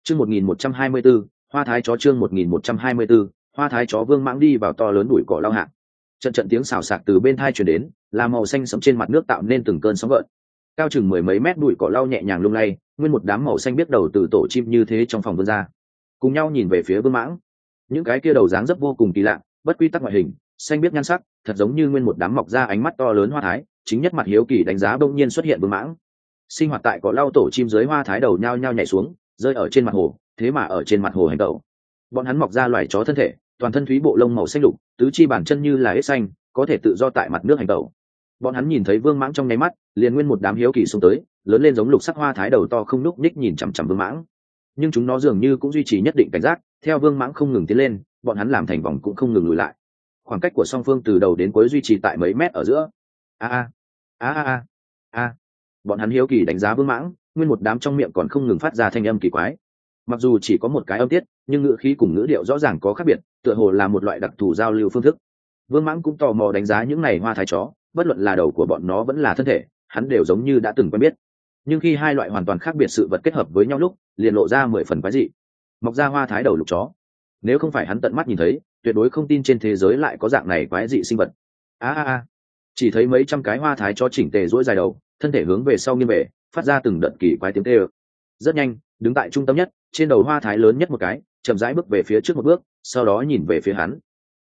Chương 1124, hoa thái chó. Chương 1124, hoa thái chó. Vương Mãng đi vào to lớn bụi cỏ lau hạng. Trận trận tiếng xào xạc từ bên thai truyền đến, là màu xanh sẫm trên mặt nước tạo nên từng cơn sóng gợn. Cao chừng mười mấy mét bụi cỏ lau nhẹ nhàng lung lay, nguyên một đám màu xanh biết đầu từ tổ chim như thế trong phòng vươn ra, cùng nhau nhìn về phía Vương Mãng. Những cái kia đầu dáng dấp vô cùng kỳ lạ, bất quy tắc ngoại hình, xanh biết nhan sắc, thật giống như nguyên một đám mọc ra ánh mắt to lớn hoa thái, chính nhất mặt hiếu kỳ đánh giá bỗng nhiên xuất hiện Vương Mãng. Sinh hoạt tại cỏ lau tổ chim dưới hoa thái đầu nhao nhao nhảy xuống, rơi ở trên mặt hồ, thế mà ở trên mặt hồ hành tẩu. Bọn hắn mọc ra loài chó thân thể, toàn thân thúy bộ lông màu xanh lục, tứ chi bản chân như là ếch xanh, có thể tự do tại mặt nước hành tẩu. Bọn hắn nhìn thấy Vương Mãng trong nháy mắt, liền nguyên một đám hiếu kỳ xông tới, lớn lên giống lục sắc hoa thái đầu to không nhúc nhích nhìn chằm chằm Vương Mãng. Nhưng chúng nó dường như cũng duy trì nhất định cảnh giác, theo Vương Mãng không ngừng tiến lên, bọn hắn làm thành vòng cũng không ngừng lùi lại. Khoảng cách của song phương từ đầu đến cuối duy trì tại mấy mét ở giữa. Bọn hắn hiếu kỳ đánh giá Vương Mãng, nguyên một đám trong miệng còn không ngừng phát ra thanh âm kỳ quái. Mặc dù chỉ có một cái âm tiết, nhưng ngữ khí cùng ngữ điệu rõ ràng có khác biệt, tựa hồ là một loại đặc thù giao lưu phương thức. Vương Mãng cũng tò mò đánh giá những này hoa thái chó, bất luận là đầu của bọn nó vẫn là thân thể, hắn đều giống như đã từng quen biết. Nhưng khi hai loại hoàn toàn khác biệt sự vật kết hợp với nhau lúc, liền lộ ra 10 phần quái dị. Mọc ra hoa thái đầu lục chó, nếu không phải hắn tận mắt nhìn thấy, tuyệt đối không tin trên thế giới lại có dạng này quái dị sinh vật. Chỉ thấy mấy trăm cái hoa thái chó chỉnh tề duỗi dài đầu, thân thể hướng về sau nghiêng về, phát ra từng đợt kỳ quái tiếng kêu. Rất nhanh, đứng tại trung tâm nhất, trên đầu hoa thái lớn nhất một cái, chậm rãi bước về phía trước một bước, sau đó nhìn về phía hắn.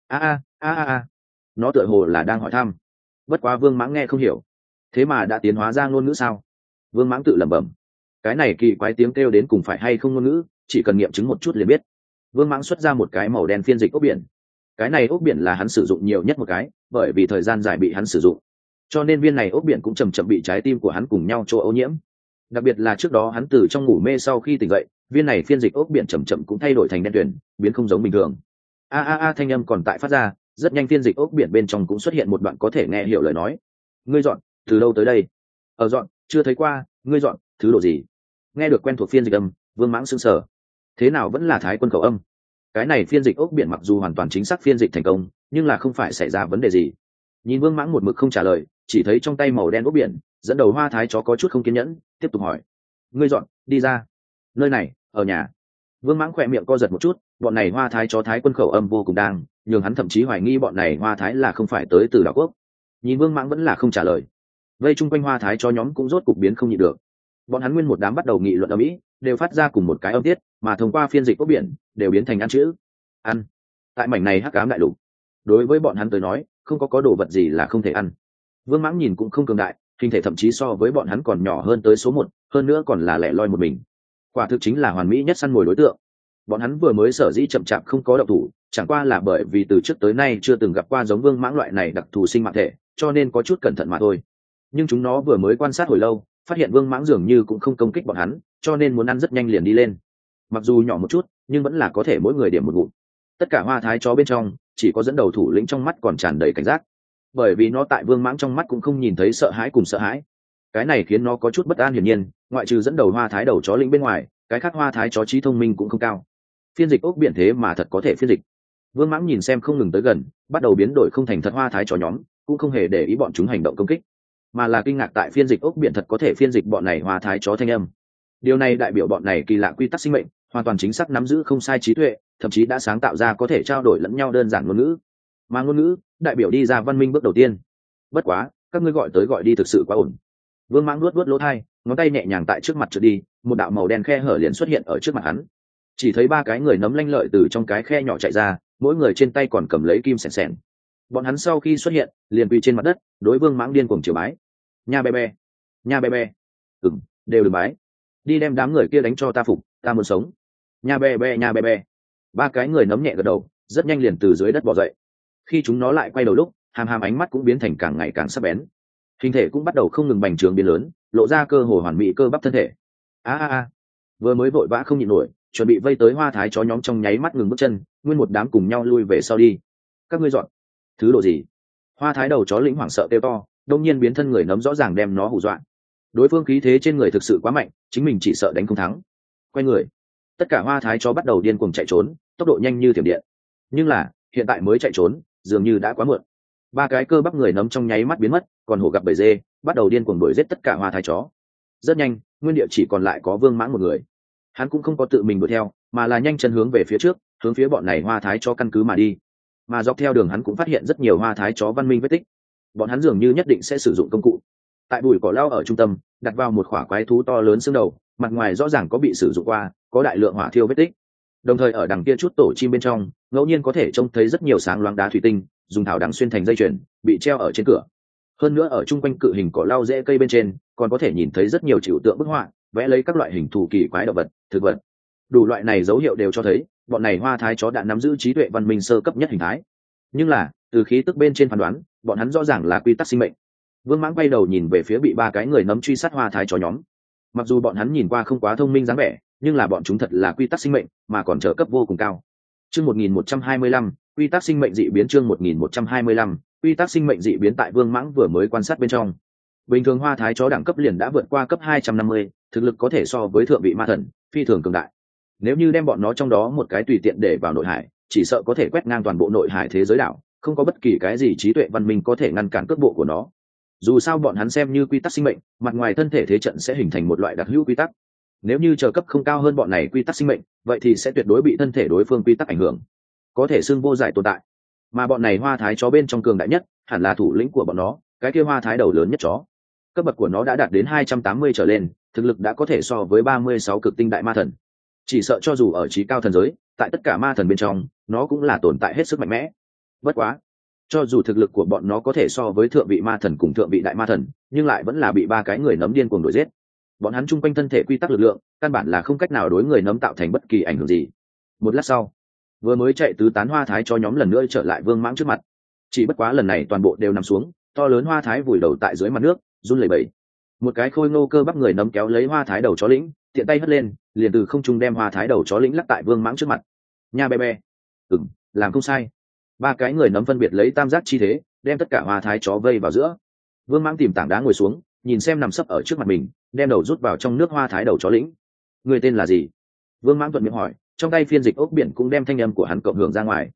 Nó tựa hồ là đang hỏi thăm. Bất quá Vương Mãng nghe không hiểu. Thế mà đã tiến hóa ra ngôn ngữ sao? Vương Mãng tự lẩm bẩm. Cái này kỳ quái tiếng kêu đến cùng phải hay không ngôn ngữ, chỉ cần nghiệm chứng một chút liền biết. Vương Mãng xuất ra một cái màu đen phiên dịch ốc biển. Cái này ốc biển là hắn sử dụng nhiều nhất một cái, bởi vì thời gian dài bị hắn sử dụng, cho nên viên này ốc biển cũng chầm chậm bị trái tim của hắn cùng nhau chỗ ô nhiễm. Đặc biệt là trước đó hắn từ trong ngủ mê sau khi tỉnh dậy, viên này phiên dịch ốc biển chầm chậm cũng thay đổi thành đen tuyền, biến không giống bình thường. Thanh âm còn tại phát ra, rất nhanh phiên dịch ốc biển bên trong cũng xuất hiện một đoạn có thể nghe hiểu lời nói. Ngươi dọn, từ đâu tới đây? Dọn, chưa thấy qua. Ngươi dọn, thứ độ gì? Nghe được quen thuộc phiên dịch âm, Vương Mãng sững sờ. Thế nào vẫn là Thái Quân khẩu âm? Cái này phiên dịch ốc biển mặc dù hoàn toàn chính xác phiên dịch thành công, nhưng là không phải xảy ra vấn đề gì. Nhìn Vương Mãng một mực không trả lời, chỉ thấy trong tay màu đen ốc biển, dẫn đầu hoa thái chó có chút không kiên nhẫn, tiếp tục hỏi. Ngươi dọn, đi ra. Nơi này, ở nhà. Vương Mãng khỏe miệng co giật một chút, bọn này hoa thái chó Thái Quân khẩu âm vô cùng đang, nhường hắn thậm chí hoài nghi bọn này hoa thái là không phải tới từ đảo quốc. Nhìn Vương Mãng vẫn là không trả lời, vây chung quanh hoa thái chó nhóm cũng rốt cục biến không nhịn được. Bọn hắn nguyên một đám bắt đầu nghị luận ầm ĩ, đều phát ra cùng một cái âm tiết, mà thông qua phiên dịch ốc biển đều biến thành ăn chữ. Ăn. Tại mảnh này hắc ám đại lục, đối với bọn hắn tới nói, không có đồ vật gì là không thể ăn. Vương Mãng nhìn cũng không cường đại, hình thể thậm chí so với bọn hắn còn nhỏ hơn tới số 1, hơn nữa còn là lẻ loi một mình. Quả thực chính là hoàn mỹ nhất săn mồi đối tượng. Bọn hắn vừa mới sở dĩ chậm chạp không có động thủ, chẳng qua là bởi vì từ trước tới nay chưa từng gặp qua giống Vương Mãng loại này đặc thù sinh mạng thể, cho nên có chút cẩn thận mà thôi. Nhưng chúng nó vừa mới quan sát hồi lâu, phát hiện Vương Mãng dường như cũng không công kích bọn hắn, cho nên muốn ăn rất nhanh liền đi lên. Mặc dù nhỏ một chút, nhưng vẫn là có thể mỗi người điểm một ngụm. Tất cả hoa thái chó bên trong, chỉ có dẫn đầu thủ lĩnh trong mắt còn tràn đầy cảnh giác, bởi vì nó tại Vương Mãng trong mắt cũng không nhìn thấy sợ hãi cùng sợ hãi. Cái này khiến nó có chút bất an. Hiển nhiên, ngoại trừ dẫn đầu hoa thái đầu chó lĩnh bên ngoài, cái khác hoa thái chó trí thông minh cũng không cao. Phiên dịch ốc biển thế mà thật có thể phiên dịch. Vương Mãng nhìn xem không ngừng tới gần, bắt đầu biến đổi không thành thật hoa thái chó nhóm, cũng không hề để ý bọn chúng hành động công kích, mà là kinh ngạc tại phiên dịch ốc biển thật có thể phiên dịch bọn này hoa thái chó thanh âm. Điều này đại biểu bọn này kỳ lạ quy tắc sinh mệnh hoàn toàn chính xác nắm giữ không sai trí tuệ, thậm chí đã sáng tạo ra có thể trao đổi lẫn nhau đơn giản ngôn ngữ, mà ngôn ngữ đại biểu đi ra văn minh bước đầu tiên. Bất quá, các ngươi gọi tới gọi đi thực sự quá ổn. Vương Mãng luốt lỗ tai, ngón tay nhẹ nhàng tại trước mặt trượt đi, một đạo màu đen khe hở liền xuất hiện ở trước mặt hắn. Chỉ thấy 3 cái người nấm lanh lợi từ trong cái khe nhỏ chạy ra, mỗi người trên tay còn cầm lấy kim sèn sèn. Bọn hắn sau khi xuất hiện, liền quỳ trên mặt đất, đối Vương Mãng điên cuồng triều bái. Nha bè bè, nha bè bè. Đều đừng bái. Đi đem đám người kia đánh cho ta phục, ta muốn sống. Nha bè bè, nha bè bè. 3 cái người nấm nhẹ gật đầu, rất nhanh liền từ dưới đất bò dậy. Khi chúng nó lại quay đầu lúc, hàm ánh mắt cũng biến thành càng ngày càng sắc bén. Hình thể cũng bắt đầu không ngừng bành trướng biến lớn, lộ ra cơ hồ hoàn mỹ cơ bắp thân thể. Vừa mới vội vã không nhịn nổi, chuẩn bị vây tới hoa thái chó nhóm trong nháy mắt ngừng bước chân, nguyên một đám cùng nhau lui về sau đi. Các ngươi dọn, thứ độ gì? Hoa thái đầu chó lĩnh hoảng sợ kêu to, đông nhiên biến thân người nấm rõ ràng đem nó hù dọa. Đối phương khí thế trên người thực sự quá mạnh, chính mình chỉ sợ đánh không thắng. Quay người, tất cả hoa thái chó bắt đầu điên cuồng chạy trốn, tốc độ nhanh như thiểm điện. Nhưng là hiện tại mới chạy trốn, dường như đã quá muộn. 3 cái cơ bắp người nấm trong nháy mắt biến mất, còn hổ gặp bầy dê, bắt đầu điên cuồng đuổi giết tất cả hoa thái chó. Rất nhanh, nguyên địa chỉ còn lại có Vương Mãng một người. Hắn cũng không có tự mình đuổi theo, mà là nhanh chân hướng về phía trước, hướng phía bọn này hoa thái chó căn cứ mà đi. Mà dọc theo đường hắn cũng phát hiện rất nhiều hoa thái chó văn minh vết tích. Bọn hắn dường như nhất định sẽ sử dụng công cụ. Tại bụi cỏ lau ở trung tâm, đặt vào một khỏa quái thú to lớn xương đầu, mặt ngoài rõ ràng có bị sử dụng qua, có đại lượng hỏa thiêu vết tích. Đồng thời ở đằng kia chút tổ chim bên trong, ngẫu nhiên có thể trông thấy rất nhiều sáng loáng đá thủy tinh, dùng thảo đằng xuyên thành dây chuyền, bị treo ở trên cửa. Hơn nữa ở trung quanh cự hình cỏ lau rễ cây bên trên, còn có thể nhìn thấy rất nhiều trừu tượng bức họa, vẽ lấy các loại hình thù kỳ quái động vật, thực vật. Đủ loại này dấu hiệu đều cho thấy, bọn này hoa thái chó đã nắm giữ trí tuệ văn minh sơ cấp nhất hình thái. Nhưng là, từ khí tức bên trên phán đoán, bọn hắn rõ ràng là quy tắc sinh mệnh. Vương Mãng quay đầu nhìn về phía bị ba cái người nấm truy sát hoa thái chó nhóm. Mặc dù bọn hắn nhìn qua không quá thông minh dáng vẻ, nhưng là bọn chúng thật là quy tắc sinh mệnh, mà còn trợ cấp vô cùng cao. Chương 1125, quy tắc sinh mệnh dị biến. Chương 1125, quy tắc sinh mệnh dị biến. Tại Vương Mãng vừa mới quan sát bên trong, bình thường hoa thái chó đẳng cấp liền đã vượt qua cấp 250, thực lực có thể so với thượng vị ma thần, phi thường cường đại. Nếu như đem bọn nó trong đó một cái tùy tiện để vào nội hải, chỉ sợ có thể quét ngang toàn bộ nội hải thế giới đảo, không có bất kỳ cái gì trí tuệ văn minh có thể ngăn cản cước bộ của nó. Dù sao bọn hắn xem như quy tắc sinh mệnh, mặt ngoài thân thể thế trận sẽ hình thành một loại đặc hữu quy tắc. Nếu như chờ cấp không cao hơn bọn này quy tắc sinh mệnh, vậy thì sẽ tuyệt đối bị thân thể đối phương quy tắc ảnh hưởng, có thể xưng vô giải tồn tại. Mà bọn này hoa thái chó bên trong cường đại nhất, hẳn là thủ lĩnh của bọn nó, cái kia hoa thái đầu lớn nhất chó. Cấp bậc của nó đã đạt đến 280 trở lên, thực lực đã có thể so với 36 cực tinh đại ma thần. Chỉ sợ cho dù ở trí cao thần giới, tại tất cả ma thần bên trong, nó cũng là tồn tại hết sức mạnh mẽ. Bất quá, cho dù thực lực của bọn nó có thể so với thượng vị ma thần cùng thượng vị đại ma thần, nhưng lại vẫn là bị ba cái người nấm điên cuồng đuổi giết. Bọn hắn chung quanh thân thể quy tắc lực lượng, căn bản là không cách nào đối người nấm tạo thành bất kỳ ảnh hưởng gì. Một lát sau, vừa mới chạy tứ tán hoa thái cho nhóm lần nữa trở lại Vương Mãng trước mặt. Chỉ bất quá lần này toàn bộ đều nằm xuống, to lớn hoa thái vùi đầu tại dưới mặt nước, run lẩy bẩy. Một cái khôi ngô cơ bắp người nấm kéo lấy hoa thái đầu chó lĩnh, tiện tay hất lên, liền từ không trung đem hoa thái đầu chó lĩnh lắc tại Vương Mãng trước mặt. Nha be be. Làm không sai. Ba cái người nấm phân biệt lấy tam giác chi thế, đem tất cả hoa thái chó vây vào giữa. Vương Mãng tìm tảng đá ngồi xuống, nhìn xem nằm sấp ở trước mặt mình, đem đầu rút vào trong nước hoa thái đầu chó lĩnh. Người tên là gì? Vương Mãng thuận miệng hỏi, trong tay phiên dịch ốc biển cũng đem thanh âm của hắn cộng hưởng ra ngoài.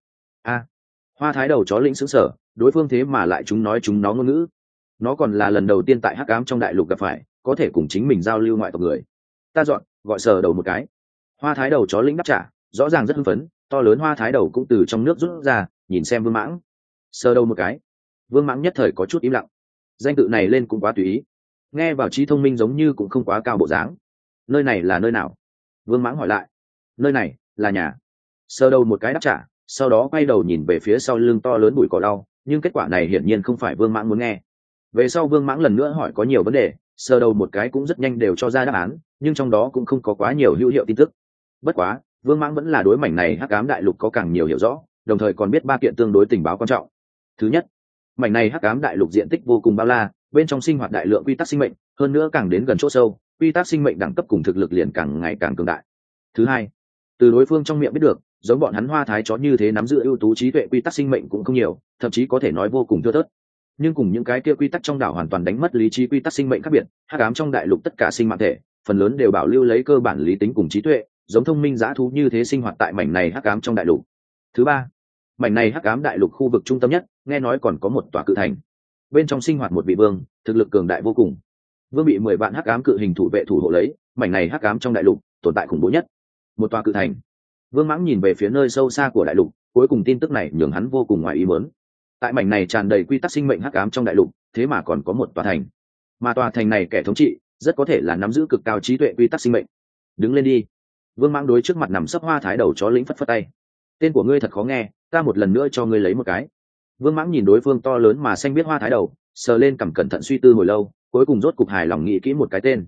Hoa thái đầu chó lĩnh sững sờ, đối phương thế mà lại chúng nói chúng nó ngôn ngữ. Nó còn là lần đầu tiên tại Hắc Ám trong đại lục gặp phải, có thể cùng chính mình giao lưu ngoại tộc người. Ta dọn, gọi sờ đầu một cái. Hoa thái đầu chó lĩnh đáp trả, rõ ràng rất hưng phấn, to lớn hoa thái đầu cũng từ trong nước rút ra, nhìn xem Vương Mãng. Sờ đầu một cái. Vương Mãng nhất thời có chút im lặng. Danh tự này lên cũng quá tùy ý, nghe vào trí thông minh giống như cũng không quá cao bộ dáng. Nơi này là nơi nào? Vương Mãng hỏi lại. Nơi này là nhà. Sờ đầu một cái đáp trả, sau đó quay đầu nhìn về phía sau lưng to lớn bụi cỏ lau, nhưng kết quả này hiển nhiên không phải Vương Mãng muốn nghe. Về sau Vương Mãng lần nữa hỏi có nhiều vấn đề, sờ đầu một cái cũng rất nhanh đều cho ra đáp án, nhưng trong đó cũng không có quá nhiều hữu hiệu tin tức. Bất quá, Vương Mãng vẫn là đối mảnh này Hắc Ám đại lục có càng nhiều hiểu rõ, đồng thời còn biết ba kiện tương đối tình báo quan trọng. Thứ nhất, mảnh này Hắc Ám đại lục diện tích vô cùng bao la, bên trong sinh hoạt đại lượng quy tắc sinh mệnh, hơn nữa càng đến gần chỗ sâu, quy tắc sinh mệnh đẳng cấp cùng thực lực liền càng ngày càng cường đại. Thứ hai, từ đối phương trong miệng biết được, giống bọn hắn hoa thái chó như thế nắm giữ ưu tú trí tuệ quy tắc sinh mệnh cũng không nhiều, thậm chí có thể nói vô cùng thưa thớt. Nhưng cùng những cái kia quy tắc trong đảo hoàn toàn đánh mất lý trí quy tắc sinh mệnh khác biệt, Hắc Ám trong đại lục tất cả sinh mạng thể, phần lớn đều bảo lưu lấy cơ bản lý tính cùng trí tuệ, giống thông minh dã thú như thế sinh hoạt tại mảnh này Hắc Ám trong đại lục. Thứ ba, mảnh này Hắc Ám đại lục khu vực trung tâm nhất, nghe nói còn có một tòa cự thành. Bên trong sinh hoạt một vị vương, thực lực cường đại vô cùng. Vương bị 10 vạn Hắc Ám cự hình thủ vệ thủ hộ lấy, mảnh này Hắc Ám trong đại lục tồn tại khủng bố nhất. Một tòa cự thành. Vương Mãng nhìn về phía nơi sâu xa của đại lục, cuối cùng tin tức này nhường hắn vô cùng ngoài ý muốn. Tại mảnh này tràn đầy quy tắc sinh mệnh Hắc Ám trong đại lục, thế mà còn có một tòa thành. Mà tòa thành này kẻ thống trị, rất có thể là nắm giữ cực cao trí tuệ quy tắc sinh mệnh. Đứng lên đi. Vương Mãng đối trước mặt nằm sấp hoa thái đầu chó lĩnh phất phất tay. Tên của ngươi thật khó nghe, ta một lần nữa cho ngươi lấy một cái. Vương Mãng nhìn đối phương to lớn mà xanh biết hoa thái đầu, sờ lên cằm cẩn thận suy tư hồi lâu, cuối cùng rốt cục hài lòng nghĩ kỹ một cái tên.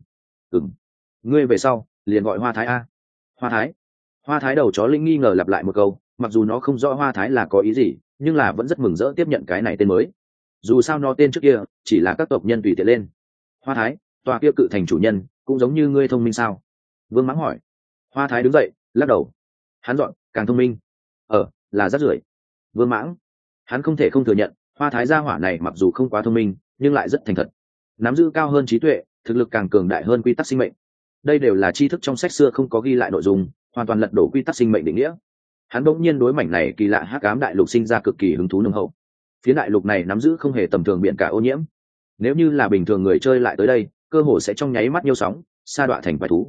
Ngươi về sau liền gọi Hoa Thái a. Hoa Thái đầu chó linh nghi ngờ lặp lại một câu, mặc dù nó không rõ Hoa Thái là có ý gì, nhưng là vẫn rất mừng rỡ tiếp nhận cái này tên mới. Dù sao nó tên trước kia chỉ là các tộc nhân tùy tiện lên. Hoa Thái, tòa kia cự thành chủ nhân, cũng giống như ngươi thông minh sao? Vương Mãng hỏi. Hoa Thái đứng dậy, lắc đầu. Hắn dọn, càng thông minh. Là rác rưởi. Vương Mãng, hắn không thể không thừa nhận, Hoa Thái gia hỏa này mặc dù không quá thông minh, nhưng lại rất thành thật, nắm giữ cao hơn trí tuệ, thực lực càng cường đại hơn quy tắc sinh mệnh. Đây đều là tri thức trong sách xưa không có ghi lại nội dung, hoàn toàn lật đổ quy tắc sinh mệnh định nghĩa. Hắn bỗng nhiên đối mảnh này kỳ lạ Hắc Ám đại lục sinh ra cực kỳ hứng thú nồng hậu. Phía đại lục này nắm giữ không hề tầm thường biển cả ô nhiễm. Nếu như là bình thường người chơi lại tới đây, cơ hồ sẽ trong nháy mắt nhiêu sóng, sa đọa thành vài thú.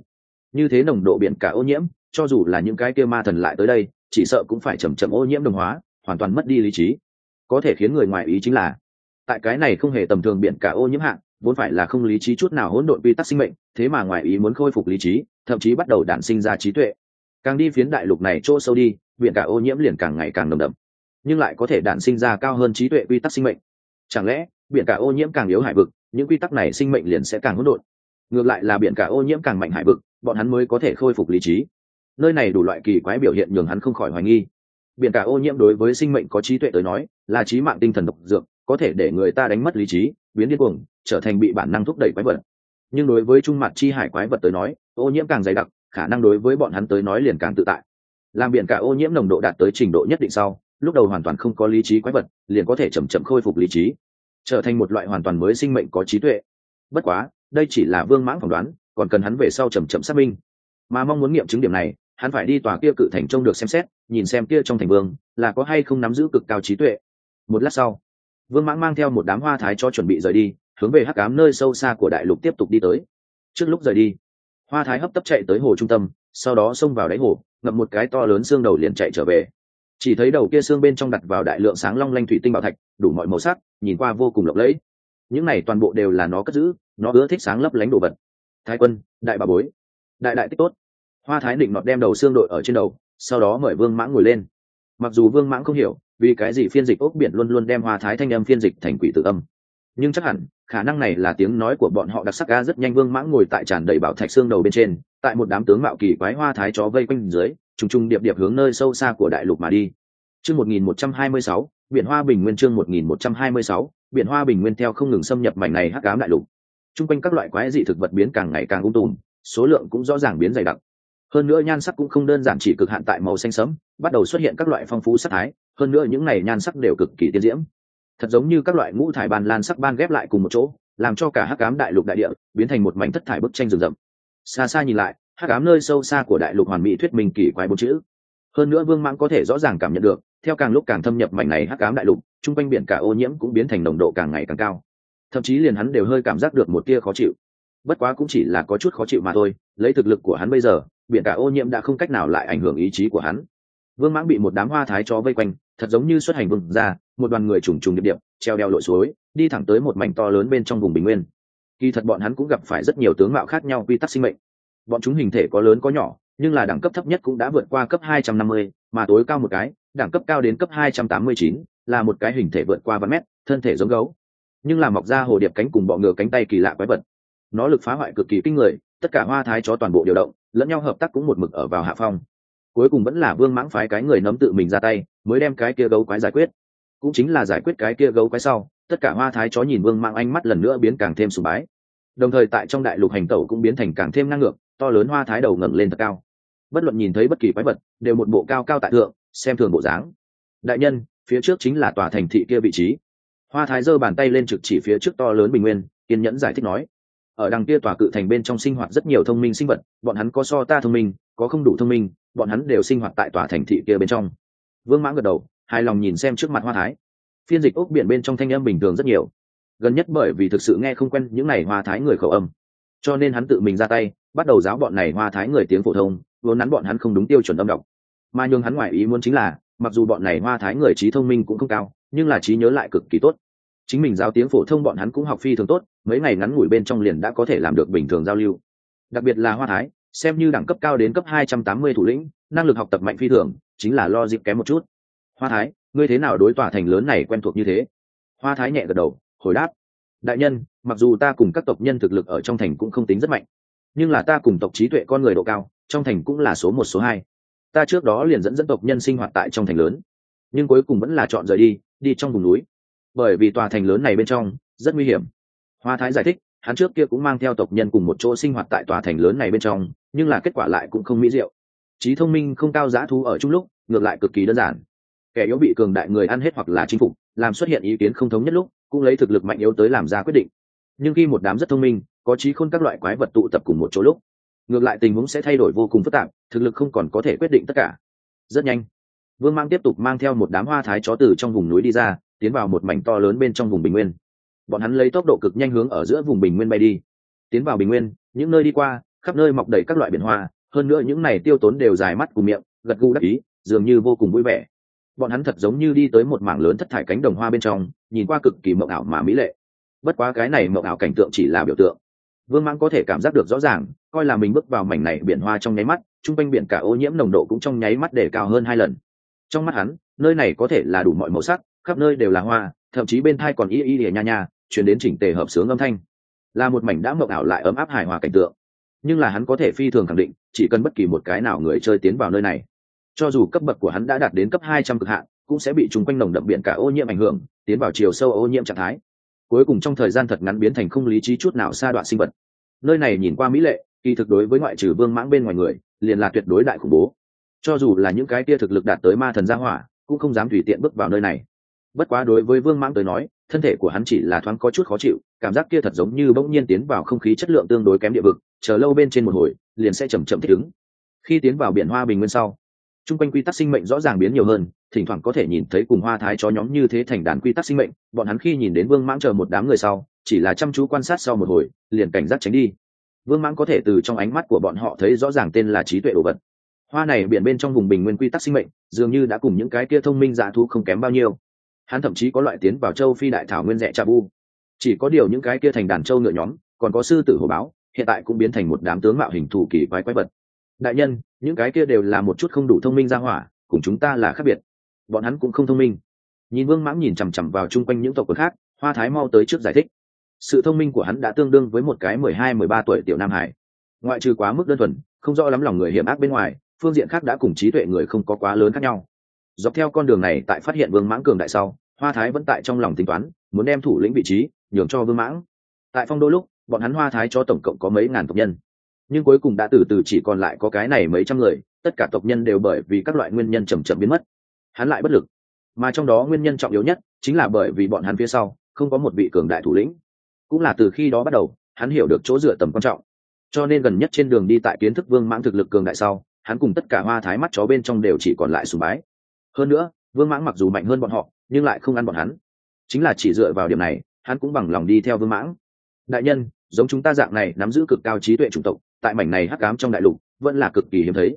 Như thế nồng độ biển cả ô nhiễm, cho dù là những cái kia ma thần lại tới đây, chỉ sợ cũng phải chậm chậm ô nhiễm đồng hóa, hoàn toàn mất đi lý trí. Có thể khiến người ngoài ý chính là, tại cái này không hề tầm thường biển cả ô nhiễm hạng, vốn phải là không lý trí chút nào hỗn độn quy tắc sinh mệnh, thế mà ngoài ý muốn khôi phục lý trí, thậm chí bắt đầu đản sinh ra trí tuệ. Càng đi phiến đại lục này chỗ sâu đi, biển cả ô nhiễm liền càng ngày càng nồng đậm, nhưng lại có thể đản sinh ra cao hơn trí tuệ quy tắc sinh mệnh. Chẳng lẽ biển cả ô nhiễm càng yếu hải vực, những quy tắc này sinh mệnh liền sẽ càng hỗn độn? Ngược lại là biển cả ô nhiễm càng mạnh hải vực, bọn hắn mới có thể khôi phục lý trí. Nơi này đủ loại kỳ quái biểu hiện nhường hắn không khỏi hoài nghi. Biển cả ô nhiễm đối với sinh mệnh có trí tuệ tới nói, là chí mạng tinh thần độc dược, có thể để người ta đánh mất lý trí, biến điên cuồng, trở thành bị bản năng thúc đẩy quái vật. Nhưng đối với trung mặt chi hải quái vật tới nói, ô nhiễm càng dày đặc, khả năng đối với bọn hắn tới nói liền càng tự tại. Làm biển cả ô nhiễm nồng độ đạt tới trình độ nhất định sau, lúc đầu hoàn toàn không có lý trí quái vật liền có thể chậm chậm khôi phục lý trí, trở thành một loại hoàn toàn mới sinh mệnh có trí tuệ. Bất quá đây chỉ là Vương Mãng phỏng đoán, còn cần hắn về sau chậm chậm xác minh. Mà mong muốn nghiệm chứng điểm này, hắn phải đi tòa kia cự thành trông được xem xét, nhìn xem kia trong thành vương là có hay không nắm giữ cực cao trí tuệ. Một lát sau, Vương Mãng mang theo một đám hoa thái cho chuẩn bị rời đi, hướng về hắc ám nơi sâu xa của đại lục tiếp tục đi tới. Trước lúc rời đi, hoa thái hấp tấp chạy tới hồ trung tâm, sau đó xông vào đáy hồ, ngậm một cái to lớn xương đầu liền chạy trở về. Chỉ thấy đầu kia xương bên trong đặt vào đại lượng sáng long lanh thủy tinh bảo thạch, đủ mọi màu sắc, nhìn qua vô cùng lộng lẫy. Những này toàn bộ đều là nó cất giữ, nó ưa thích sáng lấp lánh đồ vật. Thái quân, đại bà bối, đại đại tích tốt. Hoa thái định nọt đem đầu xương đội ở trên đầu, sau đó mời Vương Mãng ngồi lên. Mặc dù Vương Mãng không hiểu vì cái gì phiên dịch ốc biển luôn luôn đem hoa thái thanh âm phiên dịch thành quỷ tự âm, nhưng chắc hẳn khả năng này là tiếng nói của bọn họ đặc sắc ga. Rất nhanh Vương Mãng ngồi tại tràn đầy bảo thạch xương đầu bên trên, tại một đám tướng mạo kỳ quái hoa thái chó vây quanh dưới, trùng trùng điệp điệp hướng nơi sâu xa của đại lục mà đi. Chương 1126, biển hoa bình nguyên. Chương 1126, biển hoa bình nguyên. Theo không ngừng xâm nhập mảnh này hắc ám đại lục, chung quanh các loại quái dị thực vật biến càng ngày càng tùm, số lượng cũng rõ ràng biến dày đặc. Hơn nữa nhan sắc cũng không đơn giản chỉ cực hạn tại màu xanh sẫm, bắt đầu xuất hiện các loại phong phú sắc thái, hơn nữa những này nhan sắc đều cực kỳ tiên diễm, thật giống như các loại ngũ thải ban lan sắc ban ghép lại cùng một chỗ, làm cho cả hắc ám đại lục đại địa biến thành một mảnh thất thải bức tranh rừng rậm. Xa xa nhìn lại, hắc ám nơi sâu xa của đại lục hoàn mỹ thuyết minh kỳ quái bốn chữ. Hơn nữa Vương Mãng có thể rõ ràng cảm nhận được, theo càng lúc càng thâm nhập mảnh này hắc ám đại lục, chung quanh biển cả ô nhiễm cũng biến thành nồng độ càng ngày càng cao, thậm chí liền hắn đều hơi cảm giác được một tia khó chịu. Bất quá cũng chỉ là có chút khó chịu mà thôi, lấy thực lực của hắn bây giờ, biển cả ô nhiễm đã không cách nào lại ảnh hưởng ý chí của hắn. Vương Mãng bị một đám hoa thái chó vây quanh, thật giống như xuất hành vương ra, một đoàn người trùng trùng điệp điệp, treo đeo lội suối, đi thẳng tới một mảnh to lớn bên trong vùng bình nguyên. Kỳ thật bọn hắn cũng gặp phải rất nhiều tướng mạo khác nhau quy tắc sinh mệnh. Bọn chúng hình thể có lớn có nhỏ, nhưng là đẳng cấp thấp nhất cũng đã vượt qua cấp 250, mà tối cao một cái, đẳng cấp cao đến cấp 289, là một cái hình thể vượt qua vạn mét, thân thể giống gấu, nhưng là mọc ra hồ điệp cánh cùng bọ ngựa cánh tay kỳ lạ quái vật. Nó lực phá hoại cực kỳ kinh người, tất cả hoa thái chó toàn bộ điều động, lẫn nhau hợp tác cũng một mực ở vào hạ phong. Cuối cùng vẫn là Vương Mãng phái cái người nấm tự mình ra tay, mới đem cái kia gấu quái giải quyết. Cũng chính là giải quyết cái kia gấu quái sau, tất cả hoa thái chó nhìn Vương Mãng ánh mắt lần nữa biến càng thêm sùng bái. Đồng thời tại trong đại lục hành tẩu cũng biến thành càng thêm năng ngược, to lớn hoa thái đầu ngẩng lên thật cao. Bất luận nhìn thấy bất kỳ quái vật, đều một bộ cao cao tại thượng, xem thường bộ dáng. Đại nhân, phía trước chính là tòa thành thị kia vị trí. Hoa thái giơ bàn tay lên trực chỉ phía trước to lớn bình nguyên, kiên nhẫn giải thích nói. Ở đằng kia tòa cự thành bên trong sinh hoạt rất nhiều thông minh sinh vật, bọn hắn có so ta thông minh, có không đủ thông minh, bọn hắn đều sinh hoạt tại tòa thành thị kia bên trong. Vương Mãng gật đầu, hài lòng nhìn xem trước mặt hoa thái. Phiên dịch ốc biển bên trong thanh âm bình thường rất nhiều, gần nhất bởi vì thực sự nghe không quen những này hoa thái người khẩu âm, cho nên hắn tự mình ra tay, bắt đầu giáo bọn này hoa thái người tiếng phổ thông, vốn nắn bọn hắn không đúng tiêu chuẩn âm đọc. Mà nhường hắn ngoài ý muốn chính là, mặc dù bọn này hoa thái người trí thông minh cũng không cao, nhưng là trí nhớ lại cực kỳ tốt. Chính mình giáo tiếng phổ thông bọn hắn cũng học phi thường tốt, mấy ngày ngắn ngủi bên trong liền đã có thể làm được bình thường giao lưu. Đặc biệt là hoa thái, xem như đẳng cấp cao đến cấp 280 thủ lĩnh, năng lực học tập mạnh phi thường, chính là logic kém một chút. Hoa thái, ngươi thế nào đối tòa thành lớn này quen thuộc như thế? Hoa thái nhẹ gật đầu, hồi đáp. Đại nhân, mặc dù ta cùng các tộc nhân thực lực ở trong thành cũng không tính rất mạnh, nhưng là ta cùng tộc trí tuệ con người độ cao, trong thành cũng là số một số hai. Ta trước đó liền dẫn tộc nhân sinh hoạt tại trong thành lớn, nhưng cuối cùng vẫn là chọn rời đi trong vùng núi, bởi vì tòa thành lớn này bên trong rất nguy hiểm. Hoa thái giải thích, hắn trước kia cũng mang theo tộc nhân cùng một chỗ sinh hoạt tại tòa thành lớn này bên trong, nhưng là kết quả lại cũng không mỹ diệu. Trí thông minh không cao dã thú ở chung lúc, ngược lại cực kỳ đơn giản. Kẻ yếu bị cường đại người ăn hết hoặc là chinh phục, làm xuất hiện ý kiến không thống nhất lúc, cũng lấy thực lực mạnh yếu tới làm ra quyết định. Nhưng khi một đám rất thông minh, có trí khôn các loại quái vật tụ tập cùng một chỗ lúc, ngược lại tình huống sẽ thay đổi vô cùng phức tạp, thực lực không còn có thể quyết định tất cả. Rất nhanh, Vương Mãng tiếp tục mang theo một đám hoa thái chó từ trong vùng núi đi ra, tiến vào một mảnh to lớn bên trong vùng bình nguyên. Bọn hắn lấy tốc độ cực nhanh hướng ở giữa vùng bình nguyên bay đi. Tiến vào bình nguyên, những nơi đi qua khắp nơi mọc đầy các loại biển hoa, hơn nữa những này tiêu tốn đều dài mắt cùng miệng gật gù đắc ý, dường như vô cùng vui vẻ. Bọn hắn thật giống như đi tới một mảng lớn thất thải cánh đồng hoa bên trong, nhìn qua cực kỳ mộng ảo mà mỹ lệ. Bất quá cái này mộng ảo cảnh tượng chỉ là biểu tượng. Vương Mãng có thể cảm giác được rõ ràng, coi là mình bước vào mảnh này biển hoa trong nháy mắt, trung quanh biển cả ô nhiễm nồng độ cũng trong nháy mắt để cao hơn 2 lần. Trong mắt hắn, nơi này có thể là đủ mọi màu sắc, khắp nơi đều là hoa, thậm chí bên thai còn y y lìa nha nha, truyền đến chỉnh tề hợp sướng âm thanh. Là một mảnh đã mộng ảo lại ấm áp hài hòa cảnh tượng. Nhưng là hắn có thể phi thường khẳng định, chỉ cần bất kỳ một cái nào người chơi tiến vào nơi này, cho dù cấp bậc của hắn đã đạt đến cấp 200 cực hạn, cũng sẽ bị trung quanh nồng đậm biển cả ô nhiễm ảnh hưởng, tiến vào chiều sâu ô nhiễm trạng thái. Cuối cùng trong thời gian thật ngắn biến thành không lý trí chút nào sa đoạn sinh vật. Nơi này nhìn qua mỹ lệ, kỳ thực đối với ngoại trừ Vương Mãng bên ngoài người, liền là tuyệt đối đại khủng bố. Cho dù là những cái kia thực lực đạt tới ma thần gia hỏa, cũng không dám tùy tiện bước vào nơi này. Bất quá đối với Vương Mãng tới nói, thân thể của hắn chỉ là thoáng có chút khó chịu, cảm giác kia thật giống như bỗng nhiên tiến vào không khí chất lượng tương đối kém địa vực, chờ lâu bên trên một hồi, liền sẽ chậm chậm thích ứng. Khi tiến vào biển hoa bình nguyên sau, trung quanh quy tắc sinh mệnh rõ ràng biến nhiều hơn, thỉnh thoảng có thể nhìn thấy cùng hoa thái chó nhóm như thế thành đàn quy tắc sinh mệnh. Bọn hắn khi nhìn đến Vương Mãng chờ một đám người sau, chỉ là chăm chú quan sát sau một hồi, liền cảnh giác tránh đi. Vương Mãng có thể từ trong ánh mắt của bọn họ thấy rõ ràng tên là trí tuệ đồ vật. Hoa này biển bên trong vùng bình nguyên quy tắc sinh mệnh, dường như đã cùng những cái kia thông minh dã thú không kém bao nhiêu. Hắn thậm chí có loại tiến vào châu phi đại thảo nguyên rẻ trà bu. Chỉ có điều những cái kia thành đàn châu ngựa nhóm, còn có sư tử hổ báo, hiện tại cũng biến thành một đám tướng mạo hình thù kỳ quái quái vật. Đại nhân, những cái kia đều là một chút không đủ thông minh ra hỏa, cùng chúng ta là khác biệt. Bọn hắn cũng không thông minh. Nhìn Vương Mãng nhìn chằm chằm vào chung quanh những tộc quần khác, Hoa Thái mau tới trước giải thích. Sự thông minh của hắn đã tương đương với một cái 12-13 tuổi tiểu nam hải. Ngoại trừ quá mức đơn thuần, không rõ lắm lòng người hiểm ác bên ngoài, phương diện khác đã cùng trí tuệ người không có quá lớn khác nhau. Dọc theo con đường này, tại phát hiện Vương Mãng cường đại sau, Hoa Thái vẫn tại trong lòng tính toán, muốn đem thủ lĩnh vị trí nhường cho Vương Mãng. Tại Phong Đô lúc, bọn hắn Hoa Thái cho tổng cộng có mấy ngàn tộc nhân, nhưng cuối cùng đã từ từ chỉ còn lại có cái này mấy trăm người, tất cả tộc nhân đều bởi vì các loại nguyên nhân chậm chậm biến mất. Hắn lại bất lực, mà trong đó nguyên nhân trọng yếu nhất chính là bởi vì bọn hắn phía sau không có một vị cường đại thủ lĩnh. Cũng là từ khi đó bắt đầu, hắn hiểu được chỗ dựa tầm quan trọng, cho nên gần nhất trên đường đi tại kiến thức Vương Mãng thực lực cường đại sau, hắn cùng tất cả Hoa Thái mắt chó bên trong đều chỉ còn lại sùng bái. Hơn nữa, Vương Mãng mặc dù mạnh hơn bọn họ, nhưng lại không ăn bọn hắn. Chính là chỉ dựa vào điểm này, hắn cũng bằng lòng đi theo Vương Mãng. Đại nhân, giống chúng ta dạng này nắm giữ cực cao trí tuệ chủng tộc, tại mảnh này hắc ám trong đại lục vẫn là cực kỳ hiếm thấy.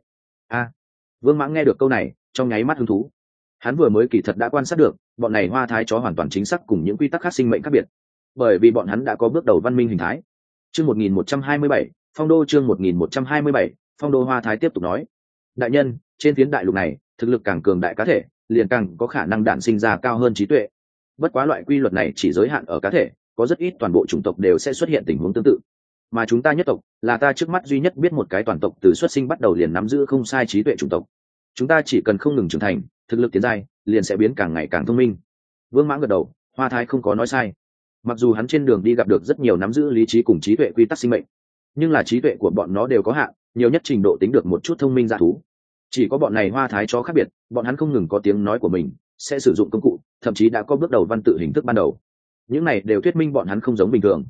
Vương Mãng nghe được câu này, trong nháy mắt hứng thú. Hắn vừa mới kỳ thật đã quan sát được, bọn này Hoa Thái chó hoàn toàn chính xác cùng những quy tắc khác sinh mệnh khác biệt, bởi vì bọn hắn đã có bước đầu văn minh hình thái. Chương 1127, Phong Đô. Chương 1127, Phong Đô. Hoa Thái tiếp tục nói: đại nhân, trên phiến đại lục này, thực lực càng cường đại cá thể, liền càng có khả năng đản sinh ra cao hơn trí tuệ. Bất quá loại quy luật này chỉ giới hạn ở cá thể, có rất ít toàn bộ chủng tộc đều sẽ xuất hiện tình huống tương tự. Mà chúng ta nhất tộc là ta trước mắt duy nhất biết một cái toàn tộc từ xuất sinh bắt đầu liền nắm giữ không sai trí tuệ chủng tộc. Chúng ta chỉ cần không ngừng trưởng thành, thực lực tiến giai, liền sẽ biến càng ngày càng thông minh. Vương Mãng gật đầu, Hoa Thái không có nói sai. Mặc dù hắn trên đường đi gặp được rất nhiều nắm giữ lý trí cùng trí tuệ quy tắc sinh mệnh, nhưng là trí tuệ của bọn nó đều có hạn, nhiều nhất trình độ tính được một chút thông minh dã thú. Chỉ có bọn này Hoa Thái chó khác biệt, bọn hắn không ngừng có tiếng nói của mình, sẽ sử dụng công cụ, thậm chí đã có bước đầu văn tự hình thức ban đầu. Những này đều thuyết minh bọn hắn không giống bình thường.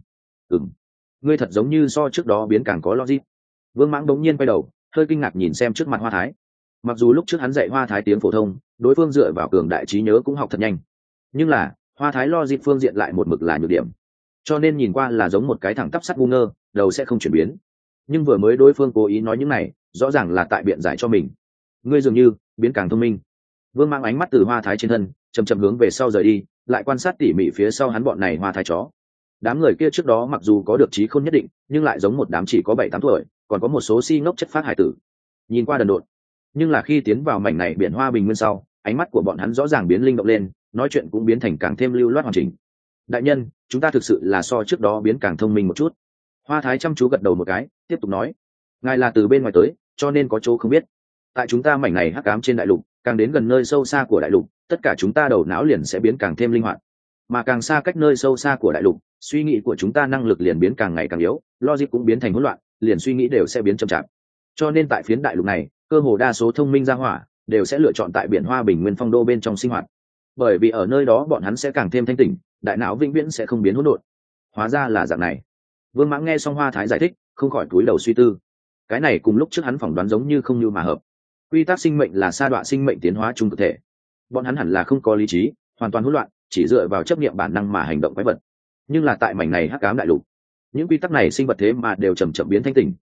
Ngươi thật giống như so trước đó biến càng có logic. Vương Mãng đống nhiên quay đầu, hơi kinh ngạc nhìn xem trước mặt Hoa Thái. Mặc dù lúc trước hắn dạy Hoa Thái tiếng phổ thông, đối phương dựa vào cường đại trí nhớ cũng học thật nhanh, nhưng là Hoa Thái logic phương diện lại một mực là nhược điểm, cho nên nhìn qua là giống một cái thẳng tắp sắt ngu ngơ, đầu sẽ không chuyển biến. Nhưng vừa mới đối phương cố ý nói những này, rõ ràng là tại biện giải cho mình. Ngươi dường như biến càng thông minh. Vương Mãng ánh mắt từ Hoa Thái trên thân chậm chậm hướng về sau rời đi, lại quan sát tỉ mỉ phía sau hắn bọn này Hoa Thái chó. Đám người kia trước đó mặc dù có được trí khôn nhất định, nhưng lại giống một đám chỉ có 7-8 tuổi, còn có một số si ngốc chất phát hải tử. Nhìn qua đần độn, nhưng là khi tiến vào mảnh này biển hoa bình nguyên sau, ánh mắt của bọn hắn rõ ràng biến linh động lên, nói chuyện cũng biến thành càng thêm lưu loát hoàn chỉnh. Đại nhân, chúng ta thực sự là so trước đó biến càng thông minh một chút. Hoa Thái chăm chú gật đầu một cái, tiếp tục nói: ngài là từ bên ngoài tới, cho nên có chỗ không biết. Tại chúng ta mảnh này hắc ám trên đại lục, càng đến gần nơi sâu xa của đại lục, tất cả chúng ta đầu não liền sẽ biến càng thêm linh hoạt, mà càng xa cách nơi sâu xa của đại lục, suy nghĩ của chúng ta năng lực liền biến càng ngày càng yếu, logic cũng biến thành hỗn loạn, liền suy nghĩ đều sẽ biến chậm chạp. Cho nên tại phiến đại lục này, cơ hồ đa số thông minh gia hỏa đều sẽ lựa chọn tại biển hoa bình nguyên Phong Đô bên trong sinh hoạt, bởi vì ở nơi đó bọn hắn sẽ càng thêm thanh tỉnh, đại não vĩnh viễn sẽ không biến hỗn độn. Hóa ra là dạng này. Vương Mãng nghe xong Hoa Thái giải thích, không khỏi cúi đầu suy tư. Cái này cùng lúc trước hắn phỏng đoán giống như không như mà hợp. Quy tắc sinh mệnh là sa đọa sinh mệnh tiến hóa chung thực thể, bọn hắn hẳn là không có lý trí, hoàn toàn hỗn loạn, chỉ dựa vào chấp niệm bản năng mà hành động quái vật. Nhưng là tại mảnh này hắc ám đại lục, những quy tắc này sinh vật thế mà đều chậm chậm biến thanh tỉnh,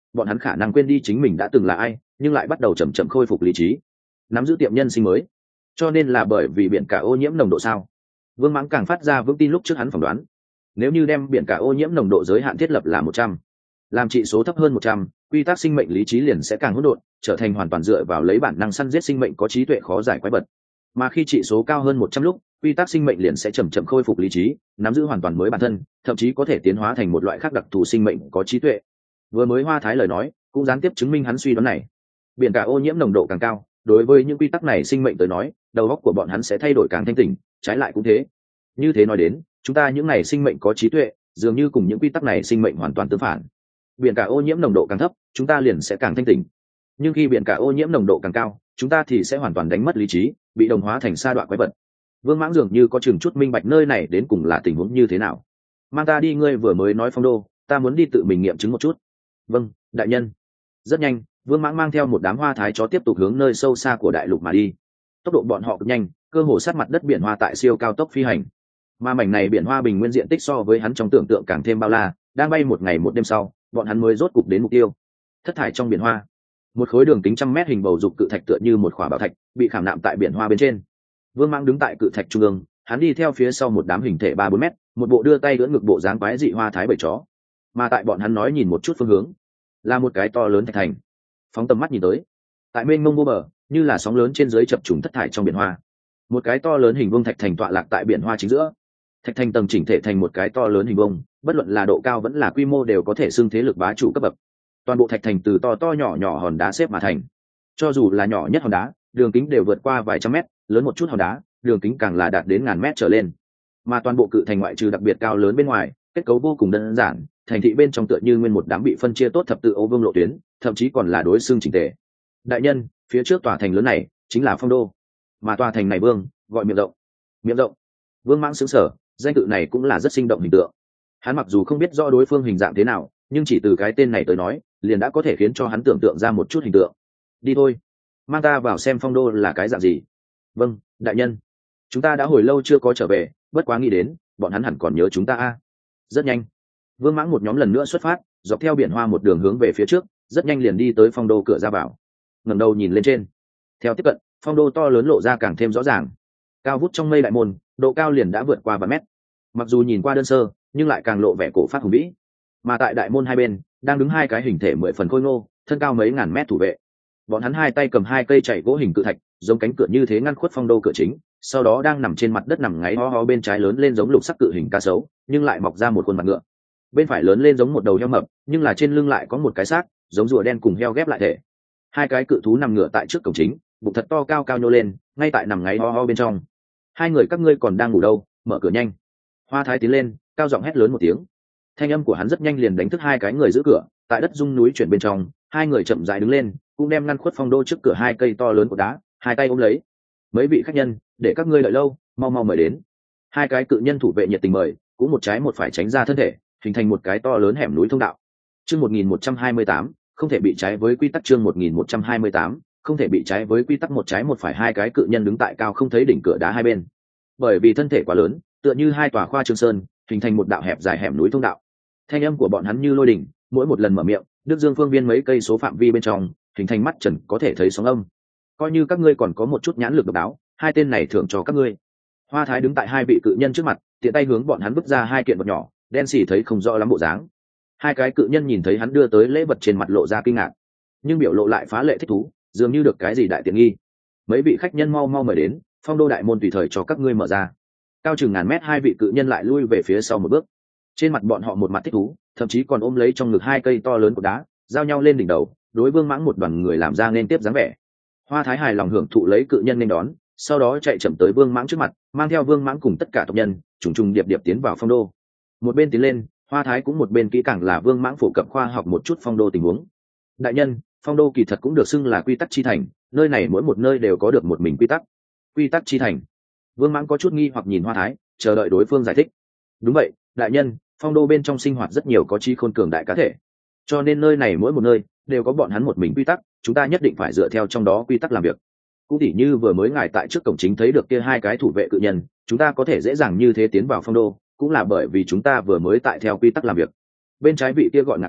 bọn hắn khả năng quên đi chính mình đã từng là ai, nhưng lại bắt đầu chậm chậm khôi phục lý trí, nắm giữ tiệm nhân sinh mới. Cho nên là bởi vì biển cả ô nhiễm nồng độ sao? Vương Mãng càng phát ra vững tin lúc trước hắn phỏng đoán. Nếu như đem biển cả ô nhiễm nồng độ giới hạn thiết lập là 100, làm trị số thấp hơn 100, quy tắc sinh mệnh lý trí liền sẽ càng hỗn độn, trở thành hoàn toàn dựa vào lấy bản năng săn giết sinh mệnh có trí tuệ khó giải quái vật. Mà khi trị số cao hơn 100 lúc, quy tắc sinh mệnh liền sẽ chậm chậm khôi phục lý trí, nắm giữ hoàn toàn mới bản thân, thậm chí có thể tiến hóa thành một loại khác đặc thù sinh mệnh có trí tuệ. Vừa mới Hoa Thái lời nói, cũng gián tiếp chứng minh hắn suy đoán này. Biển cả ô nhiễm nồng độ càng cao, đối với những quy tắc này sinh mệnh tới nói, đầu óc của bọn hắn sẽ thay đổi càng thanh tỉnh, trái lại cũng thế. Như thế nói đến, chúng ta những này sinh mệnh có trí tuệ, dường như cùng những quy tắc này sinh mệnh hoàn toàn tương phản. Biển cả ô nhiễm nồng độ càng thấp, chúng ta liền sẽ càng thanh tỉnh. Nhưng khi biển cả ô nhiễm nồng độ càng cao, chúng ta thì sẽ hoàn toàn đánh mất lý trí, bị đồng hóa thành sa đọa quái vật. Vương Mãng dường như có chừng chút minh bạch nơi này đến cùng là tình huống như thế nào. Mang ta đi, ngươi vừa mới nói Phong Đô, ta muốn đi tự mình nghiệm chứng một chút. Vâng, đại nhân. Rất nhanh, Vương Mãng mang theo một đám Hoa Thái chó tiếp tục hướng nơi sâu xa của đại lục mà đi. Tốc độ bọn họ cực nhanh, cơ hồ sát mặt đất biển hoa tại siêu cao tốc phi hành. Mà mảnh này biển hoa bình nguyên diện tích so với hắn trong tưởng tượng càng thêm bao la, đang bay một ngày một đêm sau, bọn hắn mới rốt cục đến mục tiêu. Thất thải trong biển hoa, một khối đường kính 100 mét hình bầu dục cự thạch tựa như một khỏa bảo thạch, bị khảm nạm tại biển hoa bên trên. Vương Mãng đứng tại cự thạch trung ương, hắn đi theo phía sau một đám hình thể 3-4 mét, một bộ đưa tay ưỡn ngực bộ dáng quái dị Hoa Thái bầy chó. Mà tại bọn hắn nói nhìn một chút phương hướng, là một cái to lớn thạch thành. Phóng tầm mắt nhìn tới, tại mênh mông vô bờ, như là sóng lớn trên dưới chập trùng thất thải trong biển hoa, một cái to lớn hình vuông thạch thành tọa lạc tại biển hoa chính giữa. Thạch thành tầng chỉnh thể thành một cái to lớn hình vuông, bất luận là độ cao vẫn là quy mô đều có thể xưng thế lực bá chủ cấp bậc. Toàn bộ thạch thành từ to to nhỏ nhỏ hòn đá xếp mà thành, cho dù là nhỏ nhất hòn đá, đường kính đều vượt qua vài trăm mét, lớn một chút hòn đá, đường kính càng là đạt đến ngàn mét trở lên. Mà toàn bộ cự thành ngoại trừ đặc biệt cao lớn bên ngoài, kết cấu vô cùng đơn giản, thành thị bên trong tựa như nguyên một đám bị phân chia tốt thập tự ô vương lộ tuyến, thậm chí còn là đối xương chỉnh tề. Đại nhân, phía trước tòa thành lớn này chính là Phong Đô, mà tòa thành này vương gọi miệng rộng. Miệng rộng. Vương Mãng sững sờ, danh tự này cũng là rất sinh động hình tượng. Hắn mặc dù không biết rõ đối phương hình dạng thế nào, nhưng chỉ từ cái tên này tới nói, liền đã có thể khiến cho hắn tưởng tượng ra một chút hình tượng. Đi thôi, mang ta vào xem Phong Đô là cái dạng gì. Vâng, đại nhân. Chúng ta đã hồi lâu chưa có trở về, bất quá nghĩ đến bọn hắn hẳn còn nhớ chúng ta a. Rất nhanh, Vương Mãng một nhóm lần nữa xuất phát, dọc theo biển hoa một đường hướng về phía trước, rất nhanh liền đi tới Phong Đô cửa ra vào. Ngẩng đầu nhìn lên trên, theo tiếp cận, Phong Đô to lớn lộ ra càng thêm rõ ràng. Cao vút trong mây đại môn, độ cao liền đã vượt qua 3 mét. Mặc dù nhìn qua đơn sơ, nhưng lại càng lộ vẻ cổ phát hùng vĩ. Mà tại đại môn hai bên, đang đứng hai cái hình thể 10 phần khôi ngô, thân cao mấy ngàn mét thủ vệ. Bọn hắn hai tay cầm hai cây chảy gỗ hình cự thạch, giống cánh cửa như thế ngăn khuất Phong Đô cửa chính, sau đó đang nằm trên mặt đất nằm ngáy ho ho, bên trái lớn lên giống lục sắc cự hình cá sấu, nhưng lại mọc ra một khuôn mặt ngựa. Bên phải lớn lên giống một đầu heo mập, nhưng là trên lưng lại có một cái xác, giống rùa đen cùng heo ghép lại thể. Hai cái cự thú nằm ngửa tại trước cổng chính, bụng thật to cao cao nhô lên, ngay tại nằm ngáy ho ho bên trong. Hai người các ngươi còn đang ngủ đâu, mở cửa nhanh. Hoa Thái tiến lên, cao giọng hét lớn một tiếng. Thanh âm của hắn rất nhanh liền đánh thức hai cái người giữ cửa. Tại đất rung núi chuyển bên trong, hai người chậm rãi đứng lên, cũng đem ngăn khuất Phong Đô trước cửa hai cây to lớn của đá, hai tay ôm lấy. Mấy vị khách nhân, để các ngươi đợi lâu, mau mau mời đến. Hai cái cự nhân thủ vệ nhiệt tình mời, cũng một trái một phải tránh ra thân thể, hình thành một cái to lớn hẻm núi thông đạo. Chương 1128, không thể bị trái với quy tắc. Chương 1128, không thể bị trái với quy tắc. Một trái một phải hai cái cự nhân đứng tại cao không thấy đỉnh cửa đá hai bên. Bởi vì thân thể quá lớn, tựa như hai tòa khoa trương sơn, hình thành một đạo hẹp dài hẻm núi thông đạo. Thanh âm của bọn hắn như lôi đình, mỗi một lần mở miệng, Đức Dương phương viên mấy cây số phạm vi bên trong, hình thành mắt trần có thể thấy sóng âm. Coi như các ngươi còn có một chút nhãn lực độc đáo, hai tên này thưởng cho các ngươi. Hoa Thái đứng tại hai vị cự nhân trước mặt, tiện tay hướng bọn hắn vứt ra hai kiện vật nhỏ, đen xỉ thấy không rõ lắm bộ dáng. Hai cái cự nhân nhìn thấy hắn đưa tới lễ vật trên mặt lộ ra kinh ngạc, nhưng biểu lộ lại phá lệ thích thú, dường như được cái gì đại tiện nghi. Mấy vị khách nhân mau mau mời đến, Phong Đô đại môn tùy thời cho các ngươi mở ra. Cao chừng ngàn mét hai vị cự nhân lại lui về phía sau một bước. Trên mặt bọn họ một mặt thích thú, thậm chí còn ôm lấy trong ngực hai cây to lớn của đá, giao nhau lên đỉnh đầu, đối Vương Mãng một đoàn người làm ra nên tiếp dáng vẻ. Hoa Thái hài lòng hưởng thụ lấy cự nhân nên đón, sau đó chạy chậm tới Vương Mãng trước mặt, mang theo Vương Mãng cùng tất cả tộc nhân trùng trùng điệp điệp tiến vào Phong Đô. Một bên tiến lên, Hoa Thái cũng một bên kỹ càng là Vương Mãng phổ cập khoa học một chút Phong Đô tình huống. Đại nhân, Phong Đô kỳ thật cũng được xưng là quy tắc chi thành, nơi này mỗi một nơi đều có được một mình quy tắc. Quy tắc chi thành. Vương Mãng có chút nghi hoặc nhìn Hoa Thái, chờ đợi đối phương giải thích. Đúng vậy, đại nhân, Phong Đô bên trong sinh hoạt rất nhiều có trí khôn cường đại cá thể, cho nên nơi này mỗi một nơi đều có bọn hắn một mình quy tắc, chúng ta nhất định phải dựa theo trong đó quy tắc làm việc. Cũng tỉ như vừa mới ngài tại trước cổng chính thấy được kia hai cái thủ vệ cự nhân, chúng ta có thể dễ dàng như thế tiến vào Phong Đô, cũng là bởi vì chúng ta vừa mới tại theo quy tắc làm việc. Bên trái vị kia gọi Ngạc Quỷ,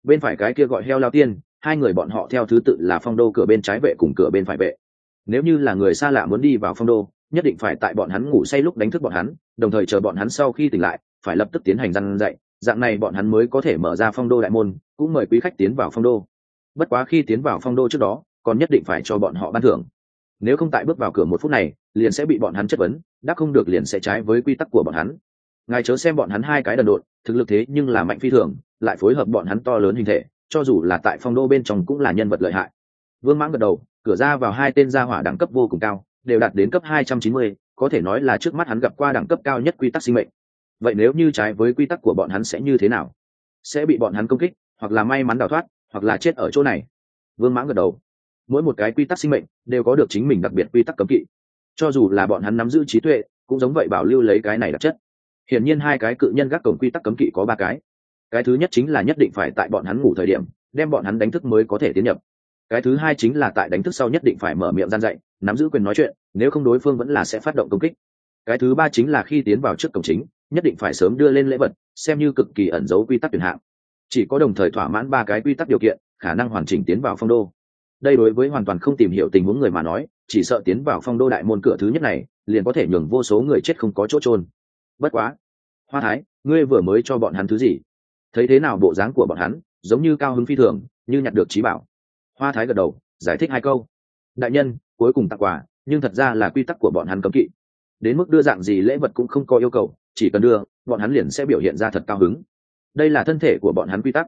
bên phải cái kia gọi heo lao tiên, hai người bọn họ theo thứ tự là phong đô cửa bên trái vệ cùng cửa bên phải vệ. Nếu như là người xa lạ muốn đi vào phong đô, nhất định phải tại bọn hắn ngủ say lúc đánh thức bọn hắn, đồng thời chờ bọn hắn sau khi tỉnh lại phải lập tức tiến hành răn dạy, dạng này bọn hắn mới có thể mở ra phong đô đại môn, cũng mời quý khách tiến vào phong đô. Bất quá khi tiến vào phong đô trước đó còn nhất định phải cho bọn họ ban thưởng, nếu không tại bước vào cửa 1 phút này liền sẽ bị bọn hắn chất vấn, đáp không được liền sẽ trái với quy tắc của bọn hắn. Ngài chớ xem bọn hắn hai cái đần độn, thực lực thế nhưng là mạnh phi thường, lại phối hợp bọn hắn to lớn hình thể, cho dù là tại phong đô bên trong cũng là nhân vật lợi hại. Vương Mãng gật đầu, cửa ra vào hai tên gia hỏa đẳng cấp vô cùng cao, đều đạt đến cấp 290, có thể nói là trước mắt hắn gặp qua đẳng cấp cao nhất quy tắc sinh mệnh. Vậy nếu như trái với quy tắc của bọn hắn sẽ như thế nào? Sẽ bị bọn hắn công kích, hoặc là may mắn đào thoát, hoặc là chết ở chỗ này. Vương Mãng gật đầu. Mỗi một cái quy tắc sinh mệnh đều có được chính mình đặc biệt quy tắc cấm kỵ, cho dù là bọn hắn nắm giữ trí tuệ cũng giống vậy bảo lưu lấy cái này đặc chất. Hiển nhiên hai cái cự nhân gác cổng quy tắc cấm kỵ có 3 cái. Cái thứ nhất chính là nhất định phải tại bọn hắn ngủ thời điểm đem bọn hắn đánh thức mới có thể tiến nhập. Cái thứ hai chính là tại đánh thức sau nhất định phải mở miệng gian dạy, nắm giữ quyền nói chuyện, nếu không đối phương vẫn là sẽ phát động công kích. Cái thứ ba chính là khi tiến vào trước cổng chính nhất định phải sớm đưa lên lễ vật, xem như cực kỳ ẩn giấu quy tắc tuyển hạng. Chỉ có đồng thời thỏa mãn 3 cái quy tắc điều kiện, khả năng hoàn chỉnh tiến vào phong đô. Đây đối với hoàn toàn không tìm hiểu tình huống người mà nói, chỉ sợ tiến vào phong đô đại môn cửa thứ nhất này liền có thể nhường vô số người chết không có chỗ chôn. Bất quá, Hoa Thái, ngươi vừa mới cho bọn hắn thứ gì? Thấy thế nào bộ dáng của bọn hắn giống như cao hứng phi thường, như nhặt được trí bảo. Hoa Thái gật đầu, giải thích 2 câu. Đại nhân, cuối cùng tặng quà, nhưng thật ra là quy tắc của bọn hắn cấm kỵ. Đến mức đưa dạng gì lễ vật cũng không có yêu cầu, chỉ cần đưa, bọn hắn liền sẽ biểu hiện ra thật cao hứng. Đây là thân thể của bọn hắn quy tắc.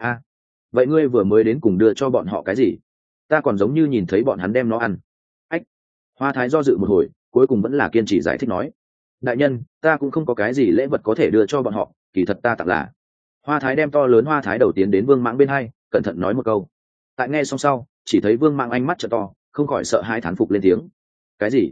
Vậy ngươi vừa mới đến cùng đưa cho bọn họ cái gì? Ta còn giống như nhìn thấy bọn hắn đem nó ăn. Ách. Hoa Thái do dự một hồi, cuối cùng vẫn là kiên trì giải thích nói. Đại nhân, ta cũng không có cái gì lễ vật có thể đưa cho bọn họ, kỳ thật ta tặng là. Hoa Thái đem to lớn hoa thái đầu tiến đến Vương Mãng bên hai, cẩn thận nói một câu. Tại nghe xong sau, chỉ thấy Vương Mãng ánh mắt trợ to, không khỏi sợ hãi thán phục lên tiếng. Cái gì?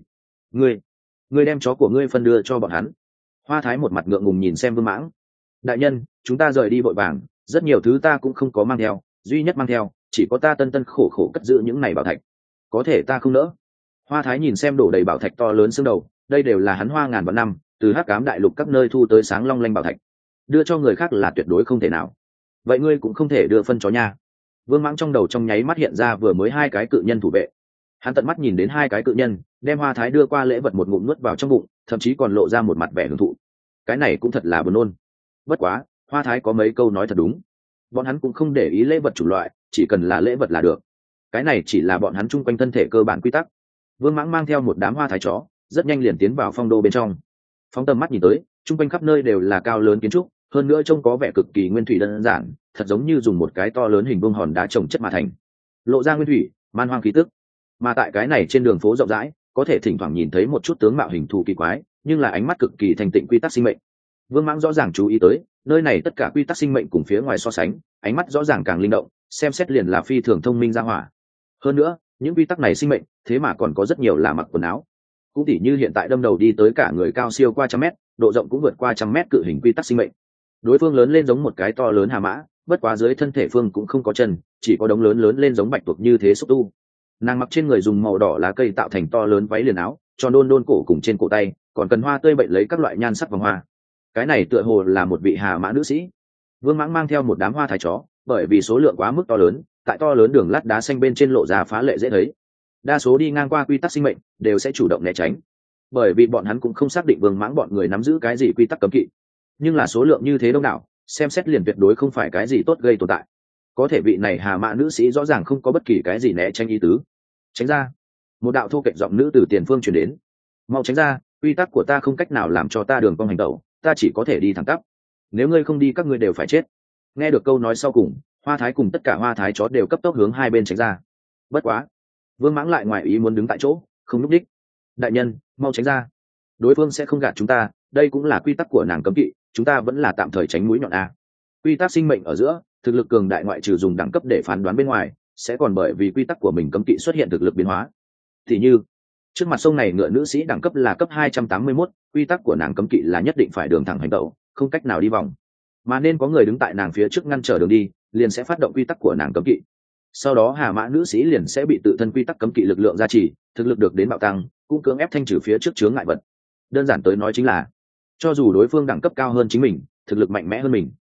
Ngươi đem chó của ngươi phân đưa cho bọn hắn? Hoa Thái một mặt ngượng ngùng nhìn xem Vương Mãng. Đại nhân, chúng ta rời đi vội vàng, rất nhiều thứ ta cũng không có mang theo, duy nhất mang theo chỉ có ta tân tân khổ khổ cất giữ những này bảo thạch, có thể ta không nỡ. Hoa Thái nhìn xem đổ đầy bảo thạch to lớn xương đầu, đây đều là hắn hoa ngàn vạn năm từ Hắc Ám đại lục các nơi thu tới sáng long lanh bảo thạch, đưa cho người khác là tuyệt đối không thể nào. Vậy ngươi cũng không thể đưa phân chó nha. Vương Mãng trong đầu trong nháy mắt hiện ra vừa mới 2 cái cự nhân thủ vệ, hắn tận mắt nhìn đến 2 cái cự nhân đem Hoa Thái đưa qua lễ vật một ngụm nuốt vào trong bụng, thậm chí còn lộ ra một mặt vẻ hưởng thụ. Cái này cũng thật là buồn nôn. Bất quá Hoa Thái có mấy câu nói thật đúng, bọn hắn cũng không để ý lễ vật chủng loại, chỉ cần là lễ vật là được. Cái này chỉ là bọn hắn chung quanh thân thể cơ bản quy tắc. Vương Mãng mang theo một đám hoa thái chó rất nhanh liền tiến vào phong đô bên trong. Phóng tầm mắt nhìn tới, chung quanh khắp nơi đều là cao lớn kiến trúc, hơn nữa trông có vẻ cực kỳ nguyên thủy đơn giản, thật giống như dùng một cái to lớn hình vuông hòn đá trồng chất mà thành, lộ ra nguyên thủy man hoang khí tức. Mà tại cái này trên đường phố rộng rãi, có thể thỉnh thoảng nhìn thấy một chút tướng mạo hình thù kỳ quái, nhưng là ánh mắt cực kỳ thanh tịnh quy tắc sinh mệnh. Vương Mãng rõ ràng chú ý tới, nơi này tất cả quy tắc sinh mệnh cùng phía ngoài so sánh, ánh mắt rõ ràng càng linh động, xem xét liền là phi thường thông minh ra hỏa. Hơn nữa, những quy tắc này sinh mệnh, thế mà còn có rất nhiều là mặc quần áo. Cũng tỉ như hiện tại đâm đầu đi tới cả người cao siêu qua 100 mét, độ rộng cũng vượt qua 100 mét cự hình quy tắc sinh mệnh. Đối phương lớn lên giống một cái to lớn hà mã, bất quá dưới thân thể phương cũng không có chân, chỉ có đống lớn lớn lên giống bạch tuộc như thế xúc tu. Nàng mặc trên người dùng màu đỏ lá cây tạo thành to lớn váy liền áo, tròn đôn đôn cổ cùng trên cổ tay, còn cần hoa tươi bậy lấy các loại nhan sắc vòng hoa. Cái này tựa hồ là một vị hà mã nữ sĩ. Vương Mãng mang theo một đám hoa thái chó, bởi vì số lượng quá mức to lớn, tại to lớn đường lát đá xanh bên trên lộ ra phá lệ dễ thấy. Đa số đi ngang qua quy tắc sinh mệnh đều sẽ chủ động né tránh, bởi vì bọn hắn cũng không xác định Vương Mãng bọn người nắm giữ cái gì quy tắc cấm kỵ. Nhưng là số lượng như thế đông đảo, xem xét liền tuyệt đối không phải cái gì tốt gây tồn tại. Có thể vị này hà mã nữ sĩ rõ ràng không có bất kỳ cái gì né tránh ý tứ. Tránh ra! Một đạo thô kệch giọng nữ từ tiền phương truyền đến. Mau tránh ra, quy tắc của ta không cách nào làm cho ta đường cong hành tẩu, ta chỉ có thể đi thẳng tắp. Nếu ngươi không đi các ngươi đều phải chết. Nghe được câu nói sau cùng, hoa thái cùng tất cả hoa thái chó đều cấp tốc hướng hai bên tránh ra. Bất quá, Vương Mãng lại ngoài ý muốn đứng tại chỗ, không núp đích. Đại nhân, mau tránh ra! Đối phương sẽ không gạt chúng ta, đây cũng là quy tắc của nàng cấm kỵ, chúng ta vẫn là tạm thời tránh mũi nhọn a. Quy tắc sinh mệnh ở giữa, thực lực cường đại ngoại trừ dùng đẳng cấp để phán đoán bên ngoài, sẽ còn bởi vì quy tắc của mình cấm kỵ xuất hiện thực lực biến hóa. Thì như trước mặt sông này ngựa nữ sĩ đẳng cấp là cấp 281, quy tắc của nàng cấm kỵ là nhất định phải đường thẳng hành tẩu, không cách nào đi vòng, mà nên có người đứng tại nàng phía trước ngăn trở đường đi, liền sẽ phát động quy tắc của nàng cấm kỵ. Sau đó hà mã nữ sĩ liền sẽ bị tự thân quy tắc cấm kỵ lực lượng gia trì, thực lực được đến bạo tăng, cũng cưỡng ép thanh trừ phía trước chướng ngại vật. Đơn giản tới nói chính là, cho dù đối phương đẳng cấp cao hơn chính mình, thực lực mạnh mẽ hơn mình,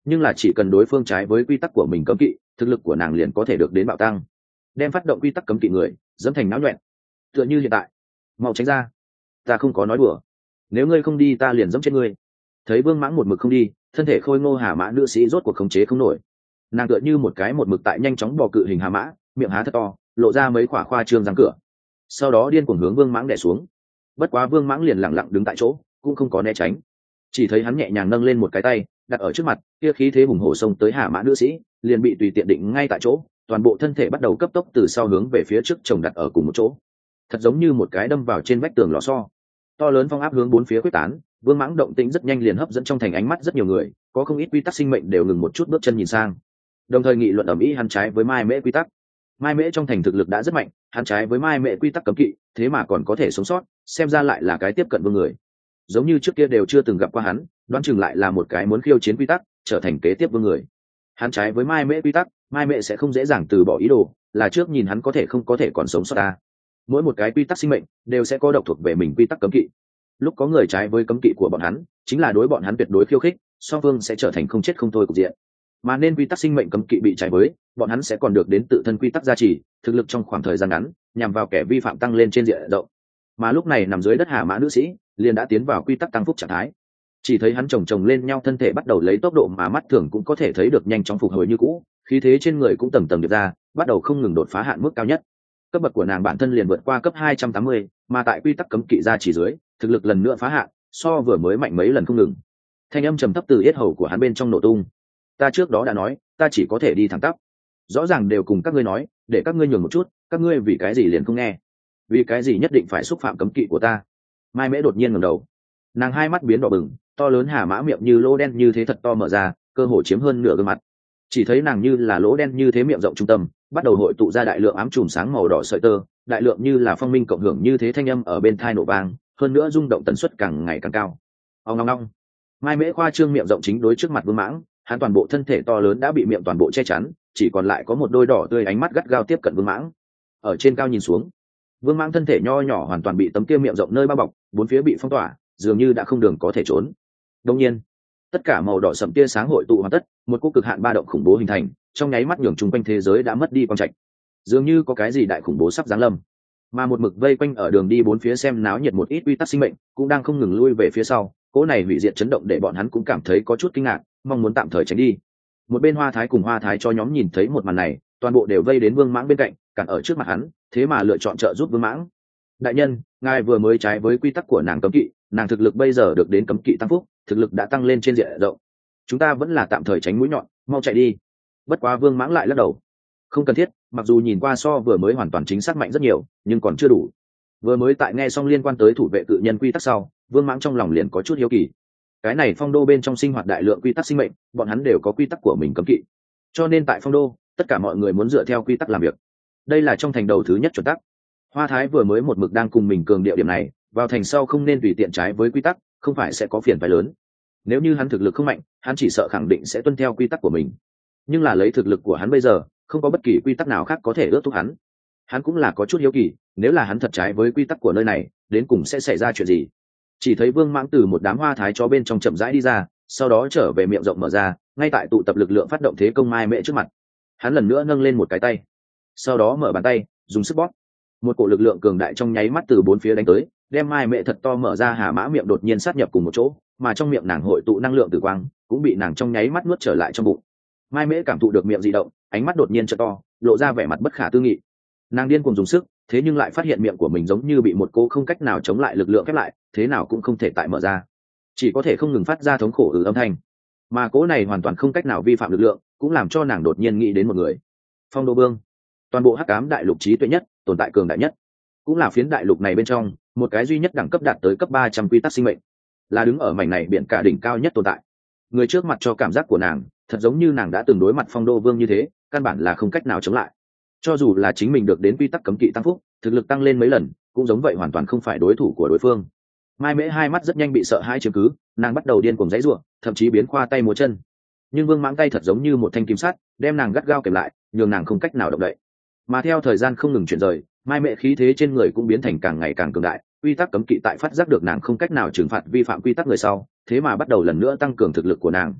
nhưng là chỉ cần đối phương trái với quy tắc của mình cấm kỵ, thực lực của nàng liền có thể được đến bạo tăng, đem phát động quy tắc cấm kỵ người dẫm thành náo nhuẹn. Tựa như hiện tại, mau tránh ra, ta không có nói đùa, nếu ngươi không đi ta liền dẫm chết ngươi. Thấy Vương Mãng một mực không đi, thân thể khôi ngô hà mã nữ sĩ rốt cuộc khống chế không nổi, nàng tựa như một cái một mực tại nhanh chóng bò cự hình hà mã, miệng há thật to, lộ ra mấy khỏa khoa trương răng cửa, sau đó điên cuồng hướng Vương Mãng đè xuống. Bất quá Vương Mãng liền lặng lặng đứng tại chỗ, cũng không có né tránh, chỉ thấy hắn nhẹ nhàng nâng lên một cái tay đặt ở trước mặt, kia khí thế hùng hổ xông tới hà mã nữ sĩ liền bị tùy tiện định ngay tại chỗ, toàn bộ thân thể bắt đầu cấp tốc từ sau hướng về phía trước chồng đặt ở cùng một chỗ, thật giống như một cái đâm vào trên vách tường lò xo. To lớn phong áp hướng bốn phía quyết tán, Vương Mãng động tĩnh rất nhanh liền hấp dẫn trong thành ánh mắt rất nhiều người, có không ít quy tắc sinh mệnh đều ngừng một chút bước chân nhìn sang, đồng thời nghị luận ầm ĩ hắn trái với Mai Mễ quy tắc. Mai Mễ trong thành thực lực đã rất mạnh, hắn trái với Mai Mễ quy tắc cấm kỵ, thế mà còn có thể sống sót, xem ra lại là cái tiếp cận vương người. Giống như trước kia đều chưa từng gặp qua hắn, đoán chừng lại là một cái muốn khiêu chiến quy tắc, trở thành kế tiếp vương người. Hắn trái với Mai Mễ quy tắc, Mai Mễ sẽ không dễ dàng từ bỏ ý đồ, là trước nhìn hắn có thể không có thể còn sống sót ta. Mỗi một cái quy tắc sinh mệnh đều sẽ có độc thuộc về mình quy tắc cấm kỵ. Lúc có người trái với cấm kỵ của bọn hắn, chính là đối bọn hắn tuyệt đối khiêu khích, song phương sẽ trở thành không chết không thôi cục diện. Mà nên quy tắc sinh mệnh cấm kỵ bị trái với, bọn hắn sẽ còn được đến tự thân quy tắc gia trì, thực lực trong khoảng thời gian ngắn, nhằm vào kẻ vi phạm tăng lên trên diện rộng. Mà lúc này nằm dưới đất hà mã nữ sĩ liền đã tiến vào quy tắc tăng phúc trạng thái, chỉ thấy hắn chồng lên nhau thân thể bắt đầu lấy tốc độ mà mắt thường cũng có thể thấy được nhanh chóng phục hồi như cũ, khí thế trên người cũng tầng tầng được ra, bắt đầu không ngừng đột phá hạn mức cao nhất. Cấp bậc của nàng bản thân liền vượt qua cấp 280, mà tại quy tắc cấm kỵ gia chỉ dưới, thực lực lần nữa phá hạn, so vừa mới mạnh mấy lần không ngừng. Thanh âm trầm thấp từ yết hầu của hắn bên trong nổ tung. Ta trước đó đã nói, ta chỉ có thể đi thẳng tắp. Rõ ràng đều cùng các ngươi nói, để các ngươi nhường một chút, các ngươi vì cái gì liền không nghe? Vì cái gì nhất định phải xúc phạm cấm kỵ của ta? Mai Mễ đột nhiên ngẩng đầu, nàng hai mắt biến đỏ bừng, to lớn hà mã miệng như lỗ đen như thế thật to mở ra, cơ hồ chiếm hơn nửa gương mặt. Chỉ thấy nàng như là lỗ đen như thế miệng rộng trung tâm, bắt đầu hội tụ ra đại lượng ám chùm sáng màu đỏ sợi tơ, đại lượng như là phong minh cộng hưởng như thế thanh âm ở bên tai nổ vang, hơn nữa rung động tần suất càng ngày càng cao. Ong ong ong. Mai Mễ khoa trương miệng rộng chính đối trước mặt Vương Mãng, hắn toàn bộ thân thể to lớn đã bị miệng toàn bộ che chắn, chỉ còn lại có một đôi đỏ tươi ánh mắt gắt gao tiếp cận Vương Mãng. Ở trên cao nhìn xuống, Vương Mãng thân thể nho nhỏ hoàn toàn bị tấm kia miệng rộng nơi bao bọc, bốn phía bị phong tỏa, dường như đã không đường có thể trốn. Đương nhiên, tất cả màu đỏ sẫm tia sáng hội tụ hoàn tất, một cú cực hạn ba động khủng bố hình thành, trong nháy mắt nhường chung quanh thế giới đã mất đi quang trạch, dường như có cái gì đại khủng bố sắp giáng lâm. Mà một mực vây quanh ở đường đi bốn phía xem náo nhiệt một ít quy tắc sinh mệnh cũng đang không ngừng lui về phía sau, cỗ này hủy diệt chấn động để bọn hắn cũng cảm thấy có chút kinh ngạc, mong muốn tạm thời tránh đi. Một bên Hoa Thái cùng Hoa Thái cho nhóm nhìn thấy một màn này, toàn bộ đều vây đến Vương Mãng bên cạnh, cản ở trước mặt hắn, thế mà lựa chọn trợ giúp Vương Mãng. Đại nhân, ngài vừa mới trái với quy tắc của nàng cấm kỵ, nàng thực lực bây giờ được đến cấm kỵ tăng phúc, thực lực đã tăng lên trên diện rộng, chúng ta vẫn là tạm thời tránh mũi nhọn, mau chạy đi. Bất quá Vương Mãng lại lắc đầu, không cần thiết, mặc dù nhìn qua so vừa mới hoàn toàn chính xác mạnh rất nhiều, nhưng còn chưa đủ. Vừa mới tại nghe xong liên quan tới thủ vệ cự nhân quy tắc sau, Vương Mãng trong lòng liền có chút hiếu kỳ. Cái này phong đô bên trong sinh hoạt đại lượng quy tắc sinh mệnh, bọn hắn đều có quy tắc của mình cấm kỵ, cho nên tại phong đô tất cả mọi người muốn dựa theo quy tắc làm việc, đây là trong thành đầu thứ nhất chuẩn tắc. Hoa Thái vừa mới một mực đang cùng mình cường điệu điểm này, vào thành sau không nên tùy tiện trái với quy tắc, không phải sẽ có phiền phái lớn. Nếu như hắn thực lực không mạnh, hắn chỉ sợ khẳng định sẽ tuân theo quy tắc của mình, nhưng là lấy thực lực của hắn bây giờ, không có bất kỳ quy tắc nào khác có thể ước thúc hắn. Hắn cũng là có chút hiếu kỳ, nếu là hắn thật trái với quy tắc của nơi này, đến cùng sẽ xảy ra chuyện gì. Chỉ thấy Vương Mãng từ một đám hoa thái chó bên trong chậm rãi đi ra, sau đó trở về miệng rộng mở ra, ngay tại tụ tập lực lượng phát động thế công Mai Mễ trước mặt. Hắn lần nữa nâng lên một cái tay, sau đó mở bàn tay, dùng sức bóp. Một cổ lực lượng cường đại trong nháy mắt từ bốn phía đánh tới, đem Mai Mễ thật to mở ra hà mã miệng đột nhiên sát nhập cùng một chỗ, mà trong miệng nàng hội tụ năng lượng tử quang, cũng bị nàng trong nháy mắt nuốt trở lại trong bụng. Mai Mễ cảm thụ được miệng dị động, ánh mắt đột nhiên trợ to, lộ ra vẻ mặt bất khả tư nghị. Nàng điên cuồng dùng sức, thế nhưng lại phát hiện miệng của mình giống như bị một cô không cách nào chống lại lực lượng khép lại, thế nào cũng không thể tại mở ra, chỉ có thể không ngừng phát ra thống khổ âm thanh. Mà cố này hoàn toàn không cách nào vi phạm lực lượng, cũng làm cho nàng đột nhiên nghĩ đến một người, Phong Đô Vương. Toàn bộ hắc ám đại lục trí tuệ nhất, tồn tại cường đại nhất, cũng là phiến đại lục này bên trong một cái duy nhất đẳng cấp đạt tới cấp 300 quy tắc sinh mệnh, là đứng ở mảnh này biển cả đỉnh cao nhất tồn tại. Người trước mặt cho cảm giác của nàng thật giống như nàng đã từng đối mặt Phong Đô Vương như thế, căn bản là không cách nào chống lại. Cho dù là chính mình được đến quy tắc cấm kỵ tăng phúc, thực lực tăng lên mấy lần, cũng giống vậy hoàn toàn không phải đối thủ của đối phương. Mai Mễ hai mắt rất nhanh bị sợ hãi chiếm cứ, nàng bắt đầu điên cuồng giãy giụa, thậm chí biến khoa tay múa chân. Nhưng Vương Mãng tay thật giống như một thanh kim sắt, đem nàng gắt gao kềm lại, nhường nàng không cách nào động đậy. Mà theo thời gian không ngừng chuyển rời, Mai Mễ khí thế trên người cũng biến thành càng ngày càng cường đại, quy tắc cấm kỵ tại phát giác được nàng không cách nào trừng phạt vi phạm quy tắc người sau, thế mà bắt đầu lần nữa tăng cường thực lực của nàng.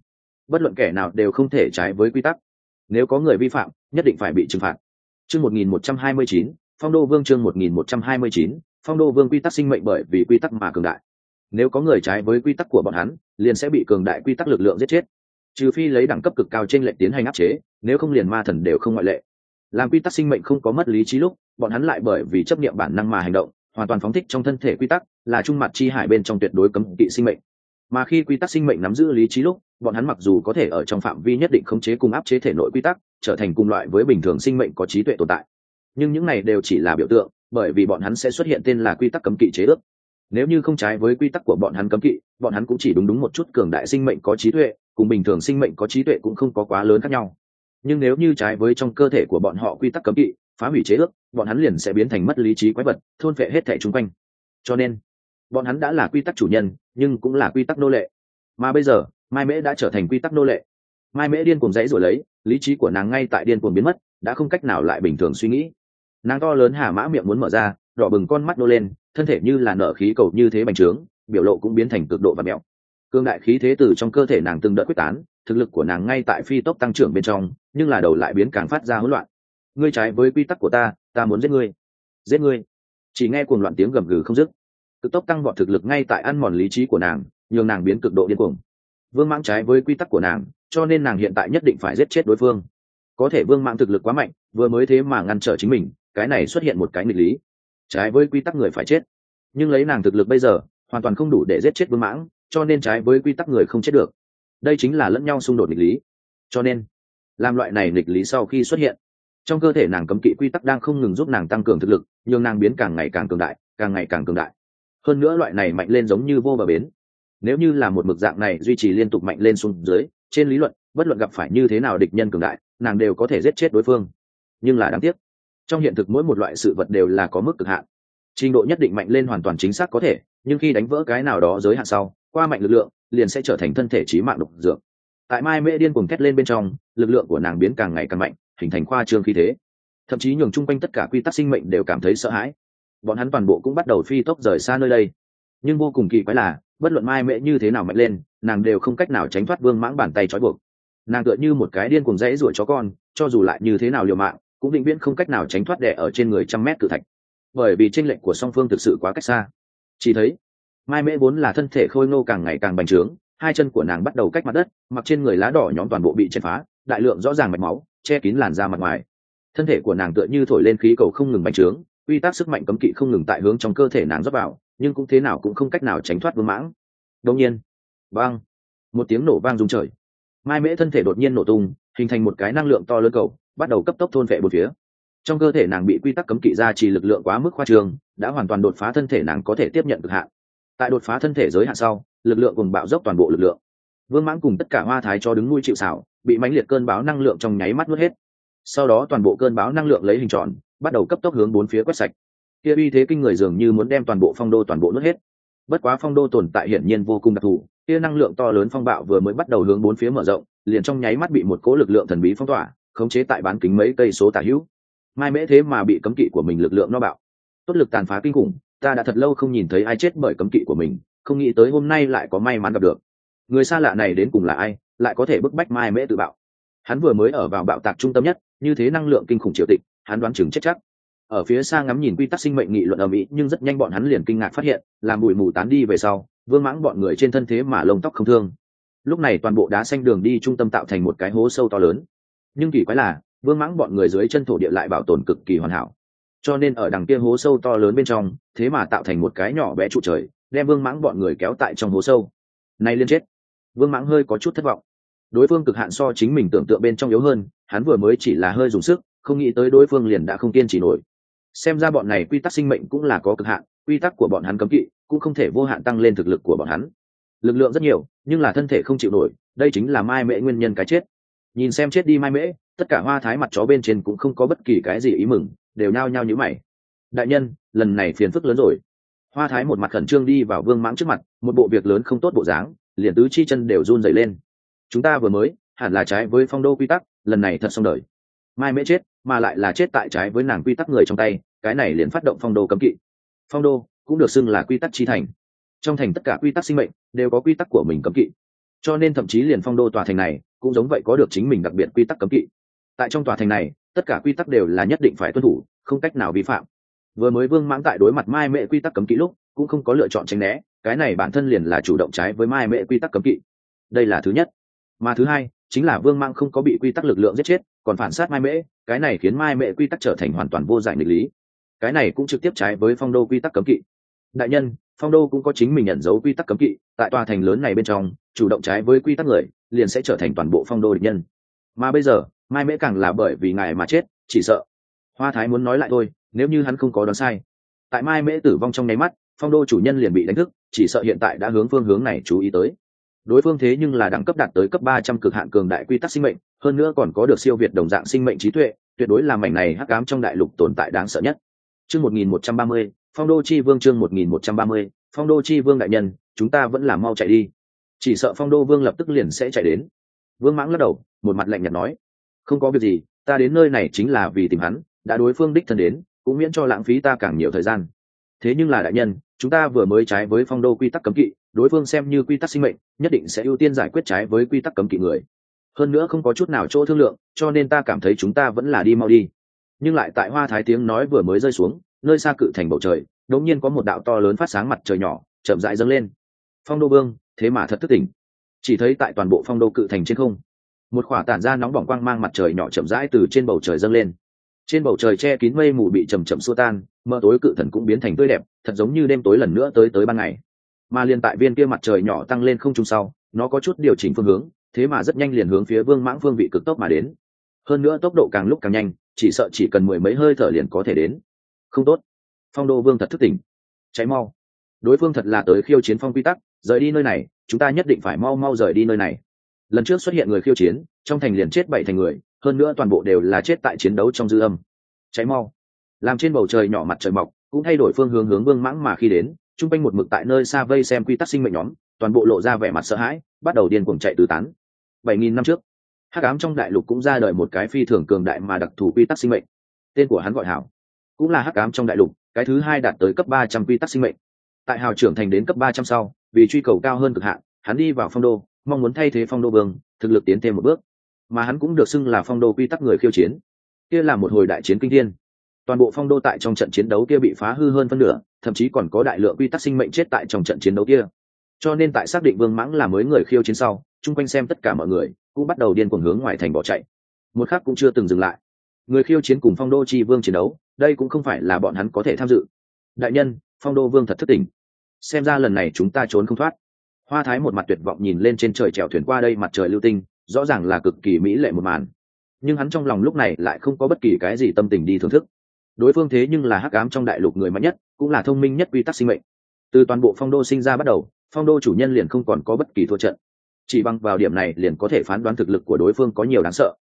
bất luận kẻ nào đều không thể trái với quy tắc. Nếu có người vi phạm, nhất định phải bị trừng phạt. Chương 1129, Phong Đô Vương. Chương 1129, Phong Đô Vương. Quy tắc sinh mệnh bởi vì quy tắc mà cường đại. Nếu có người trái với quy tắc của bọn hắn, liền sẽ bị cường đại quy tắc lực lượng giết chết. Trừ phi lấy đẳng cấp cực cao trên lệnh tiến hành áp chế, nếu không liền ma thần đều không ngoại lệ. Làm quy tắc sinh mệnh không có mất lý trí lúc, bọn hắn lại bởi vì chấp niệm bản năng mà hành động, hoàn toàn phóng thích trong thân thể quy tắc, là trung mặt chi hải bên trong tuyệt đối cấm kỵ sinh mệnh. Mà khi quy tắc sinh mệnh nắm giữ lý trí lúc, bọn hắn mặc dù có thể ở trong phạm vi nhất định khống chế cùng áp chế thể nội quy tắc, trở thành cùng loại với bình thường sinh mệnh có trí tuệ tồn tại. Nhưng những này đều chỉ là biểu tượng, bởi vì bọn hắn sẽ xuất hiện tên là quy tắc cấm kỵ chế ước. Nếu như không trái với quy tắc của bọn hắn cấm kỵ, bọn hắn cũng chỉ đúng một chút cường đại sinh mệnh có trí tuệ, cùng bình thường sinh mệnh có trí tuệ cũng không có quá lớn khác nhau. Nhưng nếu như trái với trong cơ thể của bọn họ quy tắc cấm kỵ, phá hủy chế ước, bọn hắn liền sẽ biến thành mất lý trí quái vật, thôn phệ hết thảy xung quanh. Cho nên, bọn hắn đã là quy tắc chủ nhân, nhưng cũng là quy tắc nô lệ. Mà bây giờ, Mai Mễ đã trở thành quy tắc nô lệ. Mai Mễ điên cuồng dãy rồi lấy, lý trí của nàng ngay tại điên cuồng biến mất, đã không cách nào lại bình thường suy nghĩ. Nàng to lớn hà mã miệng muốn mở ra, đỏ bừng con mắt nô lên, thân thể như là nở khí cầu như thế bành trướng, biểu lộ cũng biến thành cực độ và mèo. Cương đại khí thế từ trong cơ thể nàng từng đợt quyết tán, thực lực của nàng ngay tại phi tốc tăng trưởng bên trong, nhưng là đầu lại biến càng phát ra hỗn loạn. Ngươi trái với quy tắc của ta muốn giết ngươi. Giết ngươi. Chỉ nghe cuồng loạn tiếng gầm gừ không dứt. Cực tốc tăng vọt thực lực ngay tại ăn mòn lý trí của nàng, nhường nàng biến cực độ điên cuồng. Vương Mãng trái với quy tắc của nàng, cho nên nàng hiện tại nhất định phải giết chết đối phương. Có thể Vương Mãng thực lực quá mạnh, vừa mới thế mà ngăn trở chính mình, cái này xuất hiện một cái nghịch lý. Trái với quy tắc người phải chết, nhưng lấy nàng thực lực bây giờ, hoàn toàn không đủ để giết chết Vương Mãng, cho nên trái với quy tắc người không chết được. Đây chính là lẫn nhau xung đột nghịch lý. Cho nên, làm loại này nghịch lý sau khi xuất hiện, trong cơ thể nàng cấm kỵ quy tắc đang không ngừng giúp nàng tăng cường thực lực, nhường nàng biến càng ngày càng cường đại, càng ngày càng cường đại. Hơn nữa loại này mạnh lên giống như vô bờ bến. Nếu như là một mực dạng này duy trì liên tục mạnh lên xuống dưới, trên lý luận, bất luận gặp phải như thế nào địch nhân cường đại, nàng đều có thể giết chết đối phương. Nhưng là đáng tiếc, trong hiện thực mỗi một loại sự vật đều là có mức cực hạn. Trình độ nhất định mạnh lên hoàn toàn chính xác có thể, nhưng khi đánh vỡ cái nào đó giới hạn sau, qua mạnh lực lượng, liền sẽ trở thành thân thể chí mạng độc dược. Tại Mai Mễ điên cuồng thét lên bên trong, lực lượng của nàng biến càng ngày càng mạnh, hình thành khoa trương khí thế, thậm chí nhường chung quanh tất cả quy tắc sinh mệnh đều cảm thấy sợ hãi. Bọn hắn toàn bộ cũng bắt đầu phi tốc rời xa nơi đây. Nhưng vô cùng kỳ quái là, bất luận Mai Mễ như thế nào mạnh lên, nàng đều không cách nào tránh thoát Vương Mãng bàn tay trói buộc. Nàng tựa như một cái điên cuồng dãy ruổi chó con, cho dù lại như thế nào liều mạng, cũng vĩnh viễn không cách nào tránh thoát đè ở trên người trăm mét cự thạch. Bởi vì chênh lệch của song phương thực sự quá cách xa. Chỉ thấy, Mai Mễ vốn là thân thể khôi ngô càng ngày càng bành trướng, hai chân của nàng bắt đầu cách mặt đất, mặc trên người lá đỏ nhóm toàn bộ bị chèn phá, đại lượng rõ ràng mạch máu che kín làn da mặt ngoài. Thân thể của nàng tựa như thổi lên khí cầu không ngừng bành trướng, quy tắc sức mạnh cấm kỵ không ngừng tại hướng trong cơ thể nàng rót vào, nhưng cũng thế nào cũng không cách nào tránh thoát Vương Mãng. Đột nhiên, bang, một tiếng nổ vang rung trời. Mai Mễ thân thể đột nhiên nổ tung, hình thành một cái năng lượng to lớn cầu, bắt đầu cấp tốc thôn vệ bốn phía. Trong cơ thể nàng bị quy tắc cấm kỵ gia trì lực lượng quá mức khoa trương, đã hoàn toàn đột phá thân thể nàng có thể tiếp nhận cực hạn. Tại đột phá thân thể giới hạn sau, lực lượng cùng bạo dốc toàn bộ lực lượng. Vương Mãng cùng tất cả hoa thái cho đứng nuôi chịu sào, bị mãnh liệt cơn bão năng lượng trong nháy mắt nuốt hết. Sau đó toàn bộ cơn bão năng lượng lấy hình tròn, bắt đầu cấp tốc hướng bốn phía quét sạch. Kia uy thế kinh người dường như muốn đem toàn bộ phong đô toàn bộ nuốt hết. Bất quá phong đô tồn tại hiển nhiên vô cùng đặc thù, kia năng lượng to lớn phong bạo vừa mới bắt đầu hướng bốn phía mở rộng, liền trong nháy mắt bị một cỗ lực lượng thần bí phong tỏa, khống chế tại bán kính mấy cây số tả hữu. Mai Mễ thế mà bị cấm kỵ của mình lực lượng nó bạo. Tốt lực tàn phá kinh khủng, ta đã thật lâu không nhìn thấy ai chết bởi cấm kỵ của mình, không nghĩ tới hôm nay lại có may mắn gặp được. Người xa lạ này đến cùng là ai, lại có thể bức bách Mai Mễ tự bạo? Hắn vừa mới ở vào bạo tạc trung tâm nhất, như thế năng lượng kinh khủng triều tịch, hắn đoán chừng chết chắc. Ở phía xa ngắm nhìn quy tắc sinh mệnh nghị luận ầm ĩ, nhưng rất nhanh bọn hắn liền kinh ngạc phát hiện, làm bụi mù tán đi về sau, Vương Mãng bọn người trên thân thế mà lông tóc không thương. Lúc này toàn bộ đá xanh đường đi trung tâm tạo thành một cái hố sâu to lớn. Nhưng kỳ quái là, Vương Mãng bọn người dưới chân thổ địa lại bảo tồn cực kỳ hoàn hảo. Cho nên ở đằng kia hố sâu to lớn bên trong, thế mà tạo thành một cái nhỏ bé trụ trời, đem Vương Mãng bọn người kéo tại trong hố sâu. Này liên chết. Vương Mãng hơi có chút thất vọng. Đối phương cực hạn so chính mình tưởng tượng bên trong yếu hơn, hắn vừa mới chỉ là hơi dùng sức, không nghĩ tới đối phương liền đã không kiên trì nổi. Xem ra bọn này quy tắc sinh mệnh cũng là có cực hạn, quy tắc của bọn hắn cấm kỵ cũng không thể vô hạn tăng lên thực lực của bọn hắn. Lực lượng rất nhiều, nhưng là thân thể không chịu nổi, đây chính là Mai Mễ nguyên nhân cái chết. Nhìn xem chết đi Mai Mễ, tất cả hoa thái mặt chó bên trên cũng không có bất kỳ cái gì ý mừng, đều nhao nhao nhíu mày. Đại nhân, lần này phiền phức lớn rồi. Hoa thái một mặt khẩn trương đi vào Vương Mãng trước mặt, một bộ việc lớn không tốt bộ dáng, liền tứ chi chân đều run rẩy lên. Chúng ta vừa mới hẳn là trái với phong đô quy tắc, lần này thật xong đời. Mai Mễ chết, mà lại là chết tại trái với nàng quy tắc người trong tay, cái này liền phát động phong đô cấm kỵ. Phong đô cũng được xưng là quy tắc chi thành. Trong thành tất cả quy tắc sinh mệnh đều có quy tắc của mình cấm kỵ. cho nên thậm chí liền phong đô tòa thành này cũng giống vậy có được chính mình đặc biệt quy tắc cấm kỵ. Tại trong tòa thành này tất cả quy tắc đều là nhất định phải tuân thủ, không cách nào vi phạm. Vừa mới Vương Mãng tại đối mặt Mai Mễ quy tắc cấm kỵ lúc cũng không có lựa chọn tránh né, cái này bản thân liền là chủ động trái với Mai Mễ quy tắc cấm kỵ. Đây là thứ nhất. Mà thứ hai chính là Vương Mãng không có bị quy tắc lực lượng giết chết, còn phản sát Mai Mễ, cái này khiến Mai Mễ quy tắc trở thành hoàn toàn vô giải nghịch lý. Cái này cũng trực tiếp trái với phong đô quy tắc cấm kỵ. Đại nhân, phong đô cũng có chính mình nhận dấu quy tắc cấm kỵ, tại tòa thành lớn này bên trong chủ động trái với quy tắc người liền sẽ trở thành toàn bộ phong đô địch nhân. Mà bây giờ Mai Mễ càng là bởi vì ngài mà chết, chỉ sợ. Hoa Thái muốn nói lại thôi, nếu như hắn không có đoán sai, tại Mai Mễ tử vong trong nháy mắt phong đô chủ nhân liền bị đánh thức, chỉ sợ hiện tại đã hướng phương hướng này chú ý tới. Đối phương thế nhưng là đẳng cấp đạt tới cấp 300 cực hạn cường đại quy tắc sinh mệnh, hơn nữa còn có được siêu việt đồng dạng sinh mệnh trí tuệ, tuyệt đối là mảnh này hắc ám trong đại lục tồn tại đáng sợ nhất. Chương 1130, Phong đô chi vương. Chương 1130, Phong đô chi vương đại nhân, chúng ta vẫn là mau chạy đi. Chỉ sợ Phong đô vương lập tức liền sẽ chạy đến. Vương Mãng lắc đầu, một mặt lạnh nhạt nói, không có việc gì, ta đến nơi này chính là vì tìm hắn, đã đối phương đích thân đến, cũng miễn cho lãng phí ta càng nhiều thời gian. Thế nhưng là đại nhân, chúng ta vừa mới trái với phong đô quy tắc cấm kỵ, đối phương xem như quy tắc sinh mệnh, nhất định sẽ ưu tiên giải quyết trái với quy tắc cấm kỵ người. Hơn nữa không có chút nào chỗ thương lượng, cho nên ta cảm thấy chúng ta vẫn là đi mau đi. Nhưng lại tại Hoa Thái tiếng nói vừa mới rơi xuống, nơi xa cự thành bầu trời, đột nhiên có một đạo to lớn phát sáng mặt trời nhỏ, chậm rãi dâng lên. Phong đô vương, thế mà thật thức tỉnh. Chỉ thấy tại toàn bộ phong đô cự thành trên không, một khỏa tản ra nóng bỏng quang mang mặt trời nhỏ chậm rãi từ trên bầu trời dâng lên. Trên bầu trời che kín mây mù bị chậm chậm xua tan, mờ tối cự thần cũng biến thành tươi đẹp, thật giống như đêm tối lần nữa tới ban ngày. Mà liên tại viên kia mặt trời nhỏ tăng lên không trung sau, nó có chút điều chỉnh phương hướng, thế mà rất nhanh liền hướng phía Vương Mãng phương vị cực tốc mà đến. Hơn nữa tốc độ càng lúc càng nhanh, chỉ sợ chỉ cần mười mấy hơi thở liền có thể đến. Không tốt, Phong đô vương thật thức tỉnh, cháy mau. Đối phương thật là tới khiêu chiến phong quy tắc, rời đi nơi này, chúng ta nhất định phải mau rời đi nơi này. Lần trước xuất hiện người khiêu chiến, trong thành liền chết 7 thành người, hơn nữa toàn bộ đều là chết tại chiến đấu trong dư âm. Cháy mau. Làm trên bầu trời nhỏ mặt trời mọc cũng thay đổi phương hướng Vương Mãng mà khi đến, trung quanh một mực tại nơi xa vây xem quy tắc sinh mệnh nhóm, toàn bộ lộ ra vẻ mặt sợ hãi, bắt đầu điên cuồng chạy tứ tán. 7000 năm trước, hắc ám trong đại lục cũng ra đời một cái phi thường cường đại mà đặc thù quy tắc sinh mệnh. Tên của hắn gọi Hào, cũng là hắc ám trong đại lục cái thứ hai đạt tới cấp 300 quy tắc sinh mệnh. Tại Hào trưởng thành đến cấp 300 sau, vì truy cầu cao hơn cực hạn, hắn đi vào phong đô, mong muốn thay thế phong đô vương, thực lực tiến thêm một bước. Mà hắn cũng được xưng là phong đô quy tắc người khiêu chiến. Kia là một hồi đại chiến kinh thiên. Toàn bộ phong đô tại trong trận chiến đấu kia bị phá hư hơn phân nửa, thậm chí còn có đại lượng quy tắc sinh mệnh chết tại trong trận chiến đấu kia. Cho nên tại xác định Vương Mãng là mới người khiêu chiến sau, chung quanh xem tất cả mọi người cũng bắt đầu điên cuồng hướng ngoài thành bỏ chạy. Một khắc cũng chưa từng dừng lại. Người khiêu chiến cùng phong đô chi vương chiến đấu, đây cũng không phải là bọn hắn có thể tham dự. Đại nhân, phong đô vương thật thất tình, xem ra lần này chúng ta trốn không thoát. Hoa Thái một mặt tuyệt vọng nhìn lên trên trời chèo thuyền qua đây mặt trời lưu tinh, rõ ràng là cực kỳ mỹ lệ một màn, nhưng hắn trong lòng lúc này lại không có bất kỳ cái gì tâm tình đi thưởng thức. Đối phương thế nhưng là hắc ám trong đại lục người mạnh nhất, cũng là thông minh nhất quy tắc sinh mệnh. Từ toàn bộ phong đô sinh ra bắt đầu, phong đô chủ nhân liền không còn có bất kỳ thua trận. Chỉ bằng vào điểm này liền có thể phán đoán thực lực của đối phương có nhiều đáng sợ.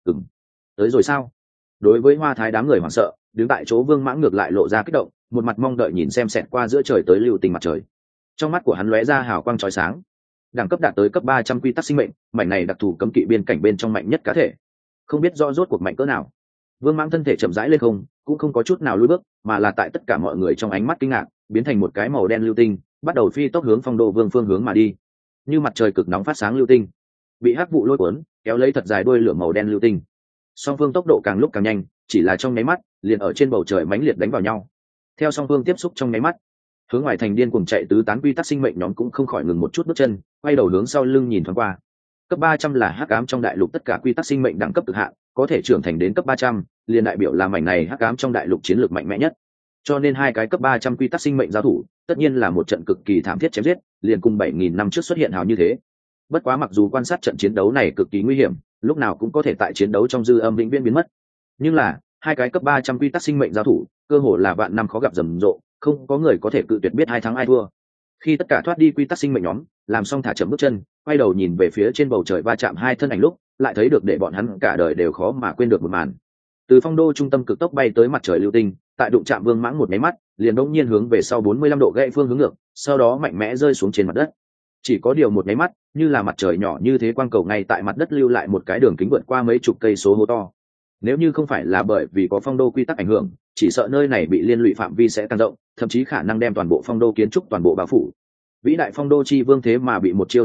Tới rồi sao? Đối với Hoa Thái đám người hoảng sợ, đứng tại chỗ Vương Mãng ngược lại lộ ra kích động, một mặt mong đợi nhìn xem xẹt qua giữa trời tới lưu tình mặt trời. Trong mắt của hắn lóe ra hào quang chói sáng. Đẳng cấp đạt tới cấp 300 quy tắc sinh mệnh, mảnh này đặc thù cấm kỵ biên cảnh bên trong mạnh nhất cá thể. Không biết rõ rốt cuộc mạnh cỡ nào. Vương Mãng thân thể chậm rãi lên không, cũng không có chút nào lùi bước, mà là tại tất cả mọi người trong ánh mắt kinh ngạc, biến thành một cái màu đen lưu tinh, bắt đầu phi tốc hướng phong đô vương phương hướng mà đi. Như mặt trời cực nóng phát sáng lưu tinh, bị hắc vụ lôi cuốn, kéo lấy thật dài đuôi lửa màu đen lưu tinh. Song phương tốc độ càng lúc càng nhanh, chỉ là trong nháy mắt, liền ở trên bầu trời mãnh liệt đánh vào nhau. Theo song phương tiếp xúc trong nháy mắt, hướng ngoài thành điên cuồng chạy tứ tán quy tắc sinh mệnh nhóm cũng không khỏi ngừng một chút bước chân, quay đầu hướng sau lưng nhìn thoáng qua. Cấp 300 là hắc ám trong đại lục tất cả quy tắc sinh mệnh đẳng cấp cực hạn, có thể trưởng thành đến cấp 300, liền đại biểu là mảnh này hắc ám trong đại lục chiến lược mạnh mẽ nhất. Cho nên hai cái cấp 300 quy tắc sinh mệnh giao thủ, tất nhiên là một trận cực kỳ thảm thiết chém giết, liền cùng 7000 năm trước xuất hiện hào như thế. Bất quá mặc dù quan sát trận chiến đấu này cực kỳ nguy hiểm, lúc nào cũng có thể tại chiến đấu trong dư âm vĩnh viễn biến mất. Nhưng là, hai cái cấp 300 quy tắc sinh mệnh giao thủ, cơ hồ là vạn năm khó gặp rầm rộ, không có người có thể cự tuyệt biết ai thắng ai thua. Khi tất cả thoát đi quy tắc sinh mệnh nhóm, làm xong thả chậm bước chân, quay đầu nhìn về phía trên bầu trời va chạm hai thân ảnh lúc, lại thấy được để bọn hắn cả đời đều khó mà quên được một màn. Từ phong đô trung tâm cực tốc bay tới mặt trời lưu tinh, tại đụng chạm Vương Mãng một máy mắt, liền đột nhiên hướng về sau 45 độ gãy phương hướng ngược, sau đó mạnh mẽ rơi xuống trên mặt đất. Chỉ có điều một máy mắt, như là mặt trời nhỏ như thế quang cầu ngay tại mặt đất lưu lại một cái đường kính vượt qua mấy chục cây số hố to. Nếu như không phải là bởi vì có phong đô quy tắc ảnh hưởng, chỉ sợ nơi này bị liên lụy phạm vi sẽ tăng rộng, thậm chí khả năng đem toàn bộ phong đô kiến trúc toàn bộ bao phủ. Vĩ đại phong đô chi vương thế mà bị một chiêu đánh lui,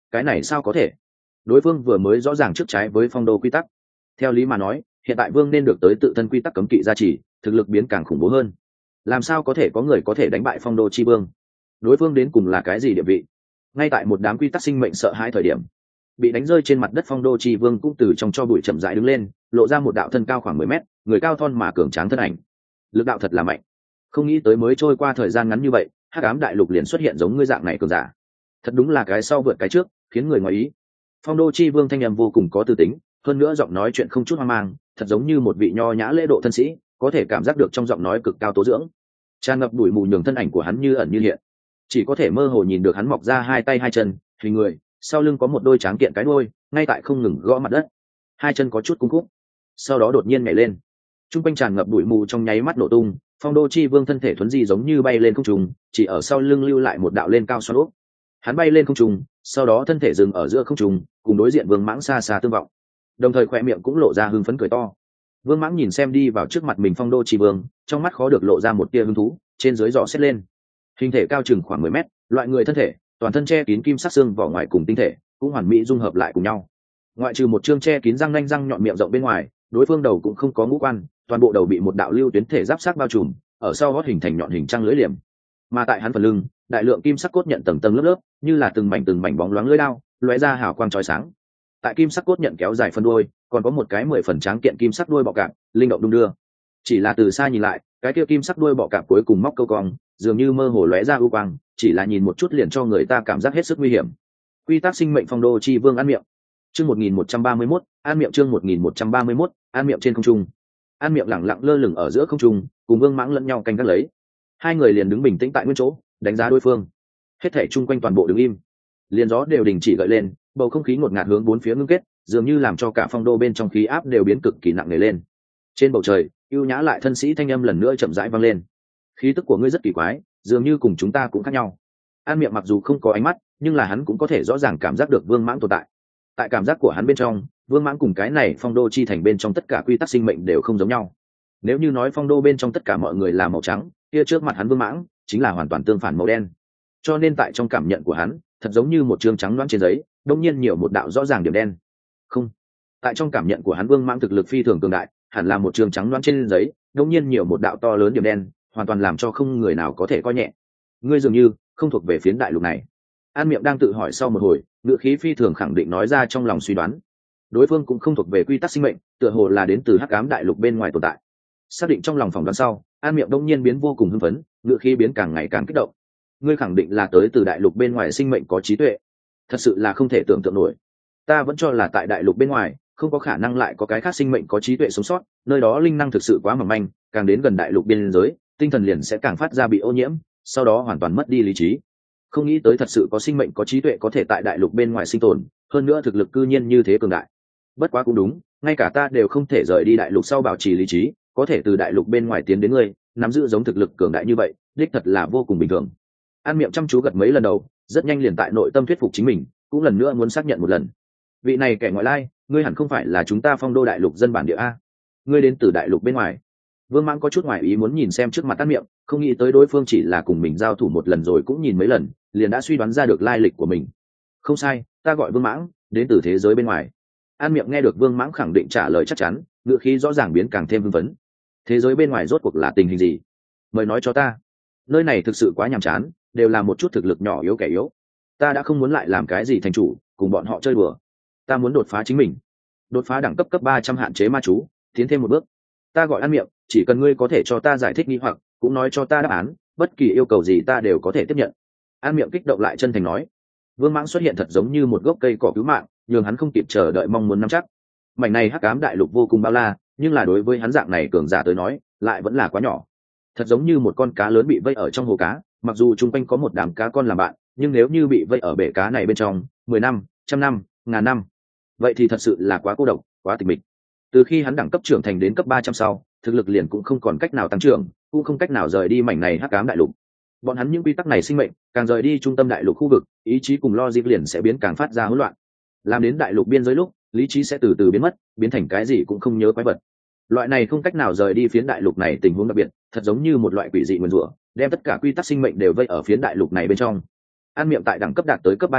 cái này sao có thể? Đối phương vừa mới rõ ràng trước trái với phong đô quy tắc. Theo lý mà nói, hiện tại vương nên được tới tự thân quy tắc cấm kỵ gia trì, thực lực biến càng khủng bố hơn. Làm sao có thể có người có thể đánh bại phong đô chi vương? Đối phương đến cùng là cái gì địa vị? Ngay tại một đám quy tắc sinh mệnh sợ hãi thời điểm, bị đánh rơi trên mặt đất phong đô chi vương cũng từ trong cho bụi chậm rãi đứng lên, lộ ra một đạo thân cao khoảng 10 mét, người cao thon mà cường tráng thân ảnh. Lực đạo thật là mạnh. Không nghĩ tới mới trôi qua thời gian ngắn như vậy, hắc ám đại lục liền xuất hiện giống ngươi dạng này cường giả. Thật đúng là cái sau vượt cái trước, khiến người ngoài ý. Phong đô chi vương thanh âm vô cùng có tư tính, hơn nữa giọng nói chuyện không chút hoang mang, thật giống như một vị nho nhã lễ độ thân sĩ, có thể cảm giác được trong giọng nói cực cao tố dưỡng. Tràn ngập bụi mù nhường thân ảnh của hắn như ẩn như hiện, chỉ có thể mơ hồ nhìn được hắn mọc ra hai tay hai chân, hình người, sau lưng có một đôi tráng kiện cái đuôi, ngay tại không ngừng gõ mặt đất. Hai chân có chút cung khúc, sau đó đột nhiên nhảy lên. Trung quanh tràn ngập bụi mù trong nháy mắt nổ tung, phong đô chi vương thân thể thuấn di giống như bay lên không trung, chỉ ở sau lưng lưu lại một đạo lên cao xoắn ốc. Hắn bay lên không trung, sau đó thân thể dừng ở giữa không trung, cùng đối diện vương mãng xa xa tương vọng, đồng thời khỏe miệng cũng lộ ra hưng phấn cười to. Vương mãng nhìn xem đi vào trước mặt mình phong đô chi vương, trong mắt khó được lộ ra một tia hứng thú, trên dưới dò xét lên. Hình thể cao chừng khoảng 10 mét, loại người thân thể, toàn thân che kín kim sắc xương vỏ ngoài cùng tinh thể, cũng hoàn mỹ dung hợp lại cùng nhau. Ngoại trừ một chương che kín răng nanh răng nhọn miệng rộng bên ngoài, đối phương đầu cũng không có ngũ quan, toàn bộ đầu bị một đạo lưu tuyến thể giáp sắc bao trùm, ở sau gót hình thành nhọn hình trăng lưỡi liềm. Mà tại hắn phần lưng, đại lượng kim sắc cốt nhận tầng tầng lớp lớp, như là từng mảnh bóng loáng lưỡi đao, lóe ra hào quang chói sáng. Tại kim sắc cốt nhận kéo dài phân đuôi, còn có một cái 10 phần tráng kiện kim sắc đuôi bọ cạp, linh động đung đưa. Chỉ là từ xa nhìn lại, cái kia kim sắc đuôi bọ cạp cuối cùng móc câu cong, dường như mơ hồ lóe ra ưu quang, chỉ là nhìn một chút liền cho người ta cảm giác hết sức nguy hiểm. Quy tắc sinh mệnh phong đô chi vương ăn miệng. Chương 1131, ăn miệng chương 1131, ăn miệng trên không trung. Ăn miệng lẳng lặng lơ lửng ở giữa không trung, cùng Vương Mãng lẫn nhau canh gác lấy. Hai người liền đứng bình tĩnh tại nguyên chỗ, đánh giá đối phương. Hết thảy chung quanh toàn bộ đứng im. Liền gió đều đình chỉ gợi lên, bầu không khí ngột ngạt hướng bốn phía ngưng kết, dường như làm cho cả phong đô bên trong khí áp đều biến cực kỳ nặng nề lên. Trên bầu trời, ưu nhã lại thân sĩ thanh âm lần nữa chậm rãi vang lên. Khí tức của ngươi rất kỳ quái, dường như cùng chúng ta cũng khác nhau. An Miệng mặc dù không có ánh mắt, nhưng là hắn cũng có thể rõ ràng cảm giác được Vương Mãng tồn tại. Tại cảm giác của hắn bên trong, Vương Mãng cùng cái này phong đô chi thành bên trong tất cả quy tắc sinh mệnh đều không giống nhau. Nếu như nói phong đô bên trong tất cả mọi người là màu trắng, kia trước mặt hắn Vương Mãng chính là hoàn toàn tương phản màu đen. Cho nên tại trong cảm nhận của hắn, thật giống như một chương trắng loãng trên giấy, đột nhiên nhiều một đạo rõ ràng điểm đen. Không, tại trong cảm nhận của hắn Vương Mãng thực lực phi thường cường đại, hẳn là một chương trắng loãng trên giấy, đột nhiên nhiều một đạo to lớn điểm đen, hoàn toàn làm cho không người nào có thể coi nhẹ. Ngươi dường như không thuộc về phiến đại lục này. An Miệng đang tự hỏi sau một hồi, ngữ khí phi thường khẳng định nói ra trong lòng suy đoán. Đối phương cũng không thuộc về quy tắc sinh mệnh, tựa hồ là đến từ hắc ám đại lục bên ngoài tồn tại. Xác định trong lòng phỏng đoán sau, An Miệng đông nhiên biến vô cùng hưng phấn, ngữ khí biến càng ngày càng kích động. Ngươi khẳng định là tới từ đại lục bên ngoài sinh mệnh có trí tuệ. Thật sự là không thể tưởng tượng nổi. Ta vẫn cho là tại đại lục bên ngoài không có khả năng lại có cái khác sinh mệnh có trí tuệ sống sót, nơi đó linh năng thực sự quá mỏng manh, càng đến gần đại lục biên giới, tinh thần liền sẽ càng phát ra bị ô nhiễm, sau đó hoàn toàn mất đi lý trí. Không nghĩ tới thật sự có sinh mệnh có trí tuệ có thể tại đại lục bên ngoài sinh tồn, hơn nữa thực lực cư nhiên như thế cường đại. Bất quá cũng đúng, ngay cả ta đều không thể rời đi đại lục sau bảo trì lý trí, có thể từ đại lục bên ngoài tiến đến ngươi, nắm giữ giống thực lực cường đại như vậy, đích thật là vô cùng bình thường. An Miệng chăm chú gật mấy lần đầu, rất nhanh liền tại nội tâm thuyết phục chính mình, cũng lần nữa muốn xác nhận một lần. Vị này kẻ ngoại lai, ngươi hẳn không phải là chúng ta phong đô đại lục dân bản địa a? Ngươi đến từ đại lục bên ngoài. Vương Mãng có chút ngoài ý muốn nhìn xem trước mặt An Miệng, không nghĩ tới đối phương chỉ là cùng mình giao thủ một lần rồi cũng nhìn mấy lần, liền đã suy đoán ra được lai lịch của mình. Không sai, ta gọi Vương Mãng, đến từ thế giới bên ngoài. An Miệng nghe được Vương Mãng khẳng định trả lời chắc chắn, ngữ khí rõ ràng biến càng thêm hưng phấn. Thế giới bên ngoài rốt cuộc là tình hình gì? Mời nói cho ta. Nơi này thực sự quá nhàm chán, đều là một chút thực lực nhỏ yếu kẻ yếu. Ta đã không muốn lại làm cái gì thành chủ, cùng bọn họ chơi đùa. Ta muốn đột phá chính mình, đột phá đẳng cấp 300 hạn chế ma chú, tiến thêm một bước. Ta gọi An Miệng, chỉ cần ngươi có thể cho ta giải thích nghi hoặc, cũng nói cho ta đáp án, bất kỳ yêu cầu gì ta đều có thể tiếp nhận. An Miệng kích động lại chân thành nói. Vương Mãng xuất hiện thật giống như một gốc cây cỏ cứu mạng, nhường hắn không kịp chờ đợi mong muốn nắm chắc. Mảnh này hắc ám đại lục vô cùng bao la, nhưng là đối với hắn dạng này cường giả tới nói, lại vẫn là quá nhỏ. Thật giống như một con cá lớn bị vây ở trong hồ cá, mặc dù chung quanh có một đám cá con làm bạn, nhưng nếu như bị vây ở bể cá này bên trong 10 năm, 100 năm, ngàn năm, vậy thì thật sự là quá cô độc, quá tịch mịch. Từ khi hắn đẳng cấp trưởng thành đến cấp 300 sau, thực lực liền cũng không còn cách nào tăng trưởng, cũng không cách nào rời đi mảnh này hắc ám đại lục. Bọn hắn những quy tắc này sinh mệnh, càng rời đi trung tâm đại lục khu vực, ý chí cùng logic liền sẽ biến càng phát ra hỗn loạn. Làm đến đại lục biên giới lúc, lý trí sẽ từ từ biến mất, biến thành cái gì cũng không nhớ quái vật. Loại này không cách nào rời đi phiến đại lục này tình huống đặc biệt, thật giống như một loại quỷ dị nguyên rủa, đem tất cả quy tắc sinh mệnh đều vây ở phiến đại lục này bên trong. An Miệng tại đẳng cấp đạt tới cấp 300,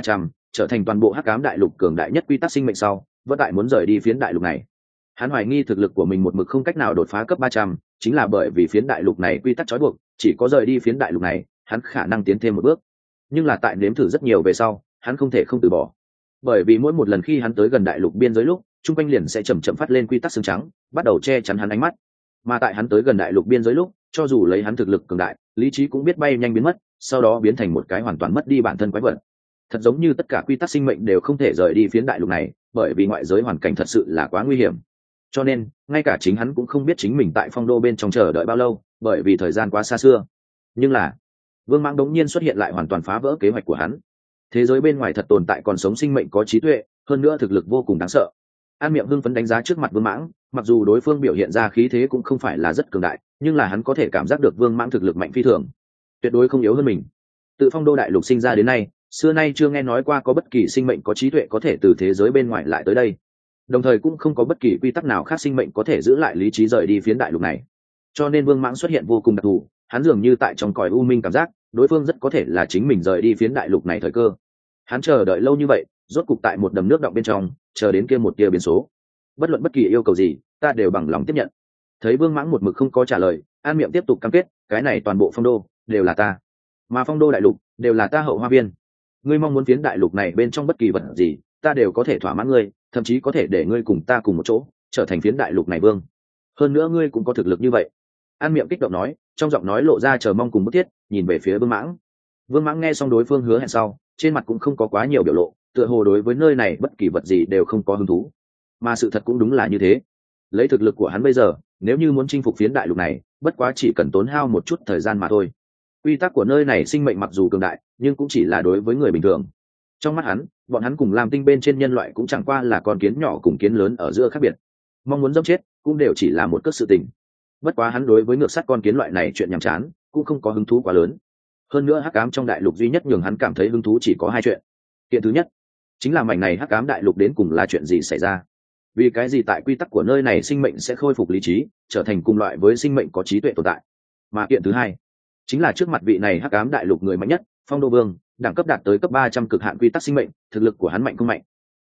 trở thành toàn bộ hắc ám đại lục cường đại nhất quy tắc sinh mệnh sau vẫn tại muốn rời đi phiến đại lục này. Hắn hoài nghi thực lực của mình một mực không cách nào đột phá cấp 300, chính là bởi vì phiến đại lục này quy tắc trói buộc, chỉ có rời đi phiến đại lục này hắn khả năng tiến thêm một bước. Nhưng là tại nếm thử rất nhiều về sau hắn không thể không từ bỏ, bởi vì mỗi một lần khi hắn tới gần đại lục biên giới lúc chung quanh liền sẽ chậm chậm phát lên quy tắc xương trắng, bắt đầu che chắn hắn ánh mắt. Mà tại hắn tới gần đại lục biên giới lúc, cho dù lấy hắn thực lực cường đại, lý trí cũng biết bay nhanh biến mất, sau đó biến thành một cái hoàn toàn mất đi bản thân quái vật. Thật giống như tất cả quy tắc sinh mệnh đều không thể rời đi phiến đại lục này, bởi vì ngoại giới hoàn cảnh thật sự là quá nguy hiểm. Cho nên ngay cả chính hắn cũng không biết chính mình tại phong đô bên trong chờ đợi bao lâu, bởi vì thời gian quá xa xưa. Nhưng là Vương Mãng đống nhiên xuất hiện lại hoàn toàn phá vỡ kế hoạch của hắn. Thế giới bên ngoài thật tồn tại còn sống sinh mệnh có trí tuệ, hơn nữa thực lực vô cùng đáng sợ. An Miệng hưng phấn đánh giá trước mặt Vương Mãng, mặc dù đối phương biểu hiện ra khí thế cũng không phải là rất cường đại, nhưng là hắn có thể cảm giác được Vương Mãng thực lực mạnh phi thường, tuyệt đối không yếu hơn mình. Tự phong đô đại lục sinh ra đến nay, xưa nay chưa nghe nói qua có bất kỳ sinh mệnh có trí tuệ có thể từ thế giới bên ngoài lại tới đây. Đồng thời cũng không có bất kỳ quy tắc nào khác sinh mệnh có thể giữ lại lý trí rời đi phiến đại lục này. Cho nên Vương Mãng xuất hiện vô cùng đặc thù, hắn dường như tại trong cõi u minh cảm giác, đối phương rất có thể là chính mình rời đi phiến đại lục này thời cơ. Hắn chờ đợi lâu như vậy, rốt cục tại một đầm nước đọng bên trong, chờ đến kia một tia biến số. Bất luận bất kỳ yêu cầu gì, ta đều bằng lòng tiếp nhận. Thấy Vương Mãng một mực không có trả lời, An Miệng tiếp tục cam kết, cái này toàn bộ phong đô đều là ta, mà phong đô đại lục đều là ta hậu hoa viên. Ngươi mong muốn phiến đại lục này bên trong bất kỳ vật gì, ta đều có thể thỏa mãn ngươi, thậm chí có thể để ngươi cùng ta cùng một chỗ trở thành phiến đại lục này vương. Hơn nữa ngươi cũng có thực lực như vậy. An Miệng kích động nói, trong giọng nói lộ ra chờ mong cùng bức thiết, nhìn về phía Vương Mãng. Vương Mãng nghe xong đối phương hứa hẹn sau, trên mặt cũng không có quá nhiều biểu lộ, tựa hồ đối với nơi này bất kỳ vật gì đều không có hứng thú. Mà sự thật cũng đúng là như thế. Lấy thực lực của hắn bây giờ, nếu như muốn chinh phục phiến đại lục này, bất quá chỉ cần tốn hao một chút thời gian mà thôi. Quy tắc của nơi này sinh mệnh mặc dù cường đại, nhưng cũng chỉ là đối với người bình thường. Trong mắt hắn, bọn hắn cùng Lam Tinh bên trên nhân loại cũng chẳng qua là con kiến nhỏ cùng kiến lớn ở giữa khác biệt. Mong muốn giẫm chết, cũng đều chỉ là một cước sự tình. Bất quá hắn đối với ngược sát con kiến loại này chuyện nhàm chán, cũng không có hứng thú quá lớn. Hơn nữa hắc ám trong đại lục duy nhất nhường hắn cảm thấy hứng thú chỉ có hai chuyện. Kiện thứ nhất, chính là mảnh này hắc ám đại lục đến cùng là chuyện gì xảy ra? Vì cái gì tại quy tắc của nơi này sinh mệnh sẽ khôi phục lý trí, trở thành cùng loại với sinh mệnh có trí tuệ tồn tại? Mà kiện thứ hai, chính là trước mặt vị này hắc ám đại lục người mạnh nhất, Phong Đô Vương, đẳng cấp đạt tới cấp 300 cực hạn quy tắc sinh mệnh, thực lực của hắn mạnh không mạnh?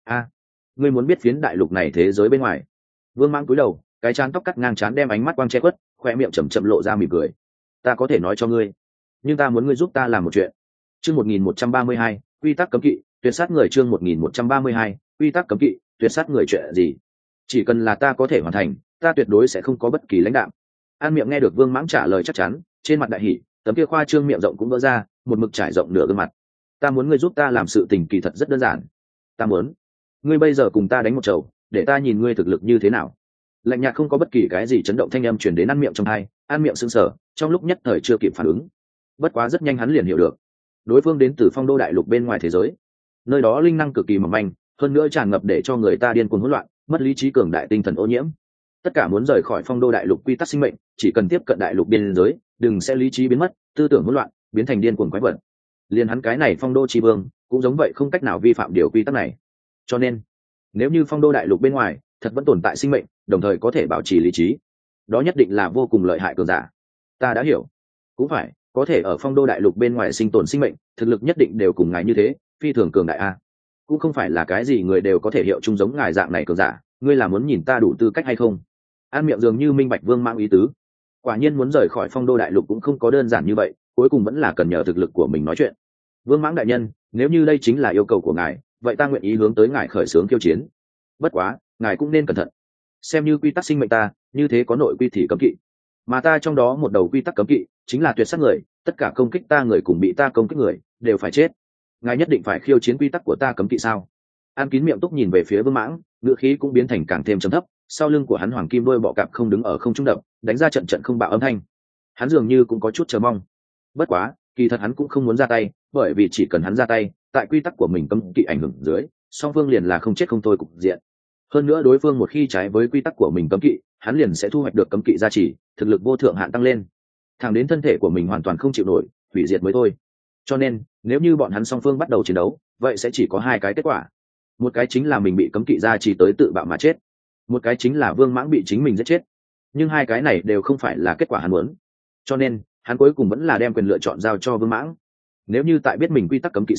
Ngươi muốn biết phiến đại lục này thế giới bên ngoài? Vương Mãng cúi đầu, cái trán tóc cắt ngang trán đem ánh mắt quang che khuất, khoe miệng chậm chậm lộ ra mỉm cười. Ta có thể nói cho ngươi, nhưng ta muốn ngươi giúp ta làm một chuyện. Chương 1132, quy tắc cấm kỵ, tuyệt sát người. Chương 1132, quy tắc cấm kỵ, tuyệt sát người. Chuyện gì? Chỉ cần là ta có thể hoàn thành, ta tuyệt đối sẽ không có bất kỳ lãnh đạm. An Miệng nghe được Vương Mãng trả lời chắc chắn, trên mặt đại hỉ, tấm kia khoa trương miệng rộng cũng vỡ ra, một mực trải rộng nửa gương mặt. Ta muốn ngươi giúp ta làm sự tình kỳ thật rất đơn giản. Ta muốn ngươi bây giờ cùng ta đánh một trầu, để ta nhìn ngươi thực lực như thế nào. Lạnh nhạt không có bất kỳ cái gì chấn động thanh âm truyền đến An Miệng trong tai, An Miệng sững sờ, trong lúc nhất thời chưa kịp phản ứng. Bất quá rất nhanh hắn liền hiểu được, đối phương đến từ Phong Đô đại lục bên ngoài thế giới, nơi đó linh năng cực kỳ mỏng manh, hơn nữa tràn ngập để cho người ta điên cuồng hỗn loạn, mất lý trí cường đại tinh thần ô nhiễm. Tất cả muốn rời khỏi Phong Đô đại lục quy tắc sinh mệnh, chỉ cần tiếp cận đại lục biên giới, đừng sẽ lý trí biến mất, tư tưởng hỗn loạn, biến thành điên cuồng quái vật. Liên hắn cái này Phong Đô chi vương, cũng giống vậy không cách nào vi phạm điều quy tắc này. Cho nên, nếu như Phong Đô đại lục bên ngoài thật vẫn tồn tại sinh mệnh, đồng thời có thể bảo trì lý trí, đó nhất định là vô cùng lợi hại cường giả. Ta đã hiểu. Cũng phải, có thể ở Phong Đô đại lục bên ngoài sinh tồn sinh mệnh, thực lực nhất định đều cùng ngài như thế, phi thường cường đại a. Cũng không phải là cái gì người đều có thể hiệu chung giống ngài dạng này cường giả, ngươi là muốn nhìn ta đủ tư cách hay không? An Miệng dường như minh bạch Vương Mãng ý tứ. Quả nhiên muốn rời khỏi Phong Đô đại lục cũng không có đơn giản như vậy, cuối cùng vẫn là cần nhờ thực lực của mình nói chuyện. Vương Mãng đại nhân, nếu như đây chính là yêu cầu của ngài, vậy ta nguyện ý hướng tới ngài khởi xướng khiêu chiến. Bất quá, ngài cũng nên cẩn thận. Xem như quy tắc sinh mệnh ta, như thế có nội quy thì cấm kỵ. Mà ta trong đó một đầu quy tắc cấm kỵ, chính là tuyệt sát người, tất cả công kích ta người cùng bị ta công kích người, đều phải chết. Ngài nhất định phải khiêu chiến quy tắc của ta cấm kỵ sao? An Kín Miệng túc nhìn về phía Vương Mãng, ngữ khí cũng biến thành càng thêm trầm thấp, sau lưng của hắn hoàng kim đôi bọ cạp không đứng ở không trung đập, đánh ra trận trận không bạo âm thanh. Hắn dường như cũng có chút chờ mong. Bất quá, kỳ thật hắn cũng không muốn ra tay, bởi vì chỉ cần hắn ra tay, tại quy tắc của mình cấm kỵ ảnh hưởng dưới, song phương liền là không chết không thôi cục diện. Hơn nữa đối phương một khi trái với quy tắc của mình cấm kỵ, hắn liền sẽ thu hoạch được cấm kỵ gia trì, thực lực vô thượng hạn tăng lên, thẳng đến thân thể của mình hoàn toàn không chịu nổi, hủy diệt mới thôi. Cho nên, nếu như bọn hắn song phương bắt đầu chiến đấu, vậy sẽ chỉ có hai cái kết quả. Một cái chính là mình bị cấm kỵ gia trì tới tự bạo mà chết, một cái chính là Vương Mãng bị chính mình giết chết. Nhưng hai cái này đều không phải là kết quả hắn muốn. Cho nên, hắn cuối cùng vẫn là đem quyền lựa chọn giao cho Vương Mãng. Nếu như tại biết mình quy tắc cấm kỵ sau,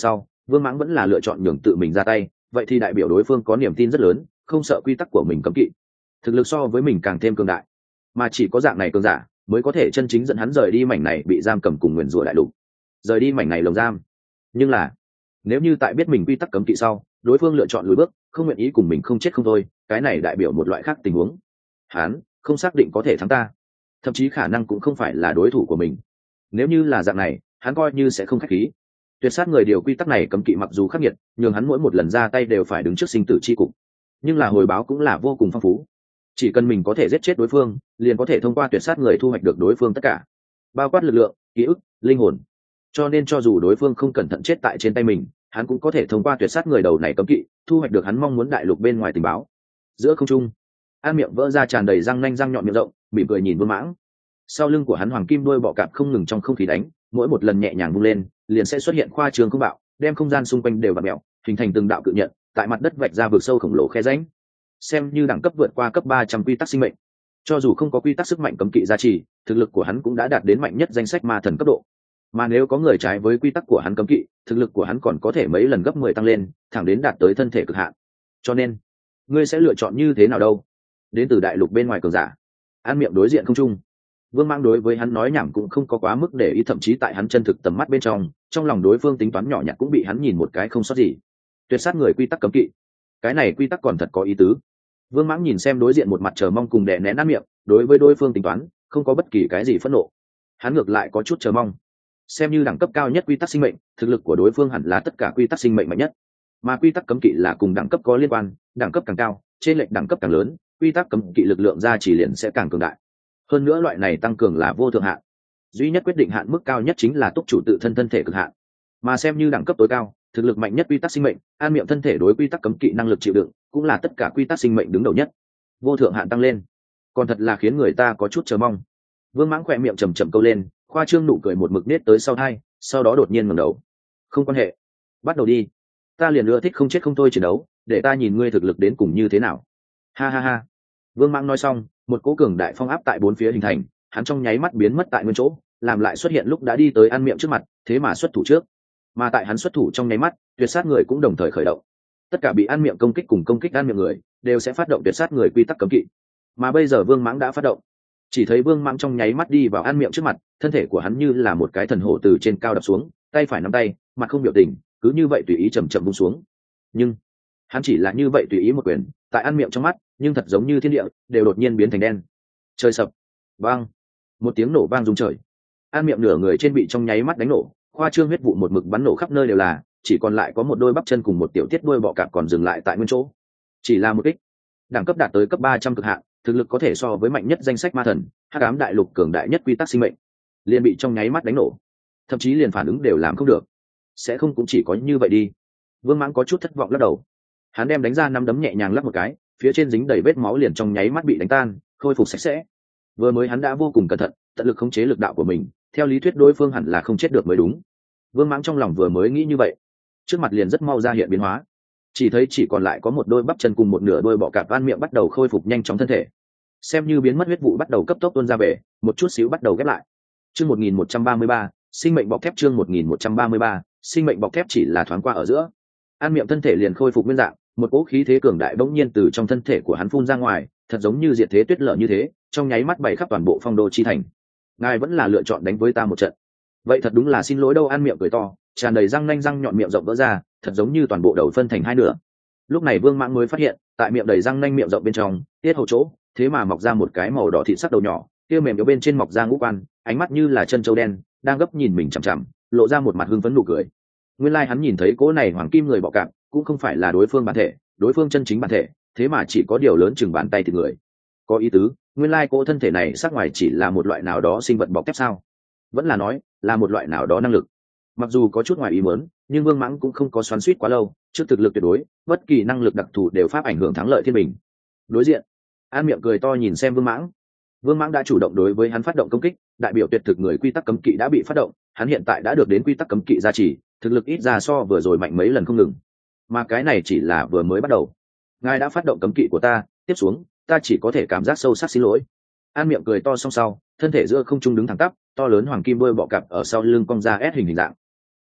Vương Mãng vẫn là lựa chọn nhường tự mình ra tay, vậy thì đại biểu đối phương có niềm tin rất lớn, không sợ quy tắc của mình cấm kỵ, thực lực so với mình càng thêm cường đại, mà chỉ có dạng này cường giả mới có thể chân chính dẫn hắn rời đi mảnh này bị giam cầm cùng nguyền rủa đại lục, rời đi mảnh này lồng giam. Nhưng là nếu như tại biết mình quy tắc cấm kỵ sau, đối phương lựa chọn lùi bước, không nguyện ý cùng mình không chết không thôi, cái này đại biểu một loại khác tình huống. Hắn không xác định có thể thắng ta, thậm chí khả năng cũng không phải là đối thủ của mình. Nếu như là dạng này, hắn coi như sẽ không khách khí. Tuyệt sát người điều quy tắc này cấm kỵ mặc dù khắc nghiệt, nhưng hắn mỗi một lần ra tay đều phải đứng trước sinh tử chi cục, nhưng là hồi báo cũng là vô cùng phong phú. Chỉ cần mình có thể giết chết đối phương, liền có thể thông qua tuyệt sát người thu hoạch được đối phương tất cả, bao quát lực lượng, ký ức, linh hồn. Cho nên cho dù đối phương không cẩn thận chết tại trên tay mình, hắn cũng có thể thông qua tuyệt sát người đầu này cấm kỵ thu hoạch được hắn mong muốn đại lục bên ngoài tình báo. Giữa không trung, An miệng vỡ ra tràn đầy răng nanh răng nhọn miệng rộng, mỉm cười nhìn Vương Mãng. Sau lưng của hắn hoàng kim đuôi bọ cạp không ngừng trong không khí đánh, mỗi một lần nhẹ nhàng vung lên, liền sẽ xuất hiện khoa trương không bạo, đem không gian xung quanh đều vặn mèo, hình thành từng đạo cự nhận, tại mặt đất vạch ra vực sâu khổng lồ khe rãnh. Xem như đẳng cấp vượt qua cấp 300 quy tắc sinh mệnh, cho dù không có quy tắc sức mạnh cấm kỵ gia trì, thực lực của hắn cũng đã đạt đến mạnh nhất danh sách ma thần cấp độ. Mà nếu có người trái với quy tắc của hắn cấm kỵ, thực lực của hắn còn có thể mấy lần gấp 10 tăng lên, thẳng đến đạt tới thân thể cực hạn. Cho nên, ngươi sẽ lựa chọn như thế nào đâu? Đến từ đại lục bên ngoài cường giả. An miệng đối diện không trung. Vương Mãng đối với hắn nói nhảm cũng không có quá mức để ý, thậm chí tại hắn chân thực tầm mắt bên trong lòng đối phương tính toán nhỏ nhặt cũng bị hắn nhìn một cái không sót gì. Tuyệt sát người quy tắc cấm kỵ, cái này quy tắc còn thật có ý tứ. Vương Mãng nhìn xem đối diện một mặt chờ mong cùng đè nén nát miệng, đối với đối phương tính toán không có bất kỳ cái gì phẫn nộ, hắn ngược lại có chút chờ mong. Xem như đẳng cấp cao nhất quy tắc sinh mệnh, thực lực của đối phương hẳn là tất cả quy tắc sinh mệnh mạnh nhất, mà quy tắc cấm kỵ là cùng đẳng cấp có liên quan, đẳng cấp càng cao, trên lệch đẳng cấp càng lớn, quy tắc cấm kỵ lực lượng ra chỉ liền sẽ càng cường đại. Hơn nữa loại này tăng cường là vô thượng hạn, duy nhất quyết định hạn mức cao nhất chính là túc chủ tự thân thân thể cực hạn. Mà xem như đẳng cấp tối cao, thực lực mạnh nhất quy tắc sinh mệnh, An miệng thân thể đối quy tắc cấm kỵ năng lực chịu đựng cũng là tất cả quy tắc sinh mệnh đứng đầu nhất. Vô thượng hạn tăng lên, còn thật là khiến người ta có chút chờ mong. Vương Mãng khỏe miệng chầm chậm câu lên, khoa trương nụ cười một mực nết tới sau hai, sau đó đột nhiên ngẩng đầu. Không quan hệ, bắt đầu đi, ta liền ưa thích không chết không thôi chiến đấu, để ta nhìn ngươi thực lực đến cùng như thế nào. Ha ha ha. Vương Mãng nói xong, một cỗ cường đại phong áp tại bốn phía hình thành, hắn trong nháy mắt biến mất tại nguyên chỗ, làm lại xuất hiện lúc đã đi tới An miệng trước mặt, thế mà xuất thủ trước. Mà tại hắn xuất thủ trong nháy mắt, tuyệt sát người cũng đồng thời khởi động. Tất cả bị An miệng công kích cùng công kích An miệng người đều sẽ phát động tuyệt sát người quy tắc cấm kỵ. Mà bây giờ Vương Mãng đã phát động, chỉ thấy Vương Mãng trong nháy mắt đi vào An miệng trước mặt, thân thể của hắn như là một cái thần hổ từ trên cao đập xuống, tay phải nắm tay, mặt không biểu tình, cứ như vậy tùy ý chậm chậm buông xuống. Nhưng hắn chỉ là như vậy tùy ý một quyền, tại An miệng trong mắt, nhưng thật giống như thiên địa đều đột nhiên biến thành đen. Trời sập, vang, một tiếng nổ vang rung trời. An miệng nửa người trên bị trong nháy mắt đánh nổ, khoa trương huyết vụ một mực bắn nổ khắp nơi đều là, chỉ còn lại có một đôi bắp chân cùng một tiểu tiết đuôi bọ cạp còn dừng lại tại nguyên chỗ. Chỉ là một kích, đẳng cấp đạt tới cấp 300 cực hạn, thực lực có thể so với mạnh nhất danh sách ma thần, hắc ám đại lục cường đại nhất quy tắc sinh mệnh, liền bị trong nháy mắt đánh nổ, thậm chí liền phản ứng đều làm không được. Sẽ không cũng chỉ có như vậy đi. Vương Mãng có chút thất vọng lắc đầu. Hắn đem đánh ra năm đấm nhẹ nhàng lắc một cái, phía trên dính đầy vết máu liền trong nháy mắt bị đánh tan, khôi phục sạch sẽ. Vừa mới hắn đã vô cùng cẩn thận, tận lực khống chế lực đạo của mình, theo lý thuyết đối phương hẳn là không chết được mới đúng. Vương Mãng trong lòng vừa mới nghĩ như vậy, trước mặt liền rất mau ra hiện biến hóa. Chỉ thấy chỉ còn lại có một đôi bắp chân cùng một nửa đôi bọ cạp An miệng bắt đầu khôi phục nhanh chóng thân thể. Xem như biến mất huyết vụ bắt đầu cấp tốc tuôn ra về, một chút xíu bắt đầu ghép lại. Chương 1133, sinh mệnh bọc thép. Chương 1133, sinh mệnh bọc thép. Chỉ là thoáng qua ở giữa, An miệng thân thể liền khôi phục nguyên dạng, một cỗ khí thế cường đại bỗng nhiên từ trong thân thể của hắn phun ra ngoài, thật giống như diệt thế tuyết lở như thế, trong nháy mắt bày khắp toàn bộ phong đô chi thành. Ngài vẫn là lựa chọn đánh với ta một trận. Vậy thật đúng là xin lỗi đâu. An miệng cười to, tràn đầy răng nanh răng nhọn miệng rộng vỡ ra, thật giống như toàn bộ đầu phân thành hai nửa. Lúc này Vương Mãng mới phát hiện, tại miệng đầy răng nanh miệng rộng bên trong, tiết hầu chỗ, thế mà mọc ra một cái màu đỏ thịt sắc đầu nhỏ, kia mềm yếu bên trên mọc ra ngũ quan, ánh mắt như là chân trâu đen, đang gấp nhìn mình chằm chằm, lộ ra một mặt hưng phấn nụ cười. Nguyên lai hắn nhìn thấy cỗ này hoàng kim người bọ cạp, cũng không phải là đối phương bản thể, đối phương chân chính bản thể, thế mà chỉ có điều lớn chừng bàn tay thịt người. Có ý tứ, nguyên lai cỗ thân thể này sắc ngoài chỉ là một loại nào đó sinh vật bọc thép sao? Vẫn là nói, là một loại nào đó năng lực. Mặc dù có chút ngoài ý muốn, nhưng Vương Mãng cũng không có xoắn xuýt quá lâu, trước thực lực tuyệt đối, bất kỳ năng lực đặc thù đều pháp ảnh hưởng thắng lợi thiên bình. Đối diện, An miệng cười to nhìn xem Vương Mãng. Vương Mãng đã chủ động đối với hắn phát động công kích, đại biểu tuyệt thực người quy tắc cấm kỵ đã bị phát động, hắn hiện tại đã được đến quy tắc cấm kỵ gia trì, thực lực ít ra so vừa rồi mạnh mấy lần không ngừng. Mà cái này chỉ là vừa mới bắt đầu. Ngài đã phát động cấm kỵ của ta, tiếp xuống, ta chỉ có thể cảm giác sâu sắc xin lỗi. An miệng cười to song sau, thân thể giữa không trung đứng thẳng tắp, to lớn hoàng kim đuôi bọ cạp ở sau lưng cong ra ép hình dạng.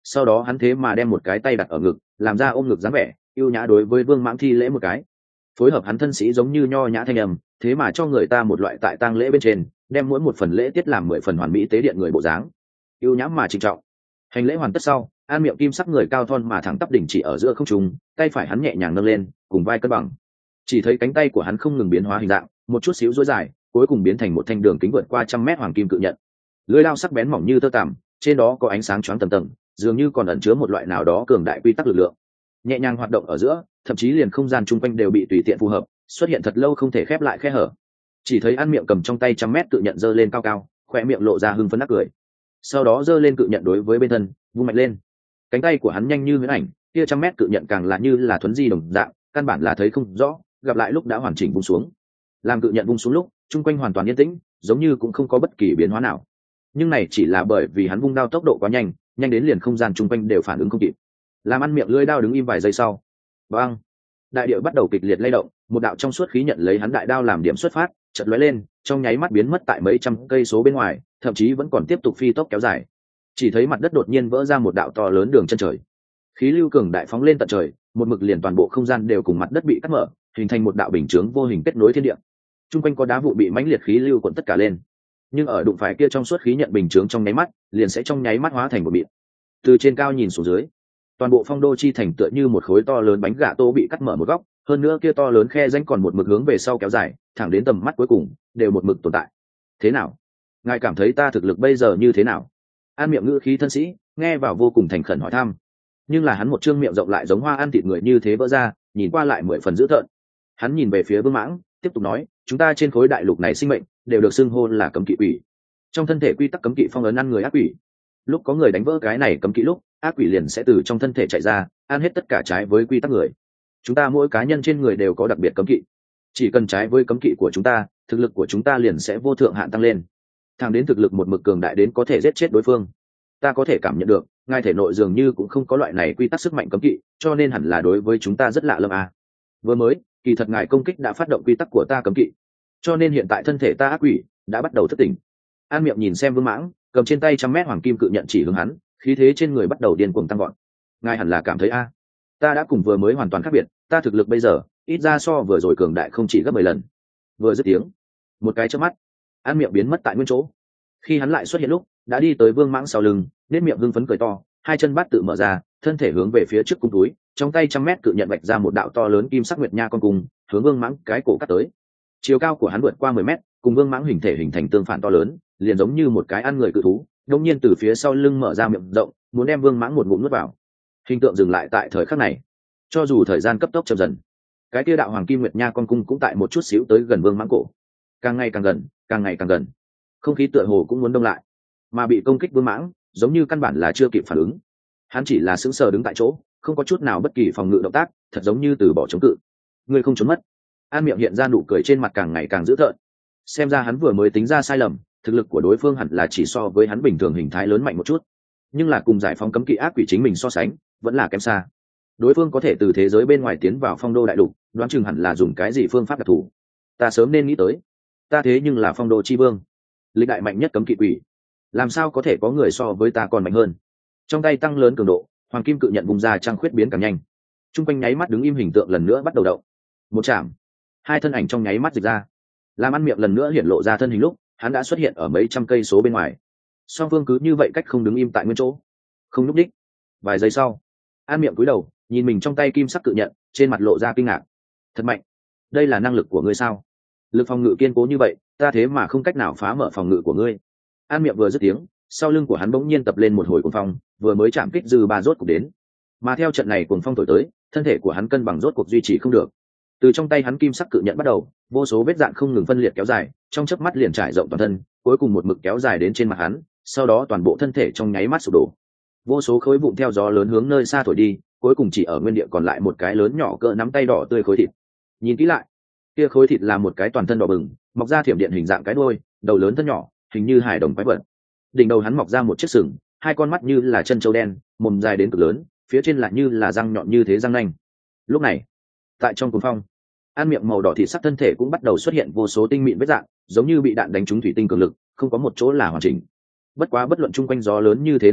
sau đó hắn thế mà đem một cái tay đặt ở ngực, làm ra ôm ngực dáng vẻ ưu nhã đối với Vương Mãng thi lễ một cái. Phối hợp hắn thân sĩ giống như nho nhã thanh âm, thế mà cho người ta một loại tại tang lễ bên trên đem mỗi một phần lễ tiết làm 10 phần hoàn mỹ tế điện người bộ dáng, ưu nhã mà trịnh trọng. Hành lễ hoàn tất sau, An Miệng kim sắc người cao thon mà thẳng tắp đỉnh chỉ ở giữa không trung, tay phải hắn nhẹ nhàng nâng lên, cùng vai cân bằng. Chỉ thấy cánh tay của hắn không ngừng biến hóa hình dạng, một chút xíu duỗi dài, cuối cùng biến thành một thanh đường kính vượt qua 100 mét hoàng kim cự nhận. Lưỡi dao sắc bén mỏng như tơ tằm, trên đó có ánh sáng choáng tầng tầng, dường như còn ẩn chứa một loại nào đó cường đại quy tắc lực lượng. Nhẹ nhàng hoạt động ở giữa, thậm chí liền không gian chung quanh đều bị tùy tiện phù hợp, xuất hiện thật lâu không thể khép lại khe hở. Chỉ thấy An Miệng cầm trong tay 100 mét cự nhận giơ lên cao cao, khóe miệng lộ ra hưng phấn nắc cười. Sau đó giơ lên cự nhận đối với bên thân, vung mạnh lên. Cánh tay của hắn nhanh như huyễn ảnh, kia 100 mét cự nhận càng là như là thuấn di đồng dạng, căn bản là thấy không rõ, gặp lại lúc đã hoàn chỉnh vung xuống. Làm cự nhận vung xuống lúc, chung quanh hoàn toàn yên tĩnh, giống như cũng không có bất kỳ biến hóa nào. Nhưng này chỉ là bởi vì hắn vung đao tốc độ quá nhanh, nhanh đến liền không gian chung quanh đều phản ứng không kịp. Làm Ăn Miệng lưỡi đao đứng im vài giây sau, bang, đại địa bắt đầu kịch liệt lay động, một đạo trong suốt khí nhận lấy hắn đại đao làm điểm xuất phát, chợt lóe lên, trong nháy mắt biến mất tại mấy trăm cây số bên ngoài, thậm chí vẫn còn tiếp tục phi tốc kéo dài. Chỉ thấy mặt đất đột nhiên vỡ ra một đạo to lớn đường chân trời, khí lưu cường đại phóng lên tận trời, một mực liền toàn bộ không gian đều cùng mặt đất bị cắt mở, hình thành một đạo bình chướng vô hình kết nối thiên địa. Trung quanh có đá vụ bị mãnh liệt khí lưu cuộn tất cả lên, nhưng ở đụng phải kia trong suốt khí nhận bình chướng trong nháy mắt, liền sẽ trong nháy mắt hóa thành một mịn. Từ trên cao nhìn xuống dưới, toàn bộ phong đô chi thành tựa như một khối to lớn bánh gà tô bị cắt mở một góc, hơn nữa kia to lớn khe rãnh còn một mực hướng về sau kéo dài, thẳng đến tầm mắt cuối cùng đều một mực tồn tại. Thế nào, ngài cảm thấy ta thực lực bây giờ như thế nào? An Miệng ngữ khí thân sĩ, nghe vào vô cùng thành khẩn hỏi thăm. Nhưng là hắn một trương miệng rộng lại giống hoa ăn thịt người như thế vỡ ra, nhìn qua lại 10 phần dữ tợn. Hắn nhìn về phía Vương Mãng, tiếp tục nói, chúng ta trên khối đại lục này sinh mệnh đều được xưng hô là cấm kỵ quỷ. Trong thân thể quy tắc cấm kỵ phong ấn ăn người ác quỷ. Lúc có người đánh vỡ cái này cấm kỵ lúc, ác quỷ liền sẽ từ trong thân thể chạy ra, ăn hết tất cả trái với quy tắc người. Chúng ta mỗi cá nhân trên người đều có đặc biệt cấm kỵ. Chỉ cần trái với cấm kỵ của chúng ta, thực lực của chúng ta liền sẽ vô thượng hạn tăng lên. Thẳng đến thực lực một mực cường đại đến có thể giết chết đối phương. Ta có thể cảm nhận được, ngài thể nội dường như cũng không có loại này quy tắc sức mạnh cấm kỵ, cho nên hẳn là đối với chúng ta rất lạ lẫm à. Vừa mới, kỳ thật ngài công kích đã phát động quy tắc của ta cấm kỵ, cho nên hiện tại thân thể ta ác quỷ đã bắt đầu thất tỉnh. An Miệng nhìn xem Vương Mãng, cầm trên tay 100 mét hoàng kim cự nhận chỉ hướng hắn, khí thế trên người bắt đầu điên cuồng tăng gọn. Ngài hẳn là cảm thấy a, ta đã cùng vừa mới hoàn toàn khác biệt, ta thực lực bây giờ ít ra so vừa rồi cường đại không chỉ gấp 10 lần. Vừa dứt tiếng, một cái chớp mắt, An Miệng biến mất tại nguyên chỗ. Khi hắn lại xuất hiện lúc, đã đi tới Vương Mãng sau lưng, nét miệng hưng phấn cười to, hai chân bát tự mở ra, thân thể hướng về phía trước cung túi, trong tay 100 mét cự nhận vạch ra một đạo to lớn kim sắc nguyệt nha con cung, hướng Vương Mãng cái cổ cắt tới. Chiều cao của hắn vượt qua 10 mét, cùng Vương Mãng hình thể hình thành tương phản to lớn, liền giống như một cái ăn người cự thú, đột nhiên từ phía sau lưng mở ra miệng rộng, muốn đem Vương Mãng một ngụm nuốt vào. Hình tượng dừng lại tại thời khắc này. Cho dù thời gian cấp tốc chậm dần, cái kia đạo hoàng kim nguyệt nha con cung cũng tại một chút xíu tới gần Vương Mãng cổ. Càng ngày càng gần, càng ngày càng gần. Không khí tựa hồ cũng muốn đông lại. Mà bị công kích Vương Mãng, giống như căn bản là chưa kịp phản ứng. Hắn chỉ là sững sờ đứng tại chỗ, không có chút nào bất kỳ phòng ngự động tác, thật giống như từ bỏ chống cự. Ngươi không trốn mất. An Miệng hiện ra nụ cười trên mặt càng ngày càng dữ tợn. Xem ra hắn vừa mới tính ra sai lầm, thực lực của đối phương hẳn là chỉ so với hắn bình thường hình thái lớn mạnh một chút, nhưng là cùng giải phóng cấm kỵ ác quỷ chính mình so sánh, vẫn là kém xa. Đối phương có thể từ thế giới bên ngoài tiến vào phong đô đại lục, đoán chừng hẳn là dùng cái gì phương pháp đặc thù. Ta sớm nên nghĩ tới. Ta thế nhưng là phong đô chi vương, lịch đại mạnh nhất cấm kỵ quỷ, làm sao có thể có người so với ta còn mạnh hơn? Trong tay tăng lớn cường độ, hoàng kim cự nhận vùng ra trang khuyết biến càng nhanh. Trung quanh nháy mắt đứng im hình tượng lần nữa bắt đầu động. Một chạm, hai thân ảnh trong nháy mắt dịch ra. Làm Ăn Miệng lần nữa hiển lộ ra thân hình lúc, hắn đã xuất hiện ở mấy trăm cây số bên ngoài. Song phương cứ như vậy cách không đứng im tại nguyên chỗ, không nhúc đích. Vài giây sau, An Miệng cúi đầu nhìn mình trong tay kim sắc cự nhận, trên mặt lộ ra kinh ngạc. Thật mạnh, đây là năng lực của ngươi sao? Lực phòng ngự kiên cố như vậy, ta thế mà không cách nào phá mở phòng ngự của ngươi. An Miệng vừa dứt tiếng, sau lưng của hắn bỗng nhiên tập lên một hồi cuồng phong, vừa mới chạm kích dư ba rốt cuộc đến. Mà theo trận này cuồng phong thổi tới, thân thể của hắn cân bằng rốt cuộc duy trì không được. Từ trong tay hắn kim sắc cự nhận bắt đầu, vô số vết dạn không ngừng phân liệt kéo dài, trong chớp mắt liền trải rộng toàn thân, cuối cùng một mực kéo dài đến trên mặt hắn, sau đó toàn bộ thân thể trong nháy mắt sụp đổ. Vô số khối vụn theo gió lớn hướng nơi xa thổi đi, cuối cùng chỉ ở nguyên địa còn lại một cái lớn nhỏ cỡ nắm tay đỏ tươi khối thịt. Nhìn kỹ lại, kia khối thịt là một cái toàn thân đỏ bừng, mọc ra thiểm điện hình dạng cái đuôi, đầu lớn thân nhỏ, hình như hài đồng quái vật. Đỉnh đầu hắn mọc ra một chiếc sừng, hai con mắt như là chân trâu đen, mồm dài đến cực lớn, phía trên lại như là răng nhọn như thế răng nanh. Lúc này, tại trong cuồng phong, An Miệng màu đỏ thịt sắc thân thể cũng bắt đầu xuất hiện vô số tinh mịn vết dạng, giống như bị đạn đánh trúng thủy tinh cường lực, không có một chỗ là hoàn chỉnh. Bất quá bất luận chung quanh gió lớn như thế nào thổi,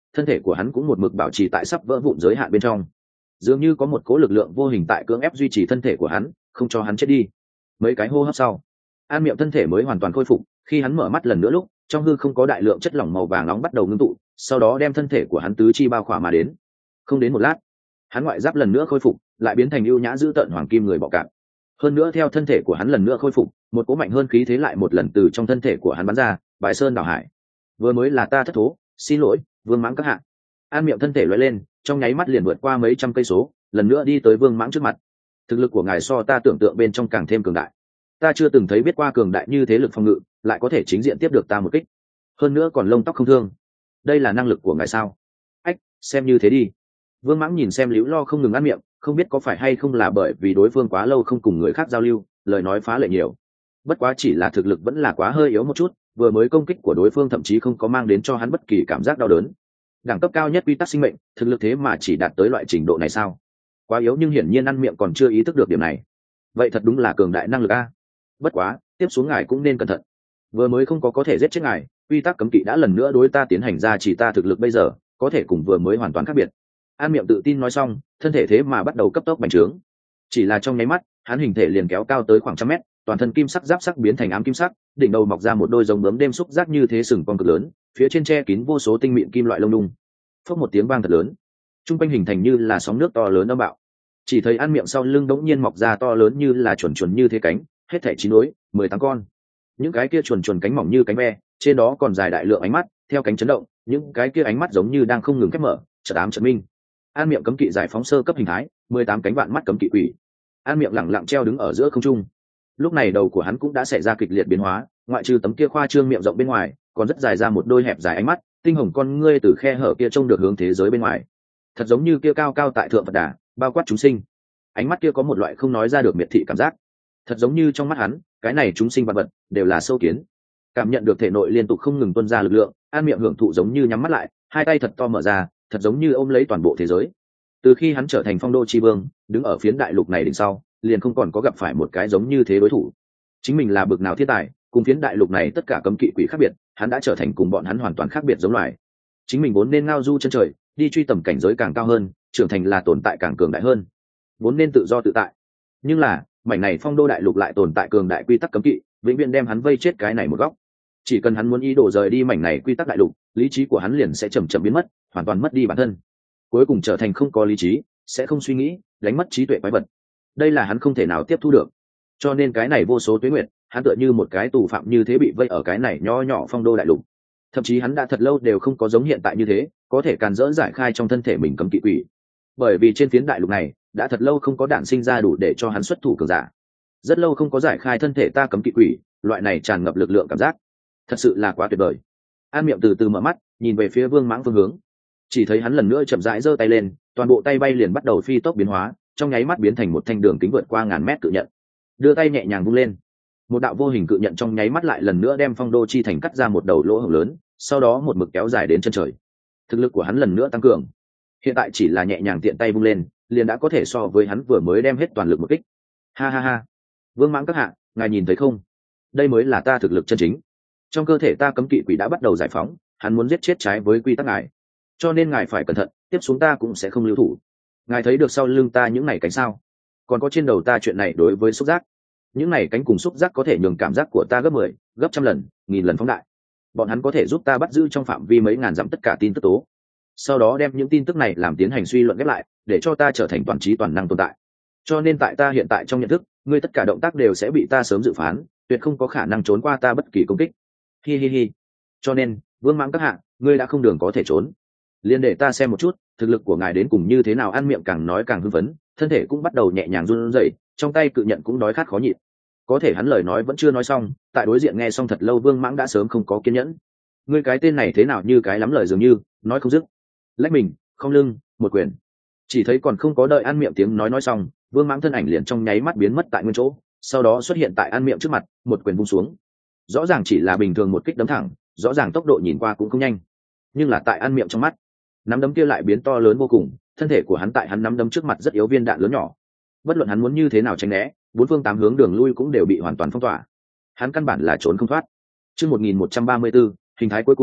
thân thể của hắn cũng một mực bảo trì tại sắp vỡ vụn giới hạn bên trong, dường như có một cố lực lượng vô hình tại cưỡng ép duy trì thân thể của hắn, không cho hắn chết đi. Mấy cái hô hấp sau, An Miệng thân thể mới hoàn toàn khôi phục. Khi hắn mở mắt lần nữa lúc, trong hư không có đại lượng chất lỏng màu vàng nóng bắt đầu ngưng tụ, sau đó đem thân thể của hắn tứ chi bao khỏa mà đến. Không đến một lát, hắn ngoại giáp lần nữa khôi phục, lại biến thành ưu nhã dữ tợn hoàng kim người bọ cạp. Hơn nữa theo thân thể của hắn lần nữa khôi phục, một cỗ mạnh hơn khí thế lại một lần từ trong thân thể của hắn bắn ra, bài sơn đảo hải. Vừa mới là ta thất thố, xin lỗi, Vương Mãng các hạ. An Miệng thân thể lóe lên, trong nháy mắt liền vượt qua mấy trăm cây số, lần nữa đi tới Vương Mãng trước mặt. Thực lực của ngài so ta tưởng tượng bên trong càng thêm cường đại. Ta chưa từng thấy biết qua cường đại như thế lực phòng ngự, lại có thể chính diện tiếp được ta một kích. Hơn nữa còn lông tóc không thương. Đây là năng lực của ngài sao? Ách, xem như thế đi. Vương Mãng nhìn xem Liễu Lo không ngừng An Miệng, không biết có phải hay không là bởi vì đối phương quá lâu không cùng người khác giao lưu, lời nói phá lệ nhiều. Bất quá chỉ là thực lực vẫn là quá hơi yếu một chút, vừa mới công kích của đối phương thậm chí không có mang đến cho hắn bất kỳ cảm giác đau đớn. Đẳng cấp cao nhất quy tắc sinh mệnh, thực lực thế mà chỉ đạt tới loại trình độ này sao? Quá yếu, nhưng hiển nhiên An Miệng còn chưa ý thức được điểm này. Vậy thật đúng là cường đại năng lực a. Bất quá, tiếp xuống ngài cũng nên cẩn thận. Vừa mới không có thể giết chết ngài, quy tắc cấm kỵ đã lần nữa đối ta tiến hành ra chỉ ta thực lực bây giờ có thể cùng vừa mới hoàn toàn khác biệt. An Miệng tự tin nói xong, thân thể thế mà bắt đầu cấp tốc bành trướng. Chỉ là trong nháy mắt, hắn hình thể liền kéo cao tới khoảng 100 mét, toàn thân kim sắc giáp sắc biến thành ám kim sắc, đỉnh đầu mọc ra một đôi giống bướm đêm xúc giác như thế sừng con cực lớn, phía trên che kín vô số tinh mịn kim loại lông đung. Phốc một tiếng vang thật lớn, trung quanh hình thành như là sóng nước to lớn âm bạo. Chỉ thấy An Miệng sau lưng đống nhiên mọc ra to lớn như là chuẩn như thế cánh, hết thảy 9 nối, 18 con. Những cái kia chuẩn cánh mỏng như cánh ve, trên đó còn dài đại lượng ánh mắt, theo cánh chấn động, những cái kia ánh mắt giống như đang không ngừng khép mở, chợt ám chợt minh. An Miệng cấm kỵ giải phóng sơ cấp hình thái, 18 cánh vạn mắt cấm kỵ quỷ. An Miệng lẳng lặng treo đứng ở giữa không trung. Lúc này đầu của hắn cũng đã xảy ra kịch liệt biến hóa, ngoại trừ tấm kia khoa trương miệng rộng bên ngoài, còn rất dài ra một đôi hẹp dài ánh mắt, tinh hồng con ngươi từ khe hở kia trông được hướng thế giới bên ngoài. Thật giống như kia cao cao tại thượng Phật Đà, bao quát chúng sinh. Ánh mắt kia có một loại không nói ra được miệt thị cảm giác. Thật giống như trong mắt hắn, cái này chúng sinh vạn vật đều là sâu kiến. Cảm nhận được thể nội liên tục không ngừng tuôn ra lực lượng, An Miệng hưởng thụ giống như nhắm mắt lại, hai tay thật to mở ra, thật giống như ôm lấy toàn bộ thế giới. Từ khi hắn trở thành Phong Đô Chi Vương, đứng ở phiến đại lục này đỉnh sau, liền không còn có gặp phải một cái giống như thế đối thủ. Chính mình là bực nào thiên tài, cùng phiến đại lục này tất cả cấm kỵ quỷ khác biệt, hắn đã trở thành cùng bọn hắn hoàn toàn khác biệt giống loài. Chính mình vốn nên ngao du chân trời, đi truy tầm cảnh giới càng cao hơn, trưởng thành là tồn tại càng cường đại hơn, vốn nên tự do tự tại. Nhưng là, mảnh này Phong Đô đại lục lại tồn tại cường đại quy tắc cấm kỵ, vĩnh viễn đem hắn vây chết cái này một góc. Chỉ cần hắn muốn ý đồ rời đi mảnh này quy tắc đại lục, lý trí của hắn liền sẽ chậm chậm biến mất, hoàn toàn mất đi bản thân, cuối cùng trở thành không có lý trí, sẽ không suy nghĩ, đánh mất trí tuệ quái vật. Đây là hắn không thể nào tiếp thu được. Cho nên cái này vô số tuế nguyệt, hắn tựa như một cái tù phạm như thế bị vây ở cái này nho nhỏ Phong Đô đại lục. Thậm chí hắn đã thật lâu đều không có giống hiện tại như thế, có thể càn dỡ giải khai trong thân thể mình cấm kỵ quỷ. Bởi vì trên phiến đại lục này, đã thật lâu không có đạn sinh ra đủ để cho hắn xuất thủ cường giả. Rất lâu không có giải khai thân thể ta cấm kỵ quỷ, loại này tràn ngập lực lượng cảm giác, thật sự là quá tuyệt vời. An Miệng từ từ mở mắt, nhìn về phía Vương Mãng phương hướng. Chỉ thấy hắn lần nữa chậm rãi giơ tay lên, toàn bộ tay bay liền bắt đầu phi tốc biến hóa, trong nháy mắt biến thành một thanh đường kính vượt qua ngàn mét cự nhận. Đưa tay nhẹ nhàng vung lên, một đạo vô hình cự nhận trong nháy mắt lại lần nữa đem Phong Đô chi thành cắt ra một đầu lỗ hổng lớn, sau đó một mực kéo dài đến chân trời. Thực lực của hắn lần nữa tăng cường, hiện tại chỉ là nhẹ nhàng tiện tay vung lên, liền đã có thể so với hắn vừa mới đem hết toàn lực một kích. Ha ha ha, Vương Mãng các hạ, ngài nhìn thấy không? Đây mới là ta thực lực chân chính. Trong cơ thể ta cấm kỵ quỷ đã bắt đầu giải phóng, hắn muốn giết chết trái với quy tắc ngài, cho nên ngài phải cẩn thận, tiếp xuống ta cũng sẽ không lưu thủ. Ngài thấy được sau lưng ta những này cánh sao? Còn có trên đầu ta chuyện này đối với xúc giác, những này cánh cùng xúc giác có thể nhường cảm giác của ta gấp 10, gấp trăm lần, nghìn lần phóng đại. Bọn hắn có thể giúp ta bắt giữ trong phạm vi mấy ngàn dặm tất cả tin tức tố, sau đó đem những tin tức này làm tiến hành suy luận ghép lại, để cho ta trở thành toàn trí toàn năng tồn tại. Cho nên tại ta hiện tại trong nhận thức, ngươi tất cả động tác đều sẽ bị ta sớm dự phán, tuyệt không có khả năng trốn qua ta bất kỳ công kích. Hi hi hi. Cho nên, Vương Mãng các hạ, ngươi đã không đường có thể trốn. Liên để ta xem một chút, thực lực của ngài đến cùng như thế nào. An Miệng càng nói càng hưng phấn, thân thể cũng bắt đầu nhẹ nhàng run rẩy, trong tay cự nhận cũng đói khát khó nhịn. Có thể hắn lời nói vẫn chưa nói xong, tại đối diện nghe xong thật lâu Vương Mãng đã sớm không có kiên nhẫn. Ngươi cái tên này thế nào như cái lắm lời dường như, nói không dứt. Lách mình, không lưng, một quyền. Chỉ thấy còn không có đợi An Miệng tiếng nói xong, Vương Mãng thân ảnh liền trong nháy mắt biến mất tại nguyên chỗ, sau đó xuất hiện tại An Miệng trước mặt, một quyền vung xuống. Rõ ràng chỉ là bình thường một kích đấm thẳng, rõ ràng tốc độ nhìn qua cũng không nhanh, nhưng là tại An Miệng trong mắt, nắm đấm kia lại biến to lớn vô cùng, thân thể của hắn tại hắn nắm đấm trước mặt rất yếu viên đạn lớn nhỏ. Bất luận hắn muốn như thế nào tránh né, bốn phương tám hướng đường lui cũng đều bị hoàn toàn phong tỏa. Hắn căn bản là trốn không thoát. Chương 1134, hình thái cuối cùng,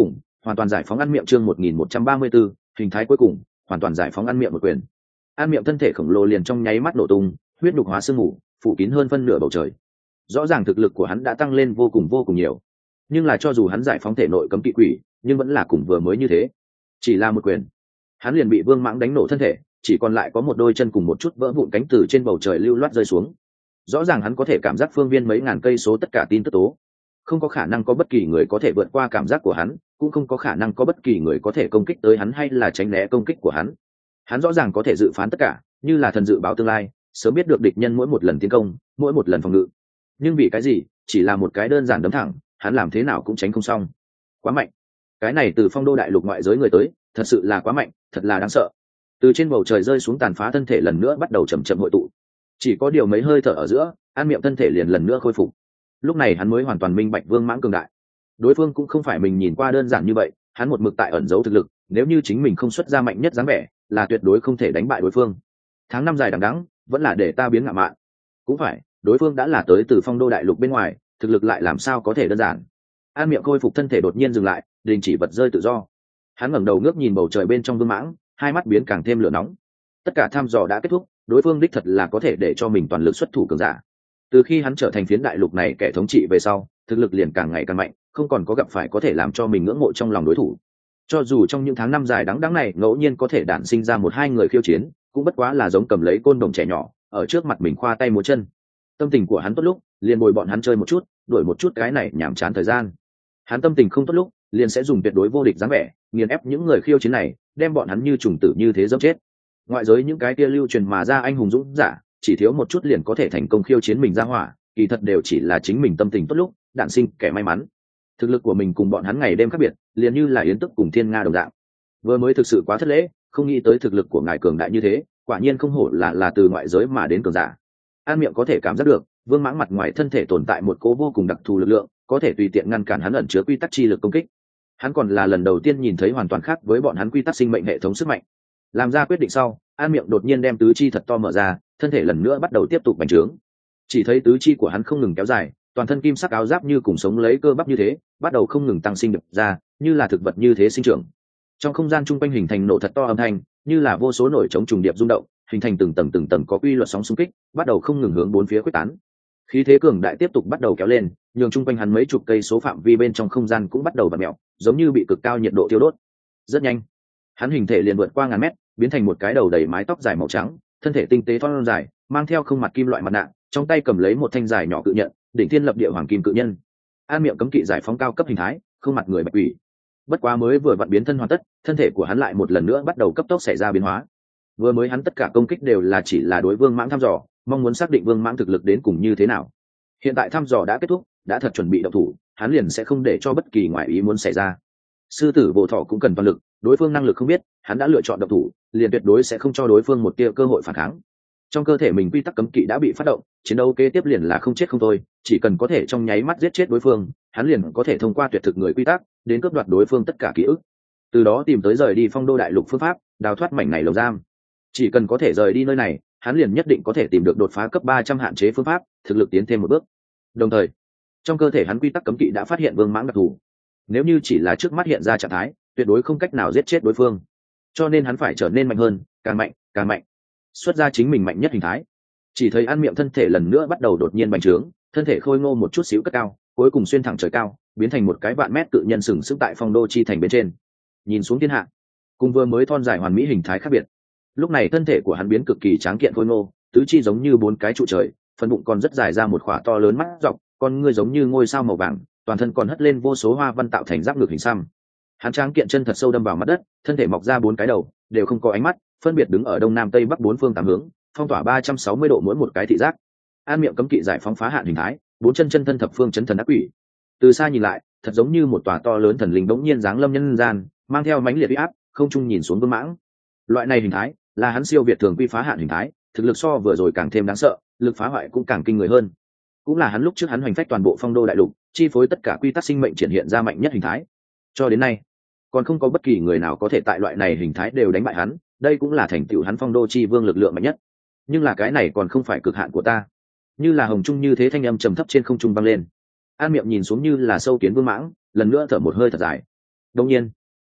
hoàn toàn giải phóng ăn miệng chương 1134, hình thái cuối cùng, hoàn toàn giải phóng ăn miệng một quyền. Ăn miệng thân thể khổng lồ liền trong nháy mắt nổ tung, huyết nhục hóa sương mù, phủ kín hơn phân nửa bầu trời. Rõ ràng thực lực của hắn đã tăng lên vô cùng nhiều. Nhưng là cho dù hắn giải phóng thể nội cấm kỵ quỷ, nhưng vẫn là cùng vừa mới như thế. Chỉ là một quyền, hắn liền bị Vương Mãng đánh nổ thân thể, chỉ còn lại có một đôi chân cùng một chút vỡ vụn cánh từ trên bầu trời lưu loát rơi xuống. Rõ ràng hắn có thể cảm giác phương viên mấy ngàn cây số tất cả tin tức tố, không có khả năng có bất kỳ người có thể vượt qua cảm giác của hắn, cũng không có khả năng có bất kỳ người có thể công kích tới hắn hay là tránh né công kích của hắn. Hắn rõ ràng có thể dự phán tất cả, như là thần dự báo tương lai, sớm biết được địch nhân mỗi một lần tiến công, mỗi một lần phòng ngự. Nhưng vì cái gì? Chỉ là một cái đơn giản đấm thẳng, hắn làm thế nào cũng tránh không xong. Quá mạnh. Cái này từ Phong Đô đại lục ngoại giới người tới, thật sự là quá mạnh, thật là đáng sợ. Từ trên bầu trời rơi xuống tàn phá thân thể lần nữa bắt đầu chậm chậm hội tụ. Chỉ có điều mấy hơi thở ở giữa, An Miệng thân thể liền lần nữa khôi phục. Lúc này hắn mới hoàn toàn minh bạch Vương Mãng cường đại. Đối phương cũng không phải mình nhìn qua đơn giản như vậy, hắn một mực tại ẩn giấu thực lực, nếu như chính mình không xuất ra mạnh nhất dáng vẻ, là tuyệt đối không thể đánh bại đối phương. Tháng năm dài đằng đẵng, vẫn là để ta biến ngạo mạn. Cũng phải, đối phương đã là tới từ Phong Đô đại lục bên ngoài, thực lực lại làm sao có thể đơn giản. An Miệng khôi phục thân thể đột nhiên dừng lại, đình chỉ vật rơi tự do. Hắn ngẩng đầu ngước nhìn bầu trời bên trong Vương Mãng, hai mắt biến càng thêm lửa nóng. Tất cả thăm dò đã kết thúc, đối phương đích thật là có thể để cho mình toàn lực xuất thủ cường giả. Từ khi hắn trở thành phiến đại lục này kẻ thống trị về sau, thực lực liền càng ngày càng mạnh, không còn có gặp phải có thể làm cho mình ngưỡng mộ trong lòng đối thủ. Cho dù trong những tháng năm dài đắng đắng này ngẫu nhiên có thể đản sinh ra một hai người khiêu chiến, cũng bất quá là giống cầm lấy côn đồng trẻ nhỏ ở trước mặt mình khoa tay múa chân. Tâm tình của hắn tốt lúc, liền bồi bọn hắn chơi một chút, đuổi một chút cái này nhàm chán thời gian. Hắn tâm tình không tốt lúc, liền sẽ dùng tuyệt đối vô địch dáng vẻ, nghiền ép những người khiêu chiến này, đem bọn hắn như trùng tử như thế dẫm chết. Ngoại giới những cái kia lưu truyền mà ra anh hùng dũng giả, chỉ thiếu một chút liền có thể thành công khiêu chiến mình ra hỏa, kỳ thật đều chỉ là chính mình tâm tình tốt lúc đản sinh kẻ may mắn. Thực lực của mình cùng bọn hắn ngày đêm khác biệt, liền như là Yến Tức cùng Thiên Nga đồng dạng. Vừa mới thực sự quá thất lễ, không nghĩ tới thực lực của ngài cường đại như thế, quả nhiên không hổ là từ ngoại giới mà đến cường giả. An Miệng có thể cảm giác được, Vương Mãng mặt ngoài thân thể tồn tại một cố vô cùng đặc thù lực lượng, có thể tùy tiện ngăn cản hắn ẩn chứa quy tắc chi lực công kích. Hắn còn là lần đầu tiên nhìn thấy hoàn toàn khác với bọn hắn quy tắc sinh mệnh hệ thống sức mạnh. Làm ra quyết định sau, An Miệng đột nhiên đem tứ chi thật to mở ra, thân thể lần nữa bắt đầu tiếp tục bành trướng. Chỉ thấy tứ chi của hắn không ngừng kéo dài, toàn thân kim sắc áo giáp như cùng sống lấy cơ bắp như thế, bắt đầu không ngừng tăng sinh được ra, như là thực vật như thế sinh trưởng. Trong không gian trung quanh hình thành nổ thật to âm thanh, như là vô số nổi trống trùng điệp rung động, hình thành từng tầng có quy luật sóng xung kích, bắt đầu không ngừng hướng bốn phía quyết tán. Khí thế cường đại tiếp tục bắt đầu kéo lên, nhường trung quanh hắn mấy chục cây số phạm vi bên trong không gian cũng bắt đầu vặn mèo, giống như bị cực cao nhiệt độ thiêu đốt. Rất nhanh, hắn hình thể liền vượt qua ngàn mét, biến thành một cái đầu đầy mái tóc dài màu trắng, thân thể tinh tế thon dài, mang theo không mặt kim loại mặt nạ, trong tay cầm lấy một thanh dài nhỏ cự nhận, đỉnh thiên lập địa hoàng kim cự nhân. An Miệng cấm kỵ giải phóng cao cấp hình thái, không mặt người bạch quỷ. Bất quá mới vừa vặn biến thân hoàn tất, thân thể của hắn lại một lần nữa bắt đầu cấp tốc xảy ra biến hóa. Vừa mới hắn tất cả công kích đều là chỉ là đối Vương Mãng thăm dò, mong muốn xác định Vương Mãng thực lực đến cùng như thế nào. Hiện tại thăm dò đã kết thúc, đã thật chuẩn bị động thủ, hắn liền sẽ không để cho bất kỳ ngoại ý muốn xảy ra. Sư tử Bộ Thỏ cũng cần toàn lực, đối phương năng lực không biết, hắn đã lựa chọn động thủ, liền tuyệt đối sẽ không cho đối phương một tia cơ hội phản kháng. Trong cơ thể mình quy tắc cấm kỵ đã bị phát động, chiến đấu kế tiếp liền là không chết không thôi, chỉ cần có thể trong nháy mắt giết chết đối phương, hắn liền có thể thông qua tuyệt thực người quy tắc đến cướp đoạt đối phương tất cả ký ức, từ đó tìm tới rời đi Phong Đô đại lục phương pháp, đào thoát mảnh này lồng giam. Chỉ cần có thể rời đi nơi này, hắn liền nhất định có thể tìm được đột phá cấp 300 hạn chế phương pháp, thực lực tiến thêm một bước. Đồng thời, trong cơ thể hắn quy tắc cấm kỵ đã phát hiện Vương Mãng đặc thù, nếu như chỉ là trước mắt hiện ra trạng thái, tuyệt đối không cách nào giết chết đối phương, cho nên hắn phải trở nên mạnh hơn, càng mạnh, xuất ra chính mình mạnh nhất hình thái. Chỉ thấy An Miệng thân thể lần nữa bắt đầu đột nhiên bành trướng, thân thể khôi ngô một chút xíu cất cao, cuối cùng xuyên thẳng trời cao, biến thành một cái vạn mét cự nhân sừng sững tại Phong Đô chi thành bên trên, nhìn xuống thiên hạ. Cùng vừa mới thon dài hoàn mỹ hình thái khác biệt, lúc này thân thể của hắn biến cực kỳ tráng kiện khôi ngô, tứ chi giống như bốn cái trụ trời, phần bụng còn rất dài ra một khỏa to lớn mắt dọc, con ngươi giống như ngôi sao màu vàng, toàn thân còn hất lên vô số hoa văn tạo thành giáp ngực hình xăm. Hắn tráng kiện chân thật sâu đâm vào mặt đất, thân thể mọc ra bốn cái đầu, đều không có ánh mắt, phân biệt đứng ở đông nam tây bắc bốn phương tám hướng, phong tỏa 360 độ mỗi một cái thị giác. An Miệng cấm kỵ giải phóng phá hạn hình thái, bốn chân chân thân thập phương chấn thần ác quỷ. Từ xa nhìn lại, thật giống như một tòa to lớn thần linh bỗng nhiên giáng lâm nhân gian, mang theo mãnh liệt uy áp, không trung nhìn xuống Vương Mãng. Loại này hình thái là hắn siêu việt thường quy phá hạn hình thái, thực lực so vừa rồi càng thêm đáng sợ, lực phá hoại cũng càng kinh người hơn. Cũng là hắn lúc trước hắn hoành phách toàn bộ Phong Đô đại lục, chi phối tất cả quy tắc sinh mệnh triển hiện ra mạnh nhất hình thái. Cho đến nay, còn không có bất kỳ người nào có thể tại loại này hình thái đều đánh bại hắn, đây cũng là thành tựu hắn Phong Đô chi vương lực lượng mạnh nhất. Nhưng là cái này còn không phải cực hạn của ta. Như là hồng trung như thế thanh âm trầm thấp trên không trung vang lên. An Miệng nhìn xuống như là sâu kiến Vương Mãng, lần nữa thở một hơi thật dài. Đột nhiên,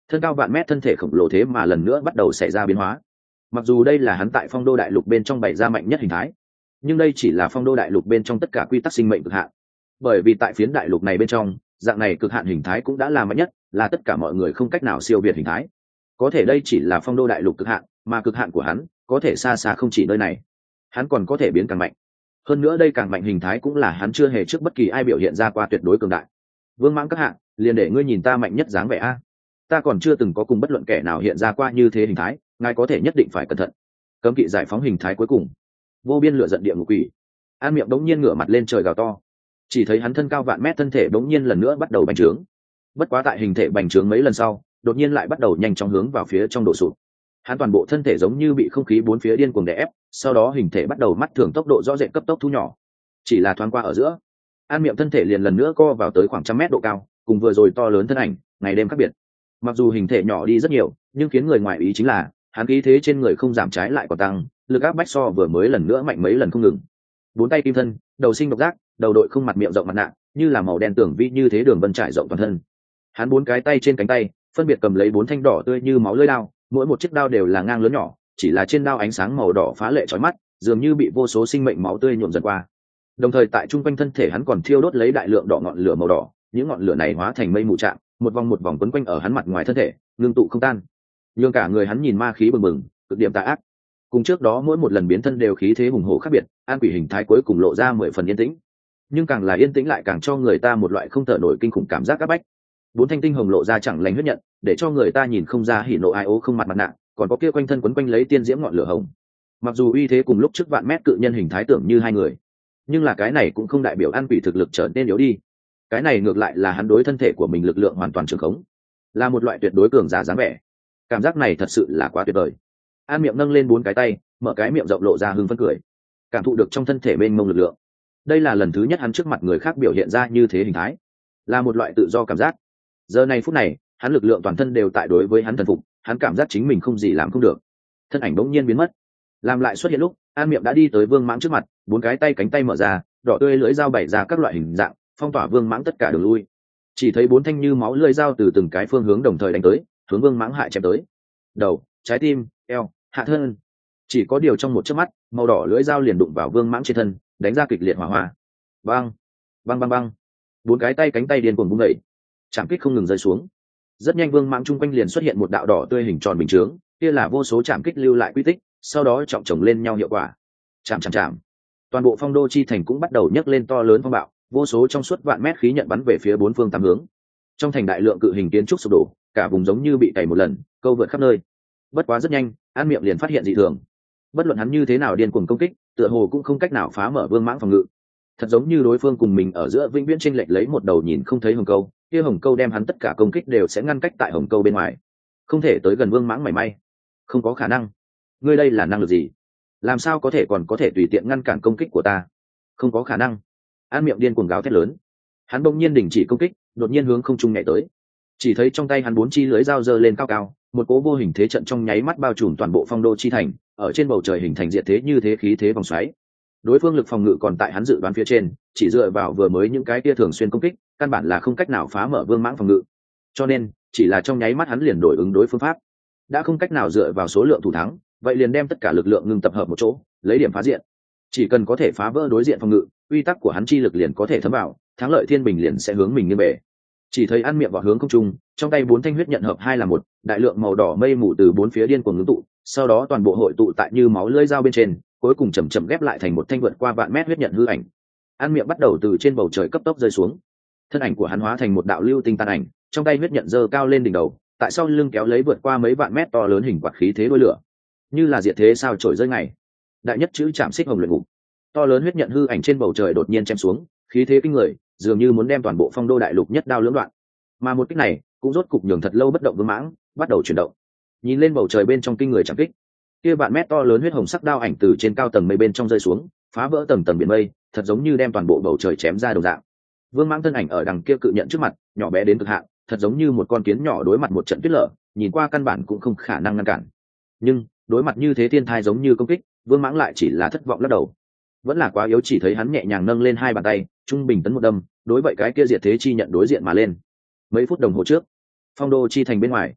thân cao vạn mét thân thể khổng lồ thế mà lần nữa bắt đầu xảy ra biến hóa. Mặc dù đây là hắn tại Phong Đô đại lục bên trong bày ra mạnh nhất hình thái, nhưng đây chỉ là Phong Đô đại lục bên trong tất cả quy tắc sinh mệnh cực hạn. Bởi vì tại phiến đại lục này bên trong, dạng này cực hạn hình thái cũng đã là mạnh nhất, là tất cả mọi người không cách nào siêu việt hình thái. Có thể đây chỉ là Phong Đô đại lục cực hạn, mà cực hạn của hắn có thể xa xa không chỉ nơi này. Hắn còn có thể biến càng mạnh. Hơn nữa đây càng mạnh hình thái cũng là hắn chưa hề trước bất kỳ ai biểu hiện ra qua tuyệt đối cường đại. Vương Mãng các hạ, liền để ngươi nhìn ta mạnh nhất dáng vẻ a. Ta còn chưa từng có cùng bất luận kẻ nào hiện ra qua như thế hình thái, ngài có thể nhất định phải cẩn thận. Cấm kỵ giải phóng hình thái cuối cùng. Vô biên lửa giận địa ngục quỷ. An Miệng đống nhiên ngửa mặt lên trời gào to. Chỉ thấy hắn thân cao vạn mét thân thể đống nhiên lần nữa bắt đầu bành trướng. Bất quá tại hình thể bành trướng mấy lần sau, đột nhiên lại bắt đầu nhanh chóng hướng vào phía trong đổ sụp. Hắn toàn bộ thân thể giống như bị không khí bốn phía điên cuồng đè ép, sau đó hình thể bắt đầu mắt thường tốc độ rõ rệt cấp tốc thu nhỏ. Chỉ là thoáng qua ở giữa, An Miệng thân thể liền lần nữa co vào tới khoảng 100 mét độ cao, cùng vừa rồi to lớn thân ảnh, ngày đêm khác biệt. Mặc dù hình thể nhỏ đi rất nhiều, nhưng khiến người ngoài ý chính là, hắn khí thế trên người không giảm trái lại còn tăng, lực áp bách so vừa mới lần nữa mạnh mấy lần không ngừng. Bốn tay kim thân, đầu sinh độc giác, đầu đội không mặt miệng rộng mặt nạ, như là màu đen tưởng vi như thế đường vân trải rộng toàn thân. Hắn bốn cái tay trên cánh tay, phân biệt cầm lấy bốn thanh đỏ tươi như máu lưỡi đao, mỗi một chiếc đao đều là ngang lớn nhỏ, chỉ là trên đao ánh sáng màu đỏ phá lệ chói mắt, dường như bị vô số sinh mệnh máu tươi nhuộm dần qua. Đồng thời tại trung quanh thân thể hắn còn thiêu đốt lấy đại lượng đỏ ngọn lửa màu đỏ, những ngọn lửa này hóa thành mây mù trạng, một vòng quấn quanh ở hắn mặt ngoài thân thể, ngưng tụ không tan. Nhưng cả người hắn nhìn ma khí bừng bừng, cực điểm tà ác. Cùng trước đó mỗi một lần biến thân đều khí thế hùng hổ khác biệt, An Quỷ hình thái cuối cùng lộ ra 10 phần yên tĩnh. Nhưng càng là yên tĩnh lại càng cho người ta một loại không thở nổi kinh khủng cảm giác áp bách. Bốn thanh tinh hồng lộ ra chẳng lành huyết nhận, để cho người ta nhìn không ra hỉ nộ ai ố không mặt nạ, còn có kia quanh thân quấn quanh lấy tiên diễm ngọn lửa hồng. Mặc dù uy thế cùng lúc trước vạn mét cự nhân hình thái tưởng như hai người, nhưng là cái này cũng không đại biểu An Quỷ thực lực trở nên yếu đi. Cái này ngược lại là hắn đối thân thể của mình lực lượng hoàn toàn trường khống, là một loại tuyệt đối cường giả dáng vẻ. Cảm giác này thật sự là quá tuyệt vời. An Miệng nâng lên bốn cái tay, mở cái miệng rộng lộ ra hưng phấn cười, cảm thụ được trong thân thể mênh mông lực lượng. Đây là lần thứ nhất hắn trước mặt người khác biểu hiện ra như thế hình thái, là một loại tự do cảm giác. Giờ này phút này, hắn lực lượng toàn thân đều tại đối với hắn thần phục, hắn cảm giác chính mình không gì làm không được. Thân ảnh bỗng nhiên biến mất, làm lại xuất hiện lúc, An Miệng đã đi tới Vương Mãng trước mặt, bốn cái tay cánh tay mở ra, đỏ tươi lưỡi dao bày ra các loại hình dạng, phong tỏa Vương Mãng tất cả đường lui. Chỉ thấy bốn thanh như máu lưỡi dao từ từng cái phương hướng đồng thời đánh tới, hướng Vương Mãng hại chém tới. Đầu, trái tim, eo, hạ thân. Chỉ có điều trong một chớp mắt, màu đỏ lưỡi dao liền đụng vào Vương Mãng trên thân, đánh ra kịch liệt hỏa hoa. Bang, bang bang bang. Bốn cái tay cánh tay điên cuồng vung dậy, chạm kích không ngừng rơi xuống. Rất nhanh Vương Mãng chung quanh liền xuất hiện một đạo đỏ tươi hình tròn bình chướng, kia là vô số chạm kích lưu lại quy tích, sau đó trọng chồng lên nhau hiệu quả. Chạm. Toàn bộ Phong Đô chi thành cũng bắt đầu nhấc lên to lớn phong bạo, vô số trong suốt vạn mét khí nhận bắn về phía bốn phương tám hướng. Trong thành đại lượng cự hình kiến trúc sụp đổ, cả vùng giống như bị cày một lần, câu vượt khắp nơi. Bất quá rất nhanh, An Miệng liền phát hiện dị thường. Bất luận hắn như thế nào điên cuồng công kích, tựa hồ cũng không cách nào phá mở Vương Mãng phòng ngự. Thật giống như đối phương cùng mình ở giữa vĩnh viễn chênh lệch lấy một đầu nhìn không thấy hồng câu, kia hồng câu đem hắn tất cả công kích đều sẽ ngăn cách tại hồng câu bên ngoài, không thể tới gần Vương Mãng mảy may. Không có khả năng. Ngươi đây là năng lực gì? Làm sao có thể còn có thể tùy tiện ngăn cản công kích của ta? Không có khả năng. An Miệng điên cuồng gào thét lớn. Hắn bỗng nhiên đình chỉ công kích, đột nhiên hướng không trung nhảy tới. Chỉ thấy trong tay hắn bốn chi lưới dao giơ lên cao cao, một cỗ vô hình thế trận trong nháy mắt bao trùm toàn bộ Phong Đô chi thành, ở trên bầu trời hình thành diệt thế như thế khí thế vòng xoáy. Đối phương lực phòng ngự còn tại hắn dự đoán phía trên, chỉ dựa vào vừa mới những cái kia thường xuyên công kích, căn bản là không cách nào phá mở Vương Mãng phòng ngự. Cho nên, chỉ là trong nháy mắt hắn liền đổi ứng đối phương pháp. Đã không cách nào dựa vào số lượng thủ thắng, vậy liền đem tất cả lực lượng ngưng tập hợp một chỗ, lấy điểm phá diện. Chỉ cần có thể phá vỡ đối diện phòng ngự, uy tắc của hắn chi lực liền có thể thấm vào, thắng lợi thiên bình liền sẽ hướng mình nghiêng bể. Chỉ thấy An Miệng vào hướng không trung, trong tay bốn thanh huyết nhận hợp hai là một, đại lượng màu đỏ mây mù từ bốn phía điên cuồng ngưng tụ, sau đó toàn bộ hội tụ tại như máu lưỡi dao bên trên, cuối cùng chậm chậm ghép lại thành một thanh vượt qua vạn mét huyết nhận hư ảnh. An Miệng bắt đầu từ trên bầu trời cấp tốc rơi xuống, thân ảnh của hắn hóa thành một đạo lưu tinh tàn ảnh, trong tay huyết nhận giơ cao lên đỉnh đầu, tại sau lưng kéo lấy vượt qua mấy vạn mét to lớn hình quạt khí thế đuôi lửa, như là diệt thế sao trổi rơi ngày. Đại nhất chữ chạm xích hồng luyện ngục, to lớn huyết nhận hư ảnh trên bầu trời đột nhiên chém xuống, khí thế kinh người, dường như muốn đem toàn bộ Phong Đô đại lục nhất đao lưỡng đoạn. Mà một kích này cũng rốt cục nhường thật lâu bất động Vương Mãng bắt đầu chuyển động, nhìn lên bầu trời bên trong kinh người chạm kích, kia vạn mét to lớn huyết hồng sắc đao ảnh từ trên cao tầng mây bên trong rơi xuống, phá vỡ tầng tầng biển mây, thật giống như đem toàn bộ bầu trời chém ra đồng dạng. Vương Mãng thân ảnh ở đằng kia cự nhận trước mặt, nhỏ bé đến cực hạn, thật giống như một con kiến nhỏ đối mặt một trận tuyết lở, nhìn qua căn bản cũng không khả năng ngăn cản. Nhưng đối mặt như thế thiên thai giống như công kích, Vương Mãng lại chỉ là thất vọng lắc đầu. Vẫn là quá yếu, chỉ thấy hắn nhẹ nhàng nâng lên hai bàn tay, trung bình tấn một đâm, đối vậy cái kia diệt thế chi nhận đối diện mà lên. Mấy phút đồng hồ trước, Phong Đô chi thành bên ngoài,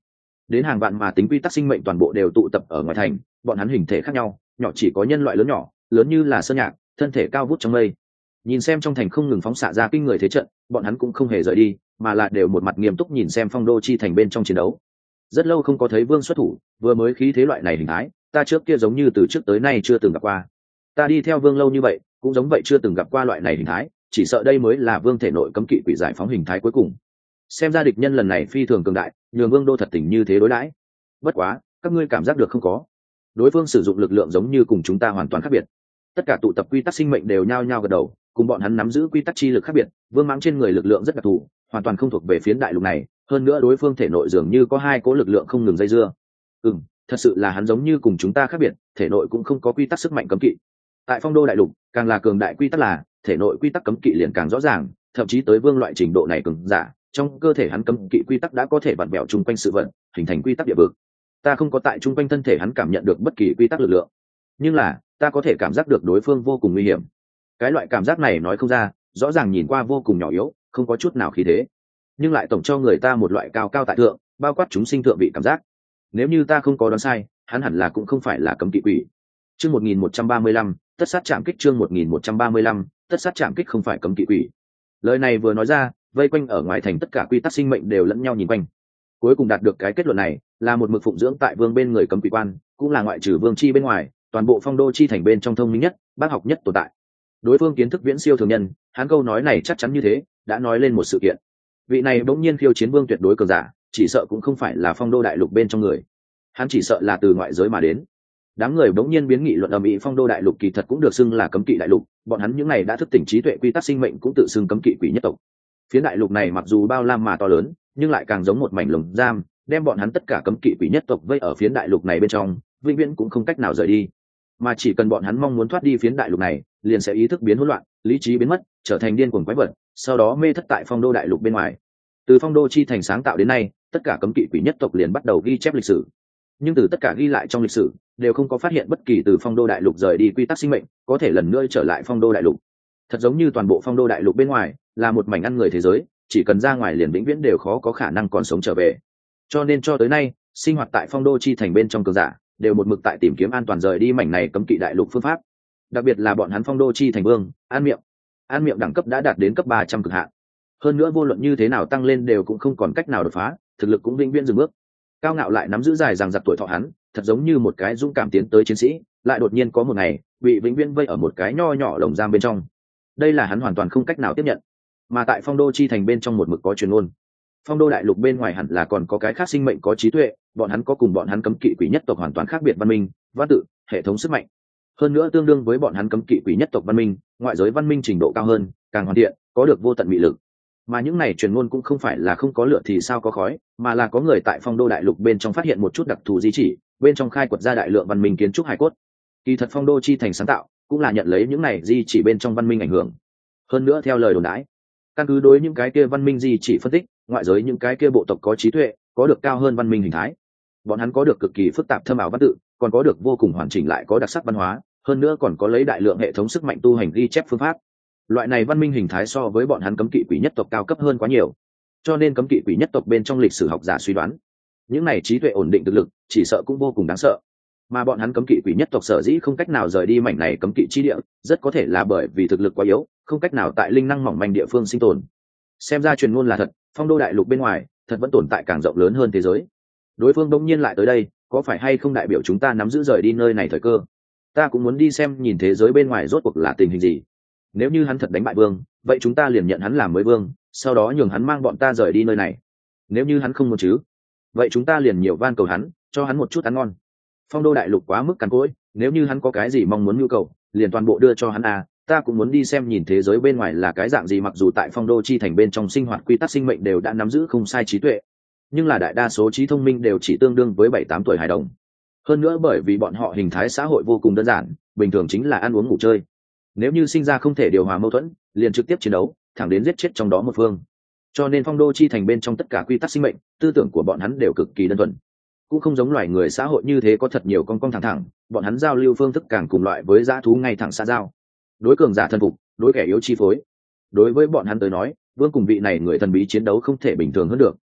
đến hàng vạn mà tính quy tắc sinh mệnh toàn bộ đều tụ tập ở ngoài thành. Bọn hắn hình thể khác nhau, nhỏ chỉ có nhân loại lớn nhỏ, lớn như là sơn nhạc, thân thể cao vút trong mây. Nhìn xem trong thành không ngừng phóng xạ ra kinh người thế trận, bọn hắn cũng không hề rời đi, mà là đều một mặt nghiêm túc nhìn xem Phong Đô chi thành bên trong chiến đấu. Rất lâu không có thấy Vương xuất thủ, vừa mới khí thế loại này hình thái, ta trước kia giống như từ trước tới nay chưa từng gặp qua. Ta đi theo Vương lâu như vậy, cũng giống vậy chưa từng gặp qua loại này hình thái, chỉ sợ đây mới là Vương thể nội cấm kỵ quỷ giải phóng hình thái cuối cùng. Xem ra địch nhân lần này phi thường cường đại, nhường Vương đô thật tình như thế đối đãi. Bất quá, các ngươi cảm giác được không có? Đối phương sử dụng lực lượng giống như cùng chúng ta hoàn toàn khác biệt. Tất cả tụ tập quy tắc sinh mệnh đều nhao nhao gật đầu, cùng bọn hắn nắm giữ quy tắc chi lực khác biệt. Vương Mãng trên người lực lượng rất đặc thù, hoàn toàn không thuộc về phiến đại lục này, hơn nữa đối phương thể nội dường như có hai cỗ lực lượng không ngừng dây dưa. Thật sự là hắn giống như cùng chúng ta khác biệt, thể nội cũng không có quy tắc sức mạnh cấm kỵ. Tại Phong Đô đại lục, càng là cường đại quy tắc là, thể nội quy tắc cấm kỵ liền càng rõ ràng, thậm chí tới Vương loại trình độ này cường giả, trong cơ thể hắn cấm kỵ quy tắc đã có thể vặn vẹo chung quanh sự vận, hình thành quy tắc địa vực. Ta không có tại chung quanh thân thể hắn cảm nhận được bất kỳ quy tắc lực lượng, nhưng là ta có thể cảm giác được đối phương vô cùng nguy hiểm. Cái loại cảm giác này nói không ra, rõ ràng nhìn qua vô cùng nhỏ yếu, không có chút nào khí thế, nhưng lại tổng cho người ta một loại cao cao tại thượng, bao quát chúng sinh thượng vị cảm giác. Nếu như ta không có đoán sai, hắn hẳn là cũng không phải là cấm kỵ quỷ. Chương 1135, tất sát chạm kích. Chương 1135, tất sát chạm kích không phải cấm kỵ quỷ. Lời này vừa nói ra, vây quanh ở ngoài thành tất cả quy tắc sinh mệnh đều lẫn nhau nhìn quanh. Cuối cùng đạt được cái kết luận này, là một mực phụng dưỡng tại Vương bên người cấm quỷ quan, cũng là ngoại trừ Vương chi bên ngoài, toàn bộ Phong Đô chi thành bên trong thông minh nhất, bác học nhất tồn tại. Đối phương kiến thức viễn siêu thường nhân, hắn câu nói này chắc chắn như thế, đã nói lên một sự kiện. Vị này bỗng nhiên khiêu chiến Vương tuyệt đối cường giả, chỉ sợ cũng không phải là Phong Đô đại lục bên trong người, hắn chỉ sợ là từ ngoại giới mà đến. Đám người bỗng nhiên biến nghị luận ầm ĩ. Phong Đô đại lục kỳ thật cũng được xưng là cấm kỵ đại lục, bọn hắn những này đã thức tỉnh trí tuệ quy tắc sinh mệnh cũng tự xưng cấm kỵ quỷ nhất tộc. Phía đại lục này mặc dù bao la mà to lớn, nhưng lại càng giống một mảnh lồng giam, đem bọn hắn tất cả cấm kỵ quỷ nhất tộc vây ở phía đại lục này bên trong, vĩnh viễn cũng không cách nào rời đi. Mà chỉ cần bọn hắn mong muốn thoát đi phiến đại lục này, liền sẽ ý thức biến hỗn loạn, lý trí biến mất, trở thành điên cuồng quái vật, sau đó mê thất tại Phong Đô đại lục bên ngoài. Từ Phong Đô chi thành sáng tạo đến nay, tất cả cấm kỵ quỷ nhất tộc liền bắt đầu ghi chép lịch sử. Nhưng từ tất cả ghi lại trong lịch sử, đều không có phát hiện bất kỳ từ Phong Đô đại lục rời đi quy tắc sinh mệnh có thể lần nữa trở lại Phong Đô đại lục. Thật giống như toàn bộ Phong Đô đại lục bên ngoài là một mảnh ăn người thế giới, chỉ cần ra ngoài liền vĩnh viễn đều khó có khả năng còn sống trở về. Cho nên cho tới nay, sinh hoạt tại Phong Đô chi thành bên trong cường giả đều một mực tại tìm kiếm an toàn rời đi mảnh này cấm kỵ đại lục phương pháp. Đặc biệt là bọn hắn Phong Đô chi thành vương, An Miệng đẳng cấp đã đạt đến cấp 300 cực hạn. Hơn nữa vô luận như thế nào tăng lên đều cũng không còn cách nào đột phá, thực lực cũng vĩnh viễn dừng bước. Cao ngạo lại nắm giữ dài rằng giặc tuổi thọ hắn, thật giống như một cái dũng cảm tiến tới chiến sĩ, lại đột nhiên có một ngày bị vĩnh viễn vây ở một cái nho nhỏ lồng giam bên trong. Đây là hắn hoàn toàn không cách nào tiếp nhận. Mà tại Phong Đô chi thành bên trong một mực có truyền ngôn, Phong Đô đại lục bên ngoài hẳn là còn có cái khác sinh mệnh có trí tuệ, bọn hắn có cùng bọn hắn cấm kỵ quỷ nhất tộc hoàn toàn khác biệt văn minh, văn tự, hệ thống sức mạnh. Hơn nữa tương đương với bọn hắn cấm kỵ quỷ nhất tộc văn minh, ngoại giới văn minh trình độ cao hơn, càng hoàn thiện, có được vô tận mị lực. Mà những này truyền ngôn cũng không phải là không có lửa thì sao có khói, mà là có người tại Phong Đô đại lục bên trong phát hiện một chút đặc thù di chỉ, bên trong khai quật ra đại lượng văn minh kiến trúc hải cốt. Kỳ thật Phong Đô chi thành sáng tạo cũng là nhận lấy những này di chỉ bên trong văn minh ảnh hưởng. Hơn nữa theo lời đồn đãi, căn cứ đối những cái kia văn minh di chỉ phân tích, ngoại giới những cái kia bộ tộc có trí tuệ, có được cao hơn văn minh hình thái. Bọn hắn có được cực kỳ phức tạp thâm ảo văn tự, còn có được vô cùng hoàn chỉnh lại có đặc sắc văn hóa, hơn nữa còn có lấy đại lượng hệ thống sức mạnh tu hành ghi chép phương pháp. Loại này văn minh hình thái so với bọn hắn cấm kỵ quỷ nhất tộc cao cấp hơn quá nhiều, cho nên cấm kỵ quỷ nhất tộc bên trong lịch sử học giả suy đoán, những này trí tuệ ổn định thực lực chỉ sợ cũng vô cùng đáng sợ. Mà bọn hắn cấm kỵ quỷ nhất tộc sở dĩ không cách nào rời đi mảnh này cấm kỵ chi địa, rất có thể là bởi vì thực lực quá yếu, không cách nào tại linh năng mỏng manh địa phương sinh tồn. Xem ra truyền ngôn là thật, Phong Đô đại lục bên ngoài thật vẫn tồn tại càng rộng lớn hơn thế giới. Đối phương bỗng nhiên lại tới đây, có phải hay không đại biểu chúng ta nắm giữ rời đi nơi này thời cơ? Ta cũng muốn đi xem nhìn thế giới bên ngoài rốt cuộc là tình hình gì. Nếu như hắn thật đánh bại vương, vậy chúng ta liền nhận hắn làm mới vương, sau đó nhường hắn mang bọn ta rời đi nơi này. Nếu như hắn không muốn chứ, vậy chúng ta liền nhiều van cầu hắn, cho hắn một chút ăn ngon. Phong Đô đại lục quá mức cằn cỗi, nếu như hắn có cái gì mong muốn nhu cầu, liền toàn bộ đưa cho hắn à. Ta cũng muốn đi xem nhìn thế giới bên ngoài là cái dạng gì. Mặc dù tại Phong Đô chi thành bên trong sinh hoạt quy tắc sinh mệnh đều đã nắm giữ không sai trí tuệ, nhưng là đại đa số trí thông minh đều chỉ tương đương với 7-8 tuổi hài đồng. Hơn nữa bởi vì bọn họ hình thái xã hội vô cùng đơn giản, bình thường chính là ăn uống ngủ chơi. Nếu như sinh ra không thể điều hòa mâu thuẫn, liền trực tiếp chiến đấu, thẳng đến giết chết trong đó một phương. Cho nên Phong Đô chi thành bên trong tất cả quy tắc sinh mệnh, tư tưởng của bọn hắn đều cực kỳ đơn thuần, cũng không giống loài người xã hội như thế có thật nhiều cong cong thẳng thẳng. Bọn hắn giao lưu phương thức càng cùng loại với dã thú ngay thẳng xã giao, đối cường giả thân phục, đối kẻ yếu chi phối. Đối với bọn hắn tới nói, vương cùng vị này người thần bí chiến đấu không thể bình thường hơn được,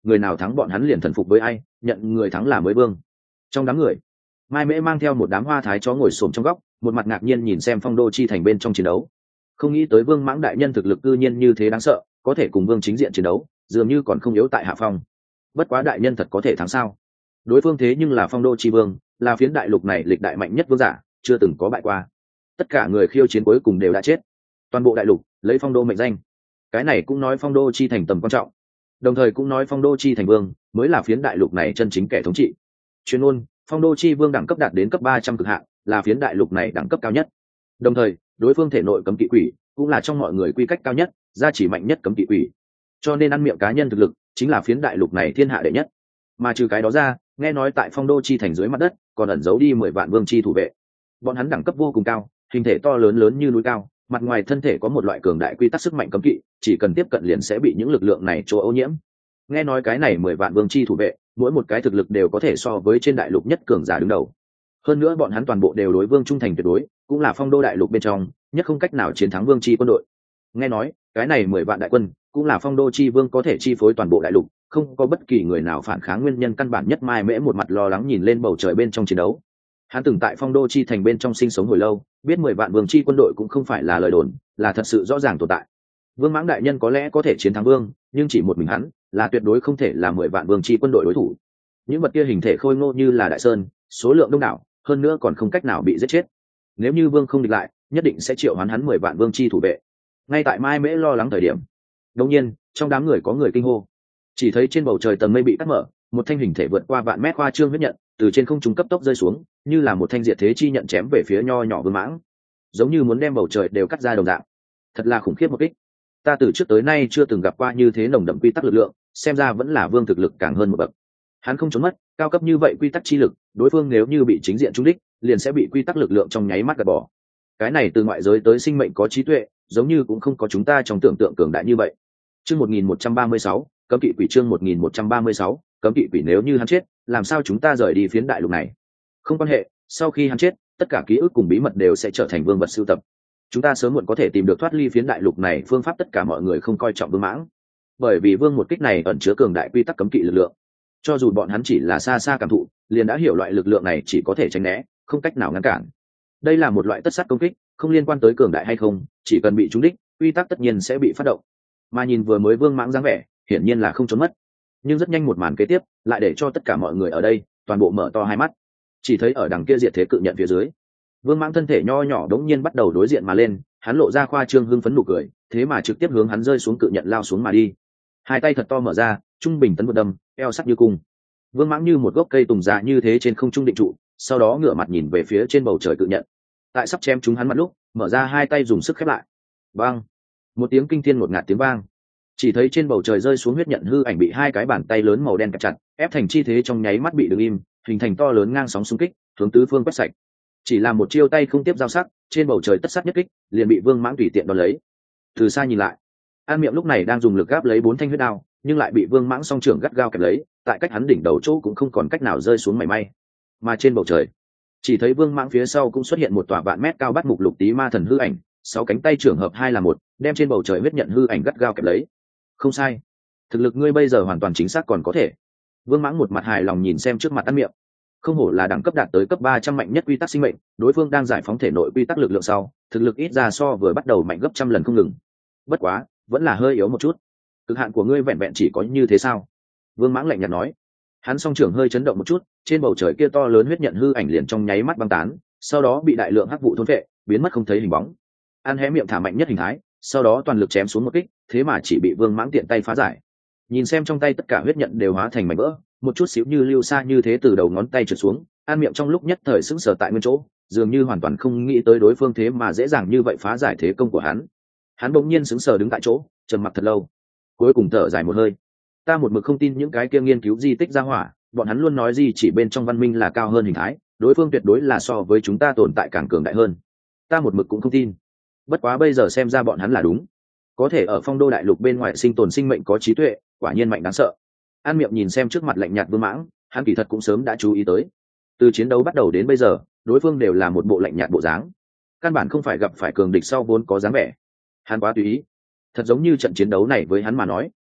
người nào thắng bọn hắn liền thần phục với ai, nhận người thắng là mới vương. Trong đám người, Mai Mễ mang theo một đám hoa thái chó ngồi xổm trong góc, một mặt ngạc nhiên nhìn xem Phong Đô chi thành bên trong chiến đấu. Không nghĩ tới Vương Mãng đại nhân thực lực cư nhiên như thế đáng sợ, có thể cùng Vương chính diện chiến đấu, dường như còn không yếu tại hạ phong. Bất quá đại nhân thật có thể thắng sao? Đối phương thế nhưng là Phong Đô chi vương, là phiến đại lục này lịch đại mạnh nhất vương giả, chưa từng có bại qua. Tất cả người khiêu chiến cuối cùng đều đã chết. Toàn bộ đại lục lấy Phong Đô mệnh danh. Cái này cũng nói Phong Đô chi thành tầm quan trọng, đồng thời cũng nói Phong Đô chi thành vương mới là phiến đại lục này chân chính kẻ thống trị. Chuyên môn, Phong Đô chi vương đẳng cấp đạt đến cấp 300 cực hạn, là phiến đại lục này đẳng cấp cao nhất. Đồng thời, đối phương thể nội cấm kỵ quỷ cũng là trong mọi người quy cách cao nhất, gia chỉ mạnh nhất cấm kỵ quỷ. Cho nên ăn miệng cá nhân thực lực chính là phiến đại lục này thiên hạ đệ nhất. Mà trừ cái đó ra, nghe nói tại Phong Đô chi thành dưới mặt đất còn ẩn giấu đi 10 vạn vương chi thủ vệ. Bọn hắn đẳng cấp vô cùng cao, hình thể to lớn lớn như núi cao, mặt ngoài thân thể có một loại cường đại quy tắc sức mạnh cấm kỵ, chỉ cần tiếp cận liền sẽ bị những lực lượng này chỗ ô nhiễm. Nghe nói cái này 10 vạn vương chi thủ vệ, mỗi một cái thực lực đều có thể so với trên đại lục nhất cường giả đứng đầu. Hơn nữa bọn hắn toàn bộ đều đối vương trung thành tuyệt đối, cũng là Phong Đô đại lục bên trong nhất không cách nào chiến thắng vương chi quân đội. Nghe nói cái này 10 vạn đại quân cũng là Phong Đô chi vương có thể chi phối toàn bộ đại lục, không có bất kỳ người nào phản kháng nguyên nhân căn bản nhất. Mai Mễ một mặt lo lắng nhìn lên bầu trời bên trong chiến đấu. Hắn từng tại Phong Đô chi thành bên trong sinh sống hồi lâu, biết 10 vạn vương chi quân đội cũng không phải là lời đồn, là thật sự rõ ràng tồn tại. Vương Mãng đại nhân có lẽ có thể chiến thắng vương, nhưng chỉ một mình hắn là tuyệt đối không thể là 10 vạn vương chi quân đội đối thủ. Những vật kia hình thể khôi ngô như là đại sơn, số lượng đông đảo, hơn nữa còn không cách nào bị giết chết. Nếu như vương không địch lại, nhất định sẽ triệu hoán hắn 10 vạn vương chi thủ vệ. Ngay tại Mai Mễ lo lắng thời điểm, đột nhiên trong đám người có người kinh hô. Chỉ thấy trên bầu trời tầng mây bị cắt mở, một thanh hình thể vượt qua vạn mét khoa trương huyết nhận từ trên không trung cấp tốc rơi xuống, như là một thanh diệt thế chi nhận chém về phía nho nhỏ Vương Mãng, giống như muốn đem bầu trời đều cắt ra đồng dạng. Thật là khủng khiếp một kích. Ta từ trước tới nay chưa từng gặp qua như thế nồng đậm quy tắc lực lượng, xem ra vẫn là vương thực lực càng hơn một bậc. Hắn không trốn mất, cao cấp như vậy quy tắc chi lực, đối phương nếu như bị chính diện trúng đích, liền sẽ bị quy tắc lực lượng trong nháy mắt gạt bỏ. Cái này từ ngoại giới tới sinh mệnh có trí tuệ, giống như cũng không có chúng ta trong tưởng tượng cường đại như vậy. Chương 1136, cấm kỵ quỷ. Chương 1136, cấm kỵ quỷ. Nếu như hắn chết, làm sao chúng ta rời đi phiến đại lục này? Không quan hệ, sau khi hắn chết, tất cả ký ức cùng bí mật đều sẽ trở thành vương vật sưu tập. Chúng ta sớm muộn có thể tìm được thoát ly phiến đại lục này phương pháp. Tất cả mọi người không coi trọng Vương Mãng, bởi vì vương một kích này ẩn chứa cường đại quy tắc cấm kỵ lực lượng. Cho dù bọn hắn chỉ là xa xa cảm thụ, liền đã hiểu loại lực lượng này chỉ có thể tránh né, không cách nào ngăn cản. Đây là một loại tất sát công kích, không liên quan tới cường đại hay không, chỉ cần bị trúng đích, quy tắc tất nhiên sẽ bị phát động. Mà nhìn vừa mới Vương Mãng dáng vẻ, hiển nhiên là không trốn mất. Nhưng rất nhanh một màn kế tiếp lại để cho tất cả mọi người ở đây toàn bộ mở to hai mắt. Chỉ thấy ở đằng kia diệt thế cự nhận phía dưới, Vương Mãng thân thể nho nhỏ đống nhiên bắt đầu đối diện mà lên, hắn lộ ra khoa trương hưng phấn nụ cười, thế mà trực tiếp hướng hắn rơi xuống cự nhận lao xuống mà đi. Hai tay thật to mở ra, trung bình tấn vượt đâm, eo sắc như cung. Vương Mãng như một gốc cây tùng già như thế trên không trung định trụ, sau đó ngửa mặt nhìn về phía trên bầu trời cự nhận. Tại sắp chém chúng hắn mặt lúc, mở ra hai tay dùng sức khép lại. Bang! Một tiếng kinh thiên ngột ngạt tiếng vang. Chỉ thấy trên bầu trời rơi xuống huyết nhận hư ảnh bị hai cái bàn tay lớn màu đen kẹp chặt, ép thành chi thế trong nháy mắt bị đứng im, hình thành to lớn ngang sóng xung kích, hướng tứ phương quét sạch. Chỉ là một chiêu tay không tiếp giao sắc, trên bầu trời tất sát nhất kích, liền bị Vương Mãng tùy tiện đón lấy. Từ xa nhìn lại, An Miệng lúc này đang dùng lực gáp lấy 4 thanh huyết đao, nhưng lại bị Vương Mãng song trưởng gắt gao kẹp lấy, tại cách hắn đỉnh đầu chỗ cũng không còn cách nào rơi xuống mảy may. Mà trên bầu trời, chỉ thấy Vương Mãng phía sau cũng xuất hiện một tòa vạn mét cao bắt mục lục tí ma thần hư ảnh, 6 cánh tay trưởng hợp hai là một, đem trên bầu trời huyết nhận hư ảnh gắt gao kẹp lấy. Không sai, thực lực ngươi bây giờ hoàn toàn chính xác còn có thể. Vương Mãng một mặt hài lòng nhìn xem trước mặt An Miệng. Không hổ là đẳng cấp đạt tới cấp 300 mạnh nhất quy tắc sinh mệnh, đối phương đang giải phóng thể nội quy tắc lực lượng sau, thực lực ít ra so vừa bắt đầu mạnh gấp trăm lần không ngừng. Bất quá, vẫn là hơi yếu một chút. Cực hạn của ngươi vẹn vẹn chỉ có như thế sao? Vương Mãng lạnh nhạt nói. Hắn song trưởng hơi chấn động một chút, trên bầu trời kia to lớn huyết nhận hư ảnh liền trong nháy mắt băng tán, sau đó bị đại lượng hắc vụ thôn phệ, biến mất không thấy hình bóng. An hé miệng thả mạnh nhất hình thái, sau đó toàn lực chém xuống một kích, thế mà chỉ bị Vương Mãng tiện tay phá giải. Nhìn xem trong tay tất cả huyết nhận đều hóa thành mảnh vỡ, một chút xíu như lưu xa như thế từ đầu ngón tay trượt xuống. An Miệng trong lúc nhất thời sững sờ tại nguyên chỗ, dường như hoàn toàn không nghĩ tới đối phương thế mà dễ dàng như vậy phá giải thế công của hắn. Hắn bỗng nhiên sững sờ đứng tại chỗ, trầm mặc thật lâu, cuối cùng thở dài một hơi. Ta một mực không tin những cái kia nghiên cứu di tích ra hỏa, bọn hắn luôn nói gì chỉ bên trong văn minh là cao hơn hình thái, đối phương tuyệt đối là so với chúng ta tồn tại càng cường đại hơn. Ta một mực cũng không tin. Bất quá bây giờ xem ra bọn hắn là đúng. Có thể ở Phong Đô đại lục bên ngoài sinh tồn sinh mệnh có trí tuệ, quả nhiên mạnh đáng sợ. An Miệng nhìn xem trước mặt lạnh nhạt Vương Mãng, hắn kỳ thật cũng sớm đã chú ý tới. Từ chiến đấu bắt đầu đến bây giờ, đối phương đều là một bộ lạnh nhạt bộ dáng, căn bản không phải gặp phải cường địch sau vốn có dáng vẻ. Hắn quá tùy ý, thật giống như trận chiến đấu này với hắn mà nói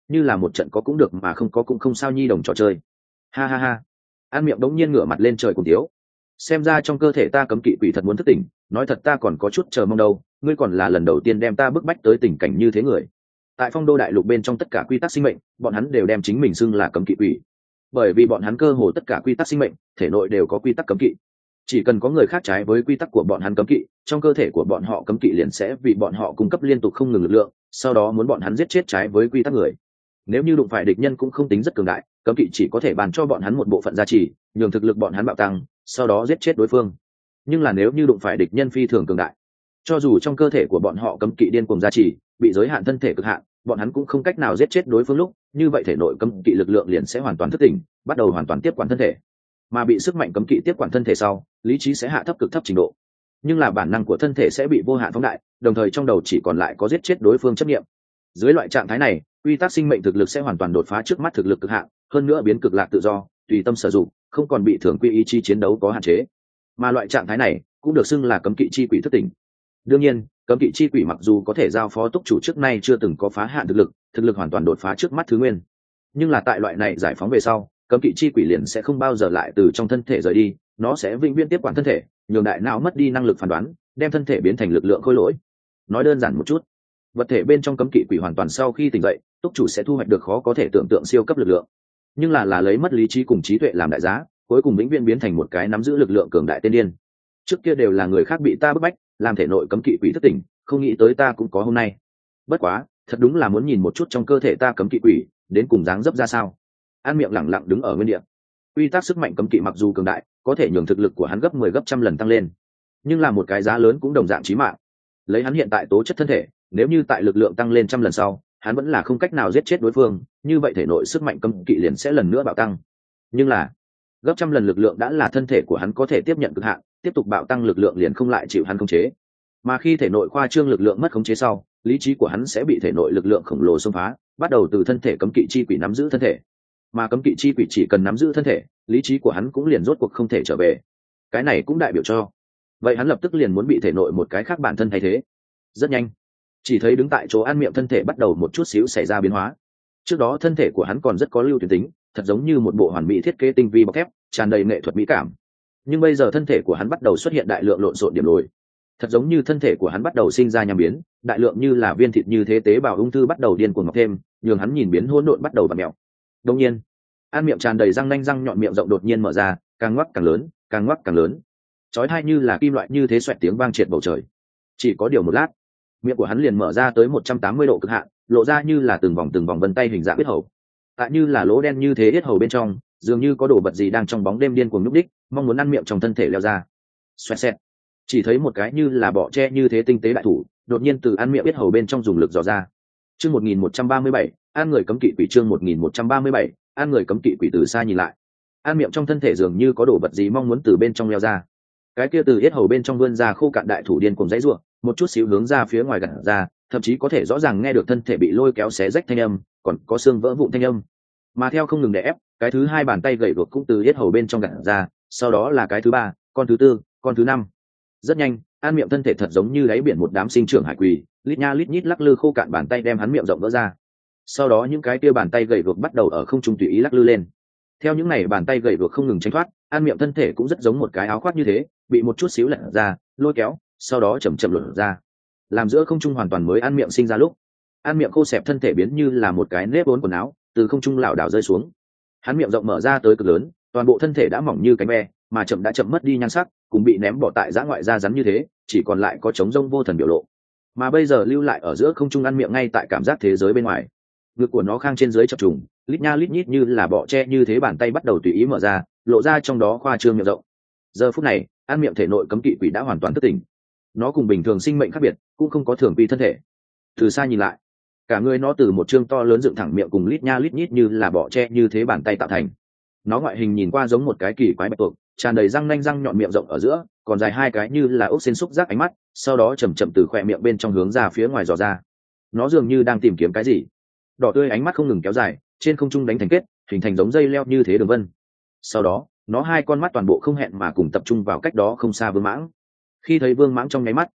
như là một trận có cũng được mà không có cũng không sao nhi đồng trò chơi. Ha ha ha. An Miệng đống nhiên ngửa mặt lên trời cùng tiếu. Xem ra trong cơ thể ta cấm kỵ quỷ thật muốn thức tỉnh, nói thật ta còn có chút chờ mong đâu, ngươi còn là lần đầu tiên đem ta bức bách tới tình cảnh như thế người. Tại Phong Đô đại lục bên trong tất cả quy tắc sinh mệnh, bọn hắn đều đem chính mình xưng là cấm kỵ quỷ, bởi vì bọn hắn cơ hồ tất cả quy tắc sinh mệnh thể nội đều có quy tắc cấm kỵ. Chỉ cần có người khác trái với quy tắc của bọn hắn cấm kỵ, trong cơ thể của bọn họ cấm kỵ liền sẽ vì bọn họ cung cấp liên tục không ngừng lực lượng, sau đó muốn bọn hắn giết chết trái với quy tắc người. Nếu như đụng phải địch nhân cũng không tính rất cường đại, cấm kỵ chỉ có thể bàn cho bọn hắn một bộ phận gia trì, nhường thực lực bọn hắn bạo tăng, sau đó giết chết đối phương. Nhưng là nếu như đụng phải địch nhân phi thường cường đại, cho dù trong cơ thể của bọn họ cấm kỵ điên cuồng gia trì, bị giới hạn thân thể cực hạn, bọn hắn cũng không cách nào giết chết đối phương lúc, như vậy thể nội cấm kỵ lực lượng liền sẽ hoàn toàn thức tỉnh, bắt đầu hoàn toàn tiếp quản thân thể. Mà bị sức mạnh cấm kỵ tiếp quản thân thể sau, lý trí sẽ hạ thấp cực thấp trình độ, nhưng là bản năng của thân thể sẽ bị vô hạn phóng đại, đồng thời trong đầu chỉ còn lại có giết chết đối phương chấp niệm. Dưới loại trạng thái này, quy tắc sinh mệnh thực lực sẽ hoàn toàn đột phá trước mắt thực lực cực hạn, hơn nữa biến cực lạc tự do, tùy tâm sử dụng, không còn bị thường quy ý chí chiến đấu có hạn chế. Mà loại trạng thái này cũng được xưng là cấm kỵ chi quỷ thức tỉnh. Đương nhiên, cấm kỵ chi quỷ mặc dù có thể giao phó túc chủ trước nay chưa từng có phá hạn thực lực hoàn toàn đột phá trước mắt thứ nguyên, nhưng là tại loại này giải phóng về sau, cấm kỵ chi quỷ liền sẽ không bao giờ lại từ trong thân thể rời đi, nó sẽ vĩnh viễn tiếp quản thân thể, nhường đại não mất đi năng lực phán đoán, đem thân thể biến thành lực lượng khôi lỗi. Nói đơn giản một chút, vật thể bên trong cấm kỵ quỷ hoàn toàn sau khi tỉnh dậy, túc chủ sẽ thu hoạch được khó có thể tưởng tượng siêu cấp lực lượng, nhưng là lấy mất lý trí cùng trí tuệ làm đại giá, cuối cùng vĩnh viễn biến thành một cái nắm giữ lực lượng cường đại tiên điên. Trước kia đều là người khác bị ta bức bách, làm thể nội cấm kỵ quỷ thức tỉnh, không nghĩ tới ta cũng có hôm nay. Bất quá, thật đúng là muốn nhìn một chút trong cơ thể ta cấm kỵ quỷ đến cùng dáng dấp ra sao. An Miệng lẳng lặng đứng ở nguyên địa. Quy tắc sức mạnh cấm kỵ mặc dù cường đại, có thể nhường thực lực của hắn gấp 10 gấp trăm lần tăng lên, nhưng là một cái giá lớn cũng đồng dạng chí mạng. Lấy hắn hiện tại tố chất thân thể, nếu như tại lực lượng tăng lên trăm lần sau, hắn vẫn là không cách nào giết chết đối phương, như vậy thể nội sức mạnh cấm kỵ liền sẽ lần nữa bạo tăng. Nhưng là gấp trăm lần lực lượng đã là thân thể của hắn có thể tiếp nhận cực hạn, tiếp tục bạo tăng lực lượng liền không lại chịu hắn khống chế. Mà khi thể nội khoa trương lực lượng mất khống chế sau, lý trí của hắn sẽ bị thể nội lực lượng khổng lồ xông phá, bắt đầu từ thân thể cấm kỵ chi quỷ nắm giữ thân thể. Mà cấm kỵ chi quỷ chỉ cần nắm giữ thân thể, lý trí của hắn cũng liền rốt cuộc không thể trở về. Cái này cũng đại biểu cho, vậy hắn lập tức liền muốn bị thể nội một cái khác bản thân thay thế. Rất nhanh, chỉ thấy đứng tại chỗ An Miệng thân thể bắt đầu một chút xíu xảy ra biến hóa. Trước đó thân thể của hắn còn rất có lưu tuyến tính, thật giống như một bộ hoàn mỹ thiết kế tinh vi bọc thép, tràn đầy nghệ thuật mỹ cảm. Nhưng bây giờ thân thể của hắn bắt đầu xuất hiện đại lượng lộn xộn điểm lồi, thật giống như thân thể của hắn bắt đầu sinh ra nham biến, đại lượng như là viên thịt như thế tế bào ung thư bắt đầu điên cuồng mọc thêm, nhường hắn nhìn biến hỗn độn bắt đầu vặn mèo. Đương nhiên, An Miệng tràn đầy răng nanh răng nhọn miệng rộng đột nhiên mở ra, càng ngoắc càng lớn, càng ngoắc càng lớn, chói tai như là kim loại như thế xoẹt tiếng vang triệt bầu trời. Chỉ có điều một lát, miệng của hắn liền mở ra tới 180 độ cực hạn, lộ ra như là từng vòng vân tay hình dạng yết hầu. Tại như là lỗ đen như thế yết hầu bên trong, dường như có đồ vật gì đang trong bóng đêm điên cuồng nhúc đích, mong muốn ăn miệng trong thân thể leo ra. Xoẹt xẹt. Chỉ thấy một cái như là bọ tre như thế tinh tế đại thủ, đột nhiên từ ăn miệng yết hầu bên trong dùng lực dò ra. Chương 1137, An người cấm kỵ quỷ. Chương 1137, An người cấm kỵ quỷ. Từ xa nhìn lại, An miệng trong thân thể dường như có đồ vật gì mong muốn từ bên trong leo ra. Cái kia từ yết hầu bên trong vươn ra khô cạn đại thủ điên cuồng giãy giụa, một chút xíu hướng ra phía ngoài gạt ra, thậm chí có thể rõ ràng nghe được thân thể bị lôi kéo xé rách thanh âm, còn có xương vỡ vụn thanh âm. Mà theo không ngừng đè ép, cái thứ hai bàn tay gậy guộc cũng từ yết hầu bên trong gạt ra, sau đó là cái thứ ba, con thứ tư, con thứ năm. Rất nhanh, An miệng thân thể thật giống như đáy biển một đám sinh trưởng hải quỷ, lít nha lít nhít lắc lư khô cạn bàn tay đem hắn miệng rộng vỡ ra. Sau đó những cái kia bàn tay gậy guộc bắt đầu ở không trung tùy ý lắc lư lên. Theo những này bàn tay gậy guộc không ngừng tránh thoát, An miệng thân thể cũng rất giống một cái áo khoác như thế, bị một chút xíu lật ra, lôi kéo, sau đó chậm chậm lột ra, làm giữa không trung hoàn toàn mới An miệng sinh ra lúc. An miệng khô xẹp thân thể biến như là một cái nếp vốn quần áo, từ không trung lảo đảo rơi xuống. Hắn miệng rộng mở ra tới cực lớn, toàn bộ thân thể đã mỏng như cánh ve, mà chậm đã chậm mất đi nhan sắc, cũng bị ném bỏ tại giã ngoại da rắn như thế, chỉ còn lại có trống rông vô thần biểu lộ. Mà bây giờ lưu lại ở giữa không trung An miệng ngay tại cảm giác thế giới bên ngoài. Ngực của nó khang trên dưới chập trùng, lít nha lít nhít như là bọ tre như thế, bàn tay bắt đầu tùy ý mở ra, lộ ra trong đó khoa trương miệng rộng. Giờ phút này, An miệng thể nội cấm kỵ quỷ đã hoàn toàn thức tỉnh. Nó cùng bình thường sinh mệnh khác biệt, cũng không có thường quy thân thể. Từ xa nhìn lại, cả người nó từ một trương to lớn dựng thẳng miệng cùng lít nha lít nhít như là bọ tre như thế bàn tay tạo thành. Nó ngoại hình nhìn qua giống một cái kỳ quái bạch tuộc, tràn đầy răng nanh răng nhọn, miệng rộng ở giữa còn dài hai cái như là ốc sên xúc giác ánh mắt, sau đó chầm chậm từ khỏe miệng bên trong hướng ra phía ngoài dò ra. Nó dường như đang tìm kiếm cái gì. Đỏ tươi ánh mắt không ngừng kéo dài, trên không trung đánh thành kết, hình thành giống dây leo như thế đường vân. Sau đó, nó hai con mắt toàn bộ không hẹn mà cùng tập trung vào cách đó không xa Vương Mãng. Khi thấy Vương Mãng trong nháy mắt,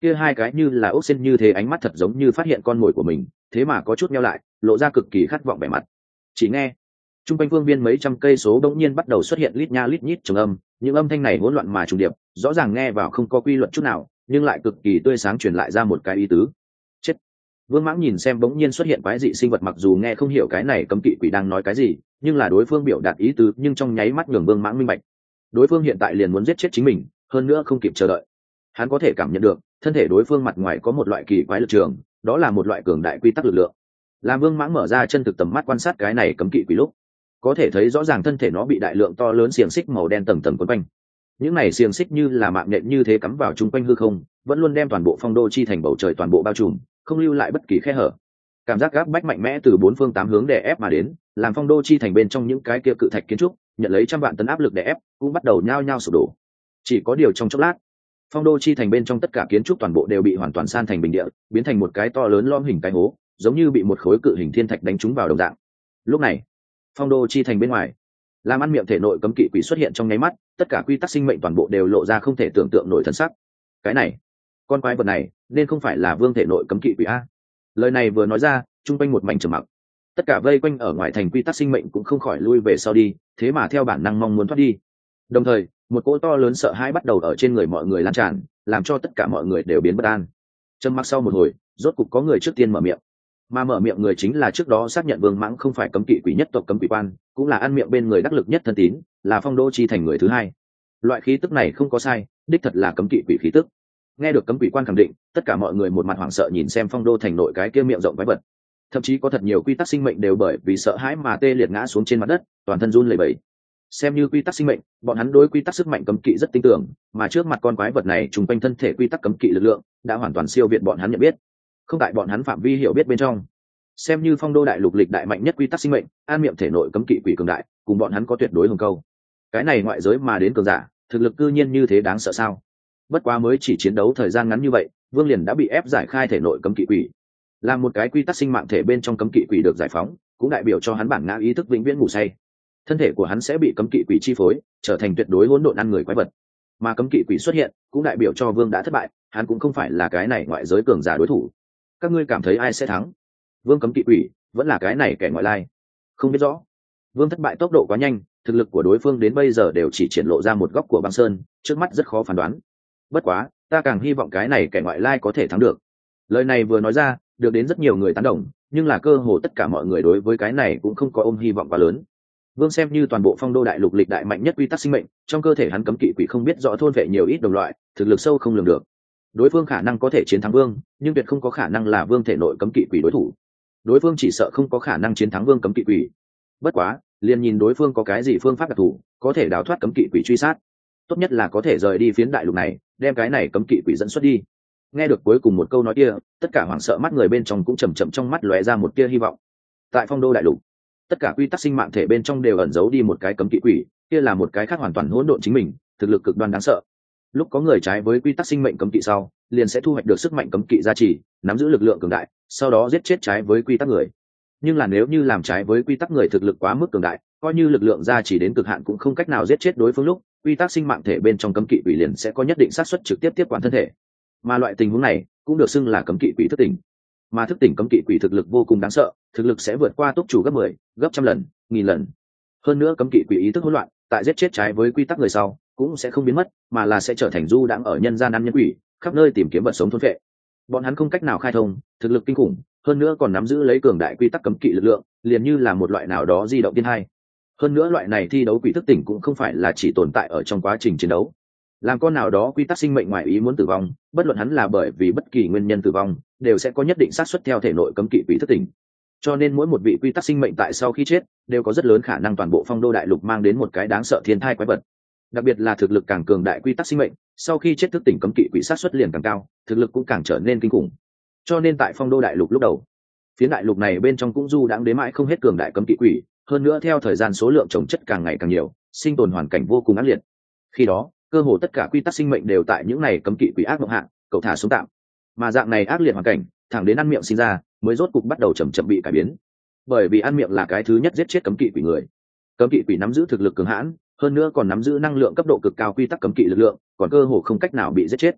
Kia hai cái như là ốc sên như thế ánh mắt thật giống như phát hiện con mồi của mình, thế mà có chút meo lại, lộ ra cực kỳ khát vọng vẻ mặt. Chỉ nghe trung quanh phương viên mấy trăm cây số đột nhiên bắt đầu xuất hiện lít nha lít nhít trùng âm, những âm thanh này hỗn loạn mà trùng điệp, rõ ràng nghe vào không có quy luật chút nào, nhưng lại cực kỳ tươi sáng truyền lại ra một cái ý tứ. Chết. Vương Mãng nhìn xem bỗng nhiên xuất hiện quái dị sinh vật, mặc dù nghe không hiểu cái này cấm kỵ quỷ đang nói cái gì, nhưng là đối phương biểu đạt ý tứ, nhưng trong nháy mắt nhường Vương Mãng minh bạch. Đối phương hiện tại liền muốn giết chết chính mình, hơn nữa không kịp chờ đợi. Hắn có thể cảm nhận được, thân thể đối phương mặt ngoài có một loại kỳ quái lực trường, đó là một loại cường đại quy tắc lực lượng. Làm Vương Mãng mở ra chân thực tầm mắt quan sát cái này cấm kỵ quỷ lúc, có thể thấy rõ ràng thân thể nó bị đại lượng to lớn xiềng xích màu đen tầng tầng quấn quanh. Những này xiềng xích như là mạng nhện như thế cắm vào chung quanh hư không, vẫn luôn đem toàn bộ phong đô chi thành bầu trời toàn bộ bao trùm, không lưu lại bất kỳ khe hở. Cảm giác gáp bách mạnh mẽ từ bốn phương tám hướng đè ép mà đến, làm phong đô chi thành bên trong những cái kia cự thạch kiến trúc nhận lấy trăm vạn tấn áp lực đè ép, cũng bắt đầu nhao nhao sụp đổ. Chỉ có điều trong chốc lát, phong đô chi thành bên trong tất cả kiến trúc toàn bộ đều bị hoàn toàn san thành bình địa, biến thành một cái to lớn lõm hình cái hố, giống như bị một khối cự hình thiên thạch đánh trúng vào đồng dạng. Lúc này, phong đô chi thành bên ngoài, làm ăn miệng thể nội cấm kỵ quỷ xuất hiện trong nháy mắt, tất cả quy tắc sinh mệnh toàn bộ đều lộ ra không thể tưởng tượng nổi thần sắc. Cái này, con quái vật này nên không phải là vương thể nội cấm kỵ quỷ a? Lời này vừa nói ra, trung quanh một mảnh trầm mặc. Tất cả vây quanh ở ngoài thành quy tắc sinh mệnh cũng không khỏi lui về sau đi, thế mà theo bản năng mong muốn thoát đi. Đồng thời, một cỗ to lớn sợ hãi bắt đầu ở trên người mọi người lan tràn, làm cho tất cả mọi người đều biến bất an. Trầm mặc sau một hồi, rốt cục có người trước tiên mở miệng. Mà mở miệng người chính là trước đó xác nhận Vương Mãng không phải cấm kỵ quỷ nhất tộc cấm quỷ quan, cũng là ăn miệng bên người đắc lực nhất thân tín, là phong đô chi thành người thứ hai. Loại khí tức này không có sai, đích thật là cấm kỵ quỷ khí tức. Nghe được cấm quỷ quan khẳng định, tất cả mọi người một mặt hoảng sợ nhìn xem phong đô thành nội cái kia miệng rộng quái vật. Thậm chí có thật nhiều quy tắc sinh mệnh đều bởi vì sợ hãi mà tê liệt ngã xuống trên mặt đất, toàn thân run lẩy bẩy. Xem như quy tắc sinh mệnh, bọn hắn đối quy tắc sức mạnh cấm kỵ rất tin tưởng, mà trước mặt con quái vật này trùng quanh thân thể quy tắc cấm kỵ lực lượng đã hoàn toàn siêu việt bọn hắn nhận biết, không tại bọn hắn phạm vi hiểu biết bên trong. Xem như phong đô đại lục lịch đại mạnh nhất quy tắc sinh mệnh, an miệng thể nội cấm kỵ quỷ cường đại, cùng bọn hắn có tuyệt đối hùng câu. Cái này ngoại giới mà đến cường giả, thực lực cư nhiên như thế đáng sợ sao? Bất quá mới chỉ chiến đấu thời gian ngắn như vậy, Vương liền đã bị ép giải khai thể nội cấm kỵ quỷ. Làm một cái quy tắc sinh mạng thể bên trong cấm kỵ quỷ được giải phóng, cũng đại biểu cho hắn bản ngã ý thức vĩnh viễn ngủ say. Thân thể của hắn sẽ bị cấm kỵ quỷ chi phối, trở thành tuyệt đối hỗn độn ăn người quái vật. Mà cấm kỵ quỷ xuất hiện, cũng đại biểu cho Vương đã thất bại, hắn cũng không phải là cái này ngoại giới cường giả đối thủ. Các ngươi cảm thấy ai sẽ thắng? Vương cấm kỵ quỷ, vẫn là cái này kẻ ngoại lai? Không biết rõ. Vương thất bại tốc độ quá nhanh, thực lực của đối phương đến bây giờ đều chỉ triển lộ ra một góc của băng sơn, trước mắt rất khó phán đoán. Bất quá, ta càng hy vọng cái này kẻ ngoại lai có thể thắng được. Lời này vừa nói ra, được đến rất nhiều người tán đồng, nhưng là cơ hồ tất cả mọi người đối với cái này cũng không có ôm hy vọng quá lớn. Vương xem như toàn bộ phong đô đại lục lịch đại mạnh nhất quy tắc sinh mệnh, trong cơ thể hắn cấm kỵ quỷ không biết rõ thôn vệ nhiều ít đồng loại, thực lực sâu không lường được. Đối phương khả năng có thể chiến thắng Vương, nhưng tuyệt không có khả năng là Vương thể nội cấm kỵ quỷ đối thủ. Đối phương chỉ sợ không có khả năng chiến thắng Vương cấm kỵ quỷ. Bất quá, liền nhìn đối phương có cái gì phương pháp đặc thù, có thể đào thoát cấm kỵ quỷ truy sát. Tốt nhất là có thể rời đi phiến đại lục này, đem cái này cấm kỵ quỷ dẫn xuất đi. Nghe được cuối cùng một câu nói kia, tất cả hoảng sợ mắt người bên trong cũng chầm chậm trong mắt lóe ra một tia hy vọng. Tại phong đô đại lục, tất cả quy tắc sinh mạng thể bên trong đều ẩn giấu đi một cái cấm kỵ quỷ, kia là một cái khác hoàn toàn hỗn độn chính mình, thực lực cực đoan đáng sợ. Lúc có người trái với quy tắc sinh mệnh cấm kỵ sau, liền sẽ thu hoạch được sức mạnh cấm kỵ gia trì, nắm giữ lực lượng cường đại, sau đó giết chết trái với quy tắc người. Nhưng là nếu như làm trái với quy tắc người thực lực quá mức cường đại, coi như lực lượng gia trì đến cực hạn cũng không cách nào giết chết đối phương lúc, quy tắc sinh mạng thể bên trong cấm kỵ quỷ liền sẽ có nhất định xác suất trực tiếp tiếp quản thân thể. Mà loại tình huống này cũng được xưng là cấm kỵ quỷ thức tỉnh. Mà thức tỉnh cấm kỵ quỷ thực lực vô cùng đáng sợ, thực lực sẽ vượt qua túc chủ gấp 10, gấp trăm lần, nghìn lần. Hơn nữa cấm kỵ quỷ ý thức hỗn loạn, tại giết chết trái với quy tắc người sau, cũng sẽ không biến mất, mà là sẽ trở thành du đãng ở nhân gian ăn nhân quỷ, khắp nơi tìm kiếm vật sống thôn phệ. Bọn hắn không cách nào khai thông, thực lực kinh khủng, hơn nữa còn nắm giữ lấy cường đại quy tắc cấm kỵ lực lượng, liền như là một loại nào đó di động thiên hai. Hơn nữa loại này thi đấu quỷ thức tỉnh cũng không phải là chỉ tồn tại ở trong quá trình chiến đấu. Làm con nào đó quy tắc sinh mệnh ngoài ý muốn tử vong, bất luận hắn là bởi vì bất kỳ nguyên nhân tử vong, đều sẽ có nhất định xác suất theo thể nội cấm kỵ quỷ thức tỉnh. Cho nên mỗi một vị quy tắc sinh mệnh tại sau khi chết, đều có rất lớn khả năng toàn bộ phong đô đại lục mang đến một cái đáng sợ thiên thai quái vật. Đặc biệt là thực lực càng cường đại quy tắc sinh mệnh, sau khi chết thức tỉnh cấm kỵ quỷ sát suất liền càng cao, thực lực cũng càng trở nên kinh khủng. Cho nên tại phong đô đại lục lúc đầu, phía đại lục này bên trong cũng du đãng đến mãi không hết cường đại cấm kỵ quỷ, hơn nữa theo thời gian số lượng chồng chất càng ngày càng nhiều, sinh tồn hoàn cảnh vô cùng ác liệt. Khi đó, cơ hồ tất cả quy tắc sinh mệnh đều tại những này cấm kỵ quỷ ác mộng hạng, cậu thả xuống tạm. Mà dạng này ác liệt hoàn cảnh, thẳng đến ăn miệng sinh ra, mới rốt cục bắt đầu chậm chậm bị cải biến. Bởi vì ăn miệng là cái thứ nhất giết chết cấm kỵ quỷ người. Cấm kỵ quỷ nắm giữ thực lực cường hãn, hơn nữa còn nắm giữ năng lượng cấp độ cực cao quy tắc cấm kỵ lực lượng, còn cơ hồ không cách nào bị giết chết.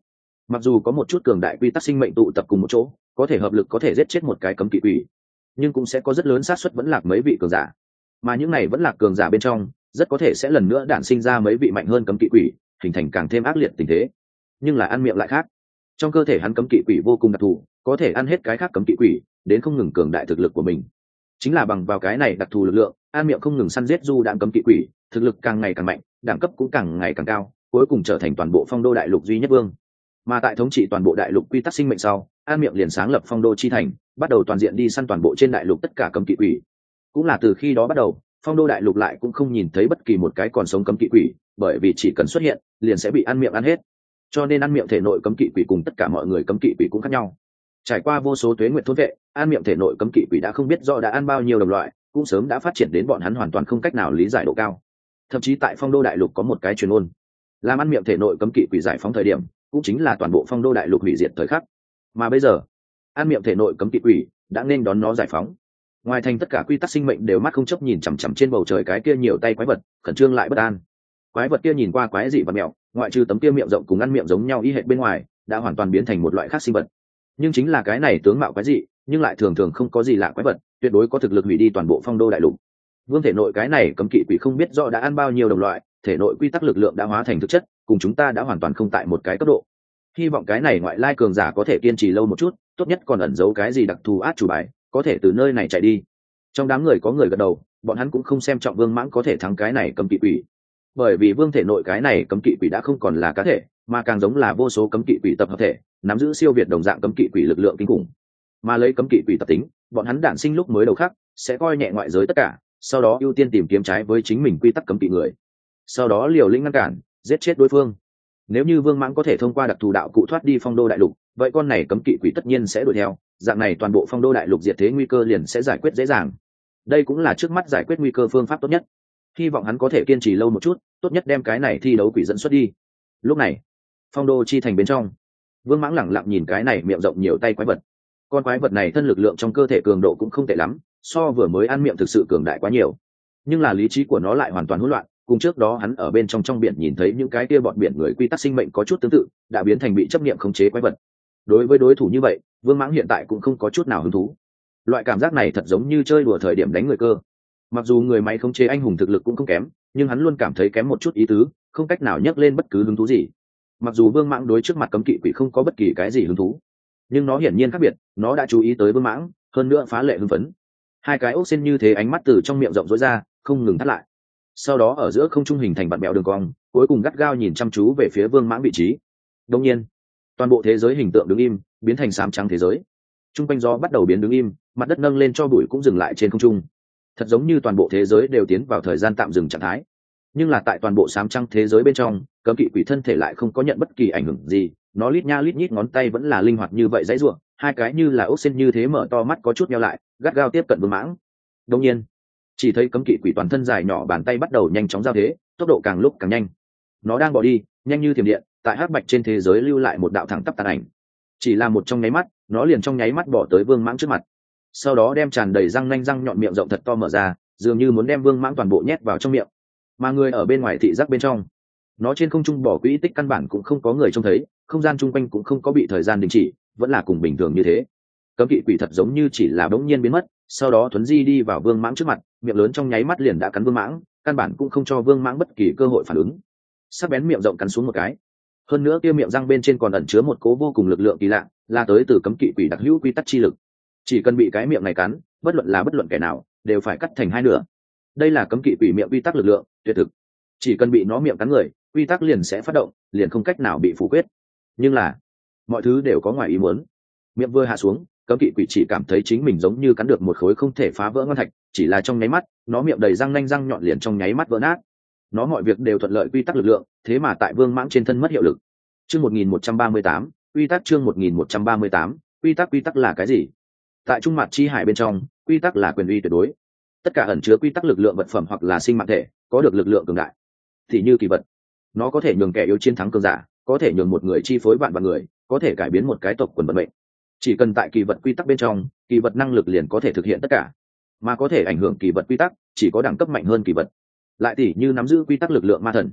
Mặc dù có một chút cường đại quy tắc sinh mệnh tụ tập cùng một chỗ, có thể hợp lực có thể giết chết một cái cấm kỵ quỷ, nhưng cũng sẽ có rất lớn xác suất vẫn lạc mấy vị cường giả, mà những này vẫn lạc cường giả bên trong rất có thể sẽ lần nữa đản sinh ra mấy vị mạnh hơn cấm kỵ quỷ, hình thành càng thêm ác liệt tình thế. Nhưng là ăn miệng lại khác, trong cơ thể hắn cấm kỵ quỷ vô cùng đặc thù, có thể ăn hết cái khác cấm kỵ quỷ, đến không ngừng cường đại thực lực của mình. Chính là bằng vào cái này đặc thù lực lượng, an miệng không ngừng săn giết du đạn cấm kỵ quỷ, thực lực càng ngày càng mạnh, đẳng cấp cũng càng ngày càng cao, cuối cùng trở thành toàn bộ phong đô đại lục duy nhất vương. Mà tại thống trị toàn bộ đại lục quy tắc sinh mệnh sau, an miệng liền sáng lập phong đô chi thành, bắt đầu toàn diện đi săn toàn bộ trên đại lục tất cả cấm kỵ quỷ. Cũng là từ khi đó bắt đầu, phong đô đại lục lại cũng không nhìn thấy bất kỳ một cái còn sống cấm kỵ quỷ, bởi vì chỉ cần xuất hiện liền sẽ bị ăn miệng ăn hết. Cho nên ăn miệng thể nội cấm kỵ quỷ cùng tất cả mọi người cấm kỵ quỷ cũng khác nhau. Trải qua vô số tuế nguyệt thôn vệ, ăn miệng thể nội cấm kỵ quỷ đã không biết rõ đã ăn bao nhiêu đồng loại, cũng sớm đã phát triển đến bọn hắn hoàn toàn không cách nào lý giải độ cao. Thậm chí tại phong đô đại lục có một cái truyền ôn, làm ăn miệng thể nội cấm kỵ quỷ giải phóng thời điểm, cũng chính là toàn bộ phong đô đại lục hủy diệt thời khắc. Mà bây giờ, ăn miệng thể nội cấm kỵ quỷ đã nên đón nó giải phóng. Ngoài thành tất cả quy tắc sinh mệnh đều mắt không chấp nhìn chằm chằm trên bầu trời cái kia nhiều tay quái vật, khẩn trương lại bất an. Quái vật kia nhìn qua quái dị và mèo, ngoại trừ tấm kia miệng rộng cùng ăn miệng giống nhau y hệt bên ngoài, đã hoàn toàn biến thành một loại khác sinh vật. Nhưng chính là cái này tướng mạo quái dị, nhưng lại thường thường không có gì lạ quái vật, tuyệt đối có thực lực hủy đi toàn bộ phong đô đại lục. Vương thể nội cái này cấm kỵ quỷ không biết rõ đã ăn bao nhiêu đồng loại, thể nội quy tắc lực lượng đã hóa thành thực chất, cùng chúng ta đã hoàn toàn không tại một cái cấp độ. Hy vọng cái này ngoại lai cường giả có thể kiên trì lâu một chút, tốt nhất còn ẩn giấu cái gì đặc thù át chủ bài, có thể từ nơi này chạy đi. Trong đám người có người gật đầu, bọn hắn cũng không xem trọng Vương Mãng có thể thắng cái này cấm kỵ quỷ, bởi vì Vương thể nội cái này cấm kỵ quỷ đã không còn là cá thể, mà càng giống là vô số cấm kỵ quỷ tập hợp thể, nắm giữ siêu việt đồng dạng cấm kỵ quỷ lực lượng kinh khủng. Mà lấy cấm kỵ quỷ tập tính, bọn hắn đản sinh lúc mới đầu khắc sẽ coi nhẹ ngoại giới tất cả, sau đó ưu tiên tìm kiếm trái với chính mình quy tắc cấm kỵ người, sau đó liều lĩnh ngăn cản, giết chết đối phương. Nếu như Vương Mãng có thể thông qua đặc thù đạo cụ thoát đi phong đô đại lục, vậy con này cấm kỵ quỷ tất nhiên sẽ đuổi theo, dạng này toàn bộ phong đô đại lục diệt thế nguy cơ liền sẽ giải quyết dễ dàng. Đây cũng là trước mắt giải quyết nguy cơ phương pháp tốt nhất. Hy vọng hắn có thể kiên trì lâu một chút, tốt nhất đem cái này thi đấu quỷ dẫn xuất đi. Lúc này, phong đô chi thành bên trong, Vương Mãng lẳng lặng nhìn cái này miệng rộng nhiều tay quái vật. Con quái vật này thân lực lượng trong cơ thể cường độ cũng không tệ lắm, so vừa mới ăn miệng thực sự cường đại quá nhiều. Nhưng là lý trí của nó lại hoàn toàn hỗn loạn, cùng trước đó hắn ở bên trong biển nhìn thấy những cái kia bọn biển người quy tắc sinh mệnh có chút tương tự, đã biến thành bị chấp niệm khống chế quái vật. Đối với đối thủ như vậy, Vương Mãng hiện tại cũng không có chút nào hứng thú. Loại cảm giác này thật giống như chơi đùa thời điểm đánh người cơ. Mặc dù người máy khống chế anh hùng thực lực cũng không kém, nhưng hắn luôn cảm thấy kém một chút ý tứ, không cách nào nhấc lên bất cứ hứng thú gì. Mặc dù Vương Mãng đối trước mặt cấm kỵ quỷ không có bất kỳ cái gì hứng thú, nhưng nó hiển nhiên khác biệt, nó đã chú ý tới Vương Mãng, hơn nữa phá lệ hưng phấn. Hai cái ốc sen như thế ánh mắt từ trong miệng rộng rỗi ra, không ngừng thắt lại. Sau đó ở giữa không trung hình thành vặn bẹo đường cong, cuối cùng gắt gao nhìn chăm chú về phía Vương Mãng vị trí. Đương nhiên, toàn bộ thế giới hình tượng đứng im, biến thành xám trắng thế giới. Trung quanh gió bắt đầu biến đứng im, mặt đất nâng lên cho bụi cũng dừng lại trên không trung. Thật giống như toàn bộ thế giới đều tiến vào thời gian tạm dừng trạng thái. Nhưng là tại toàn bộ xám trắng thế giới bên trong, cấm kỵ quỷ thân thể lại không có nhận bất kỳ ảnh hưởng gì, nó lít nha lít nhít ngón tay vẫn là linh hoạt như vậy dãy ruộng, hai cái như là ốc sen như thế mở to mắt có chút nheo lại, gắt gao tiếp cận Vương Mãng. Đương nhiên, chỉ thấy cấm kỵ quỷ toàn thân dài nhỏ bàn tay bắt đầu nhanh chóng giao thế, tốc độ càng lúc càng nhanh. Nó đang bỏ đi, nhanh như thiểm điện, tại hắc bạch trên thế giới lưu lại một đạo thẳng tắp tàn ảnh. Chỉ là một trong nháy mắt, nó liền trong nháy mắt bỏ tới Vương Mãng trước mặt. Sau đó đem tràn đầy răng nanh răng nhọn miệng rộng thật to mở ra, dường như muốn đem Vương Mãng toàn bộ nhét vào trong miệng. Mà người ở bên ngoài thị giác bên trong, nó trên không trung bỏ quỹ tích căn bản cũng không có người trông thấy, không gian chung quanh cũng không có bị thời gian đình chỉ, vẫn là cùng bình thường như thế. Cấm kỵ quỷ thật giống như chỉ là bỗng nhiên biến mất, sau đó thuấn di đi vào Vương Mãng trước mặt, miệng lớn trong nháy mắt liền đã cắn Vương Mãng, căn bản cũng không cho Vương Mãng bất kỳ cơ hội phản ứng. Sắc bén miệng rộng cắn xuống một cái, hơn nữa kia miệng răng bên trên còn ẩn chứa một cố vô cùng lực lượng kỳ lạ, là tới từ cấm kỵ quỷ đặc hữu quy tắc chi lực. Chỉ cần bị cái miệng này cắn, bất luận kẻ nào đều phải cắt thành hai nửa. Đây là cấm kỵ quỷ miệng quy tắc lực lượng tuyệt thực, chỉ cần bị nó miệng cắn người, quy tắc liền sẽ phát động, liền không cách nào bị phủ quyết. Nhưng là mọi thứ đều có ngoài ý muốn. Miệng vừa hạ xuống, cấm kỵ quỷ chỉ cảm thấy chính mình giống như cắn được một khối không thể phá vỡ ngon thạch, chỉ là trong nháy mắt, nó miệng đầy răng nanh răng nhọn liền trong nháy mắt vỡ nát. Nó mọi việc đều thuận lợi quy tắc lực lượng, thế mà tại Vương Mãng trên thân mất hiệu lực. Chương 1138, quy tắc chương 1138, quy tắc là cái gì? Tại Trung Mạt Chi Hải bên trong, quy tắc là quyền uy tuyệt đối. Tất cả ẩn chứa quy tắc lực lượng vật phẩm hoặc là sinh mạng thể, có được lực lượng cường đại. Thì như kỳ vật, nó có thể nhường kẻ yếu chiến thắng cường giả, có thể nhường một người chi phối vạn vạn người, có thể cải biến một cái tộc quần vận mệnh. Chỉ cần tại kỳ vật quy tắc bên trong, kỳ vật năng lực liền có thể thực hiện tất cả. Mà có thể ảnh hưởng kỳ vật quy tắc, chỉ có đẳng cấp mạnh hơn kỳ vật. Lại tỉ như nắm giữ quy tắc lực lượng ma thần.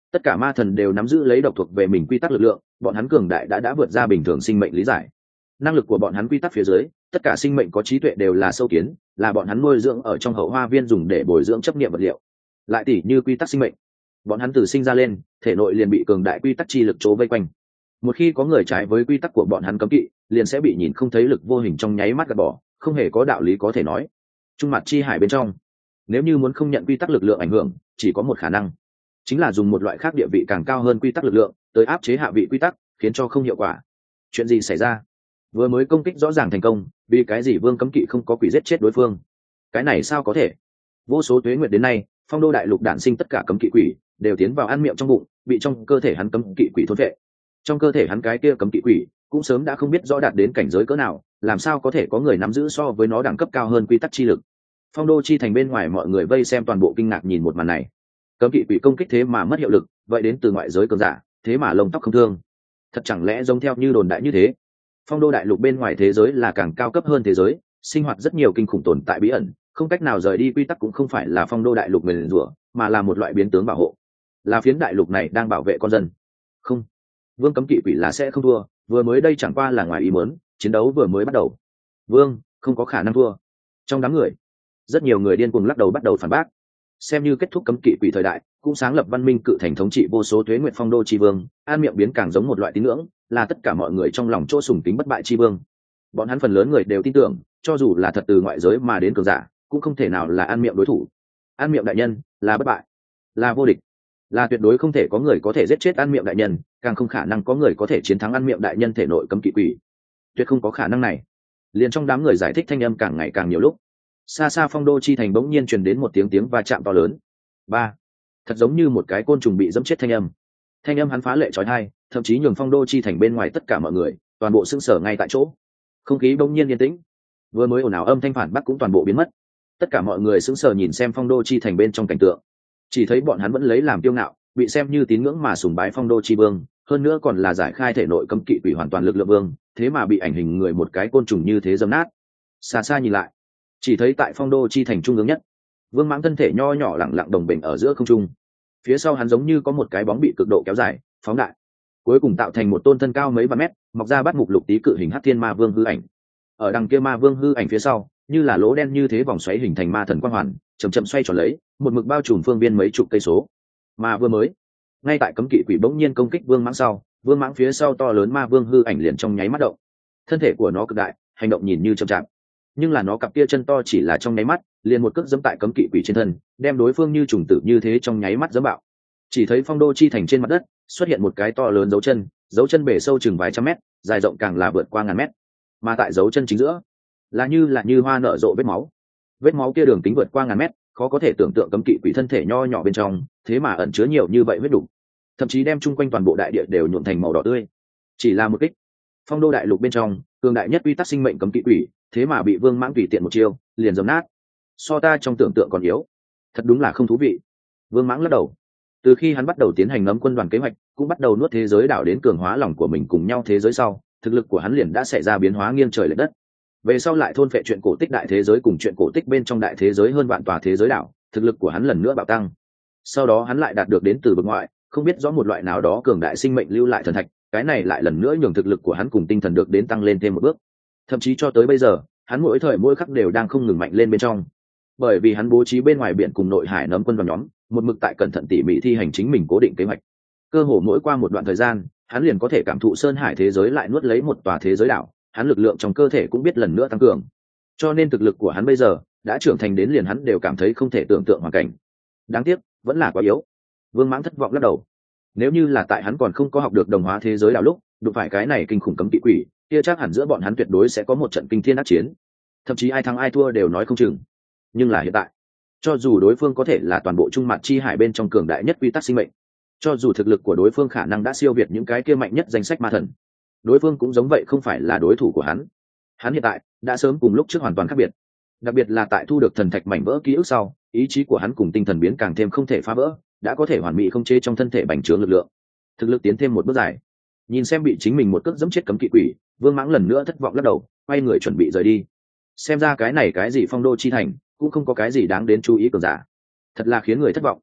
tất cả ma thần đều nắm giữ lấy độc thuộc về mình quy tắc lực lượng, bọn hắn cường đại đã vượt ra bình thường sinh mệnh lý giải. Năng lực của bọn hắn quy tắc phía dưới, tất cả sinh mệnh có trí tuệ đều là sâu kiến, là bọn hắn nuôi dưỡng ở trong hậu hoa viên dùng để bồi dưỡng chấp niệm vật liệu. Lại tỉ như quy tắc sinh mệnh, bọn hắn từ sinh ra lên, thể nội liền bị cường đại quy tắc chi lực trố vây quanh. Một khi có người trái với quy tắc của bọn hắn cấm kỵ, liền sẽ bị nhìn không thấy lực vô hình trong nháy mắt gạt bỏ, không hề có đạo lý có thể nói. Trung mặt chi hải bên trong, nếu như muốn không nhận quy tắc lực lượng ảnh hưởng, chỉ có một khả năng, chính là dùng một loại khác địa vị càng cao hơn quy tắc lực lượng tới áp chế hạ vị quy tắc, khiến cho không hiệu quả. Chuyện gì xảy ra? Vừa mới công kích rõ ràng thành công, vì cái gì Vương Cấm Kỵ không có quỷ giết chết đối phương? Cái này sao có thể? Vô số tuế nguyệt đến nay, Phong Đô đại lục đản sinh tất cả cấm kỵ quỷ đều tiến vào ăn miệng trong bụng, bị trong cơ thể hắn cấm kỵ quỷ thôn vệ. Trong cơ thể hắn cái kia cấm kỵ quỷ cũng sớm đã không biết rõ đạt đến cảnh giới cỡ nào, làm sao có thể có người nắm giữ so với nó đẳng cấp cao hơn quy tắc chi lực. Phong Đô chi thành bên ngoài mọi người vây xem toàn bộ kinh ngạc nhìn một màn này. Cấm kỵ quỷ công kích thế mà mất hiệu lực, vậy đến từ ngoại giới cường giả, thế mà lông tóc không thương. Thật chẳng lẽ giống theo như đồn đại như thế? Phong Đô đại lục bên ngoài thế giới là càng cao cấp hơn thế giới, sinh hoạt rất nhiều kinh khủng tồn tại bí ẩn, không cách nào rời đi quy tắc cũng không phải là Phong Đô đại lục nguyền rủa, mà là một loại biến tướng bảo hộ. Là phiến đại lục này đang bảo vệ con dân. Không, Vương Cấm Kỵ quỷ là sẽ không thua, vừa mới đây chẳng qua là ngoài ý muốn, chiến đấu vừa mới bắt đầu. Vương không có khả năng thua. Trong đám người, rất nhiều người điên cuồng lắc đầu bắt đầu phản bác. Xem như kết thúc cấm kỵ quỷ thời đại, cũng sáng lập văn minh cự thành thống trị vô số tuế nguyệt Phong Đô chi vương, an miệng biến càng giống một loại tín ngưỡng, là tất cả mọi người trong lòng chỗ sùng kính bất bại chi vương. Bọn hắn phần lớn người đều tin tưởng, cho dù là thật từ ngoại giới mà đến cường giả, cũng không thể nào là an miệng đối thủ. An miệng đại nhân là bất bại, là vô địch, là tuyệt đối không thể có người có thể giết chết an miệng đại nhân, càng không khả năng có người có thể chiến thắng an miệng đại nhân thể nội cấm kỵ quỷ. Tuyệt không có khả năng này. Liền trong đám người giải thích thanh âm càng ngày càng nhiều lúc, xa xa Phong Đô chi thành bỗng nhiên truyền đến một tiếng va chạm to lớn. Ba, thật giống như một cái côn trùng bị dẫm chết thanh âm. Thanh âm hắn phá lệ chói tai, thậm chí nhường Phong Đô chi thành bên ngoài tất cả mọi người toàn bộ sững sờ ngay tại chỗ. Không khí bỗng nhiên yên tĩnh, vừa mới ồn ào âm thanh phản bác cũng toàn bộ biến mất. Tất cả mọi người sững sờ nhìn xem Phong Đô chi thành bên trong cảnh tượng, chỉ thấy bọn hắn vẫn lấy làm kiêu ngạo, bị xem như tín ngưỡng mà sùng bái Phong Đô chi vương, hơn nữa còn là giải khai thể nội cấm kỵ quỷ hoàn toàn lực lượng vương, thế mà bị ảnh hình người một cái côn trùng như thế dẫm nát. Xa xa nhìn lại, chỉ thấy tại Phong Đô chi thành trung ương nhất, Vương Mãng thân thể nho nhỏ lặng lặng đồng bình ở giữa không trung, phía sau hắn giống như có một cái bóng bị cực độ kéo dài phóng đại, cuối cùng tạo thành một tôn thân cao mấy vạn mét, mọc ra bắt mục lục tý cự hình hắc thiên ma vương hư ảnh. Ở đằng kia ma vương hư ảnh phía sau, như là lỗ đen như thế vòng xoáy hình thành ma thần quang hoàn, chậm chậm xoay tròn lấy, một mực bao trùm phương biên mấy chục cây số. Mà vừa mới, ngay tại cấm kỵ quỷ bỗng nhiên công kích Vương Mãng sau, Vương Mãng phía sau to lớn ma vương hư ảnh liền trong nháy mắt động. Thân thể của nó cực đại, hành động nhìn như chậm chạp, nhưng là nó cặp kia chân to chỉ là trong nháy mắt, liền một cước giẫm tại cấm kỵ quỷ trên thân, đem đối phương như trùng tử như thế trong nháy mắt giẫm bạo. Chỉ thấy Phong Đô chi thành trên mặt đất xuất hiện một cái to lớn dấu chân bể sâu chừng vài trăm mét, dài rộng càng là vượt qua ngàn mét. Mà tại dấu chân chính giữa, là như hoa nở rộ vết máu kia đường kính vượt qua ngàn mét, khó có thể tưởng tượng cấm kỵ quỷ thân thể nho nhỏ bên trong, thế mà ẩn chứa nhiều như vậy huyết đủ, thậm chí đem chung quanh toàn bộ đại địa đều nhuộm thành màu đỏ tươi. Chỉ là một kích, Phong Đô đại lục bên trong cường đại nhất quy tắc sinh mệnh cấm kỵ quỷ, thế mà bị Vương Mãng tùy tiện một chiêu liền dầm nát. So ta trong tưởng tượng còn yếu, thật đúng là không thú vị. Vương Mãng lắc đầu. Từ khi hắn bắt đầu tiến hành ngấm quân đoàn kế hoạch, cũng bắt đầu nuốt thế giới đảo đến cường hóa lòng của mình cùng nhau thế giới sau, thực lực của hắn liền đã xảy ra biến hóa nghiêng trời lệch đất. Về sau lại thôn phệ chuyện cổ tích đại thế giới cùng chuyện cổ tích bên trong đại thế giới hơn vạn tòa thế giới đảo, thực lực của hắn lần nữa bạo tăng. Sau đó hắn lại đạt được đến từ vực ngoại, không biết rõ một loại nào đó cường đại sinh mệnh lưu lại thần thạch, cái này lại lần nữa nhường thực lực của hắn cùng tinh thần được đến tăng lên thêm một bước. Thậm chí cho tới bây giờ, hắn mỗi thời mỗi khắc đều đang không ngừng mạnh lên bên trong, bởi vì hắn bố trí bên ngoài biển cùng nội hải nấm quân đoàn nhóm, một mực tại cẩn thận tỉ mỉ thi hành chính mình cố định kế hoạch. Cơ hồ mỗi qua một đoạn thời gian, hắn liền có thể cảm thụ sơn hải thế giới lại nuốt lấy một tòa thế giới đảo, hắn lực lượng trong cơ thể cũng biết lần nữa tăng cường. Cho nên thực lực của hắn bây giờ đã trưởng thành đến liền hắn đều cảm thấy không thể tưởng tượng hoàn cảnh. Đáng tiếc, vẫn là quá yếu. Vương Mãng thất vọng lắc đầu. Nếu như là tại hắn còn không có học được đồng hóa thế giới đảo lúc, đụng phải cái này kinh khủng cấm kỵ quỷ, kia chắc hẳn giữa bọn hắn tuyệt đối sẽ có một trận kinh thiên ác chiến, thậm chí ai thắng ai thua đều nói không chừng. Nhưng là hiện tại, cho dù đối phương có thể là toàn bộ trung mạn chi hải bên trong cường đại nhất quy tắc sinh mệnh, cho dù thực lực của đối phương khả năng đã siêu việt những cái kia mạnh nhất danh sách ma thần, đối phương cũng giống vậy không phải là đối thủ của hắn. Hắn hiện tại đã sớm cùng lúc trước hoàn toàn khác biệt, đặc biệt là tại thu được thần thạch mảnh vỡ ký ức sau, ý chí của hắn cùng tinh thần biến càng thêm không thể phá vỡ, đã có thể hoàn mỹ khống chế trong thân thể bành trướng lực lượng, thực lực tiến thêm một bước dài. Nhìn xem bị chính mình một cước giẫm chết cấm kỵ quỷ, Vương Mãng lần nữa thất vọng lắc đầu, quay người chuẩn bị rời đi. Xem ra cái này cái gì Phong Đô chi thành cũng không có cái gì đáng đến chú ý cường giả, thật là khiến người thất vọng.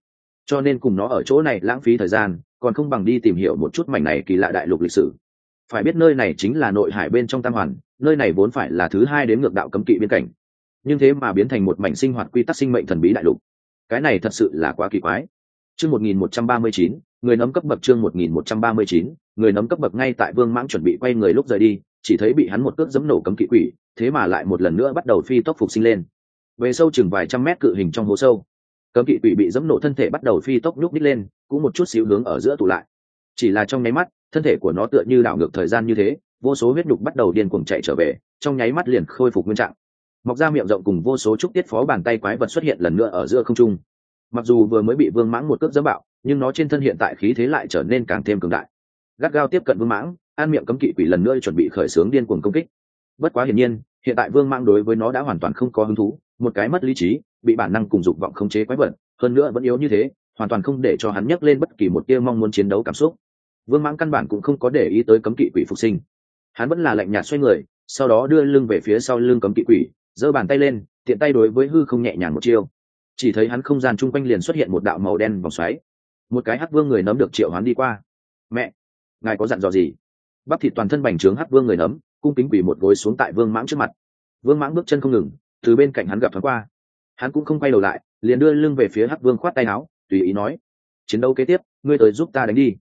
cho nên cùng nó ở chỗ này lãng phí thời gian còn không bằng đi tìm hiểu một chút mảnh này kỳ lạ đại lục lịch sử. Phải biết nơi này chính là nội hải bên trong Tam Hoàn, nơi này vốn phải là thứ hai đến ngược đạo cấm kỵ biên cảnh, nhưng thế mà biến thành một mảnh sinh hoạt quy tắc sinh mệnh thần bí đại lục. Cái này thật sự là quá kỳ quái. Chương 1139, người nấm cấp bậc. Chương 1139, người nấm cấp bậc. Ngay tại Vương Mãng chuẩn bị quay người lúc rời đi, chỉ thấy bị hắn một cước giẫm nổ cấm kỵ quỷ, thế mà lại một lần nữa bắt đầu phi tốc phục sinh lên. Về sâu chừng vài trăm mét cự hình trong hố sâu, cấm kỵ quỷ bị giẫm nổ thân thể bắt đầu phi tốc nhúc nhích lên, cũng một chút xíu hướng ở giữa tụ lại. Chỉ là trong nháy mắt, thân thể của nó tựa như đảo ngược thời gian như thế, vô số huyết nhục bắt đầu điên cuồng chạy trở về, trong nháy mắt liền khôi phục nguyên trạng. Mọc ra miệng rộng cùng vô số trúc tiết phó bàn tay quái vật xuất hiện lần nữa ở giữa không trung. Mặc dù vừa mới bị Vương Mãng một cước giẫm bạo, nhưng nó trên thân hiện tại khí thế lại trở nên càng thêm cường đại. Gắt gao tiếp cận Vương Mãng, an miệng cấm kỵ quỷ lần nữa chuẩn bị khởi xướng điên cuồng công kích. Bất quá hiển nhiên, hiện tại Vương Mãng đối với nó đã hoàn toàn không có hứng thú, một cái mất lý trí, bị bản năng cùng dục vọng khống chế quái vật, hơn nữa vẫn yếu như thế, hoàn toàn không để cho hắn nhấc lên bất kỳ một tia mong muốn chiến đấu cảm xúc. Vương Mãng căn bản cũng không có để ý tới cấm kỵ quỷ phục sinh, hắn vẫn là lạnh nhạt xoay người, sau đó đưa lưng về phía sau lưng cấm kỵ quỷ, giơ bàn tay lên, tiện tay đối với hư không nhẹ nhàng một chiêu. Chỉ thấy hắn không gian chung quanh liền xuất hiện một đạo màu đen vòng xoáy, một cái hắc vương người nấm được triệu hoán đi qua. Mẹ, ngài có dặn dò gì? Bắp thịt toàn thân bành trướng hắc vương người nấm cung kính quỳ một gối xuống tại Vương Mãng trước mặt. Vương Mãng bước chân không ngừng, từ bên cạnh hắn gặp thoáng qua, hắn cũng không quay đầu lại, liền đưa lưng về phía hắc vương, khoát tay áo, tùy ý nói: chiến đấu kế tiếp, ngươi tới giúp ta đánh đi.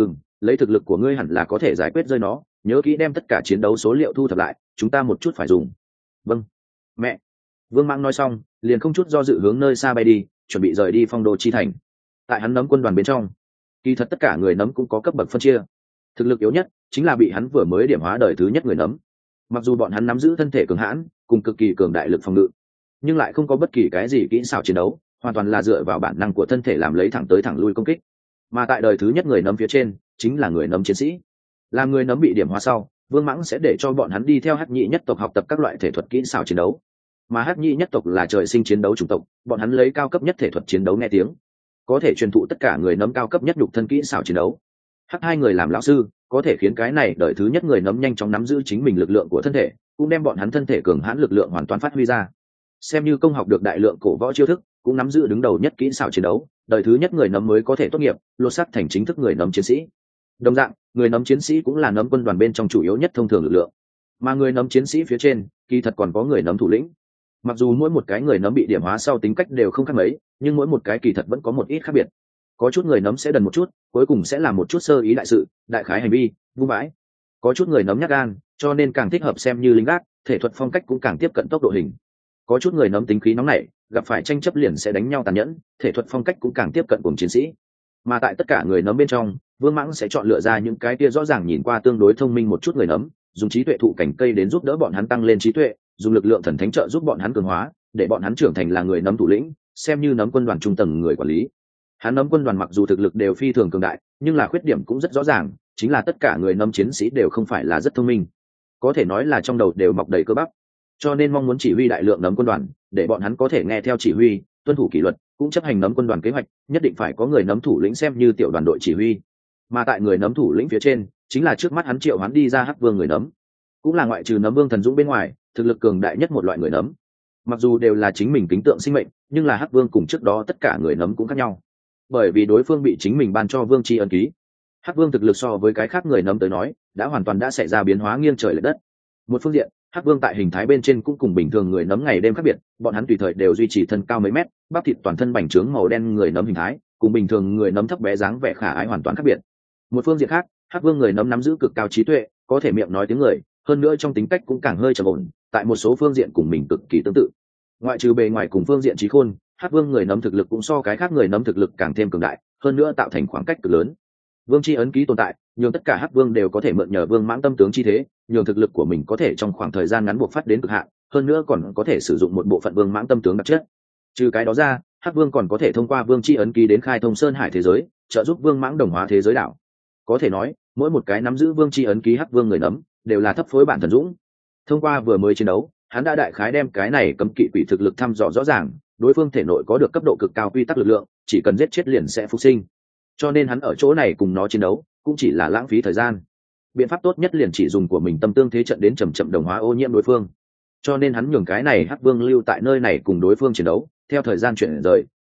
Lấy thực lực của ngươi hẳn là có thể giải quyết rơi nó, nhớ kỹ đem tất cả chiến đấu số liệu thu thập lại, chúng ta một chút phải dùng. Vâng, mẹ. Vương Mãng nói xong, liền không chút do dự hướng nơi xa bay đi, chuẩn bị rời đi Phong Đô chi thành. Tại hắn nấm quân đoàn bên trong, kỳ thật tất cả người nấm cũng có cấp bậc phân chia. Thực lực yếu nhất chính là bị hắn vừa mới điểm hóa đời thứ nhất người nấm. Mặc dù bọn hắn nắm giữ thân thể cường hãn, cùng cực kỳ cường đại lực phòng ngự, nhưng lại không có bất kỳ cái gì kỹ xảo chiến đấu, hoàn toàn là dựa vào bản năng của thân thể làm lấy thẳng tới thẳng lui công kích. Mà tại đời thứ nhất người nấm phía trên, chính là người nấm chiến sĩ. Làm người nấm bị điểm hóa sau, Vương Mãng sẽ để cho bọn hắn đi theo Hắc Nhị nhất tộc học tập các loại thể thuật kỹ xảo chiến đấu. Mà Hắc Nhị nhất tộc là trời sinh chiến đấu chủng tộc, bọn hắn lấy cao cấp nhất thể thuật chiến đấu nghe tiếng, có thể truyền thụ tất cả người nấm cao cấp nhất nhục thân kỹ xảo chiến đấu. Hắc hai người làm lão sư, có thể khiến cái này đời thứ nhất người nấm nhanh chóng nắm giữ chính mình lực lượng của thân thể, cũng đem bọn hắn thân thể cường hãn lực lượng hoàn toàn phát huy ra. Xem như công học được đại lượng cổ võ chiêu thức, cũng nắm giữ đứng đầu nhất kỹ xảo chiến đấu, đời thứ nhất người nấm mới có thể tốt nghiệp, lột xác thành chính thức người nấm chiến sĩ. Đồng dạng, người nấm chiến sĩ cũng là nấm quân đoàn bên trong chủ yếu nhất thông thường lực lượng. Mà người nấm chiến sĩ phía trên, kỳ thật còn có người nấm thủ lĩnh. Mặc dù mỗi một cái người nấm bị điểm hóa sau tính cách đều không khác mấy, nhưng mỗi một cái kỳ thật vẫn có một ít khác biệt. Có chút người nấm sẽ đần một chút, cuối cùng sẽ làm một chút sơ ý đại sự, đại khái hành vi, vung vãi. Có chút người nấm nhát gan, cho nên càng thích hợp xem như lính gác, thể thuật phong cách cũng càng tiếp cận tốc độ hình. Có chút người nấm tính khí nóng nảy, gặp phải tranh chấp liền sẽ đánh nhau tàn nhẫn, thể thuật phong cách cũng càng tiếp cận cùng chiến sĩ. Mà tại tất cả người nấm bên trong, Vương Mãng sẽ chọn lựa ra những cái kia rõ ràng nhìn qua tương đối thông minh một chút người nấm, dùng trí tuệ thụ cảnh cây đến giúp đỡ bọn hắn tăng lên trí tuệ, dùng lực lượng thần thánh trợ giúp bọn hắn cường hóa, để bọn hắn trưởng thành là người nấm thủ lĩnh, xem như nấm quân đoàn trung tầng người quản lý. Hắn nấm quân đoàn mặc dù thực lực đều phi thường cường đại, nhưng là khuyết điểm cũng rất rõ ràng, chính là tất cả người nấm chiến sĩ đều không phải là rất thông minh, có thể nói là trong đầu đều mọc đầy cơ bắp. Cho nên mong muốn chỉ huy đại lượng nấm quân đoàn, để bọn hắn có thể nghe theo chỉ huy, tuân thủ kỷ luật, cũng chấp hành nấm quân đoàn kế hoạch, nhất định phải có người nấm thủ lĩnh xem như tiểu đoàn đội chỉ huy. Mà tại người nấm thủ lĩnh phía trên, chính là trước mắt hắn triệu hắn đi ra Hắc Vương người nấm, cũng là ngoại trừ nấm vương thần dũng bên ngoài, thực lực cường đại nhất một loại người nấm. Mặc dù đều là chính mình kính tượng sinh mệnh, nhưng là Hắc Vương cùng trước đó tất cả người nấm cũng khác nhau, bởi vì đối phương bị chính mình ban cho vương tri ân ký. Hắc Vương thực lực so với cái khác người nấm tới nói, đã hoàn toàn đã xảy ra biến hóa nghiêng trời lệch đất. Một phương diện, Hắc Vương tại hình thái bên trên cũng cùng bình thường người nấm ngày đêm khác biệt, bọn hắn tùy thời đều duy trì thân cao mấy mét, bắp thịt toàn thân bành trướng màu đen người nấm hình thái, cùng bình thường người nấm thấp bé dáng vẻ khả ái hoàn toàn khác biệt. Một phương diện khác, Hắc Vương người nấm nắm giữ cực cao trí tuệ, có thể miệng nói tiếng người, hơn nữa trong tính cách cũng càng hơi trầm ổn, tại một số phương diện cùng mình cực kỳ tương tự. Ngoại trừ bề ngoài cùng phương diện trí khôn, Hắc Vương người nấm thực lực cũng so cái khác người nấm thực lực càng thêm cường đại, hơn nữa tạo thành khoảng cách cực lớn. Vương chi ấn ký tồn tại, nhường tất cả Hắc Vương đều có thể mượn nhờ Vương Mãng tâm tướng chi thế, nhường thực lực của mình có thể trong khoảng thời gian ngắn buộc phát đến cực hạn, hơn nữa còn có thể sử dụng một bộ phận Vương Mãng tâm tướng đặc chất. Trừ cái đó ra, Hắc Vương còn có thể thông qua Vương chi ấn ký đến khai thông sơn hải thế giới, trợ giúp Vương Mãng đồng hóa thế giới đảo. Có thể nói, mỗi một cái nắm giữ Vương chi ấn ký Hắc Vương người nấm đều là thấp phối bản thần dũng. Thông qua vừa mới chiến đấu, hắn đã đại khái đem cái này cấm kỵ quỷ thực lực thăm dò rõ ràng, đối phương thể nội có được cấp độ cực cao quy tắc lực lượng, chỉ cần giết chết liền sẽ phục sinh. Cho nên hắn ở chỗ này cùng nó chiến đấu, cũng chỉ là lãng phí thời gian. Biện pháp tốt nhất liền chỉ dùng của mình tâm tương thế trận đến chậm chậm đồng hóa ô nhiễm đối phương. Cho nên hắn nhường cái này Hắc Vương lưu tại nơi này cùng đối phương chiến đấu, theo thời gian chuyển rời,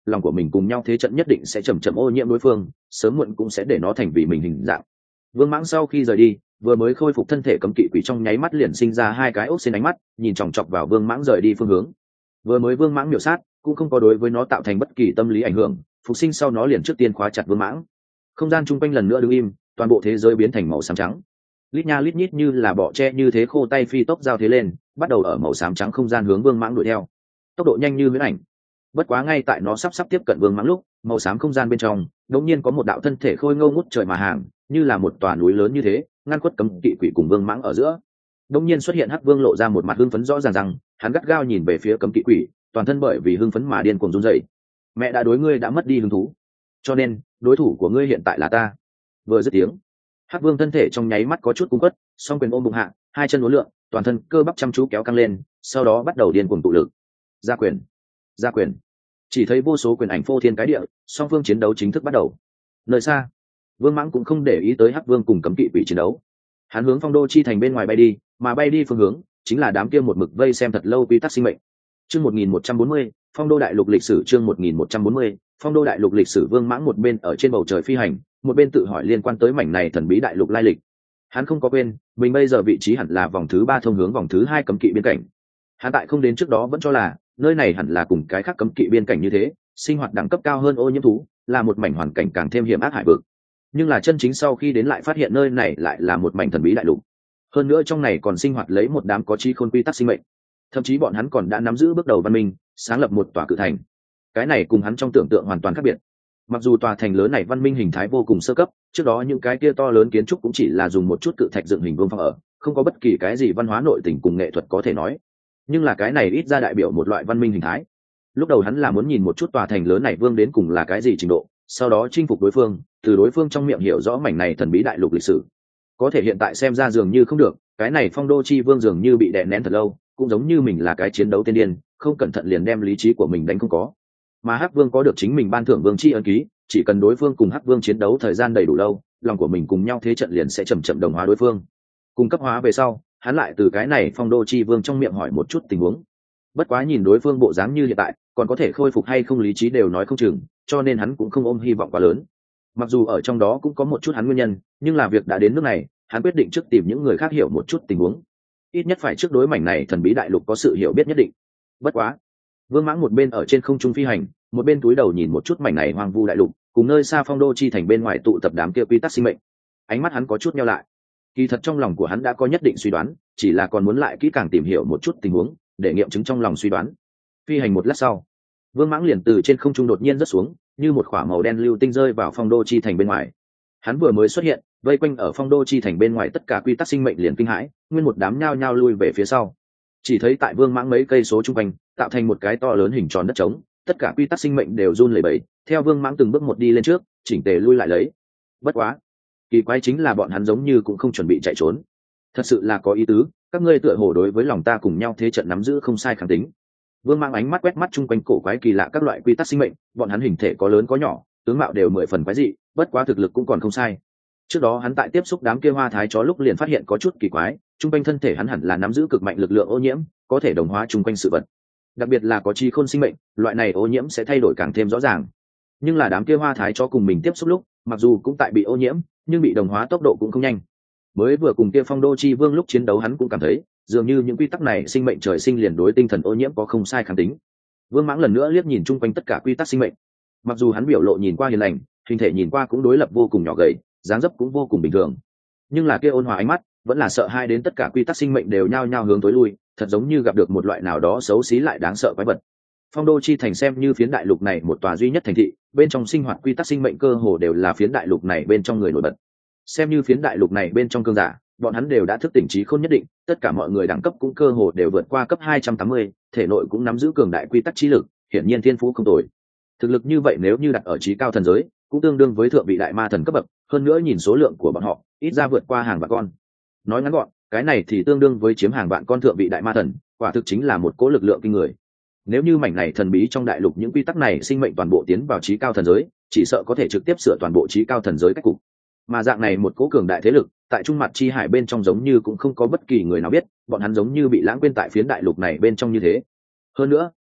lòng của mình cùng nhau thế trận nhất định sẽ chầm chậm ô nhiễm đối phương, sớm muộn cũng sẽ để nó thành vì mình hình dạng. Vương Mãng sau khi rời đi, vừa mới khôi phục thân thể cấm kỵ quỷ trong nháy mắt liền sinh ra hai cái ốc xên ánh mắt, nhìn chòng chọc vào Vương Mãng rời đi phương hướng. Vừa mới Vương Mãng miểu sát, cũng không có đối với nó tạo thành bất kỳ tâm lý ảnh hưởng, phục sinh sau nó liền trước tiên khóa chặt Vương Mãng. Không gian chung quanh lần nữa đứng im, toàn bộ thế giới biến thành màu xám trắng. Lít nha lít nhít như là bọ tre như thế khô tay phi tốc giao thế lên, bắt đầu ở màu xám trắng không gian hướng Vương Mãng đuổi theo. Tốc độ nhanh như huyễn ảnh. Bất quá ngay tại nó sắp tiếp cận Vương Mãng lúc, màu xám không gian bên trong đột nhiên có một đạo thân thể khôi ngô ngút trời mà hàng, như là một tòa núi lớn như thế, ngăn khuất cấm kỵ quỷ cùng Vương Mãng ở giữa. Đột nhiên xuất hiện Hắc Vương lộ ra một mặt hưng phấn rõ ràng rằng, hắn gắt gao nhìn về phía cấm kỵ quỷ, toàn thân bởi vì hưng phấn mà điên cuồng run rẩy. Mẹ đã đối ngươi đã mất đi hứng thú, cho nên đối thủ của ngươi hiện tại là ta. Vừa dứt tiếng, Hắc Vương thân thể trong nháy mắt có chút cung quất, song quyền ôm bụng hạ, hai chân uốn lượn, toàn thân cơ bắp chăm chú kéo căng lên, sau đó bắt đầu điên cuồng tụ lực. Ra quyền, ra quyền. Chỉ thấy vô số quyền ảnh phô thiên cái địa, song phương chiến đấu chính thức bắt đầu. Nơi xa, Vương Mãng cũng không để ý tới Hắc Vương cùng cấm kỵ quỷ chiến đấu. Hắn hướng Phong Đô chi thành bên ngoài bay đi, mà bay đi phương hướng chính là đám kia một mực vây xem thật lâu quy tắc sinh mệnh. Chương 1140, Phong Đô đại lục lịch sử chương 1140, Phong Đô đại lục lịch sử. Vương Mãng một bên ở trên bầu trời phi hành, một bên tự hỏi liên quan tới mảnh này thần bí đại lục lai lịch. Hắn không có quên, mình bây giờ vị trí hẳn là vòng thứ 3 thông hướng vòng thứ 2 cấm kỵ biên cảnh. Hắn tại không đến trước đó vẫn cho là nơi này hẳn là cùng cái khác cấm kỵ biên cảnh như thế, sinh hoạt đẳng cấp cao hơn ô nhiễm thú, là một mảnh hoàn cảnh càng thêm hiểm ác hải vực. Nhưng là chân chính sau khi đến lại phát hiện nơi này lại là một mảnh thần bí đại lục. Hơn nữa trong này còn sinh hoạt lấy một đám có trí khôn quy tắc sinh mệnh. Thậm chí bọn hắn còn đã nắm giữ bước đầu văn minh, sáng lập một tòa cự thành. Cái này cùng hắn trong tưởng tượng hoàn toàn khác biệt. Mặc dù tòa thành lớn này văn minh hình thái vô cùng sơ cấp, trước đó những cái kia to lớn kiến trúc cũng chỉ là dùng một chút cự thạch dựng hình vuông phong ở, không có bất kỳ cái gì văn hóa nội tình cùng nghệ thuật có thể nói. Nhưng là cái này ít ra đại biểu một loại văn minh hình thái. Lúc đầu hắn là muốn nhìn một chút tòa thành lớn này vương đến cùng là cái gì trình độ, sau đó chinh phục đối phương, từ đối phương trong miệng hiểu rõ mảnh này thần bí đại lục lịch sử. Có thể hiện tại xem ra dường như không được, cái này Phong Đô chi vương dường như bị đè nén thật lâu, cũng giống như mình là cái chiến đấu tiên điên, không cẩn thận liền đem lý trí của mình đánh không có. Mà Hắc Vương có được chính mình ban thưởng vương chi ân ký, chỉ cần đối phương cùng Hắc Vương chiến đấu thời gian đầy đủ lâu, lòng của mình cùng nhau thế trận liền sẽ chậm chậm đồng hóa đối phương. Cung cấp hóa về sau, hắn lại từ cái này Phong Đô chi vương trong miệng hỏi một chút tình huống. Bất quá nhìn đối phương bộ dáng như hiện tại, còn có thể khôi phục hay không lý trí đều nói không chừng, cho nên hắn cũng không ôm hy vọng quá lớn. Mặc dù ở trong đó cũng có một chút hắn nguyên nhân, nhưng là việc đã đến nước này, hắn quyết định trước tìm những người khác hiểu một chút tình huống. Ít nhất phải trước đối mảnh này thần bí đại lục có sự hiểu biết nhất định. Bất quá, Vương Mãng một bên ở trên không trung phi hành, một bên túi đầu nhìn một chút mảnh này hoang vu đại lục, cùng nơi xa Phong Đô chi thành bên ngoài tụ tập đám kia quy tắc sinh mệnh. Ánh mắt hắn có chút nheo lại. Kỳ thật trong lòng của hắn đã có nhất định suy đoán, chỉ là còn muốn lại kỹ càng tìm hiểu một chút tình huống, để nghiệm chứng trong lòng suy đoán. Phi hành một lát sau, Vương Mãng liền từ trên không trung đột nhiên rớt xuống, như một quả màu đen lưu tinh rơi vào Phong Đô chi thành bên ngoài. Hắn vừa mới xuất hiện, vây quanh ở Phong Đô chi thành bên ngoài tất cả quy tắc sinh mệnh liền kinh hãi, nguyên một đám nhao nhao lui về phía sau. Chỉ thấy tại Vương Mãng mấy cây số chung quanh, tạo thành một cái to lớn hình tròn đất trống, tất cả quy tắc sinh mệnh đều run lẩy bẩy, theo Vương Mãng từng bước một đi lên trước, chỉnh tề lui lại lấy. Bất quá, kỳ quái chính là bọn hắn giống như cũng không chuẩn bị chạy trốn. Thật sự là có ý tứ, các ngươi tựa hồ đối với lòng ta cùng nhau thế trận nắm giữ không sai khẳng tính. Vương Mãng ánh mắt quét mắt chung quanh cổ quái kỳ lạ các loại quy tắc sinh mệnh, bọn hắn hình thể có lớn có nhỏ, tướng mạo đều 10 phần quái dị, bất quá thực lực cũng còn không sai. Trước đó hắn tại tiếp xúc đám kia hoa thái chó lúc liền phát hiện có chút kỳ quái, chung quanh thân thể hắn hẳn là nắm giữ cực mạnh lực lượng ô nhiễm, có thể đồng hóa chung quanh sự vật. Đặc biệt là có trí khôn sinh mệnh, loại này ô nhiễm sẽ thay đổi càng thêm rõ ràng. Nhưng là đám kia hoa thái chó cùng mình tiếp xúc lúc, mặc dù cũng tại bị ô nhiễm, nhưng bị đồng hóa tốc độ cũng không nhanh. Mới vừa cùng kia Phong Đô chi vương lúc chiến đấu hắn cũng cảm thấy, dường như những quy tắc này sinh mệnh trời sinh liền đối tinh thần ô nhiễm có không sai kháng tính. Vương Mãng lần nữa liếc nhìn chung quanh tất cả quy tắc sinh mệnh. Mặc dù hắn biểu lộ nhìn qua hiền lành, hình thể nhìn qua cũng đối lập vô cùng nhỏ gầy, dáng dấp cũng vô cùng bình thường, nhưng là kia ôn hòa ánh mắt vẫn là sợ hai đến tất cả quy tắc sinh mệnh đều nhao nhao hướng tối lui, thật giống như gặp được một loại nào đó xấu xí lại đáng sợ quái vật. Phong Đô chi thành xem như phiến đại lục này một tòa duy nhất thành thị, bên trong sinh hoạt quy tắc sinh mệnh cơ hồ đều là phiến đại lục này bên trong người nổi bật. Xem như phiến đại lục này bên trong cương giả, bọn hắn đều đã thức tỉnh trí khôn nhất định, tất cả mọi người đẳng cấp cũng cơ hồ đều vượt qua cấp 280, thể nội cũng nắm giữ cường đại quy tắc trí lực, hiển nhiên thiên phú không tồi. Thực lực như vậy nếu như đặt ở trí cao thần giới, cũng tương đương với thượng vị đại ma thần cấp bậc, hơn nữa nhìn số lượng của bọn họ, ít ra vượt qua hàng vạn con. Nói ngắn gọn, cái này thì tương đương với chiếm hàng vạn con thượng vị đại ma thần, quả thực chính là một cỗ lực lượng kinh người. Nếu như mảnh này thần bí trong đại lục những quy tắc này sinh mệnh toàn bộ tiến vào trí cao thần giới, chỉ sợ có thể trực tiếp sửa toàn bộ trí cao thần giới cách cục. Mà dạng này một cỗ cường đại thế lực, tại trung mặt chi hải bên trong giống như cũng không có bất kỳ người nào biết, bọn hắn giống như bị lãng quên tại phiến đại lục này bên trong như thế. Hơn nữa,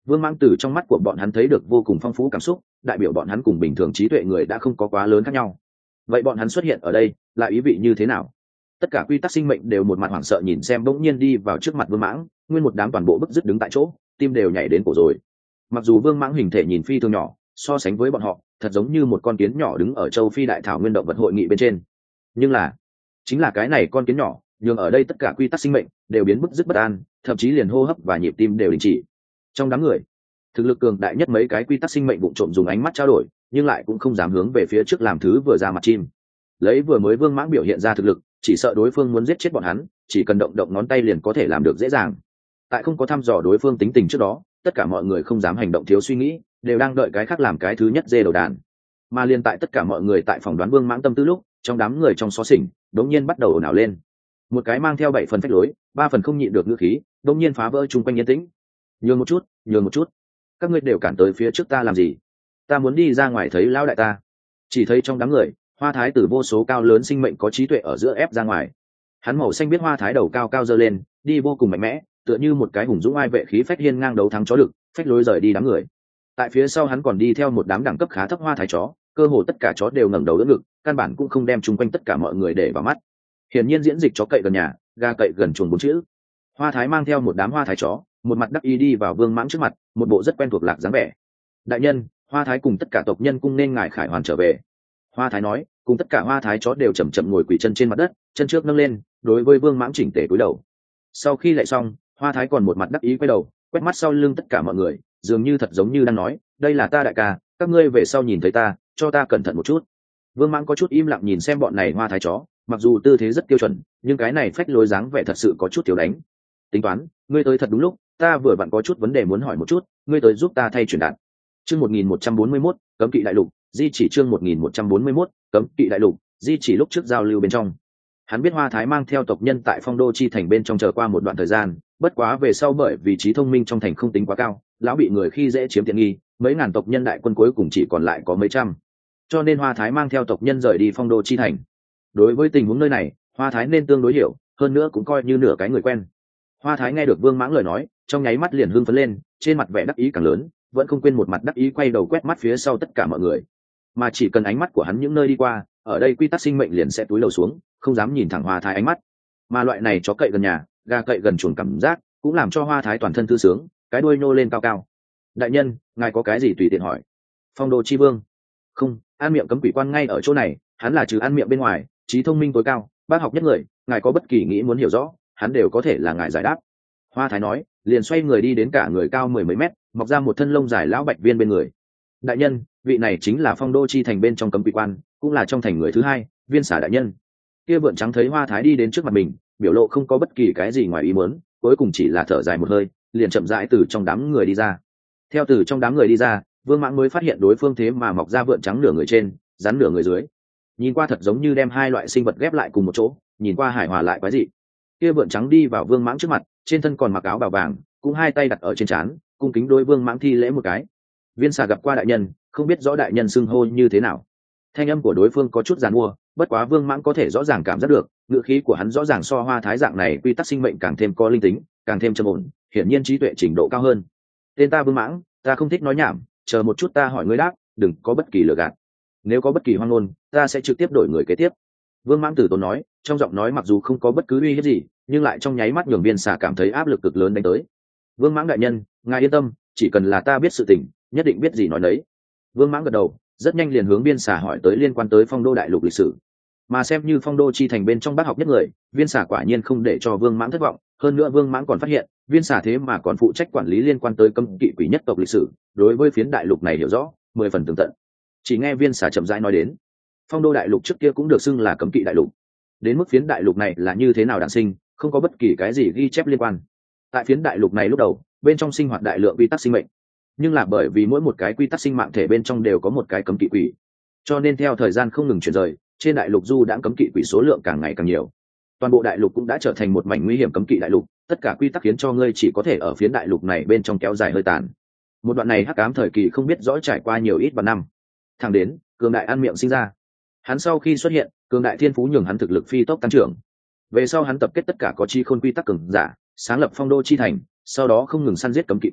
Vương Mãng từ trong mắt của bọn hắn thấy được vô cùng phong phú cảm xúc, đại biểu bọn hắn cùng bình thường trí tuệ người đã không có quá lớn khác nhau. Vậy bọn hắn xuất hiện ở đây lại ý vị như thế nào? Tất cả quy tắc sinh mệnh đều một mặt hoảng sợ nhìn xem bỗng nhiên đi vào trước mặt Vương Mãng, nguyên một đám toàn bộ bức dứt đứng tại chỗ, tim đều nhảy đến cổ rồi. Mặc dù Vương Mãng hình thể nhìn phi thường nhỏ, so sánh với bọn họ thật giống như một con kiến nhỏ đứng ở châu Phi đại thảo nguyên động vật hội nghị bên trên, nhưng chính là cái này con kiến nhỏ nhường ở đây tất cả quy tắc sinh mệnh đều biến bức dứt bất an, thậm chí liền hô hấp và nhịp tim đều đình chỉ. Trong đám người thực lực cường đại nhất mấy cái quy tắc sinh mệnh vụng trộm dùng ánh mắt trao đổi, nhưng lại cũng không dám hướng về phía trước làm thứ vừa ra mặt chim. Lấy vừa mới Vương Mãng biểu hiện ra thực lực, chỉ sợ đối phương muốn giết chết bọn hắn chỉ cần động động ngón tay liền có thể làm được dễ dàng. Tại không có thăm dò đối phương tính tình trước đó, tất cả mọi người không dám hành động thiếu suy nghĩ, đều đang đợi cái khác làm cái thứ nhất dê đầu đàn. Mà liên tại tất cả mọi người tại phòng đoán Vương Mãng tâm tư lúc, trong đám người trong xó xỉnh đống nhiên bắt đầu ồn ào lên. Một cái mang theo 7 phần phách lối, 3 phần không nhịn được ngữ khí đống nhiên phá vỡ chung quanh yên tĩnh. Nhường một chút, các ngươi đều cản tới phía trước ta làm gì? Ta muốn đi ra ngoài thấy lão đại ta. Chỉ thấy trong đám người, Hoa Thái Tử vô số cao lớn sinh mệnh có trí tuệ ở giữa ép ra ngoài. Hắn màu xanh biết hoa thái đầu cao cao giơ lên, đi vô cùng mạnh mẽ, tựa như một cái hùng dũng ai vệ khí phách hiên ngang đấu thắng chó đực, phách lối rời đi đám người. Tại phía sau hắn còn đi theo một đám đẳng cấp khá thấp hoa thái chó, cơ hồ tất cả chó đều ngẩng đầu đỡ ngực, căn bản cũng không đem chung quanh tất cả mọi người để vào mắt. Hiển nhiên diễn dịch chó cậy gần nhà, gà cậy gần chuồng 4 chữ. Hoa Thái mang theo một đám hoa thái chó, một mặt đắc ý đi vào Vương Mãng trước mặt, một bộ rất quen thuộc lạc dáng vẻ. Đại nhân, Hoa Thái cùng tất cả tộc nhân cung nên ngài khải hoàn trở về. Hoa Thái nói, cùng tất cả hoa thái chó đều chậm chậm ngồi quỳ chân trên mặt đất, chân trước nâng lên, đối với Vương Mãng chỉnh tề cúi đầu. Sau khi lại xong, Hoa Thái còn một mặt đắc ý quay đầu, quét mắt sau lưng tất cả mọi người, dường như thật giống như đang nói, đây là ta đại ca, các ngươi về sau nhìn thấy ta, cho ta cẩn thận một chút. Vương Mãng có chút im lặng nhìn xem bọn này hoa thái chó, mặc dù tư thế rất tiêu chuẩn, nhưng cái này phách lối dáng vẻ thật sự có chút thiếu đánh. Tính toán, ngươi tới thật đúng lúc, ta vừa vặn có chút vấn đề muốn hỏi một chút, ngươi tới giúp ta thay truyền đạt. Chương 1141, cấm kỵ đại lục, di chỉ chương 1141, cấm kỵ đại lục, di chỉ lúc trước giao lưu bên trong. Hắn biết Hoa Thái mang theo tộc nhân tại Phong Đô chi thành bên trong chờ qua một đoạn thời gian, bất quá về sau bởi vì trí thông minh trong thành không tính quá cao, lão bị người khi dễ chiếm tiện nghi, mấy ngàn tộc nhân đại quân cuối cùng chỉ còn lại có mấy trăm. Cho nên Hoa Thái mang theo tộc nhân rời đi Phong Đô chi thành. Đối với tình huống nơi này, Hoa Thái nên tương đối hiểu, hơn nữa cũng coi như nửa cái người quen. Hoa Thái nghe được Vương Mãng lời nói, trong nháy mắt liền hưng phấn lên, trên mặt vẻ đắc ý càng lớn, vẫn không quên một mặt đắc ý quay đầu quét mắt phía sau tất cả mọi người. Mà chỉ cần ánh mắt của hắn những nơi đi qua, ở đây quy tắc sinh mệnh liền sẽ túi lầu xuống, không dám nhìn thẳng Hoa Thái ánh mắt. Mà loại này chó cậy gần nhà, gà cậy gần chuồng cảm giác, cũng làm cho Hoa Thái toàn thân thư sướng, cái đuôi nô lên cao cao. Đại nhân, ngài có cái gì tùy tiện hỏi? Phong Đô chi vương? Không, An Miệng cấm quỷ quan ngay ở chỗ này, hắn là trừ An Miệng bên ngoài, trí thông minh tối cao, bác học nhất người, ngài có bất kỳ nghĩ muốn hiểu rõ, hắn đều có thể là ngài giải đáp. Hoa Thái nói, liền xoay người đi đến cả người cao 10 mấy mét, mọc ra một thân lông dài lão bạch viên bên người. Đại nhân, vị này chính là Phong Đô chi thành bên trong cấm quỷ quan, cũng là trong thành người thứ hai, Viên Xả đại nhân. Kia vượn trắng thấy Hoa Thái đi đến trước mặt mình, biểu lộ không có bất kỳ cái gì ngoài ý muốn, cuối cùng chỉ là thở dài một hơi, liền chậm rãi từ trong đám người đi ra. Theo từ trong đám người đi ra, Vương Mãng mới phát hiện đối phương thế mà mọc ra vượn trắng nửa người trên, rắn nửa người dưới. Nhìn qua thật giống như đem hai loại sinh vật ghép lại cùng một chỗ, nhìn qua hài hòa lại quái dị. Kia vượn trắng đi vào Vương Mãng trước mặt, trên thân còn mặc áo bào vàng, cũng hai tay đặt ở trên trán, cung kính đối Vương Mãng thi lễ một cái. Viên Xà gặp qua đại nhân, không biết rõ đại nhân xưng hô như thế nào. Thanh âm của đối phương có chút giàn mua, bất quá Vương Mãng có thể rõ ràng cảm giác được, ngữ khí của hắn rõ ràng so Hoa Thái dạng này quy tắc sinh mệnh càng thêm có linh tính, càng thêm trầm ổn, hiển nhiên trí tuệ trình độ cao hơn. Tên ta Vương Mãng, ta không thích nói nhảm, chờ một chút ta hỏi ngươi đáp, đừng có bất kỳ lừa gạt. Nếu có bất kỳ hoang ngôn, ta sẽ trực tiếp đổi người kế tiếp. Vương Mãng tử tốn nói, trong giọng nói mặc dù không có bất cứ uy hiếp gì, nhưng lại trong nháy mắt nhường Viên Xà cảm thấy áp lực cực lớn đánh tới. Vương Mãng đại nhân, ngài yên tâm, chỉ cần là ta biết sự tình, nhất định biết gì nói đấy. Vương Mãng gật đầu, rất nhanh liền hướng Viên Xà hỏi tới liên quan tới Phong Đô đại lục lịch sử. Mà xem như Phong Đô chi thành bên trong bác học nhất người, Viên Xà quả nhiên không để cho Vương Mãng thất vọng, hơn nữa Vương Mãng còn phát hiện, Viên Xà thế mà còn phụ trách quản lý liên quan tới cấm kỵ quỷ nhất tộc lịch sử, đối với phiến đại lục này hiểu rõ 10 phần tường tận. Chỉ nghe Viên Xà chậm rãi nói đến, Phong Đô đại lục trước kia cũng được xưng là cấm kỵ đại lục. Đến mức phiến đại lục này là như thế nào đản sinh, không có bất kỳ cái gì ghi chép liên quan. Tại phiến đại lục này lúc đầu, bên trong sinh hoạt đại lượng quy tắc sinh mệnh, nhưng là bởi vì mỗi một cái quy tắc sinh mạng thể bên trong đều có một cái cấm kỵ quỷ, cho nên theo thời gian không ngừng chuyển rời, trên đại lục du đãng cấm kỵ quỷ số lượng càng ngày càng nhiều. Toàn bộ đại lục cũng đã trở thành một mảnh nguy hiểm cấm kỵ đại lục, tất cả quy tắc khiến cho ngươi chỉ có thể ở phiến đại lục này bên trong kéo dài hơi tàn. Một đoạn này hắc ám thời kỳ không biết rõ trải qua nhiều ít vạn năm. Thẳng đến cường đại An Miệng sinh ra, hắn sau khi xuất hiện, cường đại thiên phú nhường hắn thực lực phi tốc tăng trưởng. Về sau hắn tập kết tất cả có chi khôn quy tắc cường giả, sáng lập Phong Đô chi thành, sau đó không ngừng săn giết cấm kỵ quỷ,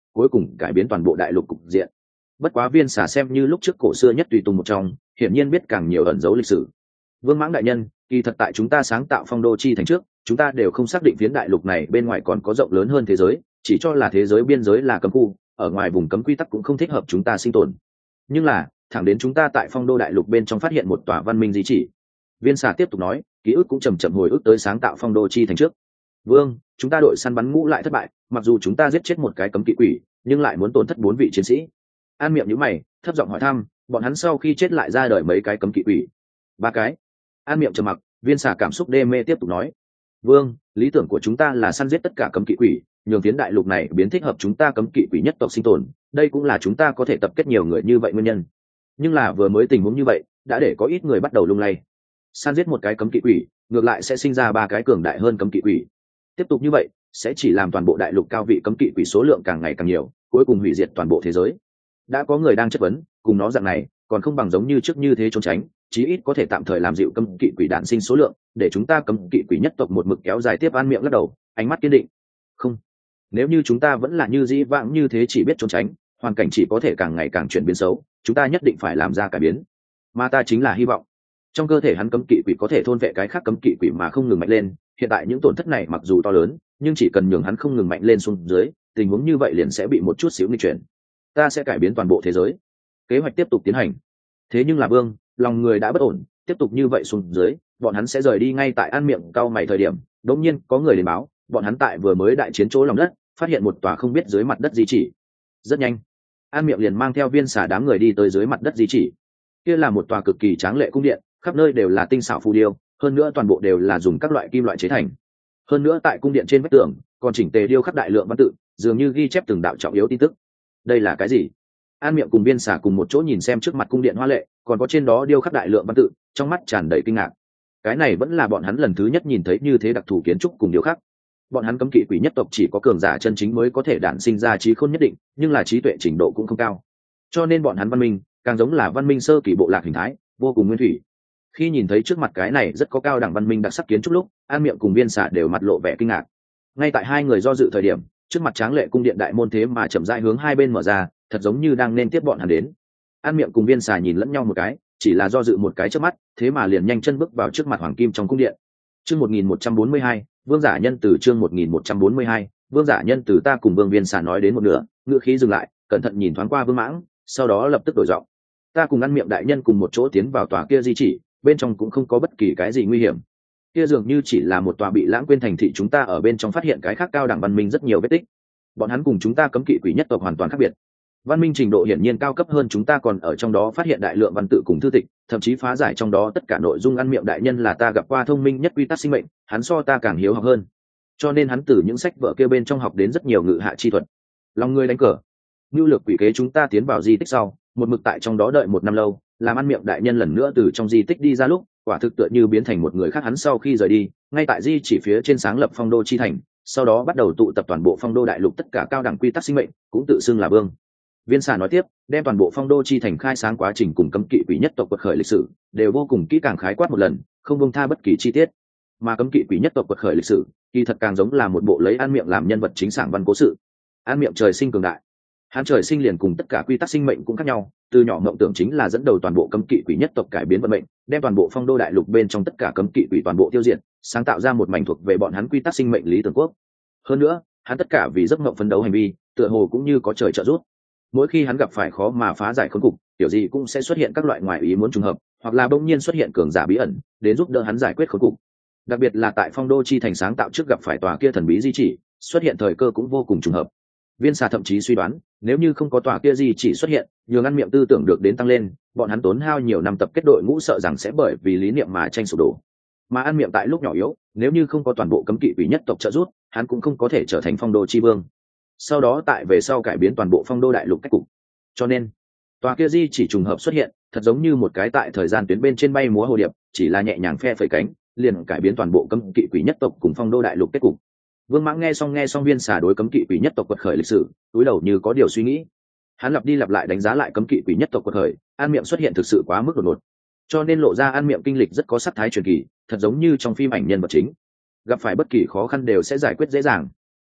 cuối cùng cải biến toàn bộ đại lục cục diện. Bất quá Viên Xà xem như lúc trước cổ xưa nhất tùy tùng một trong, hiển nhiên biết càng nhiều ẩn dấu lịch sử. Vương Mãng đại nhân, kỳ thật tại chúng ta sáng tạo Phong Đô chi thành trước, chúng ta đều không xác định phiến đại lục này bên ngoài còn có rộng lớn hơn thế giới, chỉ cho là thế giới biên giới là cấm khu, ở ngoài vùng cấm quy tắc cũng không thích hợp chúng ta sinh tồn. Nhưng là, thẳng đến chúng ta tại Phong Đô đại lục bên trong phát hiện một tòa văn minh di chỉ. Viên Xà tiếp tục nói, ký ức cũng chậm chậm hồi ức tới sáng tạo Phong Đô chi thành trước. Vương, chúng ta đội săn bắn ngũ lại thất bại, mặc dù chúng ta giết chết một cái cấm kỵ quỷ, nhưng lại muốn tổn thất 4 vị chiến sĩ. An Miệng nhíu mày, thấp giọng hỏi thăm, bọn hắn sau khi chết lại ra đời mấy cái cấm kỵ quỷ? 3 cái. An Miệng trầm mặc, Viên Xà cảm xúc đê mê tiếp tục nói, Vương, lý tưởng của chúng ta là săn giết tất cả cấm kỵ quỷ, nhường tiến đại lục này biến thích hợp chúng ta cấm kỵ quỷ nhất tộc sinh tồn, đây cũng là chúng ta có thể tập kết nhiều người như vậy nguyên nhân. Nhưng là vừa mới tình huống như vậy, đã để có ít người bắt đầu lung lay. Săn giết một cái cấm kỵ quỷ, ngược lại sẽ sinh ra 3 cái cường đại hơn cấm kỵ quỷ. Tiếp tục như vậy, sẽ chỉ làm toàn bộ đại lục cao vị cấm kỵ quỷ số lượng càng ngày càng nhiều, cuối cùng hủy diệt toàn bộ thế giới. Đã có người đang chất vấn, cùng nó dạng này, còn không bằng giống như trước như thế trốn tránh, chí ít có thể tạm thời làm dịu cấm kỵ quỷ đản sinh số lượng, để chúng ta cấm kỵ quỷ nhất tộc một mực kéo dài tiếp. An Miệng lắc đầu, ánh mắt kiên định. Không, nếu như chúng ta vẫn là như dĩ vãng như thế chỉ biết trốn tránh, hoàn cảnh chỉ có thể càng ngày càng chuyển biến xấu, chúng ta nhất định phải làm ra cải biến. Mà ta chính là hy vọng, trong cơ thể hắn cấm kỵ quỷ có thể thôn vệ cái khác cấm kỵ quỷ mà không ngừng mạnh lên. Hiện tại những tổn thất này mặc dù to lớn, nhưng chỉ cần nhường hắn không ngừng mạnh lên xuống dưới, tình huống như vậy liền sẽ bị một chút xíu nghịch chuyển. Ta sẽ cải biến toàn bộ thế giới. Kế hoạch tiếp tục tiến hành. Thế nhưng là Vương, lòng người đã bất ổn, tiếp tục như vậy xuống dưới, bọn hắn sẽ rời đi. Ngay tại An Miệng cau mày thời điểm, đột nhiên có người đến báo, bọn hắn tại vừa mới đại chiến chỗ lòng đất, phát hiện một tòa không biết dưới mặt đất di chỉ. Rất nhanh, An Miệng liền mang theo Viên Xà đám người đi tới dưới mặt đất di chỉ. Kia là một tòa cực kỳ tráng lệ cung điện, khắp nơi đều là tinh xảo phù điêu, hơn nữa toàn bộ đều là dùng các loại kim loại chế thành. Hơn nữa tại cung điện trên vách tường còn chỉnh tề điêu khắc đại lượng văn tự, dường như ghi chép từng đạo trọng yếu tin tức. Đây là cái gì? An Miệng cùng Viên Xà cùng một chỗ nhìn xem trước mặt cung điện hoa lệ, còn có trên đó điêu khắc đại lượng văn tự, trong mắt tràn đầy kinh ngạc. Cái này vẫn là bọn hắn lần thứ nhất nhìn thấy như thế đặc thù kiến trúc cùng điêu khắc. Bọn hắn cấm kỵ quỷ nhất tộc chỉ có cường giả chân chính mới có thể đản sinh ra trí khôn nhất định, nhưng là trí tuệ trình độ cũng không cao. Cho nên bọn hắn văn minh càng giống là văn minh sơ kỳ bộ lạc hình thái, vô cùng nguyên thủy. Khi nhìn thấy trước mặt cái này rất có cao đẳng văn minh đặc sắc kiến trúc lúc, An Miệng cùng Viên Xà đều mặt lộ vẻ kinh ngạc. Ngay tại hai người do dự thời điểm, trước mặt tráng lệ cung điện đại môn thế mà chậm rãi hướng hai bên mở ra, thật giống như đang nên tiếp bọn hắn đến. An Miệng cùng Viên Xà nhìn lẫn nhau một cái, chỉ là do dự một cái trước mắt, thế mà liền nhanh chân bước vào trước mặt hoàng kim trong cung điện. Chương 1142, Vương giả nhân từ. Chương 1142, Vương giả nhân từ. Ta cùng Vương Viên Xà nói đến một nửa, ngữ khí dừng lại, cẩn thận nhìn thoáng qua Vương Mãng, sau đó lập tức đổi giọng. Ta cùng An Miệng đại nhân cùng một chỗ tiến vào tòa kia di chỉ, bên trong cũng không có bất kỳ cái gì nguy hiểm. Kia dường như chỉ là một tòa bị lãng quên thành thị, chúng ta ở bên trong phát hiện cái khác cao đẳng văn minh rất nhiều vết tích. Bọn hắn cùng chúng ta cấm kỵ quỷ nhất tộc hoàn toàn khác biệt. Văn minh trình độ hiển nhiên cao cấp hơn chúng ta, còn ở trong đó phát hiện đại lượng văn tự cùng thư tịch, thậm chí phá giải trong đó tất cả nội dung. An Miệng đại nhân là ta gặp qua thông minh nhất quy tắc sinh mệnh, hắn so ta càng hiếu học hơn, cho nên hắn từ những sách vở kia bên trong học đến rất nhiều ngự hạ chi thuật. Lòng người đánh cờ, nhu lược quỷ kế. Chúng ta tiến vào di tích sau, một mực tại trong đó đợi 1 năm lâu, làm An Miệng đại nhân lần nữa từ trong di tích đi ra lúc, quả thực tựa như biến thành một người khác. Hắn sau khi rời đi, ngay tại di chỉ phía trên sáng lập Phong Đô chi thành, sau đó bắt đầu tụ tập toàn bộ Phong Đô đại lục tất cả cao đẳng quy tắc sinh mệnh, cũng tự xưng là Vương. Viên Xà nói tiếp, đem toàn bộ Phong Đô chi thành khai sáng quá trình cùng cấm kỵ quỷ nhất tộc quật khởi lịch sử đều vô cùng kỹ càng khái quát một lần, không buông tha bất kỳ chi tiết. Mà cấm kỵ quỷ nhất tộc quật khởi lịch sử, kỳ thật càng giống là một bộ lấy An Miệng làm nhân vật chính sảng văn cố sự. An Miệng trời sinh cường đại, hắn trời sinh liền cùng tất cả quy tắc sinh mệnh cũng khác nhau, từ nhỏ mộng tưởng chính là dẫn đầu toàn bộ cấm kỵ quỷ nhất tộc cải biến vận mệnh, đem toàn bộ Phong Đô đại lục bên trong tất cả cấm kỵ quỷ toàn bộ tiêu diệt, sáng tạo ra một mảnh thuộc về bọn hắn quy tắc sinh mệnh lý tưởng quốc. Hơn nữa, hắn tất cả vì giấc mộng phấn đấu hành vi, tựa hồ cũng như có trời trợ giúp. Mỗi khi hắn gặp phải khó mà phá giải khốn cục, kiểu gì cũng sẽ xuất hiện các loại ngoại ý muốn trùng hợp, hoặc là bỗng nhiên xuất hiện cường giả bí ẩn đến giúp đỡ hắn giải quyết khốn cục. Đặc biệt là tại Phong Đô chi thành sáng tạo trước gặp phải tòa kia thần bí di chỉ, xuất hiện thời cơ cũng vô cùng trùng hợp. Viên Xà thậm chí suy đoán, nếu như không có tòa kia di chỉ xuất hiện, nhường An Miệng tư tưởng được đến tăng lên, bọn hắn tốn hao nhiều năm tập kết đội ngũ sợ rằng sẽ bởi vì lý niệm mà tranh sụp đổ. Mà An Miệng tại lúc nhỏ yếu, nếu như không có toàn bộ cấm kỵ quỷ nhất tộc trợ giúp, hắn cũng không có thể trở thành Phong Đô chi vương. Sau đó tại về sau cải biến toàn bộ Phong Đô đại lục cách cục. Cho nên, tòa kia di chỉ trùng hợp xuất hiện, thật giống như một cái tại thời gian tuyến bên trên bay múa hồ điệp, chỉ là nhẹ nhàng phe phẩy cánh, liền cải biến toàn bộ cấm kỵ quỷ nhất tộc cùng Phong Đô đại lục kết cục. Vương Mãng nghe xong Viên Xà đối cấm kỵ quỷ nhất tộc quật khởi lịch sử, túi đầu như có điều suy nghĩ. Hắn lặp đi lặp lại đánh giá lại cấm kỵ quỷ nhất tộc quật khởi, An Miệng xuất hiện thực sự quá mức đột ngột, cho nên lộ ra An Miệng kinh lịch rất có sắc thái truyền kỳ, thật giống như trong phim ảnh nhân vật chính, gặp phải bất kỳ khó khăn đều sẽ giải quyết dễ dàng.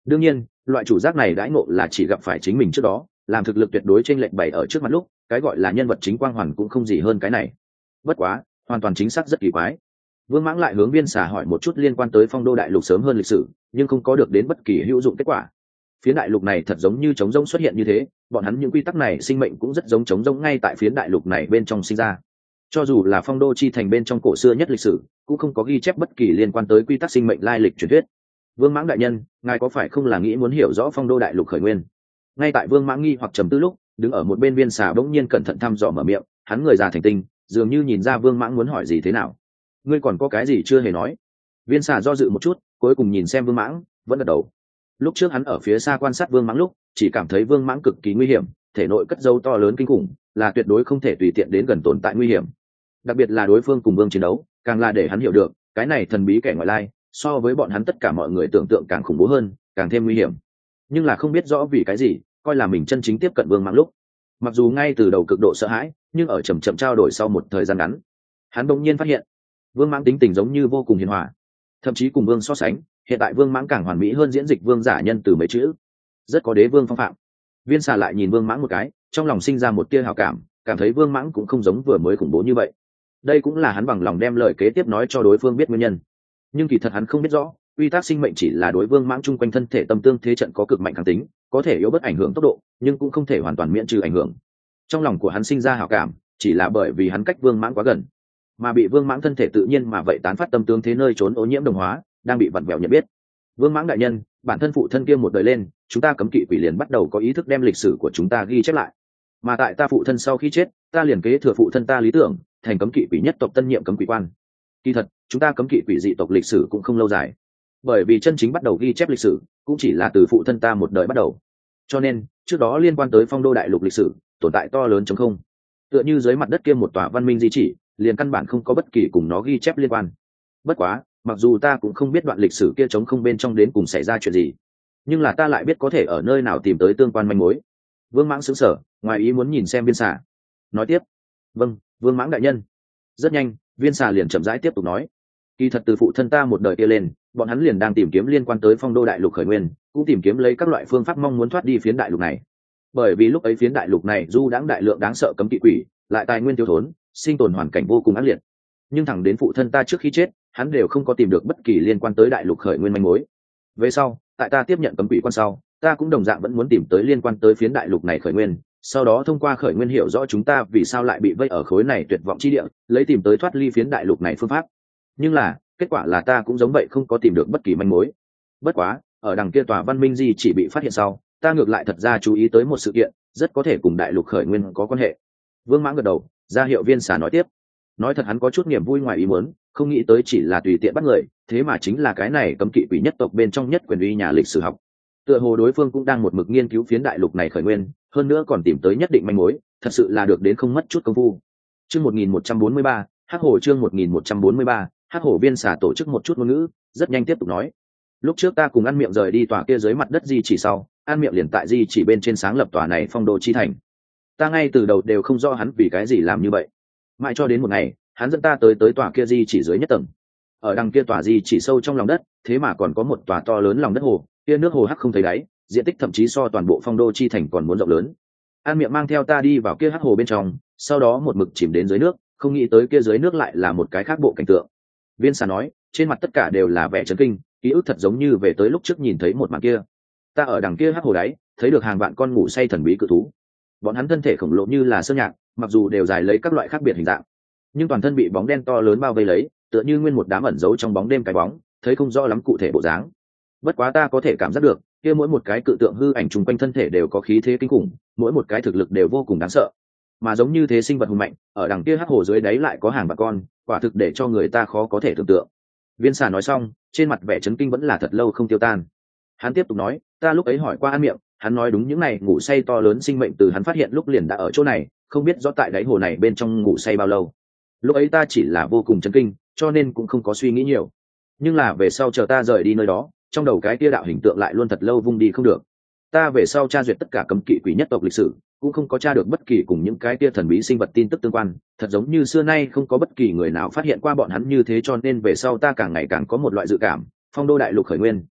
Đương nhiên loại chủ giác này đãi ngộ là chỉ gặp phải chính mình trước đó làm thực lực tuyệt đối trên lệnh bày ở trước mặt lúc, cái gọi là nhân vật chính quang hoàn cũng không gì hơn cái này. Bất quá hoàn toàn chính xác rất kỳ quái. Vương Mãng lại hướng Viên Xà hỏi một chút liên quan tới Phong Đô đại lục sớm hơn lịch sử, nhưng không có được đến bất kỳ hữu dụng kết quả. Phiến đại lục này thật giống như trống rỗng xuất hiện như thế, bọn hắn những quy tắc này sinh mệnh cũng rất giống trống rỗng ngay tại phiến đại lục này bên trong sinh ra. Cho dù là Phong Đô chi thành bên trong cổ xưa nhất lịch sử, cũng không có ghi chép bất kỳ liên quan tới quy tắc sinh mệnh lai lịch truyền thuyết. Vương Mãng đại nhân, ngài có phải không là nghĩ muốn hiểu rõ Phong Đô đại lục khởi nguyên? Ngay tại Vương Mãng nghi hoặc trầm tư lúc, đứng ở một bên Viên Xà bỗng nhiên cẩn thận thăm dò mở miệng, hắn người già thành tinh, dường như nhìn ra Vương Mãng muốn hỏi gì thế nào. Ngươi còn có cái gì chưa hề nói? Viên Xà do dự một chút, cuối cùng nhìn xem Vương Mãng, vẫn gật đầu. Lúc trước hắn ở phía xa quan sát Vương Mãng lúc, chỉ cảm thấy Vương Mãng cực kỳ nguy hiểm, thể nội cất dấu to lớn kinh khủng, là tuyệt đối không thể tùy tiện đến gần tồn tại nguy hiểm. Đặc biệt là đối phương cùng Vương chiến đấu, càng là để hắn hiểu được, cái này thần bí kẻ ngoại lai, so với bọn hắn tất cả mọi người tưởng tượng càng khủng bố hơn, càng thêm nguy hiểm. Nhưng là không biết rõ vì cái gì, coi là mình chân chính tiếp cận Vương Mãng lúc, mặc dù ngay từ đầu cực độ sợ hãi, nhưng ở chậm chậm trao đổi sau một thời gian ngắn, hắn bỗng nhiên phát hiện, Vương Mãng tính tình giống như vô cùng hiền hòa, thậm chí cùng Vương so sánh, hiện tại Vương Mãng càng hoàn mỹ hơn diễn dịch Vương giả nhân từ mấy chữ, rất có đế vương phong phạm. Viên Xà lại nhìn Vương Mãng một cái, trong lòng sinh ra một tia hảo cảm, cảm thấy Vương Mãng cũng không giống vừa mới khủng bố như vậy. Đây cũng là hắn bằng lòng đem lời kế tiếp nói cho đối phương biết nguyên nhân. Nhưng kỳ thật hắn không biết rõ, quy tắc sinh mệnh chỉ là đối Vương Mãng chung quanh thân thể tâm tương thế trận có cực mạnh kháng tính, có thể yếu bớt ảnh hưởng tốc độ, nhưng cũng không thể hoàn toàn miễn trừ ảnh hưởng. Trong lòng của hắn sinh ra hảo cảm, chỉ là bởi vì hắn cách Vương Mãng quá gần, mà bị Vương Mãng thân thể tự nhiên mà vậy tán phát tâm tương thế nơi trốn ô nhiễm đồng hóa, đang bị vặn vẹo nhận biết. Vương Mãng đại nhân, bản thân phụ thân kia một đời lên, chúng ta cấm kỵ quỷ liền bắt đầu có ý thức đem lịch sử của chúng ta ghi chép lại. Mà tại ta phụ thân sau khi chết, ta liền kế thừa phụ thân ta lý tưởng, thành cấm kỵ quỷ nhất tộc tân nhiệm cấm quỷ quan. Kỳ thật, chúng ta cấm kỵ quỷ dị tộc lịch sử cũng không lâu dài, bởi vì chân chính bắt đầu ghi chép lịch sử cũng chỉ là từ phụ thân ta một đời bắt đầu. Cho nên, trước đó liên quan tới Phong Đô đại lục lịch sử, tồn tại to lớn trống không. Tựa như dưới mặt đất kia một tòa văn minh di chỉ, liền căn bản không có bất kỳ cùng nó ghi chép liên quan. Bất quá, mặc dù ta cũng không biết đoạn lịch sử kia trống không bên trong đến cùng xảy ra chuyện gì, nhưng là ta lại biết có thể ở nơi nào tìm tới tương quan manh mối. Vương Mãng sững sờ, ngoài ý muốn nhìn xem Viên Xà. Nói tiếp, vâng, Vương Mãng đại nhân. Rất nhanh, Viên Xà liền chậm rãi tiếp tục nói, kỳ thật từ phụ thân ta một đời kia lên, bọn hắn liền đang tìm kiếm liên quan tới Phong Đô đại lục khởi nguyên, cũng tìm kiếm lấy các loại phương pháp mong muốn thoát đi phiến đại lục này. Bởi vì lúc ấy phiến đại lục này du đãng đại lượng đáng sợ cấm kỵ quỷ, lại tài nguyên thiếu thốn, sinh tồn hoàn cảnh vô cùng ác liệt. Nhưng thẳng đến phụ thân ta trước khi chết, hắn đều không có tìm được bất kỳ liên quan tới đại lục khởi nguyên manh mối. Về sau, tại ta tiếp nhận cấm quỷ quan sau, ta cũng đồng dạng vẫn muốn tìm tới liên quan tới phiến đại lục này khởi nguyên, sau đó thông qua khởi nguyên hiểu rõ chúng ta vì sao lại bị vây ở khối này tuyệt vọng chi địa, lấy tìm tới thoát ly phiến đại lục này phương pháp. Nhưng là, kết quả là ta cũng giống vậy không có tìm được bất kỳ manh mối. Bất quá, ở đằng kia tòa văn minh di chỉ bị phát hiện sau, ta ngược lại thật ra chú ý tới một sự kiện, rất có thể cùng đại lục khởi nguyên có quan hệ. Vương Mãng gật đầu, ra hiệu Viên Xà nói tiếp. Nói thật hắn có chút niềm vui ngoài ý muốn, không nghĩ tới chỉ là tùy tiện bắt người, thế mà chính là cái này cấm kỵ quỷ nhất tộc bên trong nhất quyền uy nhà lịch sử học. Tựa hồ đối phương cũng đang một mực nghiên cứu phiến đại lục này khởi nguyên, hơn nữa còn tìm tới nhất định manh mối, thật sự là được đến không mất chút công phu. Chương 1143, Hắc Hổ chương 1143, Hắc Hổ. Viên Xà tổ chức một chút ngôn ngữ, rất nhanh tiếp tục nói. Lúc trước ta cùng An Miệng rời đi tòa kia dưới mặt đất di chỉ sau, An Miệng liền tại di chỉ bên trên sáng lập tòa này Phong Đô chi thành. Ta ngay từ đầu đều không rõ hắn vì cái gì làm như vậy. Mãi cho đến một ngày, hắn dẫn ta tới tòa kia di chỉ dưới nhất tầng. Ở đằng kia tòa di chỉ sâu trong lòng đất, thế mà còn có một tòa to lớn lòng đất hồ, kia nước hồ hắc không thấy đáy, diện tích thậm chí so toàn bộ Phong Đô chi thành còn muốn rộng lớn. An Miệng mang theo ta đi vào kia hắc hồ bên trong, sau đó một mực chìm đến dưới nước, không nghĩ tới kia dưới nước lại là một cái khác bộ cảnh tượng. Viên Xà nói, trên mặt tất cả đều là vẻ chấn kinh, ký ức thật giống như về tới lúc trước nhìn thấy một màn kia. Ta ở đằng kia hắc hồ đáy, thấy được hàng vạn con ngủ say thần bí cự thú. Bọn hắn thân thể khổng lồ như là sơn nhạc, mặc dù đều dài lấy các loại khác biệt hình dạng, nhưng toàn thân bị bóng đen to lớn bao vây lấy, tựa như nguyên một đám ẩn giấu trong bóng đêm cái bóng, thấy không rõ lắm cụ thể bộ dáng. Bất quá ta có thể cảm giác được, kia mỗi một cái cự tượng hư ảnh chung quanh thân thể đều có khí thế kinh khủng, mỗi một cái thực lực đều vô cùng đáng sợ. Mà giống như thế sinh vật hùng mạnh, ở đằng kia hắc hồ dưới đáy lại có hàng vạn con, quả thực để cho người ta khó có thể tưởng tượng. Viên Xà nói xong, trên mặt vẻ chấn kinh vẫn là thật lâu không tiêu tan. Hắn tiếp tục nói, ta lúc ấy hỏi qua An Miệng, hắn nói đúng những này ngủ say to lớn sinh mệnh từ hắn phát hiện lúc liền đã ở chỗ này, không biết rõ tại đáy hồ này bên trong ngủ say bao lâu. Lúc ấy ta chỉ là vô cùng chấn kinh, cho nên cũng không có suy nghĩ nhiều. Nhưng là về sau chờ ta rời đi nơi đó, trong đầu cái kia đạo hình tượng lại luôn thật lâu vung đi không được. Ta về sau tra duyệt tất cả cấm kỵ quỷ nhất tộc lịch sử, cũng không có tra được bất kỳ cùng những cái kia thần bí sinh vật tin tức tương quan, thật giống như xưa nay không có bất kỳ người nào phát hiện qua bọn hắn như thế, cho nên về sau ta càng ngày càng có một loại dự cảm, Phong Đô đại lục khởi nguyên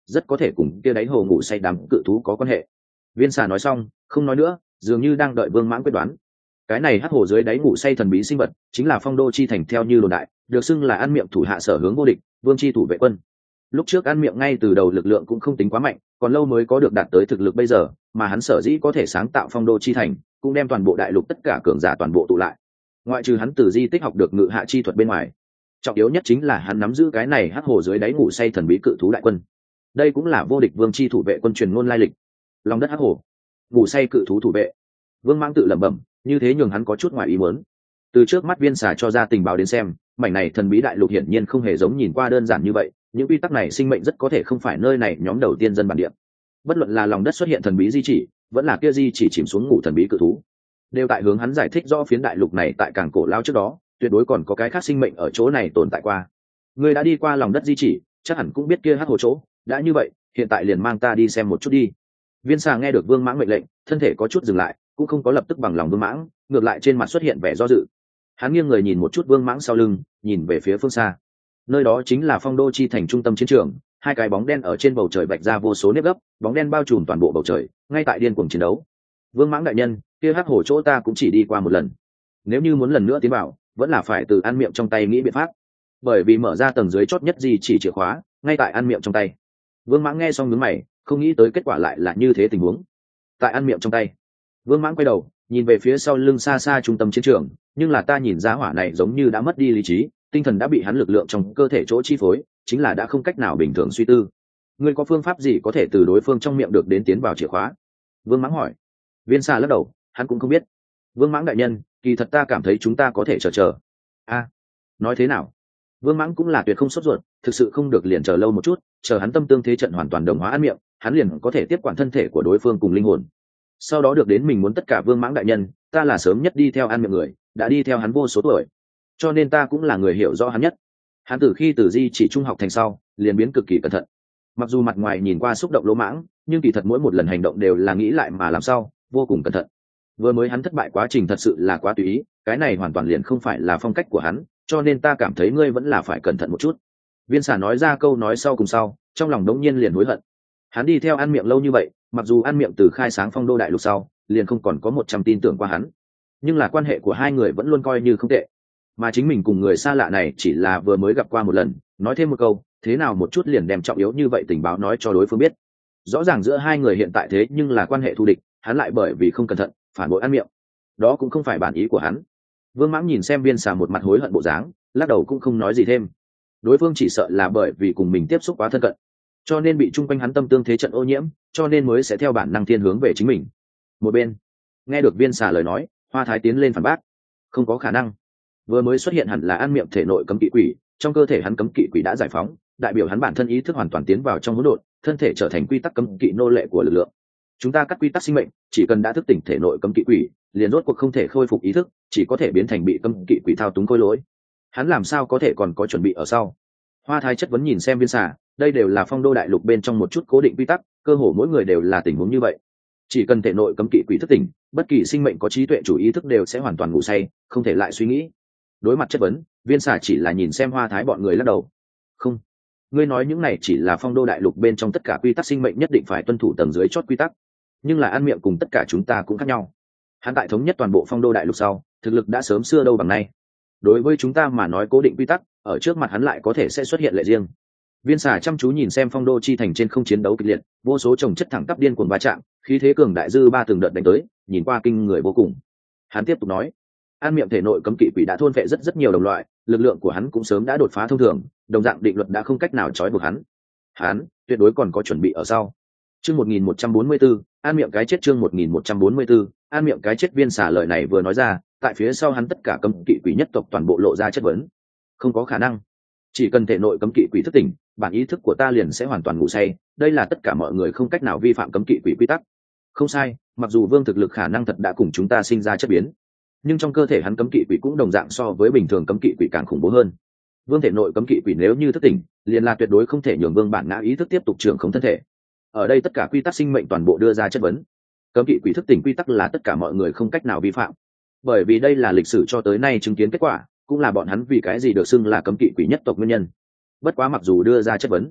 rất có thể cùng kia đáy hồ ngủ say đám cự thú có quan hệ. Viên xà nói xong không nói nữa, dường như đang đợi Vương Mãng quyết đoán. Cái này hắc hồ dưới đáy ngủ say thần bí sinh vật chính là Phong Đô chi thành theo như đồn đại, được xưng là ăn miệng thủ hạ sở hướng vô địch, vương chi thủ vệ quân. Lúc trước ăn miệng ngay từ đầu lực lượng cũng không tính quá mạnh, còn lâu mới có được đạt tới thực lực bây giờ, mà hắn sở dĩ có thể sáng tạo Phong Đô chi thành, cũng đem toàn bộ đại lục tất cả cường giả toàn bộ tụ lại. Ngoại trừ hắn từ di tích học được ngự hạ chi thuật bên ngoài, trọng yếu nhất chính là hắn nắm giữ cái này hắc hồ dưới đáy ngủ say thần bí cự thú đại quân. Đây cũng là vô địch vương chi thủ vệ quân truyền ngôn lai lịch. Lòng đất hắc hồ, ngủ say cự thú thủ vệ. Vương Mãng tự lẩm bẩm, như thế nhường hắn có chút ngoài ý muốn. Từ trước mắt Viên xà cho ra tình báo đến xem, mảnh này thần bí đại lục hiển nhiên không hề giống nhìn qua đơn giản như vậy, những quy tắc này sinh mệnh rất có thể không phải nơi này nhóm đầu tiên dân bản địa. Bất luận là lòng đất xuất hiện thần bí di chỉ, vẫn là kia di chỉ chìm xuống ngủ thần bí cự thú, đều tại hướng hắn giải thích rõ phiến đại lục này tại càng cổ lao trước đó, tuyệt đối còn có cái khác sinh mệnh ở chỗ này tồn tại qua. Ngươi đã đi qua lòng đất di chỉ, chắc hẳn cũng biết kia hắc hồ chỗ, đã như vậy, hiện tại liền mang ta đi xem một chút đi. Viên xà nghe được Vương Mãng mệnh lệnh, thân thể có chút dừng lại, cũng không có lập tức bằng lòng Vương Mãng, ngược lại trên mặt xuất hiện vẻ do dự. Hắn nghiêng người nhìn một chút Vương Mãng sau lưng, nhìn về phía phương xa. Nơi đó chính là Phong Đô chi thành trung tâm chiến trường, hai cái bóng đen ở trên bầu trời vạch ra vô số nếp gấp, bóng đen bao trùm toàn bộ bầu trời, ngay tại điên cuồng chiến đấu. Vương Mãng đại nhân, kia hắc hổ chỗ ta cũng chỉ đi qua một lần, nếu như muốn lần nữa tiến vào, vẫn là phải từ ăn miệng trong tay nghĩ biện pháp, bởi vì mở ra tầng dưới chót nhất gì chỉ chìa khóa ngay tại ăn miệng trong tay. Vương Mãng nghe xong nhướng mày, không nghĩ tới kết quả lại là như thế tình huống. Tại ăn miệng trong tay. Vương Mãng quay đầu nhìn về phía sau lưng xa xa trung tâm chiến trường, nhưng là ta nhìn ra hỏa này giống như đã mất đi lý trí, tinh thần đã bị hắn lực lượng trong cơ thể chỗ chi phối, chính là đã không cách nào bình thường suy tư. Ngươi có phương pháp gì có thể từ đối phương trong miệng được đến tiến vào chìa khóa? Vương Mãng hỏi. Viên Sa lắc đầu, hắn cũng không biết. Vương Mãng đại nhân, kỳ thật ta cảm thấy chúng ta có thể chờ. A, nói thế nào? Vương Mãng cũng là tuyệt không sốt ruột, thực sự không được liền chờ lâu một chút, chờ hắn tâm tương thế trận hoàn toàn đồng hóa ăn miệng, hắn liền có thể tiếp quản thân thể của đối phương cùng linh hồn. Sau đó được đến mình muốn tất cả. Vương Mãng đại nhân, ta là sớm nhất đi theo ăn miệng người, đã đi theo hắn vô số tuổi, cho nên ta cũng là người hiểu rõ hắn nhất. Hắn từ khi từ di chỉ trung học thành sau, liền biến cực kỳ cẩn thận. Mặc dù mặt ngoài nhìn qua xúc động lỗ mãng, nhưng kỳ thật mỗi một lần hành động đều là nghĩ lại mà làm sao, vô cùng cẩn thận. Vừa mới hắn thất bại quá trình thật sự là quá tùy ý, cái này hoàn toàn liền không phải là phong cách của hắn, cho nên ta cảm thấy ngươi vẫn là phải cẩn thận một chút. Viên Xà nói ra câu nói sau cùng sau, trong lòng đống nhiên liền hối hận. Hắn đi theo ăn miệng lâu như vậy, mặc dù ăn miệng từ khai sáng Phong Đô đại lục sau, liền không còn có 100 tin tưởng qua hắn, nhưng là quan hệ của hai người vẫn luôn coi như không tệ. Mà chính mình cùng người xa lạ này chỉ là vừa mới gặp qua một lần, nói thêm một câu, thế nào một chút liền đem trọng yếu như vậy tình báo nói cho đối phương biết. Rõ ràng giữa hai người hiện tại thế nhưng là quan hệ thù địch, hắn lại bởi vì không cẩn thận phản bội ăn miệng, đó cũng không phải bản ý của hắn. Vương Mãng nhìn xem Viên Xà một mặt hối hận bộ dáng, lắc đầu cũng không nói gì thêm. Đối phương chỉ sợ là bởi vì cùng mình tiếp xúc quá thân cận, cho nên bị chung quanh hắn tâm tương thế trận ô nhiễm, cho nên mới sẽ theo bản năng thiên hướng về chính mình. Một bên nghe được Viên Xà lời nói, Hoa Thái tiến lên phản bác, không có khả năng. Vừa mới xuất hiện hẳn là ăn miệng thể nội cấm kỵ quỷ, trong cơ thể hắn cấm kỵ quỷ đã giải phóng, đại biểu hắn bản thân ý thức hoàn toàn tiến vào trong hỗn độn, thân thể trở thành quy tắc cấm kỵ nô lệ của lực lượng. Chúng ta cắt quy tắc sinh mệnh, chỉ cần đã thức tỉnh thể nội cấm kỵ quỷ, liền rốt cuộc không thể khôi phục ý thức, chỉ có thể biến thành bị cấm kỵ quỷ thao túng khôi lỗi. Hắn làm sao có thể còn có chuẩn bị ở sau? Hoa Thái chất vấn nhìn xem Viên Xà, đây đều là Phong Đô đại lục bên trong một chút cố định quy tắc, cơ hồ mỗi người đều là tình huống như vậy. Chỉ cần thể nội cấm kỵ quỷ thức tỉnh, bất kỳ sinh mệnh có trí tuệ chủ ý thức đều sẽ hoàn toàn ngủ say, không thể lại suy nghĩ. Đối mặt chất vấn, Viên Xà chỉ là nhìn xem Hoa Thái bọn người lắc đầu. Không, ngươi nói những này chỉ là Phong Đô đại lục bên trong tất cả quy tắc sinh mệnh nhất định phải tuân thủ tầng dưới chót quy tắc, nhưng là ăn miệng cùng tất cả chúng ta cũng khác nhau. Hắn tại thống nhất toàn bộ Phong Đô đại lục sau, thực lực đã sớm xưa đâu bằng nay. Đối với chúng ta mà nói cố định quy tắc, ở trước mặt hắn lại có thể sẽ xuất hiện lệ riêng. Viên Xà chăm chú nhìn xem Phong Đô chi thành trên không chiến đấu kịch liệt, vô số chồng chất thẳng tắp điên cuồng va chạm, khí thế cường đại dư ba từng đợt đánh tới, nhìn qua kinh người vô cùng. Hắn tiếp tục nói, an miệng thể nội cấm kỵ quỷ đã thôn phệ rất nhiều đồng loại, lực lượng của hắn cũng sớm đã đột phá thông thường, đồng dạng định luật đã không cách nào trói buộc hắn. Hắn tuyệt đối còn có chuẩn bị ở sau. Chương 1144, an miệng cái chết. Chương 1144, an miệng cái chết. Viên Xà lời này vừa nói ra, tại phía sau hắn tất cả cấm kỵ quỷ nhất tộc toàn bộ lộ ra chất vấn. Không có khả năng, chỉ cần thể nội cấm kỵ quỷ thức tỉnh, bản ý thức của ta liền sẽ hoàn toàn ngủ say, đây là tất cả mọi người không cách nào vi phạm cấm kỵ quỷ quy tắc. Không sai, mặc dù Vương thực lực khả năng thật đã cùng chúng ta sinh ra chất biến, nhưng trong cơ thể hắn cấm kỵ quỷ cũng đồng dạng so với bình thường cấm kỵ quỷ càng khủng bố hơn. Vương thể nội cấm kỵ quỷ nếu như thức tỉnh, liền là tuyệt đối không thể nhường Vương bản ngã ý thức tiếp tục trưởng khống thân thể. Ở đây tất cả quy tắc sinh mệnh toàn bộ đưa ra chất vấn. Cấm kỵ quỷ thức tỉnh quy tắc là tất cả mọi người không cách nào vi phạm, bởi vì đây là lịch sử cho tới nay chứng kiến kết quả, cũng là bọn hắn vì cái gì được xưng là cấm kỵ quỷ nhất tộc nguyên nhân. Bất quá mặc dù đưa ra chất vấn,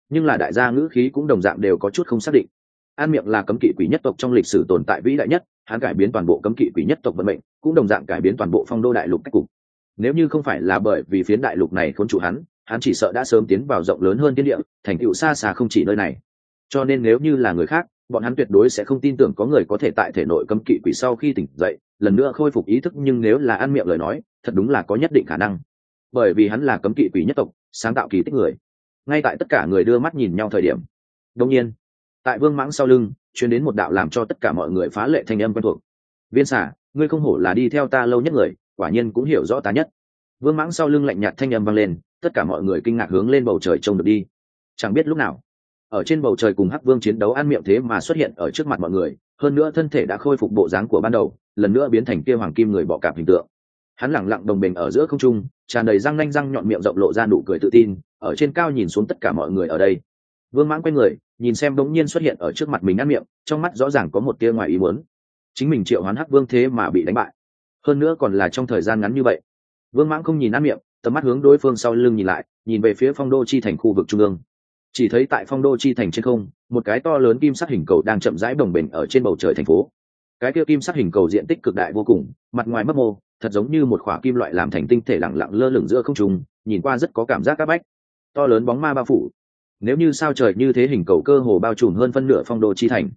nhưng là đại gia ngữ khí cũng đồng dạng đều có chút không xác định. An Miệng là cấm kỵ quỷ nhất tộc trong lịch sử tồn tại vĩ đại nhất, hắn cải biến toàn bộ cấm kỵ quỷ nhất tộc vận mệnh, cũng đồng dạng cải biến toàn bộ Phong Đô đại lục cách cục. Nếu như không phải là bởi vì phiến đại lục này khốn trụ hắn chỉ sợ đã sớm tiến vào rộng lớn hơn thiên địa, thành tựu xa xa không chỉ nơi này. Cho nên nếu như là người khác, bọn hắn tuyệt đối sẽ không tin tưởng có người có thể tại thể nội cấm kỵ quỷ sau khi tỉnh dậy lần nữa khôi phục ý thức, nhưng nếu là An Miệng lời nói, thật đúng là có nhất định khả năng, bởi vì hắn là cấm kỵ quỷ nhất tộc, sáng tạo kỳ tích người. Ngay tại tất cả người đưa mắt nhìn nhau thời điểm, đột nhiên tại Vương Mãng sau lưng truyền đến một đạo làm cho tất cả mọi người phá lệ thanh âm quen thuộc. Viên Xà, ngươi không hổ là đi theo ta lâu nhất người, quả nhiên cũng hiểu rõ ta nhất. Vương Mãng sau lưng lạnh nhạt thanh âm vang lên, tất cả mọi người kinh ngạc hướng lên bầu trời trông được đi. Chẳng biết lúc nào, ở trên bầu trời cùng Hắc Vương chiến đấu An Miệng thế mà xuất hiện ở trước mặt mọi người, hơn nữa thân thể đã khôi phục bộ dáng của ban đầu, lần nữa biến thành kia hoàng kim người bọ cạp hình tượng. Hắn lẳng lặng đồng bình ở giữa không trung, tràn đầy răng nanh răng nhọn, miệng rộng lộ ra nụ cười tự tin, ở trên cao nhìn xuống tất cả mọi người ở đây. Vương Mãng quay người, nhìn xem đống nhiên xuất hiện ở trước mặt mình An Miệng, trong mắt rõ ràng có một tia ngoài ý muốn. Chính mình triệu hoán Hắc Vương thế mà bị đánh bại, hơn nữa còn là trong thời gian ngắn như vậy. Vương Mãng không nhìn An Miệng, tầm mắt hướng đối phương sau lưng nhìn lại, nhìn về phía Phong Đô chi thành khu vực trung ương. Chỉ thấy tại Phong Đô chi thành trên không, một cái to lớn kim sắc hình cầu đang chậm rãi bồng bềnh ở trên bầu trời thành phố. Cái kia kim sắc hình cầu diện tích cực đại vô cùng, mặt ngoài mấp mô, thật giống như một khỏa kim loại làm thành tinh thể lặng lặng lơ lửng giữa không trung, nhìn qua rất có cảm giác áp bách. To lớn bóng ma bao phủ. Nếu như sao trời như thế, hình cầu cơ hồ bao trùm hơn phân nửa Phong Đô chi thành.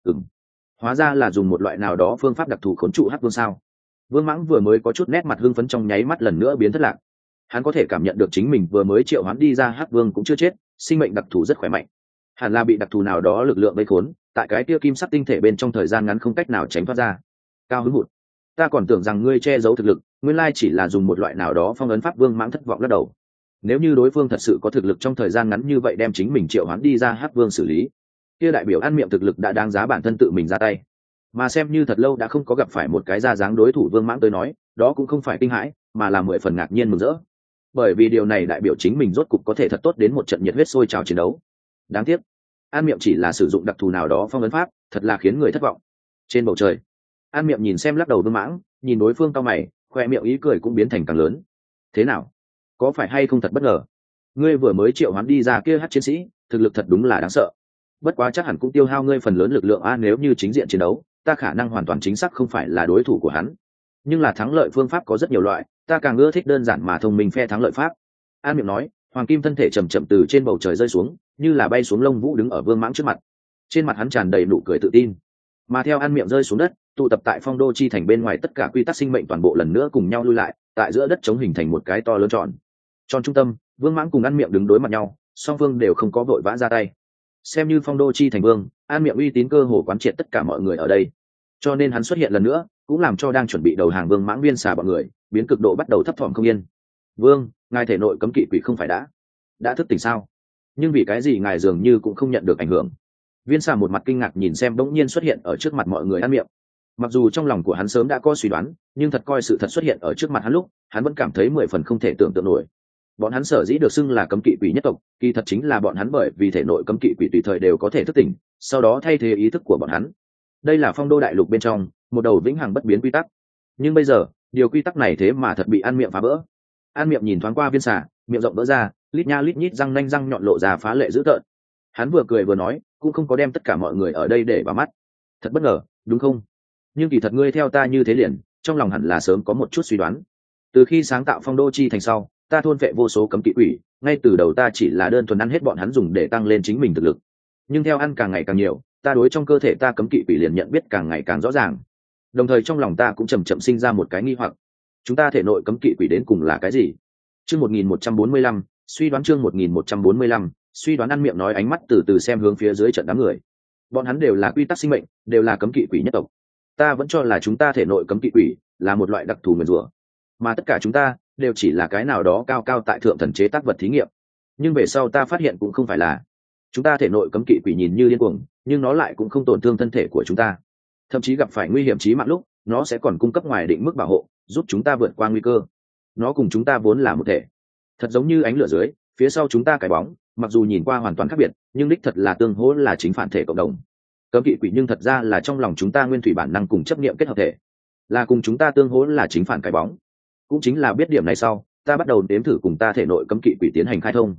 Hóa ra là dùng một loại nào đó phương pháp đặc thù khốn trụ Hắc Vương sao? Vương Mãng vừa mới có chút nét mặt hưng phấn trong nháy mắt lần nữa biến thất lạc. Hắn có thể cảm nhận được chính mình vừa mới triệu hoán đi ra Hắc Vương cũng chưa chết, sinh mệnh đặc thù rất khỏe mạnh, hẳn là bị đặc thù nào đó lực lượng vây khốn, tại cái kia kim sắc tinh thể bên trong thời gian ngắn không cách nào tránh thoát ra. Cao hứng hụt, ta còn tưởng rằng ngươi che giấu thực lực, nguyên lai chỉ là dùng một loại nào đó phong ấn pháp. Vương Mãng thất vọng lắc đầu. Nếu như đối phương thật sự có thực lực trong thời gian ngắn như vậy đem chính mình triệu hoán đi ra Hắc Vương xử lý, kia đại biểu An Miệng thực lực đã đáng giá bản thân tự mình ra tay. Mà xem như thật lâu đã không có gặp phải một cái ra dáng đối thủ, Vương Mãng tới nói, đó cũng không phải kinh hãi, mà là 10 phần ngạc nhiên mừng rỡ. Bởi vì điều này đại biểu chính mình rốt cục có thể thật tốt đến một trận nhiệt huyết sôi trào chiến đấu. Đáng tiếc, An Miệng chỉ là sử dụng đặc thù nào đó phong ấn pháp, thật là khiến người thất vọng. Trên bầu trời, An Miệng nhìn xem lắc đầu Vương Mãng, nhìn đối phương cau mày, khoe miệng ý cười cũng biến thành càng lớn. Thế nào, có phải hay không thật bất ngờ? Ngươi vừa mới triệu hoán đi ra kia hắc chiến sĩ, thực lực thật đúng là đáng sợ. Bất quá chắc hẳn cũng tiêu hao ngươi phần lớn lực lượng a, nếu như chính diện chiến đấu, ta khả năng hoàn toàn chính xác không phải là đối thủ của hắn. Nhưng là thắng lợi phương pháp có rất nhiều loại, ta càng ưa thích đơn giản mà thông minh phe thắng lợi pháp. An Miệng nói, hoàng kim thân thể chậm chậm từ trên bầu trời rơi xuống, như là bay xuống lông vũ đứng ở Vương Mãng trước mặt. Trên mặt hắn tràn đầy nụ cười tự tin. Mà theo An Miệng rơi xuống đất, tụ tập tại Phong Đô chi thành bên ngoài tất cả quy tắc sinh mệnh toàn bộ lần nữa cùng nhau lui lại, tại giữa đất chống hình thành một cái to lớn tròn. Tròn trung tâm, Vương Mãng cùng An Miệng đứng đối mặt nhau, song phương đều không có vội vã ra tay. Xem như Phong Đô chi thành vương, An Miệng uy tín cơ hồ quán triệt tất cả mọi người ở đây, cho nên hắn xuất hiện lần nữa cũng làm cho đang chuẩn bị đầu hàng Vương Mãng Viên Xà bọn người biến cực độ bắt đầu thấp thỏm không yên. Vương, ngài thể nội cấm kỵ quỷ không phải đã thức tỉnh sao? Nhưng vì cái gì ngài dường như cũng không nhận được ảnh hưởng? Viên Xà một mặt kinh ngạc nhìn xem bỗng nhiên xuất hiện ở trước mặt mọi người An Miệng. Mặc dù trong lòng của hắn sớm đã có suy đoán, nhưng thật coi sự thật xuất hiện ở trước mặt hắn lúc, hắn vẫn cảm thấy 10 phần không thể tưởng tượng nổi. Bọn hắn sở dĩ được xưng là cấm kỵ quỷ nhất tộc, kỳ thật chính là bọn hắn bởi vì thể nội cấm kỵ quỷ tùy thời đều có thể thức tỉnh, sau đó thay thế ý thức của bọn hắn. Đây là Phong Đô đại lục bên trong một đầu vĩnh hằng bất biến quy tắc. Nhưng bây giờ, điều quy tắc này thế mà thật bị An Miệng phá vỡ. An Miệng nhìn thoáng qua Viên Xà, miệng rộng vỡ ra, lít nha lít nhít răng nanh răng nhọn lộ ra phá lệ dữ tợn. Hắn vừa cười vừa nói, cũng không có đem tất cả mọi người ở đây để vào mắt. Thật bất ngờ, đúng không? Nhưng kỳ thật ngươi theo ta như thế liền, trong lòng hẳn là sớm có một chút suy đoán. Từ khi sáng tạo Phong Đô chi thành sau, ta thôn phệ vô số cấm kỵ quỷ, ngay từ đầu ta chỉ là đơn thuần ăn hết bọn hắn dùng để tăng lên chính mình thực lực. Nhưng theo ăn càng ngày càng nhiều, ta đối trong cơ thể ta cấm kỵ quỷ liền nhận biết càng ngày càng rõ ràng. Đồng thời trong lòng ta cũng chậm chậm sinh ra một cái nghi hoặc, chúng ta thể nội cấm kỵ quỷ đến cùng là cái gì? Chương 1145, suy đoán chương 1145, suy đoán. An Miệng nói, ánh mắt từ từ xem hướng phía dưới trận đám người. Bọn hắn đều là quy tắc sinh mệnh, đều là cấm kỵ quỷ nhất tộc. Ta vẫn cho là chúng ta thể nội cấm kỵ quỷ là một loại đặc thù nguyền rủa, mà tất cả chúng ta đều chỉ là cái nào đó cao cao tại thượng thần chế tác vật thí nghiệm. Nhưng về sau ta phát hiện cũng không phải là. Chúng ta thể nội cấm kỵ quỷ nhìn như điên cuồng, nhưng nó lại cũng không tổn thương thân thể của chúng ta. Thậm chí gặp phải nguy hiểm chí mạng lúc, nó sẽ còn cung cấp ngoài định mức bảo hộ, giúp chúng ta vượt qua nguy cơ. Nó cùng chúng ta vốn là một thể, thật giống như ánh lửa dưới phía sau chúng ta cái bóng, mặc dù nhìn qua hoàn toàn khác biệt, nhưng đích thật là tương hỗ, là chính phản thể cộng đồng. Cấm kỵ quỷ nhưng thật ra là trong lòng chúng ta nguyên thủy bản năng cùng chấp niệm kết hợp thể, là cùng chúng ta tương hỗ, là chính phản cái bóng. Cũng chính là biết điểm này sau, ta bắt đầu nếm thử cùng ta thể nội cấm kỵ quỷ tiến hành khai thông.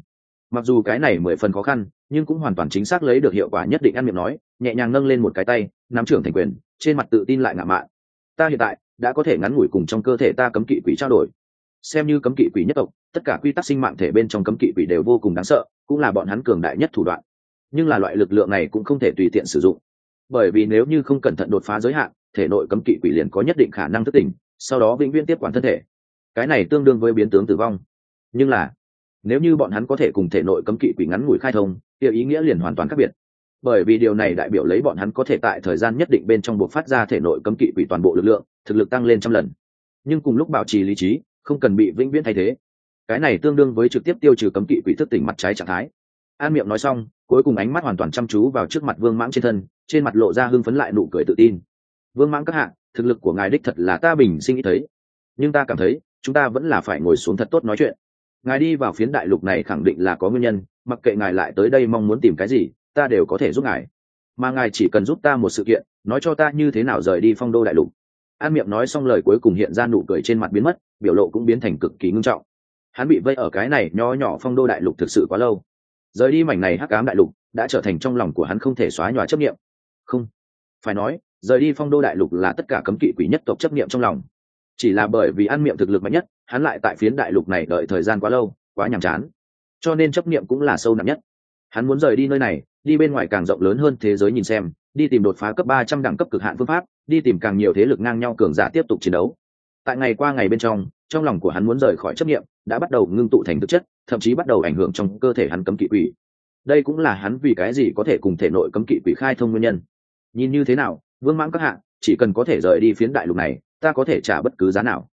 Mặc dù cái này 10 phần khó khăn, nhưng cũng hoàn toàn chính xác lấy được hiệu quả nhất định. An Miệng nói, nhẹ nhàng nâng lên một cái tay, nắm trưởng thành quyền, trên mặt tự tin lại ngạo mạn. Ta hiện tại đã có thể ngắn ngủi cùng trong cơ thể ta cấm kỵ quỷ trao đổi. Xem như cấm kỵ quỷ nhất tộc, tất cả quy tắc sinh mạng thể bên trong cấm kỵ quỷ đều vô cùng đáng sợ, cũng là bọn hắn cường đại nhất thủ đoạn. Nhưng là loại lực lượng này cũng không thể tùy tiện sử dụng, bởi vì nếu như không cẩn thận đột phá giới hạn, thể nội cấm kỵ quỷ liền có nhất định khả năng thức tỉnh, sau đó vĩnh viễn tiếp quản thân thể. Cái này tương đương với biến tướng tử vong. Nhưng là nếu như bọn hắn có thể cùng thể nội cấm kỵ quỷ ngắn ngủi khai thông, thì ý nghĩa liền hoàn toàn khác biệt, bởi vì điều này đại biểu lấy bọn hắn có thể tại thời gian nhất định bên trong buộc phát ra thể nội cấm kỵ quỷ toàn bộ lực lượng, thực lực tăng lên trăm lần, nhưng cùng lúc bảo trì lý trí, không cần bị vĩnh viễn thay thế. Cái này tương đương với trực tiếp tiêu trừ cấm kỵ quỷ thức tỉnh mặt trái trạng thái. An Miệng nói xong, cuối cùng ánh mắt hoàn toàn chăm chú vào trước mặt Vương Mãng trên thân, trên mặt lộ ra hưng phấn lại nụ cười tự tin. Vương Mãng các hạ, thực lực của ngài đích thật là ta bình sinh nghĩ thấy, nhưng ta cảm thấy chúng ta vẫn là phải ngồi xuống thật tốt nói chuyện. Ngài đi vào phiến đại lục này khẳng định là có nguyên nhân, mặc kệ ngài lại tới đây mong muốn tìm cái gì, ta đều có thể giúp ngài, mà ngài chỉ cần giúp ta một sự kiện, nói cho ta như thế nào rời đi Phong Đô đại lục. An Miệng nói xong lời cuối cùng, hiện ra nụ cười trên mặt biến mất, biểu lộ cũng biến thành cực kỳ ngưng trọng. Hắn bị vây ở cái này nho nhỏ Phong Đô đại lục thực sự quá lâu, rời đi mảnh này hắc ám đại lục đã trở thành trong lòng của hắn không thể xóa nhòa chấp niệm. Không phải nói rời đi Phong Đô đại lục là tất cả cấm kỵ quỷ nhất tộc chấp niệm trong lòng, chỉ là bởi vì An Miệng thực lực mạnh nhất, hắn lại tại phiến đại lục này đợi thời gian quá lâu, quá nhàm chán, cho nên chấp niệm cũng là sâu nặng nhất. Hắn muốn rời đi nơi này, đi bên ngoài càng rộng lớn hơn thế giới nhìn xem, đi tìm đột phá cấp 300 đẳng cấp cực hạn phương pháp, đi tìm càng nhiều thế lực ngang nhau cường giả tiếp tục chiến đấu. Tại ngày qua ngày bên trong lòng của hắn muốn rời khỏi chấp niệm đã bắt đầu ngưng tụ thành thực chất, thậm chí bắt đầu ảnh hưởng trong cơ thể hắn cấm kỵ quỷ. Đây cũng là hắn vì cái gì có thể cùng thể nội cấm kỵ quỷ khai thông nguyên nhân. Nhìn như thế nào, Vương Mãng các hạ, chỉ cần có thể rời đi phiến đại lục này, ta có thể trả bất cứ giá nào.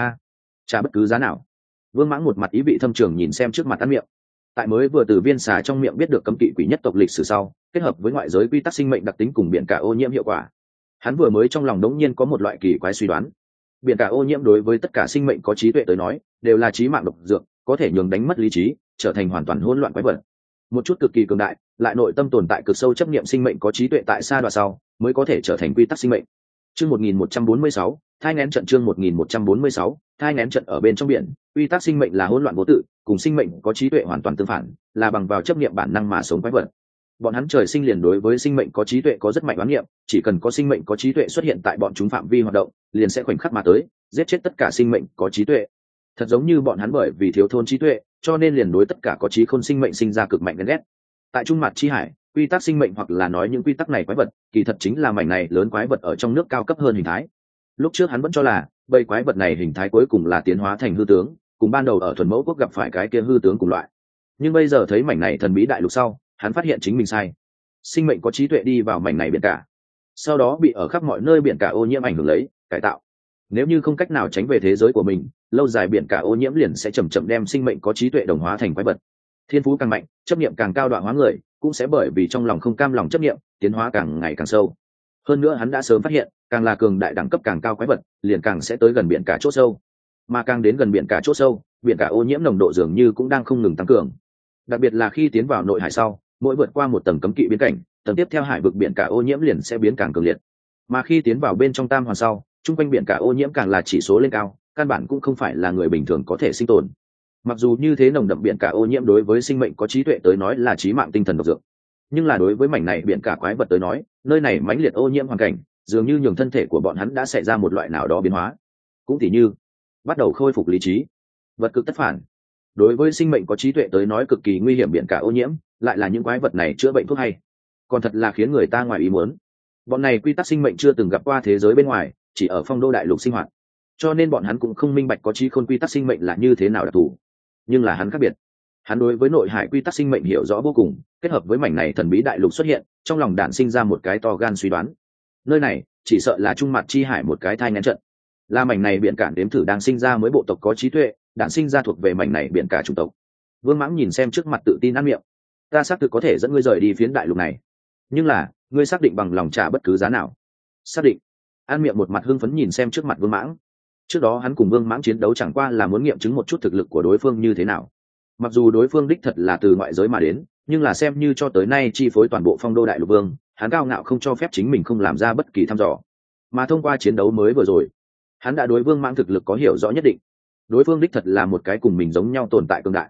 Trả bất cứ giá nào? Vương Mãng một mặt ý vị thâm trường nhìn xem trước mặt An Miệng. Tại mới vừa từ viên xà trong miệng biết được cấm kỵ quỷ nhất tộc lịch sử sau, kết hợp với ngoại giới quy tắc sinh mệnh đặc tính cùng biển cả ô nhiễm hiệu quả, hắn vừa mới trong lòng đống nhiên có một loại kỳ quái suy đoán. Biển cả ô nhiễm đối với tất cả sinh mệnh có trí tuệ tới nói đều là chí mạng độc dược, có thể nhường đánh mất lý trí, trở thành hoàn toàn hỗn loạn quái vật. Một chút cực kỳ cường đại, lại nội tâm tồn tại cực sâu chấp niệm sinh mệnh có trí tuệ tại sa đoạn sau mới có thể trở thành quy tắc sinh mệnh. Chương 1146, thai nghén trận. Chương 1146, thai nghén trận. Ở bên trong biển, quy tắc sinh mệnh là hỗn loạn vô tự, cùng sinh mệnh có trí tuệ hoàn toàn tương phản, là bằng vào chấp niệm bản năng mà sống quái vật. Bọn hắn trời sinh liền đối với sinh mệnh có trí tuệ có rất mạnh oán niệm, chỉ cần có sinh mệnh có trí tuệ xuất hiện tại bọn chúng phạm vi hoạt động, liền sẽ khoảnh khắc mà tới, giết chết tất cả sinh mệnh có trí tuệ. Thật giống như bọn hắn bởi vì thiếu thốn trí tuệ, cho nên liền đối tất cả có trí khôn sinh mệnh sinh ra cực mạnh ghen ghét. Tại Trung Mặt Chi Hải, quy tắc sinh mệnh hoặc là nói những quy tắc này quái vật, kỳ thật chính là mảnh này lớn quái vật ở trong nước cao cấp hơn hình thái. Lúc trước hắn vẫn cho là bầy quái vật này hình thái cuối cùng là tiến hóa thành hư tướng, cùng ban đầu ở Thuần Mẫu Quốc gặp phải cái kia hư tướng cùng loại. Nhưng bây giờ thấy mảnh này thần bí đại lục sau, hắn phát hiện chính mình sai. Sinh mệnh có trí tuệ đi vào mảnh này biển cả, sau đó bị ở khắp mọi nơi biển cả ô nhiễm ảnh hưởng lấy, cải tạo. Nếu như không cách nào tránh về thế giới của mình, lâu dài biển cả ô nhiễm liền sẽ chậm chậm đem sinh mệnh có trí tuệ đồng hóa thành quái vật. Thiên phú càng mạnh, chấp niệm càng cao, đoạn hóa người cũng sẽ bởi vì trong lòng không cam lòng chấp niệm, tiến hóa càng ngày càng sâu. Hơn nữa hắn đã sớm phát hiện, càng là cường đại đẳng cấp càng cao quái vật, liền càng sẽ tới gần biển cả chỗ sâu, mà càng đến gần biển cả chỗ sâu, biển cả ô nhiễm nồng độ dường như cũng đang không ngừng tăng cường. Đặc biệt là khi tiến vào nội hải sau, mỗi vượt qua một tầng cấm kỵ biến cảnh, tầng tiếp theo hải vực biển cả ô nhiễm liền sẽ biến càng cường liệt. Mà khi tiến vào bên trong tam hoàn sau, trung quanh biển cả ô nhiễm càng là chỉ số lên cao, căn bản cũng không phải là người bình thường có thể sinh tồn. Mặc dù như thế nồng đậm biển cả ô nhiễm đối với sinh mệnh có trí tuệ tới nói là chí mạng tinh thần độc dược, nhưng là đối với mảnh này biển cả quái vật tới nói, nơi này mãnh liệt ô nhiễm hoàn cảnh dường như nhường thân thể của bọn hắn đã xảy ra một loại nào đó biến hóa, cũng tỉ như bắt đầu khôi phục lý trí. Vật cực tất phản. Đối với sinh mệnh có trí tuệ tới nói cực kỳ nguy hiểm biển cả ô nhiễm, lại là những quái vật này chữa bệnh thuốc hay, còn thật là khiến người ta ngoài ý muốn. Bọn này quy tắc sinh mệnh chưa từng gặp qua thế giới bên ngoài, chỉ ở Phong Đô đại lục sinh hoạt, cho nên bọn hắn cũng không minh bạch có trí khôn quy tắc sinh mệnh là như thế nào đặc thù. Nhưng là hắn khác biệt, hắn đối với nội hải quy tắc sinh mệnh hiểu rõ vô cùng, kết hợp với mảnh này thần bí đại lục xuất hiện, trong lòng đản sinh ra một cái to gan suy đoán. Nơi này chỉ sợ là Trung Mặt Chi Hải một cái thai nghén trận, là mảnh này biển cả đếm thử đang sinh ra mới bộ tộc có trí tuệ, đản sinh ra thuộc về mảnh này biển cả chủng tộc. Vương Mãng nhìn xem trước mặt tự tin ăn miệng, ta xác thực có thể dẫn ngươi rời đi phiến đại lục này, nhưng là ngươi xác định bằng lòng trả bất cứ giá nào? Xác định. An Miệng một mặt hưng phấn nhìn xem trước mặt Vương Mãng. Trước đó hắn cùng Vương Mãng chiến đấu chẳng qua là muốn nghiệm chứng một chút thực lực của đối phương như thế nào. Mặc dù đối phương đích thật là từ ngoại giới mà đến, nhưng là xem như cho tới nay chi phối toàn bộ Phong Đô đại lục vương, hắn cao ngạo không cho phép chính mình không làm ra bất kỳ thăm dò. Mà thông qua chiến đấu mới vừa rồi, hắn đã đối Vương Mãng thực lực có hiểu rõ nhất định. Đối phương đích thật là một cái cùng mình giống nhau tồn tại cường đại.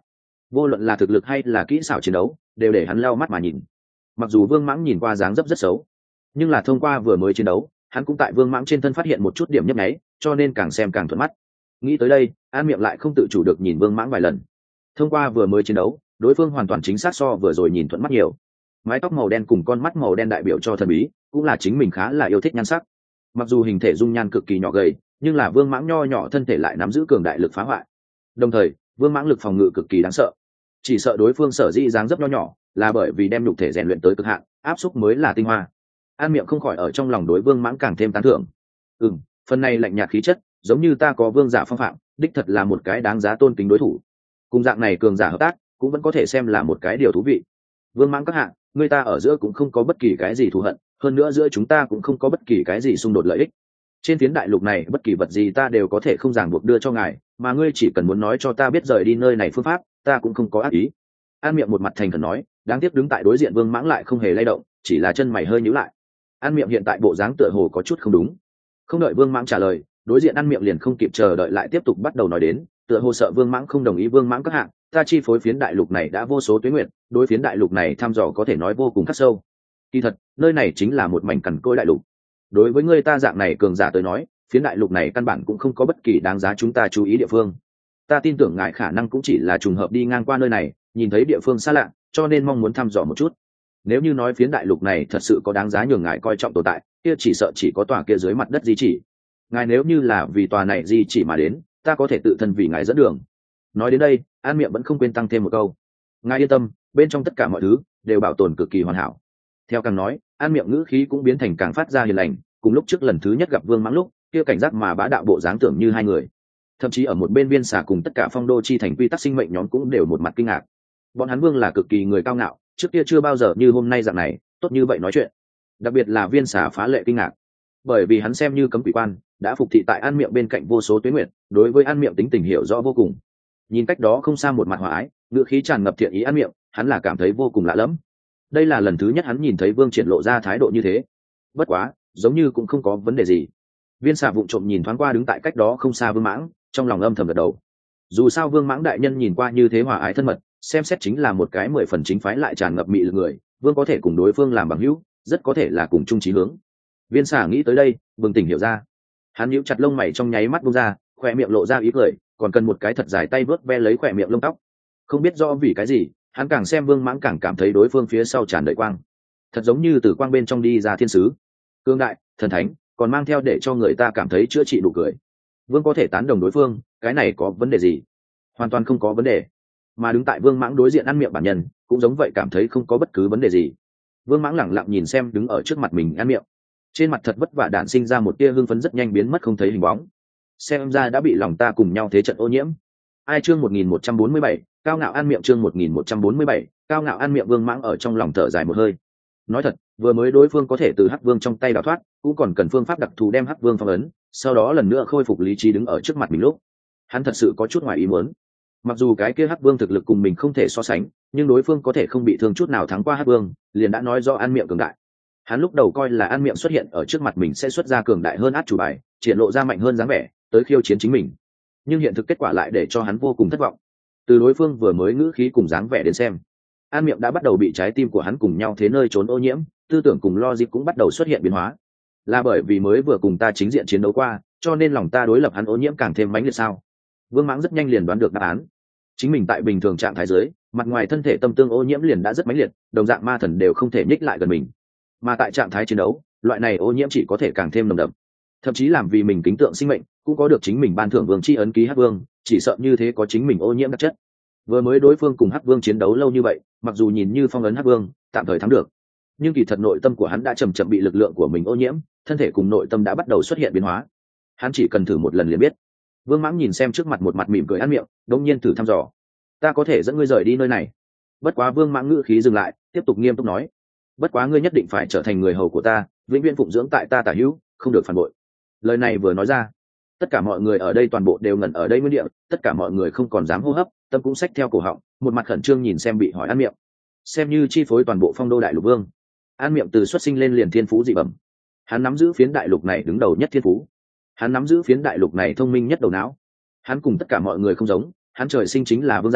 vô luận là thực lực hay là kỹ xảo chiến đấu đều để hắn lau mắt mà nhìn. Mặc dù Vương Mãng nhìn qua dáng dấp rất xấu, nhưng là thông qua vừa mới chiến đấu, hắn cũng tại Vương Mãng trên thân phát hiện một chút điểm nhấp nháy, cho nên càng xem càng thuận mắt. Nghĩ tới đây, An Miệng lại không tự chủ được nhìn Vương Mãng vài lần. Thông qua vừa mới chiến đấu, đối phương hoàn toàn chính xác so vừa rồi nhìn thuận mắt nhiều. Mái tóc màu đen cùng con mắt màu đen đại biểu cho thần bí, cũng là chính mình khá là yêu thích nhan sắc. Mặc dù hình thể dung nhan cực kỳ nhỏ gầy, nhưng là Vương Mãng nho nhỏ thân thể lại nắm giữ cường đại lực phá hoại. Đồng thời, Vương Mãng lực phòng ngự cực kỳ đáng sợ. Chỉ sợ đối phương sở dĩ dáng dấp nho nhỏ, là bởi vì đem nhục thể rèn luyện tới cực hạn, áp xúc mới là tinh hoa. An Miệng không khỏi ở trong lòng đối Vương Mãng càng thêm tán thưởng. Phần này lạnh nhạt khí chất, giống như ta có vương giả phong phạm, đích thật là một cái đáng giá tôn kính đối thủ. Cùng dạng này cường giả hợp tác, cũng vẫn có thể xem là một cái điều thú vị. Vương Mãng các hạ, người ta ở giữa cũng không có bất kỳ cái gì thù hận, hơn nữa giữa chúng ta cũng không có bất kỳ cái gì xung đột lợi ích. Trên phiến đại lục này bất kỳ vật gì ta đều có thể không ràng buộc đưa cho ngài, mà ngươi chỉ cần muốn nói cho ta biết rời đi nơi này phương pháp, ta cũng không có ác ý. An Miệng một mặt thành khẩn nói, đáng tiếc đứng tại đối diện Vương Mãng lại không hề lay động, chỉ là chân mày hơi nhíu lại. An Miệng hiện tại bộ dáng tựa hồ có chút không đúng. Không đợi Vương Mãng trả lời, đối diện An Miệng liền không kịp chờ đợi lại tiếp tục bắt đầu nói đến, tựa hồ sợ Vương Mãng không đồng ý. Vương Mãng các hạng, ta chi phối phiến đại lục này đã vô số tuế nguyện, đối phiến đại lục này thăm dò có thể nói vô cùng khắc sâu. Kỳ thật, nơi này chính là một mảnh cằn cỗi đại lục. Đối với người ta dạng này cường giả tới nói, phiến đại lục này căn bản cũng không có bất kỳ đáng giá chúng ta chú ý địa phương. Ta tin tưởng ngài khả năng cũng chỉ là trùng hợp đi ngang qua nơi này, nhìn thấy địa phương xa lạ, cho nên mong muốn thăm dò một chút. Nếu như nói phiến đại lục này thật sự có đáng giá nhường ngài coi trọng tồn tại, kia chỉ sợ chỉ có tòa kia dưới mặt đất di chỉ. Ngài nếu như là vì tòa này di chỉ mà đến, ta có thể tự thân vì ngài dẫn đường. Nói đến đây, An Miệng vẫn không quên tăng thêm một câu, ngài yên tâm, bên trong tất cả mọi thứ đều bảo tồn cực kỳ hoàn hảo. Theo càng nói, An Miệng ngữ khí cũng biến thành càng phát ra hiền lành, cùng lúc trước lần thứ nhất gặp Vương Mãng lúc kia cảnh giác mà bá đạo bộ dáng tưởng như hai người. Thậm chí ở một bên Viên Xà cùng tất cả Phong Đô chi thành quy tắc sinh mệnh nhóm cũng đều một mặt kinh ngạc. Bọn hắn Vương là cực kỳ người cao ngạo, trước kia chưa bao giờ như hôm nay dạng này tốt như vậy nói chuyện. Đặc biệt là Viên Xà phá lệ kinh ngạc, bởi vì hắn xem như cấm quỷ quan, đã phục thị tại An Miệng bên cạnh vô số tuế nguyện, đối với An Miệng tính tình hiểu rõ vô cùng. Nhìn cách đó không xa một mặt hòa ái, ngữ khí tràn ngập thiện ý An Miệng, hắn là cảm thấy vô cùng lạ lẫm. Đây là lần thứ nhất hắn nhìn thấy Vương triển lộ ra thái độ như thế. Bất quá, giống như cũng không có vấn đề gì. Viên Xà vụng trộm nhìn thoáng qua đứng tại cách đó không xa Vương Mãng, trong lòng âm thầm gật đầu. Dù sao Vương Mãng đại nhân nhìn qua như thế hòa ái thân mật, xem xét chính là một cái 10 phần chính phái lại tràn ngập mị lực người, Vương có thể cùng đối phương làm bằng hữu, rất có thể là cùng chung chí hướng. Viên Xà nghĩ tới đây, bừng tỉnh hiểu ra. Hắn nhíu chặt lông mày trong nháy mắt buông ra, khóe miệng lộ ra ý cười, còn cần một cái thật dài tay vớt ve lấy khóe miệng lông tóc. Không biết rõ vì cái gì, hắn càng xem Vương Mãng càng cảm thấy đối phương phía sau tràn đầy quang, thật giống như từ quang bên trong đi ra thiên sứ, cương đại, thần thánh, còn mang theo để cho người ta cảm thấy chữa trị nụ cười. Vương có thể tán đồng đối phương, cái này có vấn đề gì? Hoàn toàn không có vấn đề. Mà đứng tại Vương Mãng đối diện An Miệng bản nhân cũng giống vậy, cảm thấy không có bất cứ vấn đề gì. Vương Mãng lẳng lặng nhìn xem đứng ở trước mặt mình An Miệng, trên mặt thật vất vả đản sinh ra một tia hưng phấn rất nhanh biến mất không thấy hình bóng. Xem ra đã bị lòng ta cùng nhau thế trận ô nhiễm. Ai chương 1147, cao ngạo An Miệng chương 1147, cao ngạo An Miệng. Vương Mãng ở trong lòng thở dài một hơi. Nói thật, vừa mới đối phương có thể từ Hắc Vương trong tay đào thoát, cũng còn cần phương pháp đặc thù đem Hắc Vương phong ấn, sau đó lần nữa khôi phục lý trí đứng ở trước mặt mình lúc. Hắn thật sự có chút ngoài ý muốn. Mặc dù cái kia Hắc Vương thực lực cùng mình không thể so sánh, nhưng đối phương có thể không bị thương chút nào thắng qua Hắc Vương, liền đã nói rõ An Miệng cường đại. Hắn lúc đầu coi là An Miệng xuất hiện ở trước mặt mình sẽ xuất ra cường đại hơn át chủ bài, triển lộ ra mạnh hơn dáng vẻ, tới khiêu chiến chính mình. Nhưng hiện thực kết quả lại để cho hắn vô cùng thất vọng. Từ đối phương vừa mới ngữ khí cùng dáng vẻ đến xem, An Miệng đã bắt đầu bị trái tim của hắn cùng nhau thế nơi trốn ô nhiễm, tư tưởng cùng logic cũng bắt đầu xuất hiện biến hóa. Là bởi vì mới vừa cùng ta chính diện chiến đấu qua, cho nên lòng ta đối lập hắn ô nhiễm càng thêm mãnh liệt sao? Vương Mãng rất nhanh liền đoán được đáp án. Chính mình tại bình thường trạng thái dưới, mặt ngoài thân thể tâm tương ô nhiễm liền đã rất mãnh liệt, đồng dạng ma thần đều không thể nhích lại gần mình. Mà tại trạng thái chiến đấu, loại này ô nhiễm chỉ có thể càng thêm nồng đậm. Thậm chí làm vì mình kính tượng sinh mệnh, cũng có được chính mình ban thưởng vương chi ấn ký Hắc Vương, chỉ sợ như thế có chính mình ô nhiễm đặc chất. Vừa mới đối phương cùng Hắc Vương chiến đấu lâu như vậy, mặc dù nhìn như phong ấn Hắc Vương tạm thời thắng được, nhưng kỳ thật nội tâm của hắn đã chậm chậm bị lực lượng của mình ô nhiễm, thân thể cùng nội tâm đã bắt đầu xuất hiện biến hóa. Hắn chỉ cần thử một lần liền biết. Vương Mãng nhìn xem trước mặt một mặt mỉm cười An Miệng, đống nhiên thử thăm dò, ta có thể dẫn ngươi rời đi nơi này. Bất quá Vương Mãng ngữ khí dừng lại, tiếp tục nghiêm túc nói, bất quá ngươi nhất định phải trở thành người hầu của ta, vĩnh viễn phụng dưỡng tại ta tả hữu, không được phản bội. Lời này vừa nói ra, tất cả mọi người ở đây toàn bộ đều ngẩn ở đây nguyên địa, tất cả mọi người không còn dám hô hấp, tâm cũng xách theo cổ họng, một mặt khẩn trương nhìn xem bị hỏi An Miệng. Xem như chi phối toàn bộ Phong Đô đại lục vương, An Miệng từ xuất sinh lên liền thiên phú dị bẩm. Hắn nắm giữ phiến đại lục này đứng đầu nhất thiên phú, hắn nắm giữ phiến đại lục này thông minh nhất đầu não. Hắn cùng tất cả mọi người không giống, hắn trời sinh chính là vương giả,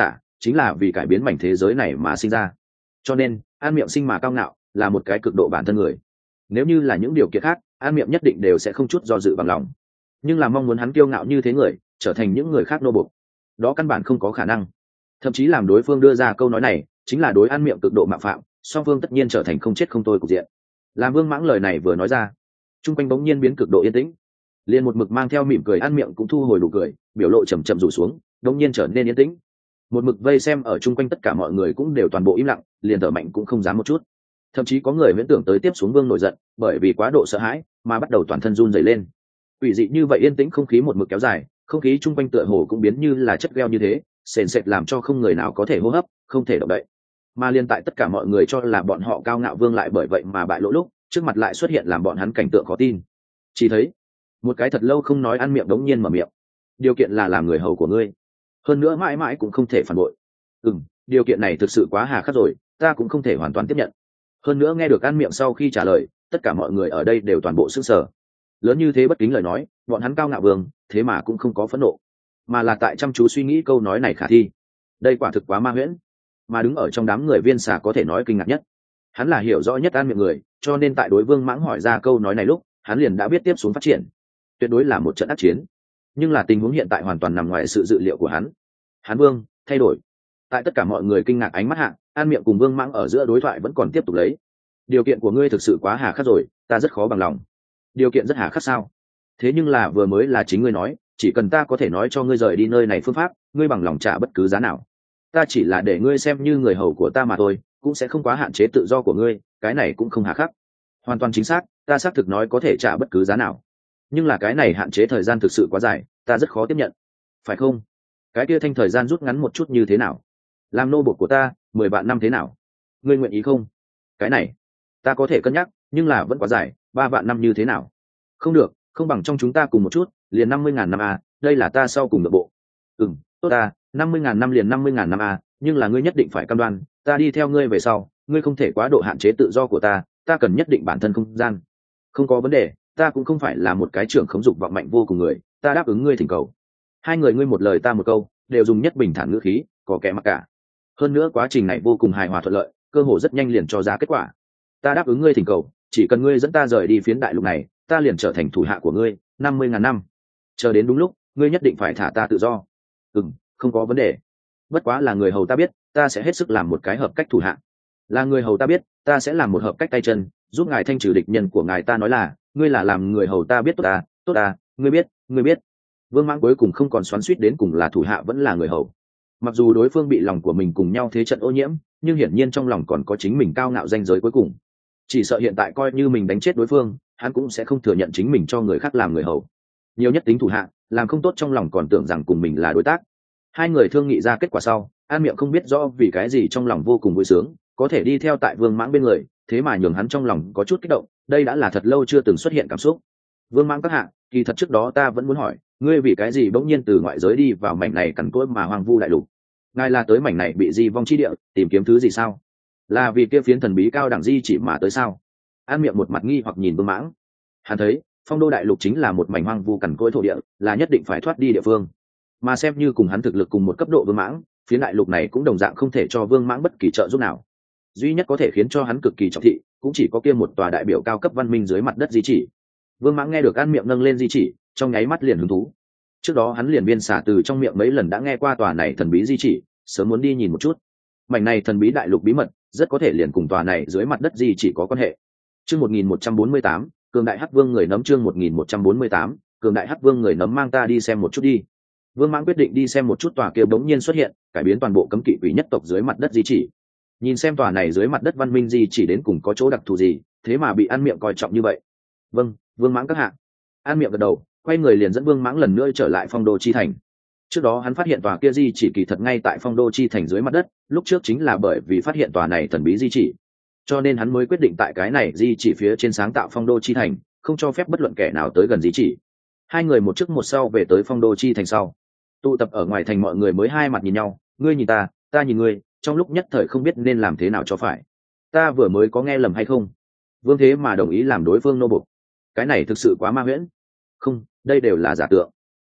chính là vì cải biến mảnh thế giới này mà sinh ra. Cho nên An Miệng sinh mà cao ngạo, là một cái cực độ bản thân người. Nếu như là những điều kiện khác, An Miệng nhất định đều sẽ không chút do dự bằng lòng, nhưng là mong muốn hắn kiêu ngạo như thế người trở thành những người khác nô bộc, đó căn bản không có khả năng. Thậm chí làm đối phương đưa ra câu nói này chính là đối An Miệng cực độ mạo phạm, song phương tất nhiên trở thành không chết không thôi cục diện. Làm Vương Mãng lời này vừa nói ra, chung quanh bỗng nhiên biến cực độ yên tĩnh, liền một mực mang theo mỉm cười An Miệng cũng thu hồi nụ cười, biểu lộ chầm chậm rủ xuống, bỗng nhiên trở nên yên tĩnh. Một mực vây xem ở chung quanh tất cả mọi người cũng đều toàn bộ im lặng, liền thở mạnh cũng không dám một chút. Thậm chí có người viễn tưởng tới tiếp xuống Vương nổi giận, bởi vì quá độ sợ hãi mà bắt đầu toàn thân run rẩy lên. Quỷ dị như vậy yên tĩnh không khí một mực kéo dài, không khí chung quanh tựa hồ cũng biến như là chất gheo như thế, sền sệt làm cho không người nào có thể hô hấp, không thể động đậy. Mà liên tại tất cả mọi người cho là bọn họ cao ngạo Vương lại bởi vậy mà bại lộ lúc, trước mặt lại xuất hiện làm bọn hắn cảnh tượng khó tin. Chỉ thấy một cái thật lâu không nói An Miệng đống nhiên mở miệng. Điều kiện là làm người hầu của ngươi, hơn nữa mãi mãi cũng không thể phản bội. Điều kiện này thực sự quá hà khắc rồi, ta cũng không thể hoàn toàn tiếp nhận. Hơn nữa nghe được An Miệng sau khi trả lời, tất cả mọi người ở đây đều toàn bộ sững sờ. Lớn như thế bất kính lời nói, bọn hắn cao ngạo Vương thế mà cũng không có phẫn nộ, mà là tại chăm chú suy nghĩ câu nói này khả thi. Đây quả thực quá ma huyễn. Mà đứng ở trong đám người Viên Xà có thể nói kinh ngạc nhất. Hắn là hiểu rõ nhất An Miệng người, cho nên tại đối Vương Mãng hỏi ra câu nói này lúc, hắn liền đã biết tiếp xuống phát triển tuyệt đối là một trận ác chiến. Nhưng là tình huống hiện tại hoàn toàn nằm ngoài sự dự liệu của hắn. Hắn Vương thay đổi. Tại tất cả mọi người kinh ngạc ánh mắt hạ, An Miệng cùng Vương Mãng ở giữa đối thoại vẫn còn tiếp tục lấy. Điều kiện của ngươi thực sự quá hà khắc rồi, ta rất khó bằng lòng. Điều kiện rất hà khắc sao? Thế nhưng là vừa mới là chính ngươi nói, chỉ cần ta có thể nói cho ngươi rời đi nơi này phương pháp, ngươi bằng lòng trả bất cứ giá nào. Ta chỉ là để ngươi xem như người hầu của ta mà thôi, cũng sẽ không quá hạn chế tự do của ngươi, cái này cũng không hà khắc. Hoàn toàn chính xác, ta xác thực nói có thể trả bất cứ giá nào. Nhưng là cái này hạn chế thời gian thực sự quá dài, ta rất khó tiếp nhận. Phải không? Cái kia thanh thời gian rút ngắn một chút như thế nào? Làm nô bộc của ta 10 vạn năm thế nào? Ngươi nguyện ý không? Cái này ta có thể cân nhắc, nhưng là vẫn quá dài, 3 vạn năm như thế nào? Không được, không bằng trong chúng ta cùng một chút, liền 50.000 năm a, đây là ta sau cùng nội bộ. Tốt ta, 50.000 năm liền 50.000 năm a, nhưng là ngươi nhất định phải cam đoan, ta đi theo ngươi về sau, ngươi không thể quá độ hạn chế tự do của ta, ta cần nhất định bản thân không gian. Không có vấn đề, ta cũng không phải là một cái trưởng khống dục vọng mạnh vô cùng người, ta đáp ứng ngươi thỉnh cầu. Hai người ngươi một lời ta một câu, đều dùng nhất bình thản ngữ khí, có kẻ mặc cả. Hơn nữa quá trình này vô cùng hài hòa thuận lợi, cơ hội rất nhanh liền cho ra kết quả. Ta đáp ứng ngươi thỉnh cầu, chỉ cần ngươi dẫn ta rời đi phiến đại lục này, ta liền trở thành thủ hạ của ngươi 50.000 năm. Chờ đến đúng lúc, ngươi nhất định phải thả ta tự do. Không có vấn đề. Bất quá là người hầu ta biết, ta sẽ hết sức làm một cái hợp cách thủ hạ. Là người hầu ta biết, ta sẽ làm một hợp cách tay chân, giúp ngài thanh trừ địch nhân của ngài. Ta nói là, ngươi là làm người hầu ta biết. Tốt ta, ngươi biết. Vương Mãng cuối cùng không còn xoắn xuýt đến cùng là thủ hạ vẫn là người hầu. Mặc dù đối phương bị lòng của mình cùng nhau thế trận ô nhiễm, nhưng hiển nhiên trong lòng còn có chính mình cao ngạo danh giới cuối cùng. Chỉ sợ hiện tại coi như mình đánh chết đối phương, hắn cũng sẽ không thừa nhận chính mình cho người khác làm người hầu. Nhiều nhất tính thủ hạ, làm không tốt trong lòng còn tưởng rằng cùng mình là đối tác. Hai người thương nghị ra kết quả sau, An Miệng không biết rõ vì cái gì trong lòng vô cùng vui sướng, có thể đi theo tại Vương Mãng bên người, thế mà nhường hắn trong lòng có chút kích động, đây đã là thật lâu chưa từng xuất hiện cảm xúc. Vương Mãng các hạ, kỳ thật trước đó ta vẫn muốn hỏi, ngươi vì cái gì bỗng nhiên từ ngoại giới đi vào mảnh này cằn cỗi mà hoang vu đại lục? Ngài là tới mảnh này bị di vong chi địa, tìm kiếm thứ gì sao? Là vì kia phiến thần bí cao đẳng di chỉ mà tới sao? An Miệng một mặt nghi hoặc nhìn Vương Mãng. Hắn thấy, Phong Đô đại lục chính là một mảnh hoang vu cằn cỗi thổ địa, là nhất định phải thoát đi địa phương. Mà xem như cùng hắn thực lực cùng một cấp độ Vương Mãng, phiến đại lục này cũng đồng dạng không thể cho Vương Mãng bất kỳ trợ giúp nào. Duy nhất có thể khiến cho hắn cực kỳ trọng thị, cũng chỉ có kia một tòa đại biểu cao cấp văn minh dưới mặt đất di chỉ. Vương Mãng nghe được An Miệng nâng lên di chỉ, trong nháy mắt liền hứng thú. Trước đó hắn liền Viên Xà từ trong miệng mấy lần đã nghe qua tòa này thần bí di chỉ, sớm muốn đi nhìn một chút. Mảnh này thần bí đại lục bí mật, rất có thể liền cùng tòa này dưới mặt đất di chỉ có quan hệ. Chương 1148, cường đại Hắc Vương người nấm. Chương 1148, cường đại Hắc Vương người nấm. Mang ta đi xem một chút đi. Vương Mãng quyết định đi xem một chút tòa kia bỗng nhiên xuất hiện, cải biến toàn bộ cấm kỵ quỷ nhất tộc dưới mặt đất di chỉ. Nhìn xem tòa này dưới mặt đất văn minh di chỉ đến cùng có chỗ đặc thù gì, thế mà bị An Miệng coi trọng như vậy. Vâng, Vương Mãng các hạ. An Miệng gật đầu, quay người liền dẫn Vương Mãng lần nữa trở lại Phong Đô chi thành. Trước đó hắn phát hiện tòa kia di chỉ kỳ thật ngay tại Phong Đô chi thành dưới mặt đất, lúc trước chính là bởi vì phát hiện tòa này thần bí di chỉ, cho nên hắn mới quyết định tại cái này di chỉ phía trên sáng tạo Phong Đô chi thành, không cho phép bất luận kẻ nào tới gần di chỉ. Hai người một trước một sau về tới Phong Đô chi thành sau, tụ tập ở ngoài thành mọi người mới hai mặt nhìn nhau, ngươi nhìn ta nhìn ngươi, trong lúc nhất thời không biết nên làm thế nào cho phải. Ta vừa mới có nghe lầm hay không? Vương thế mà đồng ý làm đối phương nô bộc, cái này thực sự quá ma huyễn. Không, đây đều là giả tượng.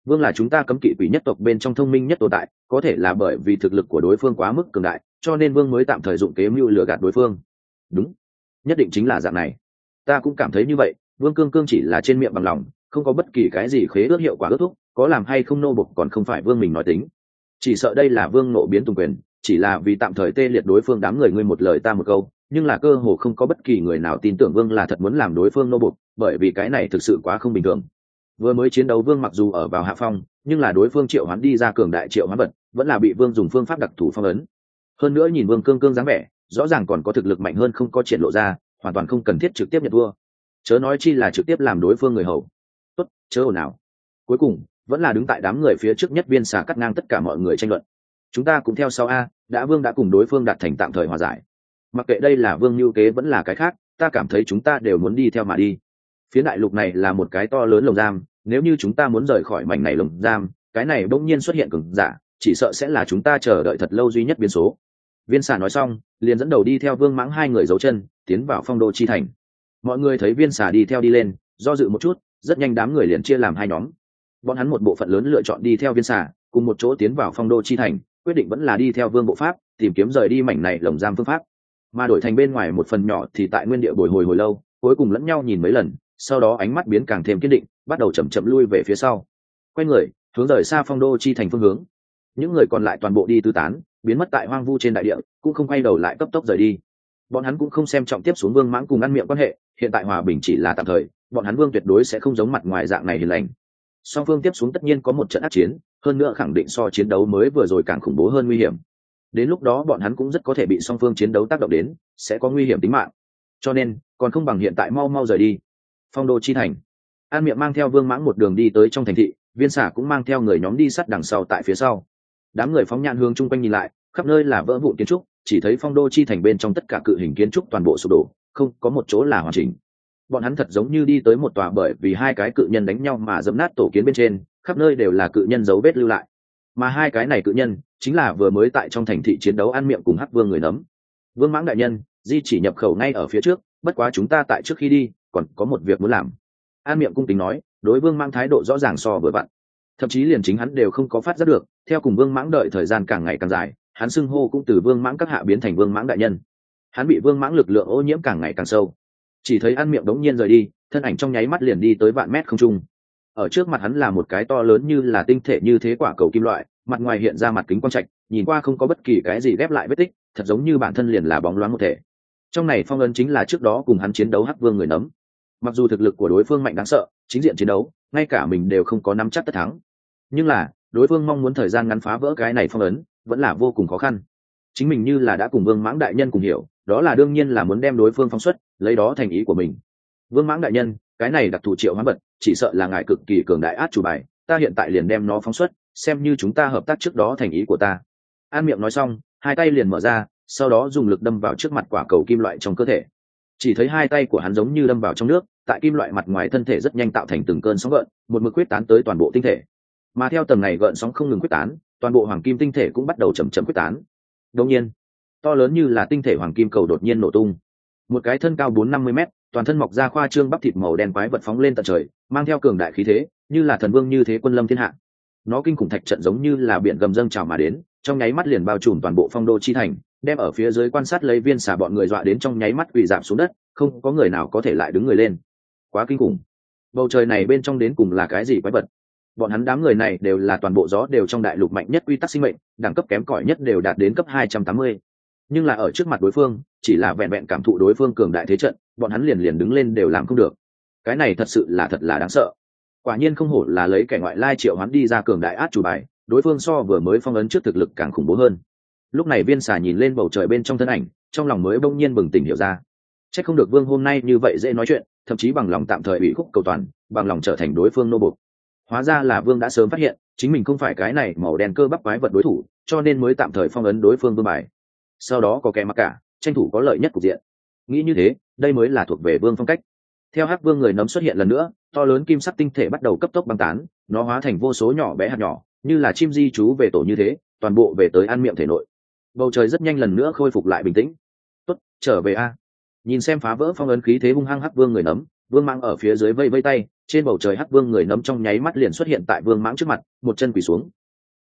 Vương là chúng ta cấm kỵ quỷ nhất tộc bên trong thông minh nhất tồn tại, có thể là bởi vì thực lực của đối phương quá mức cường đại, cho nên vương mới tạm thời dụng kế mưu lừa gạt đối phương. Đúng, nhất định chính là dạng này. Ta cũng cảm thấy như vậy. Vương Cương Cương chỉ là trên miệng bằng lòng, không có bất kỳ cái gì khế ước hiệu quả ước thúc, có làm hay không nô bộc còn không phải vương mình nói tính. Chỉ sợ đây là vương nộ biến tùng quyền, chỉ là vì tạm thời tê liệt đối phương đám người ngươi một lời ta một câu, nhưng là cơ hồ không có bất kỳ người nào tin tưởng vương là thật muốn làm đối phương nô bộc, bởi vì cái này thực sự quá không bình thường. Vừa mới chiến đấu vương mặc dù ở vào hạ phong, nhưng là đối phương triệu hoán đi ra cường đại triệu hoán vật vẫn là bị vương dùng phương pháp đặc thù phong ấn. Hơn nữa nhìn Vương Cương Cương dáng vẻ, rõ ràng còn có thực lực mạnh hơn không có triển lộ ra, hoàn toàn không cần thiết trực tiếp nhận thua, chớ nói chi là trực tiếp làm đối phương người hầu. Tốt, chớ ồn ào. Cuối cùng vẫn là đứng tại đám người phía trước nhất Viên Xà cắt ngang tất cả mọi người tranh luận. Chúng ta cũng theo sau a, Vương đã cùng đối phương đạt thành tạm thời hòa giải. Mặc kệ đây là Vương lưu kế vẫn là cái khác, ta cảm thấy chúng ta đều muốn đi theo mà đi. Phía đại lục này là một cái to lớn lồng giam, nếu như chúng ta muốn rời khỏi mảnh này lồng giam, cái này bỗng nhiên xuất hiện cường giả, chỉ sợ sẽ là chúng ta chờ đợi thật lâu duy nhất biến số. Viên Xà nói xong liền dẫn đầu đi theo Vương Mãng hai người giấu chân tiến vào Phong Đô chi thành. Mọi người thấy Viên Xà đi theo đi lên, do dự một chút, rất nhanh đám người liền chia làm hai nhóm. Bọn hắn một bộ phận lớn lựa chọn đi theo Viên Xà cùng một chỗ tiến vào Phong Đô chi thành, quyết định vẫn là đi theo Vương bộ pháp tìm kiếm rời đi mảnh này lồng giam phương pháp, mà đổi thành bên ngoài một phần nhỏ thì tại nguyên địa bồi hồi hồi lâu, cuối cùng lẫn nhau nhìn mấy lần, sau đó ánh mắt biến càng thêm kiên định, bắt đầu chậm chậm lui về phía sau, quay người hướng rời xa Phong Đô chi thành phương hướng. Những người còn lại toàn bộ đi tứ tán, biến mất tại hoang vu trên đại địa, cũng không quay đầu lại cấp tốc rời đi. Bọn hắn cũng không xem trọng tiếp xuống Vương Mãng cùng ăn miệng quan hệ, hiện tại hòa bình chỉ là tạm thời, bọn hắn Vương tuyệt đối sẽ không giống mặt ngoài dạng này hiền lành. Song phương tiếp xuống tất nhiên có một trận ác chiến, hơn nữa khẳng định so chiến đấu mới vừa rồi càng khủng bố hơn nguy hiểm. Đến lúc đó bọn hắn cũng rất có thể bị song phương chiến đấu tác động đến, sẽ có nguy hiểm tính mạng. Cho nên, còn không bằng hiện tại mau mau rời đi. Phong Đô chi thành. An Miệng mang theo Vương Mãng một đường đi tới trong thành thị, Viên Xà cũng mang theo người nhóm đi sát đằng sau tại phía sau. Đám người phóng nhãn hướng chung quanh nhìn lại, khắp nơi là vỡ vụn kiến trúc, chỉ thấy Phong Đô chi thành bên trong tất cả cự hình kiến trúc toàn bộ sụp đổ, không có một chỗ là hoàn chỉnh. Bọn hắn thật giống như đi tới một tòa bởi vì hai cái cự nhân đánh nhau mà dẫm nát tổ kiến bên trên, khắp nơi đều là cự nhân dấu vết lưu lại. Mà hai cái này cự nhân chính là vừa mới tại trong thành thị chiến đấu An Miệng cùng Hắc Vương người nấm. Vương Mãng đại nhân, di chỉ nhập khẩu ngay ở phía trước, bất quá chúng ta tại trước khi đi còn có một việc muốn làm. An Miệng cung kính nói, đối Vương Mãng thái độ rõ ràng so vừa vặn, thậm chí liền chính hắn đều không có phát giác được. Theo cùng Vương Mãng đợi thời gian càng ngày càng dài, hắn xưng hô cũng từ Vương Mãng các hạ biến thành Vương Mãng đại nhân. Hắn bị Vương Mãng lực lượng ô nhiễm càng ngày càng sâu, chỉ thấy An Miệng đống nhiên rời đi, thân ảnh trong nháy mắt liền đi tới vạn mét không trung. Ở trước mặt hắn là một cái to lớn như là tinh thể như thế quả cầu kim loại, mặt ngoài hiện ra mặt kính quang trạch, nhìn qua không có bất kỳ cái gì ghép lại vết tích, thật giống như bản thân liền là bóng loáng một thể. Trong này phong ấn chính là trước đó cùng hắn chiến đấu Hắc Vương người nấm. Mặc dù thực lực của đối phương mạnh đáng sợ, chính diện chiến đấu ngay cả mình đều không có nắm chắc tất thắng, nhưng là đối phương mong muốn thời gian ngắn phá vỡ cái này phong ấn vẫn là vô cùng khó khăn. Chính mình như là đã cùng Vương Mãng đại nhân cùng hiểu, đó là đương nhiên là muốn đem đối phương phóng xuất, lấy đó thành ý của mình. Vương Mãng đại nhân, cái này đặc thù triệu hoán vật chỉ sợ là ngài cực kỳ cường đại át chủ bài, ta hiện tại liền đem nó phóng xuất, xem như chúng ta hợp tác trước đó thành ý của ta. An Miệng nói xong, hai tay liền mở ra, sau đó dùng lực đâm vào trước mặt quả cầu kim loại trong cơ thể. Chỉ thấy hai tay của hắn giống như đâm vào trong nước, tại kim loại mặt ngoài thân thể rất nhanh tạo thành từng cơn sóng gợn, một mực quyết tán tới toàn bộ tinh thể. Mà theo tầng này gợn sóng không ngừng quyết tán, toàn bộ hoàng kim tinh thể cũng bắt đầu chậm chậm quyết tán. Đột nhiên, to lớn như là tinh thể hoàng kim cầu đột nhiên nổ tung. Một cái thân cao 4-50 mét, toàn thân mọc ra khoa trương bắp thịt màu đen quái vật phóng lên tận trời, mang theo cường đại khí thế, như là thần vương như thế quân lâm thiên hạ. Nó kinh khủng thạch trận giống như là biển gầm dâng trào mà đến, trong nháy mắt liền bao trùm toàn bộ Phong Đô chi thành, đem ở phía dưới quan sát lấy Viên Xà bọn người dọa đến trong nháy mắt quỳ rạp xuống đất, không có người nào có thể lại đứng người lên. Quá kinh khủng. Bầu trời này bên trong đến cùng là cái gì quái vật? Bọn hắn đám người này đều là toàn bộ gió đều trong đại lục mạnh nhất quy tắc sinh mệnh, đẳng cấp kém cỏi nhất đều đạt đến cấp 280. Nhưng là ở trước mặt đối phương, chỉ là vẹn vẹn cảm thụ đối phương cường đại thế trận, bọn hắn liền liền đứng lên đều làm không được. Cái này thật sự là thật là đáng sợ. Quả nhiên không hổ là lấy kẻ ngoại lai triệu hoán đi ra cường đại át chủ bài, đối phương so vừa mới phong ấn trước thực lực càng khủng bố hơn. Lúc này Viên Xà nhìn lên bầu trời bên trong thân ảnh, trong lòng mới bỗng nhiên bừng tỉnh hiểu ra. Chắc không được Vương hôm nay như vậy dễ nói chuyện, thậm chí bằng lòng tạm thời ủy khúc cầu toàn, bằng lòng trở thành đối phương nô bộc. Hóa ra là Vương đã sớm phát hiện, chính mình không phải cái này màu đen cơ bắp quái vật đối thủ, cho nên mới tạm thời phong ấn đối phương vương bài. Sau đó có kẻ mặc cả, tranh thủ có lợi nhất cục diện. Nghĩ như thế, đây mới là thuộc về Vương phong cách. Theo Hắc Vương người nấm xuất hiện lần nữa, to lớn kim sắc tinh thể bắt đầu cấp tốc băng tán, nó hóa thành vô số nhỏ bé hạt nhỏ, như là chim di trú về tổ như thế, toàn bộ về tới An Miệng thể nội. Bầu trời rất nhanh lần nữa khôi phục lại bình tĩnh. Tốt, trở về a. Nhìn xem phá vỡ phong ấn khí thế hung hăng Hắc Vương người nấm, Vương Mãng ở phía dưới vây vây tay, trên bầu trời hắc vương người nấm trong nháy mắt liền xuất hiện tại Vương Mãng trước mặt, một chân quỳ xuống,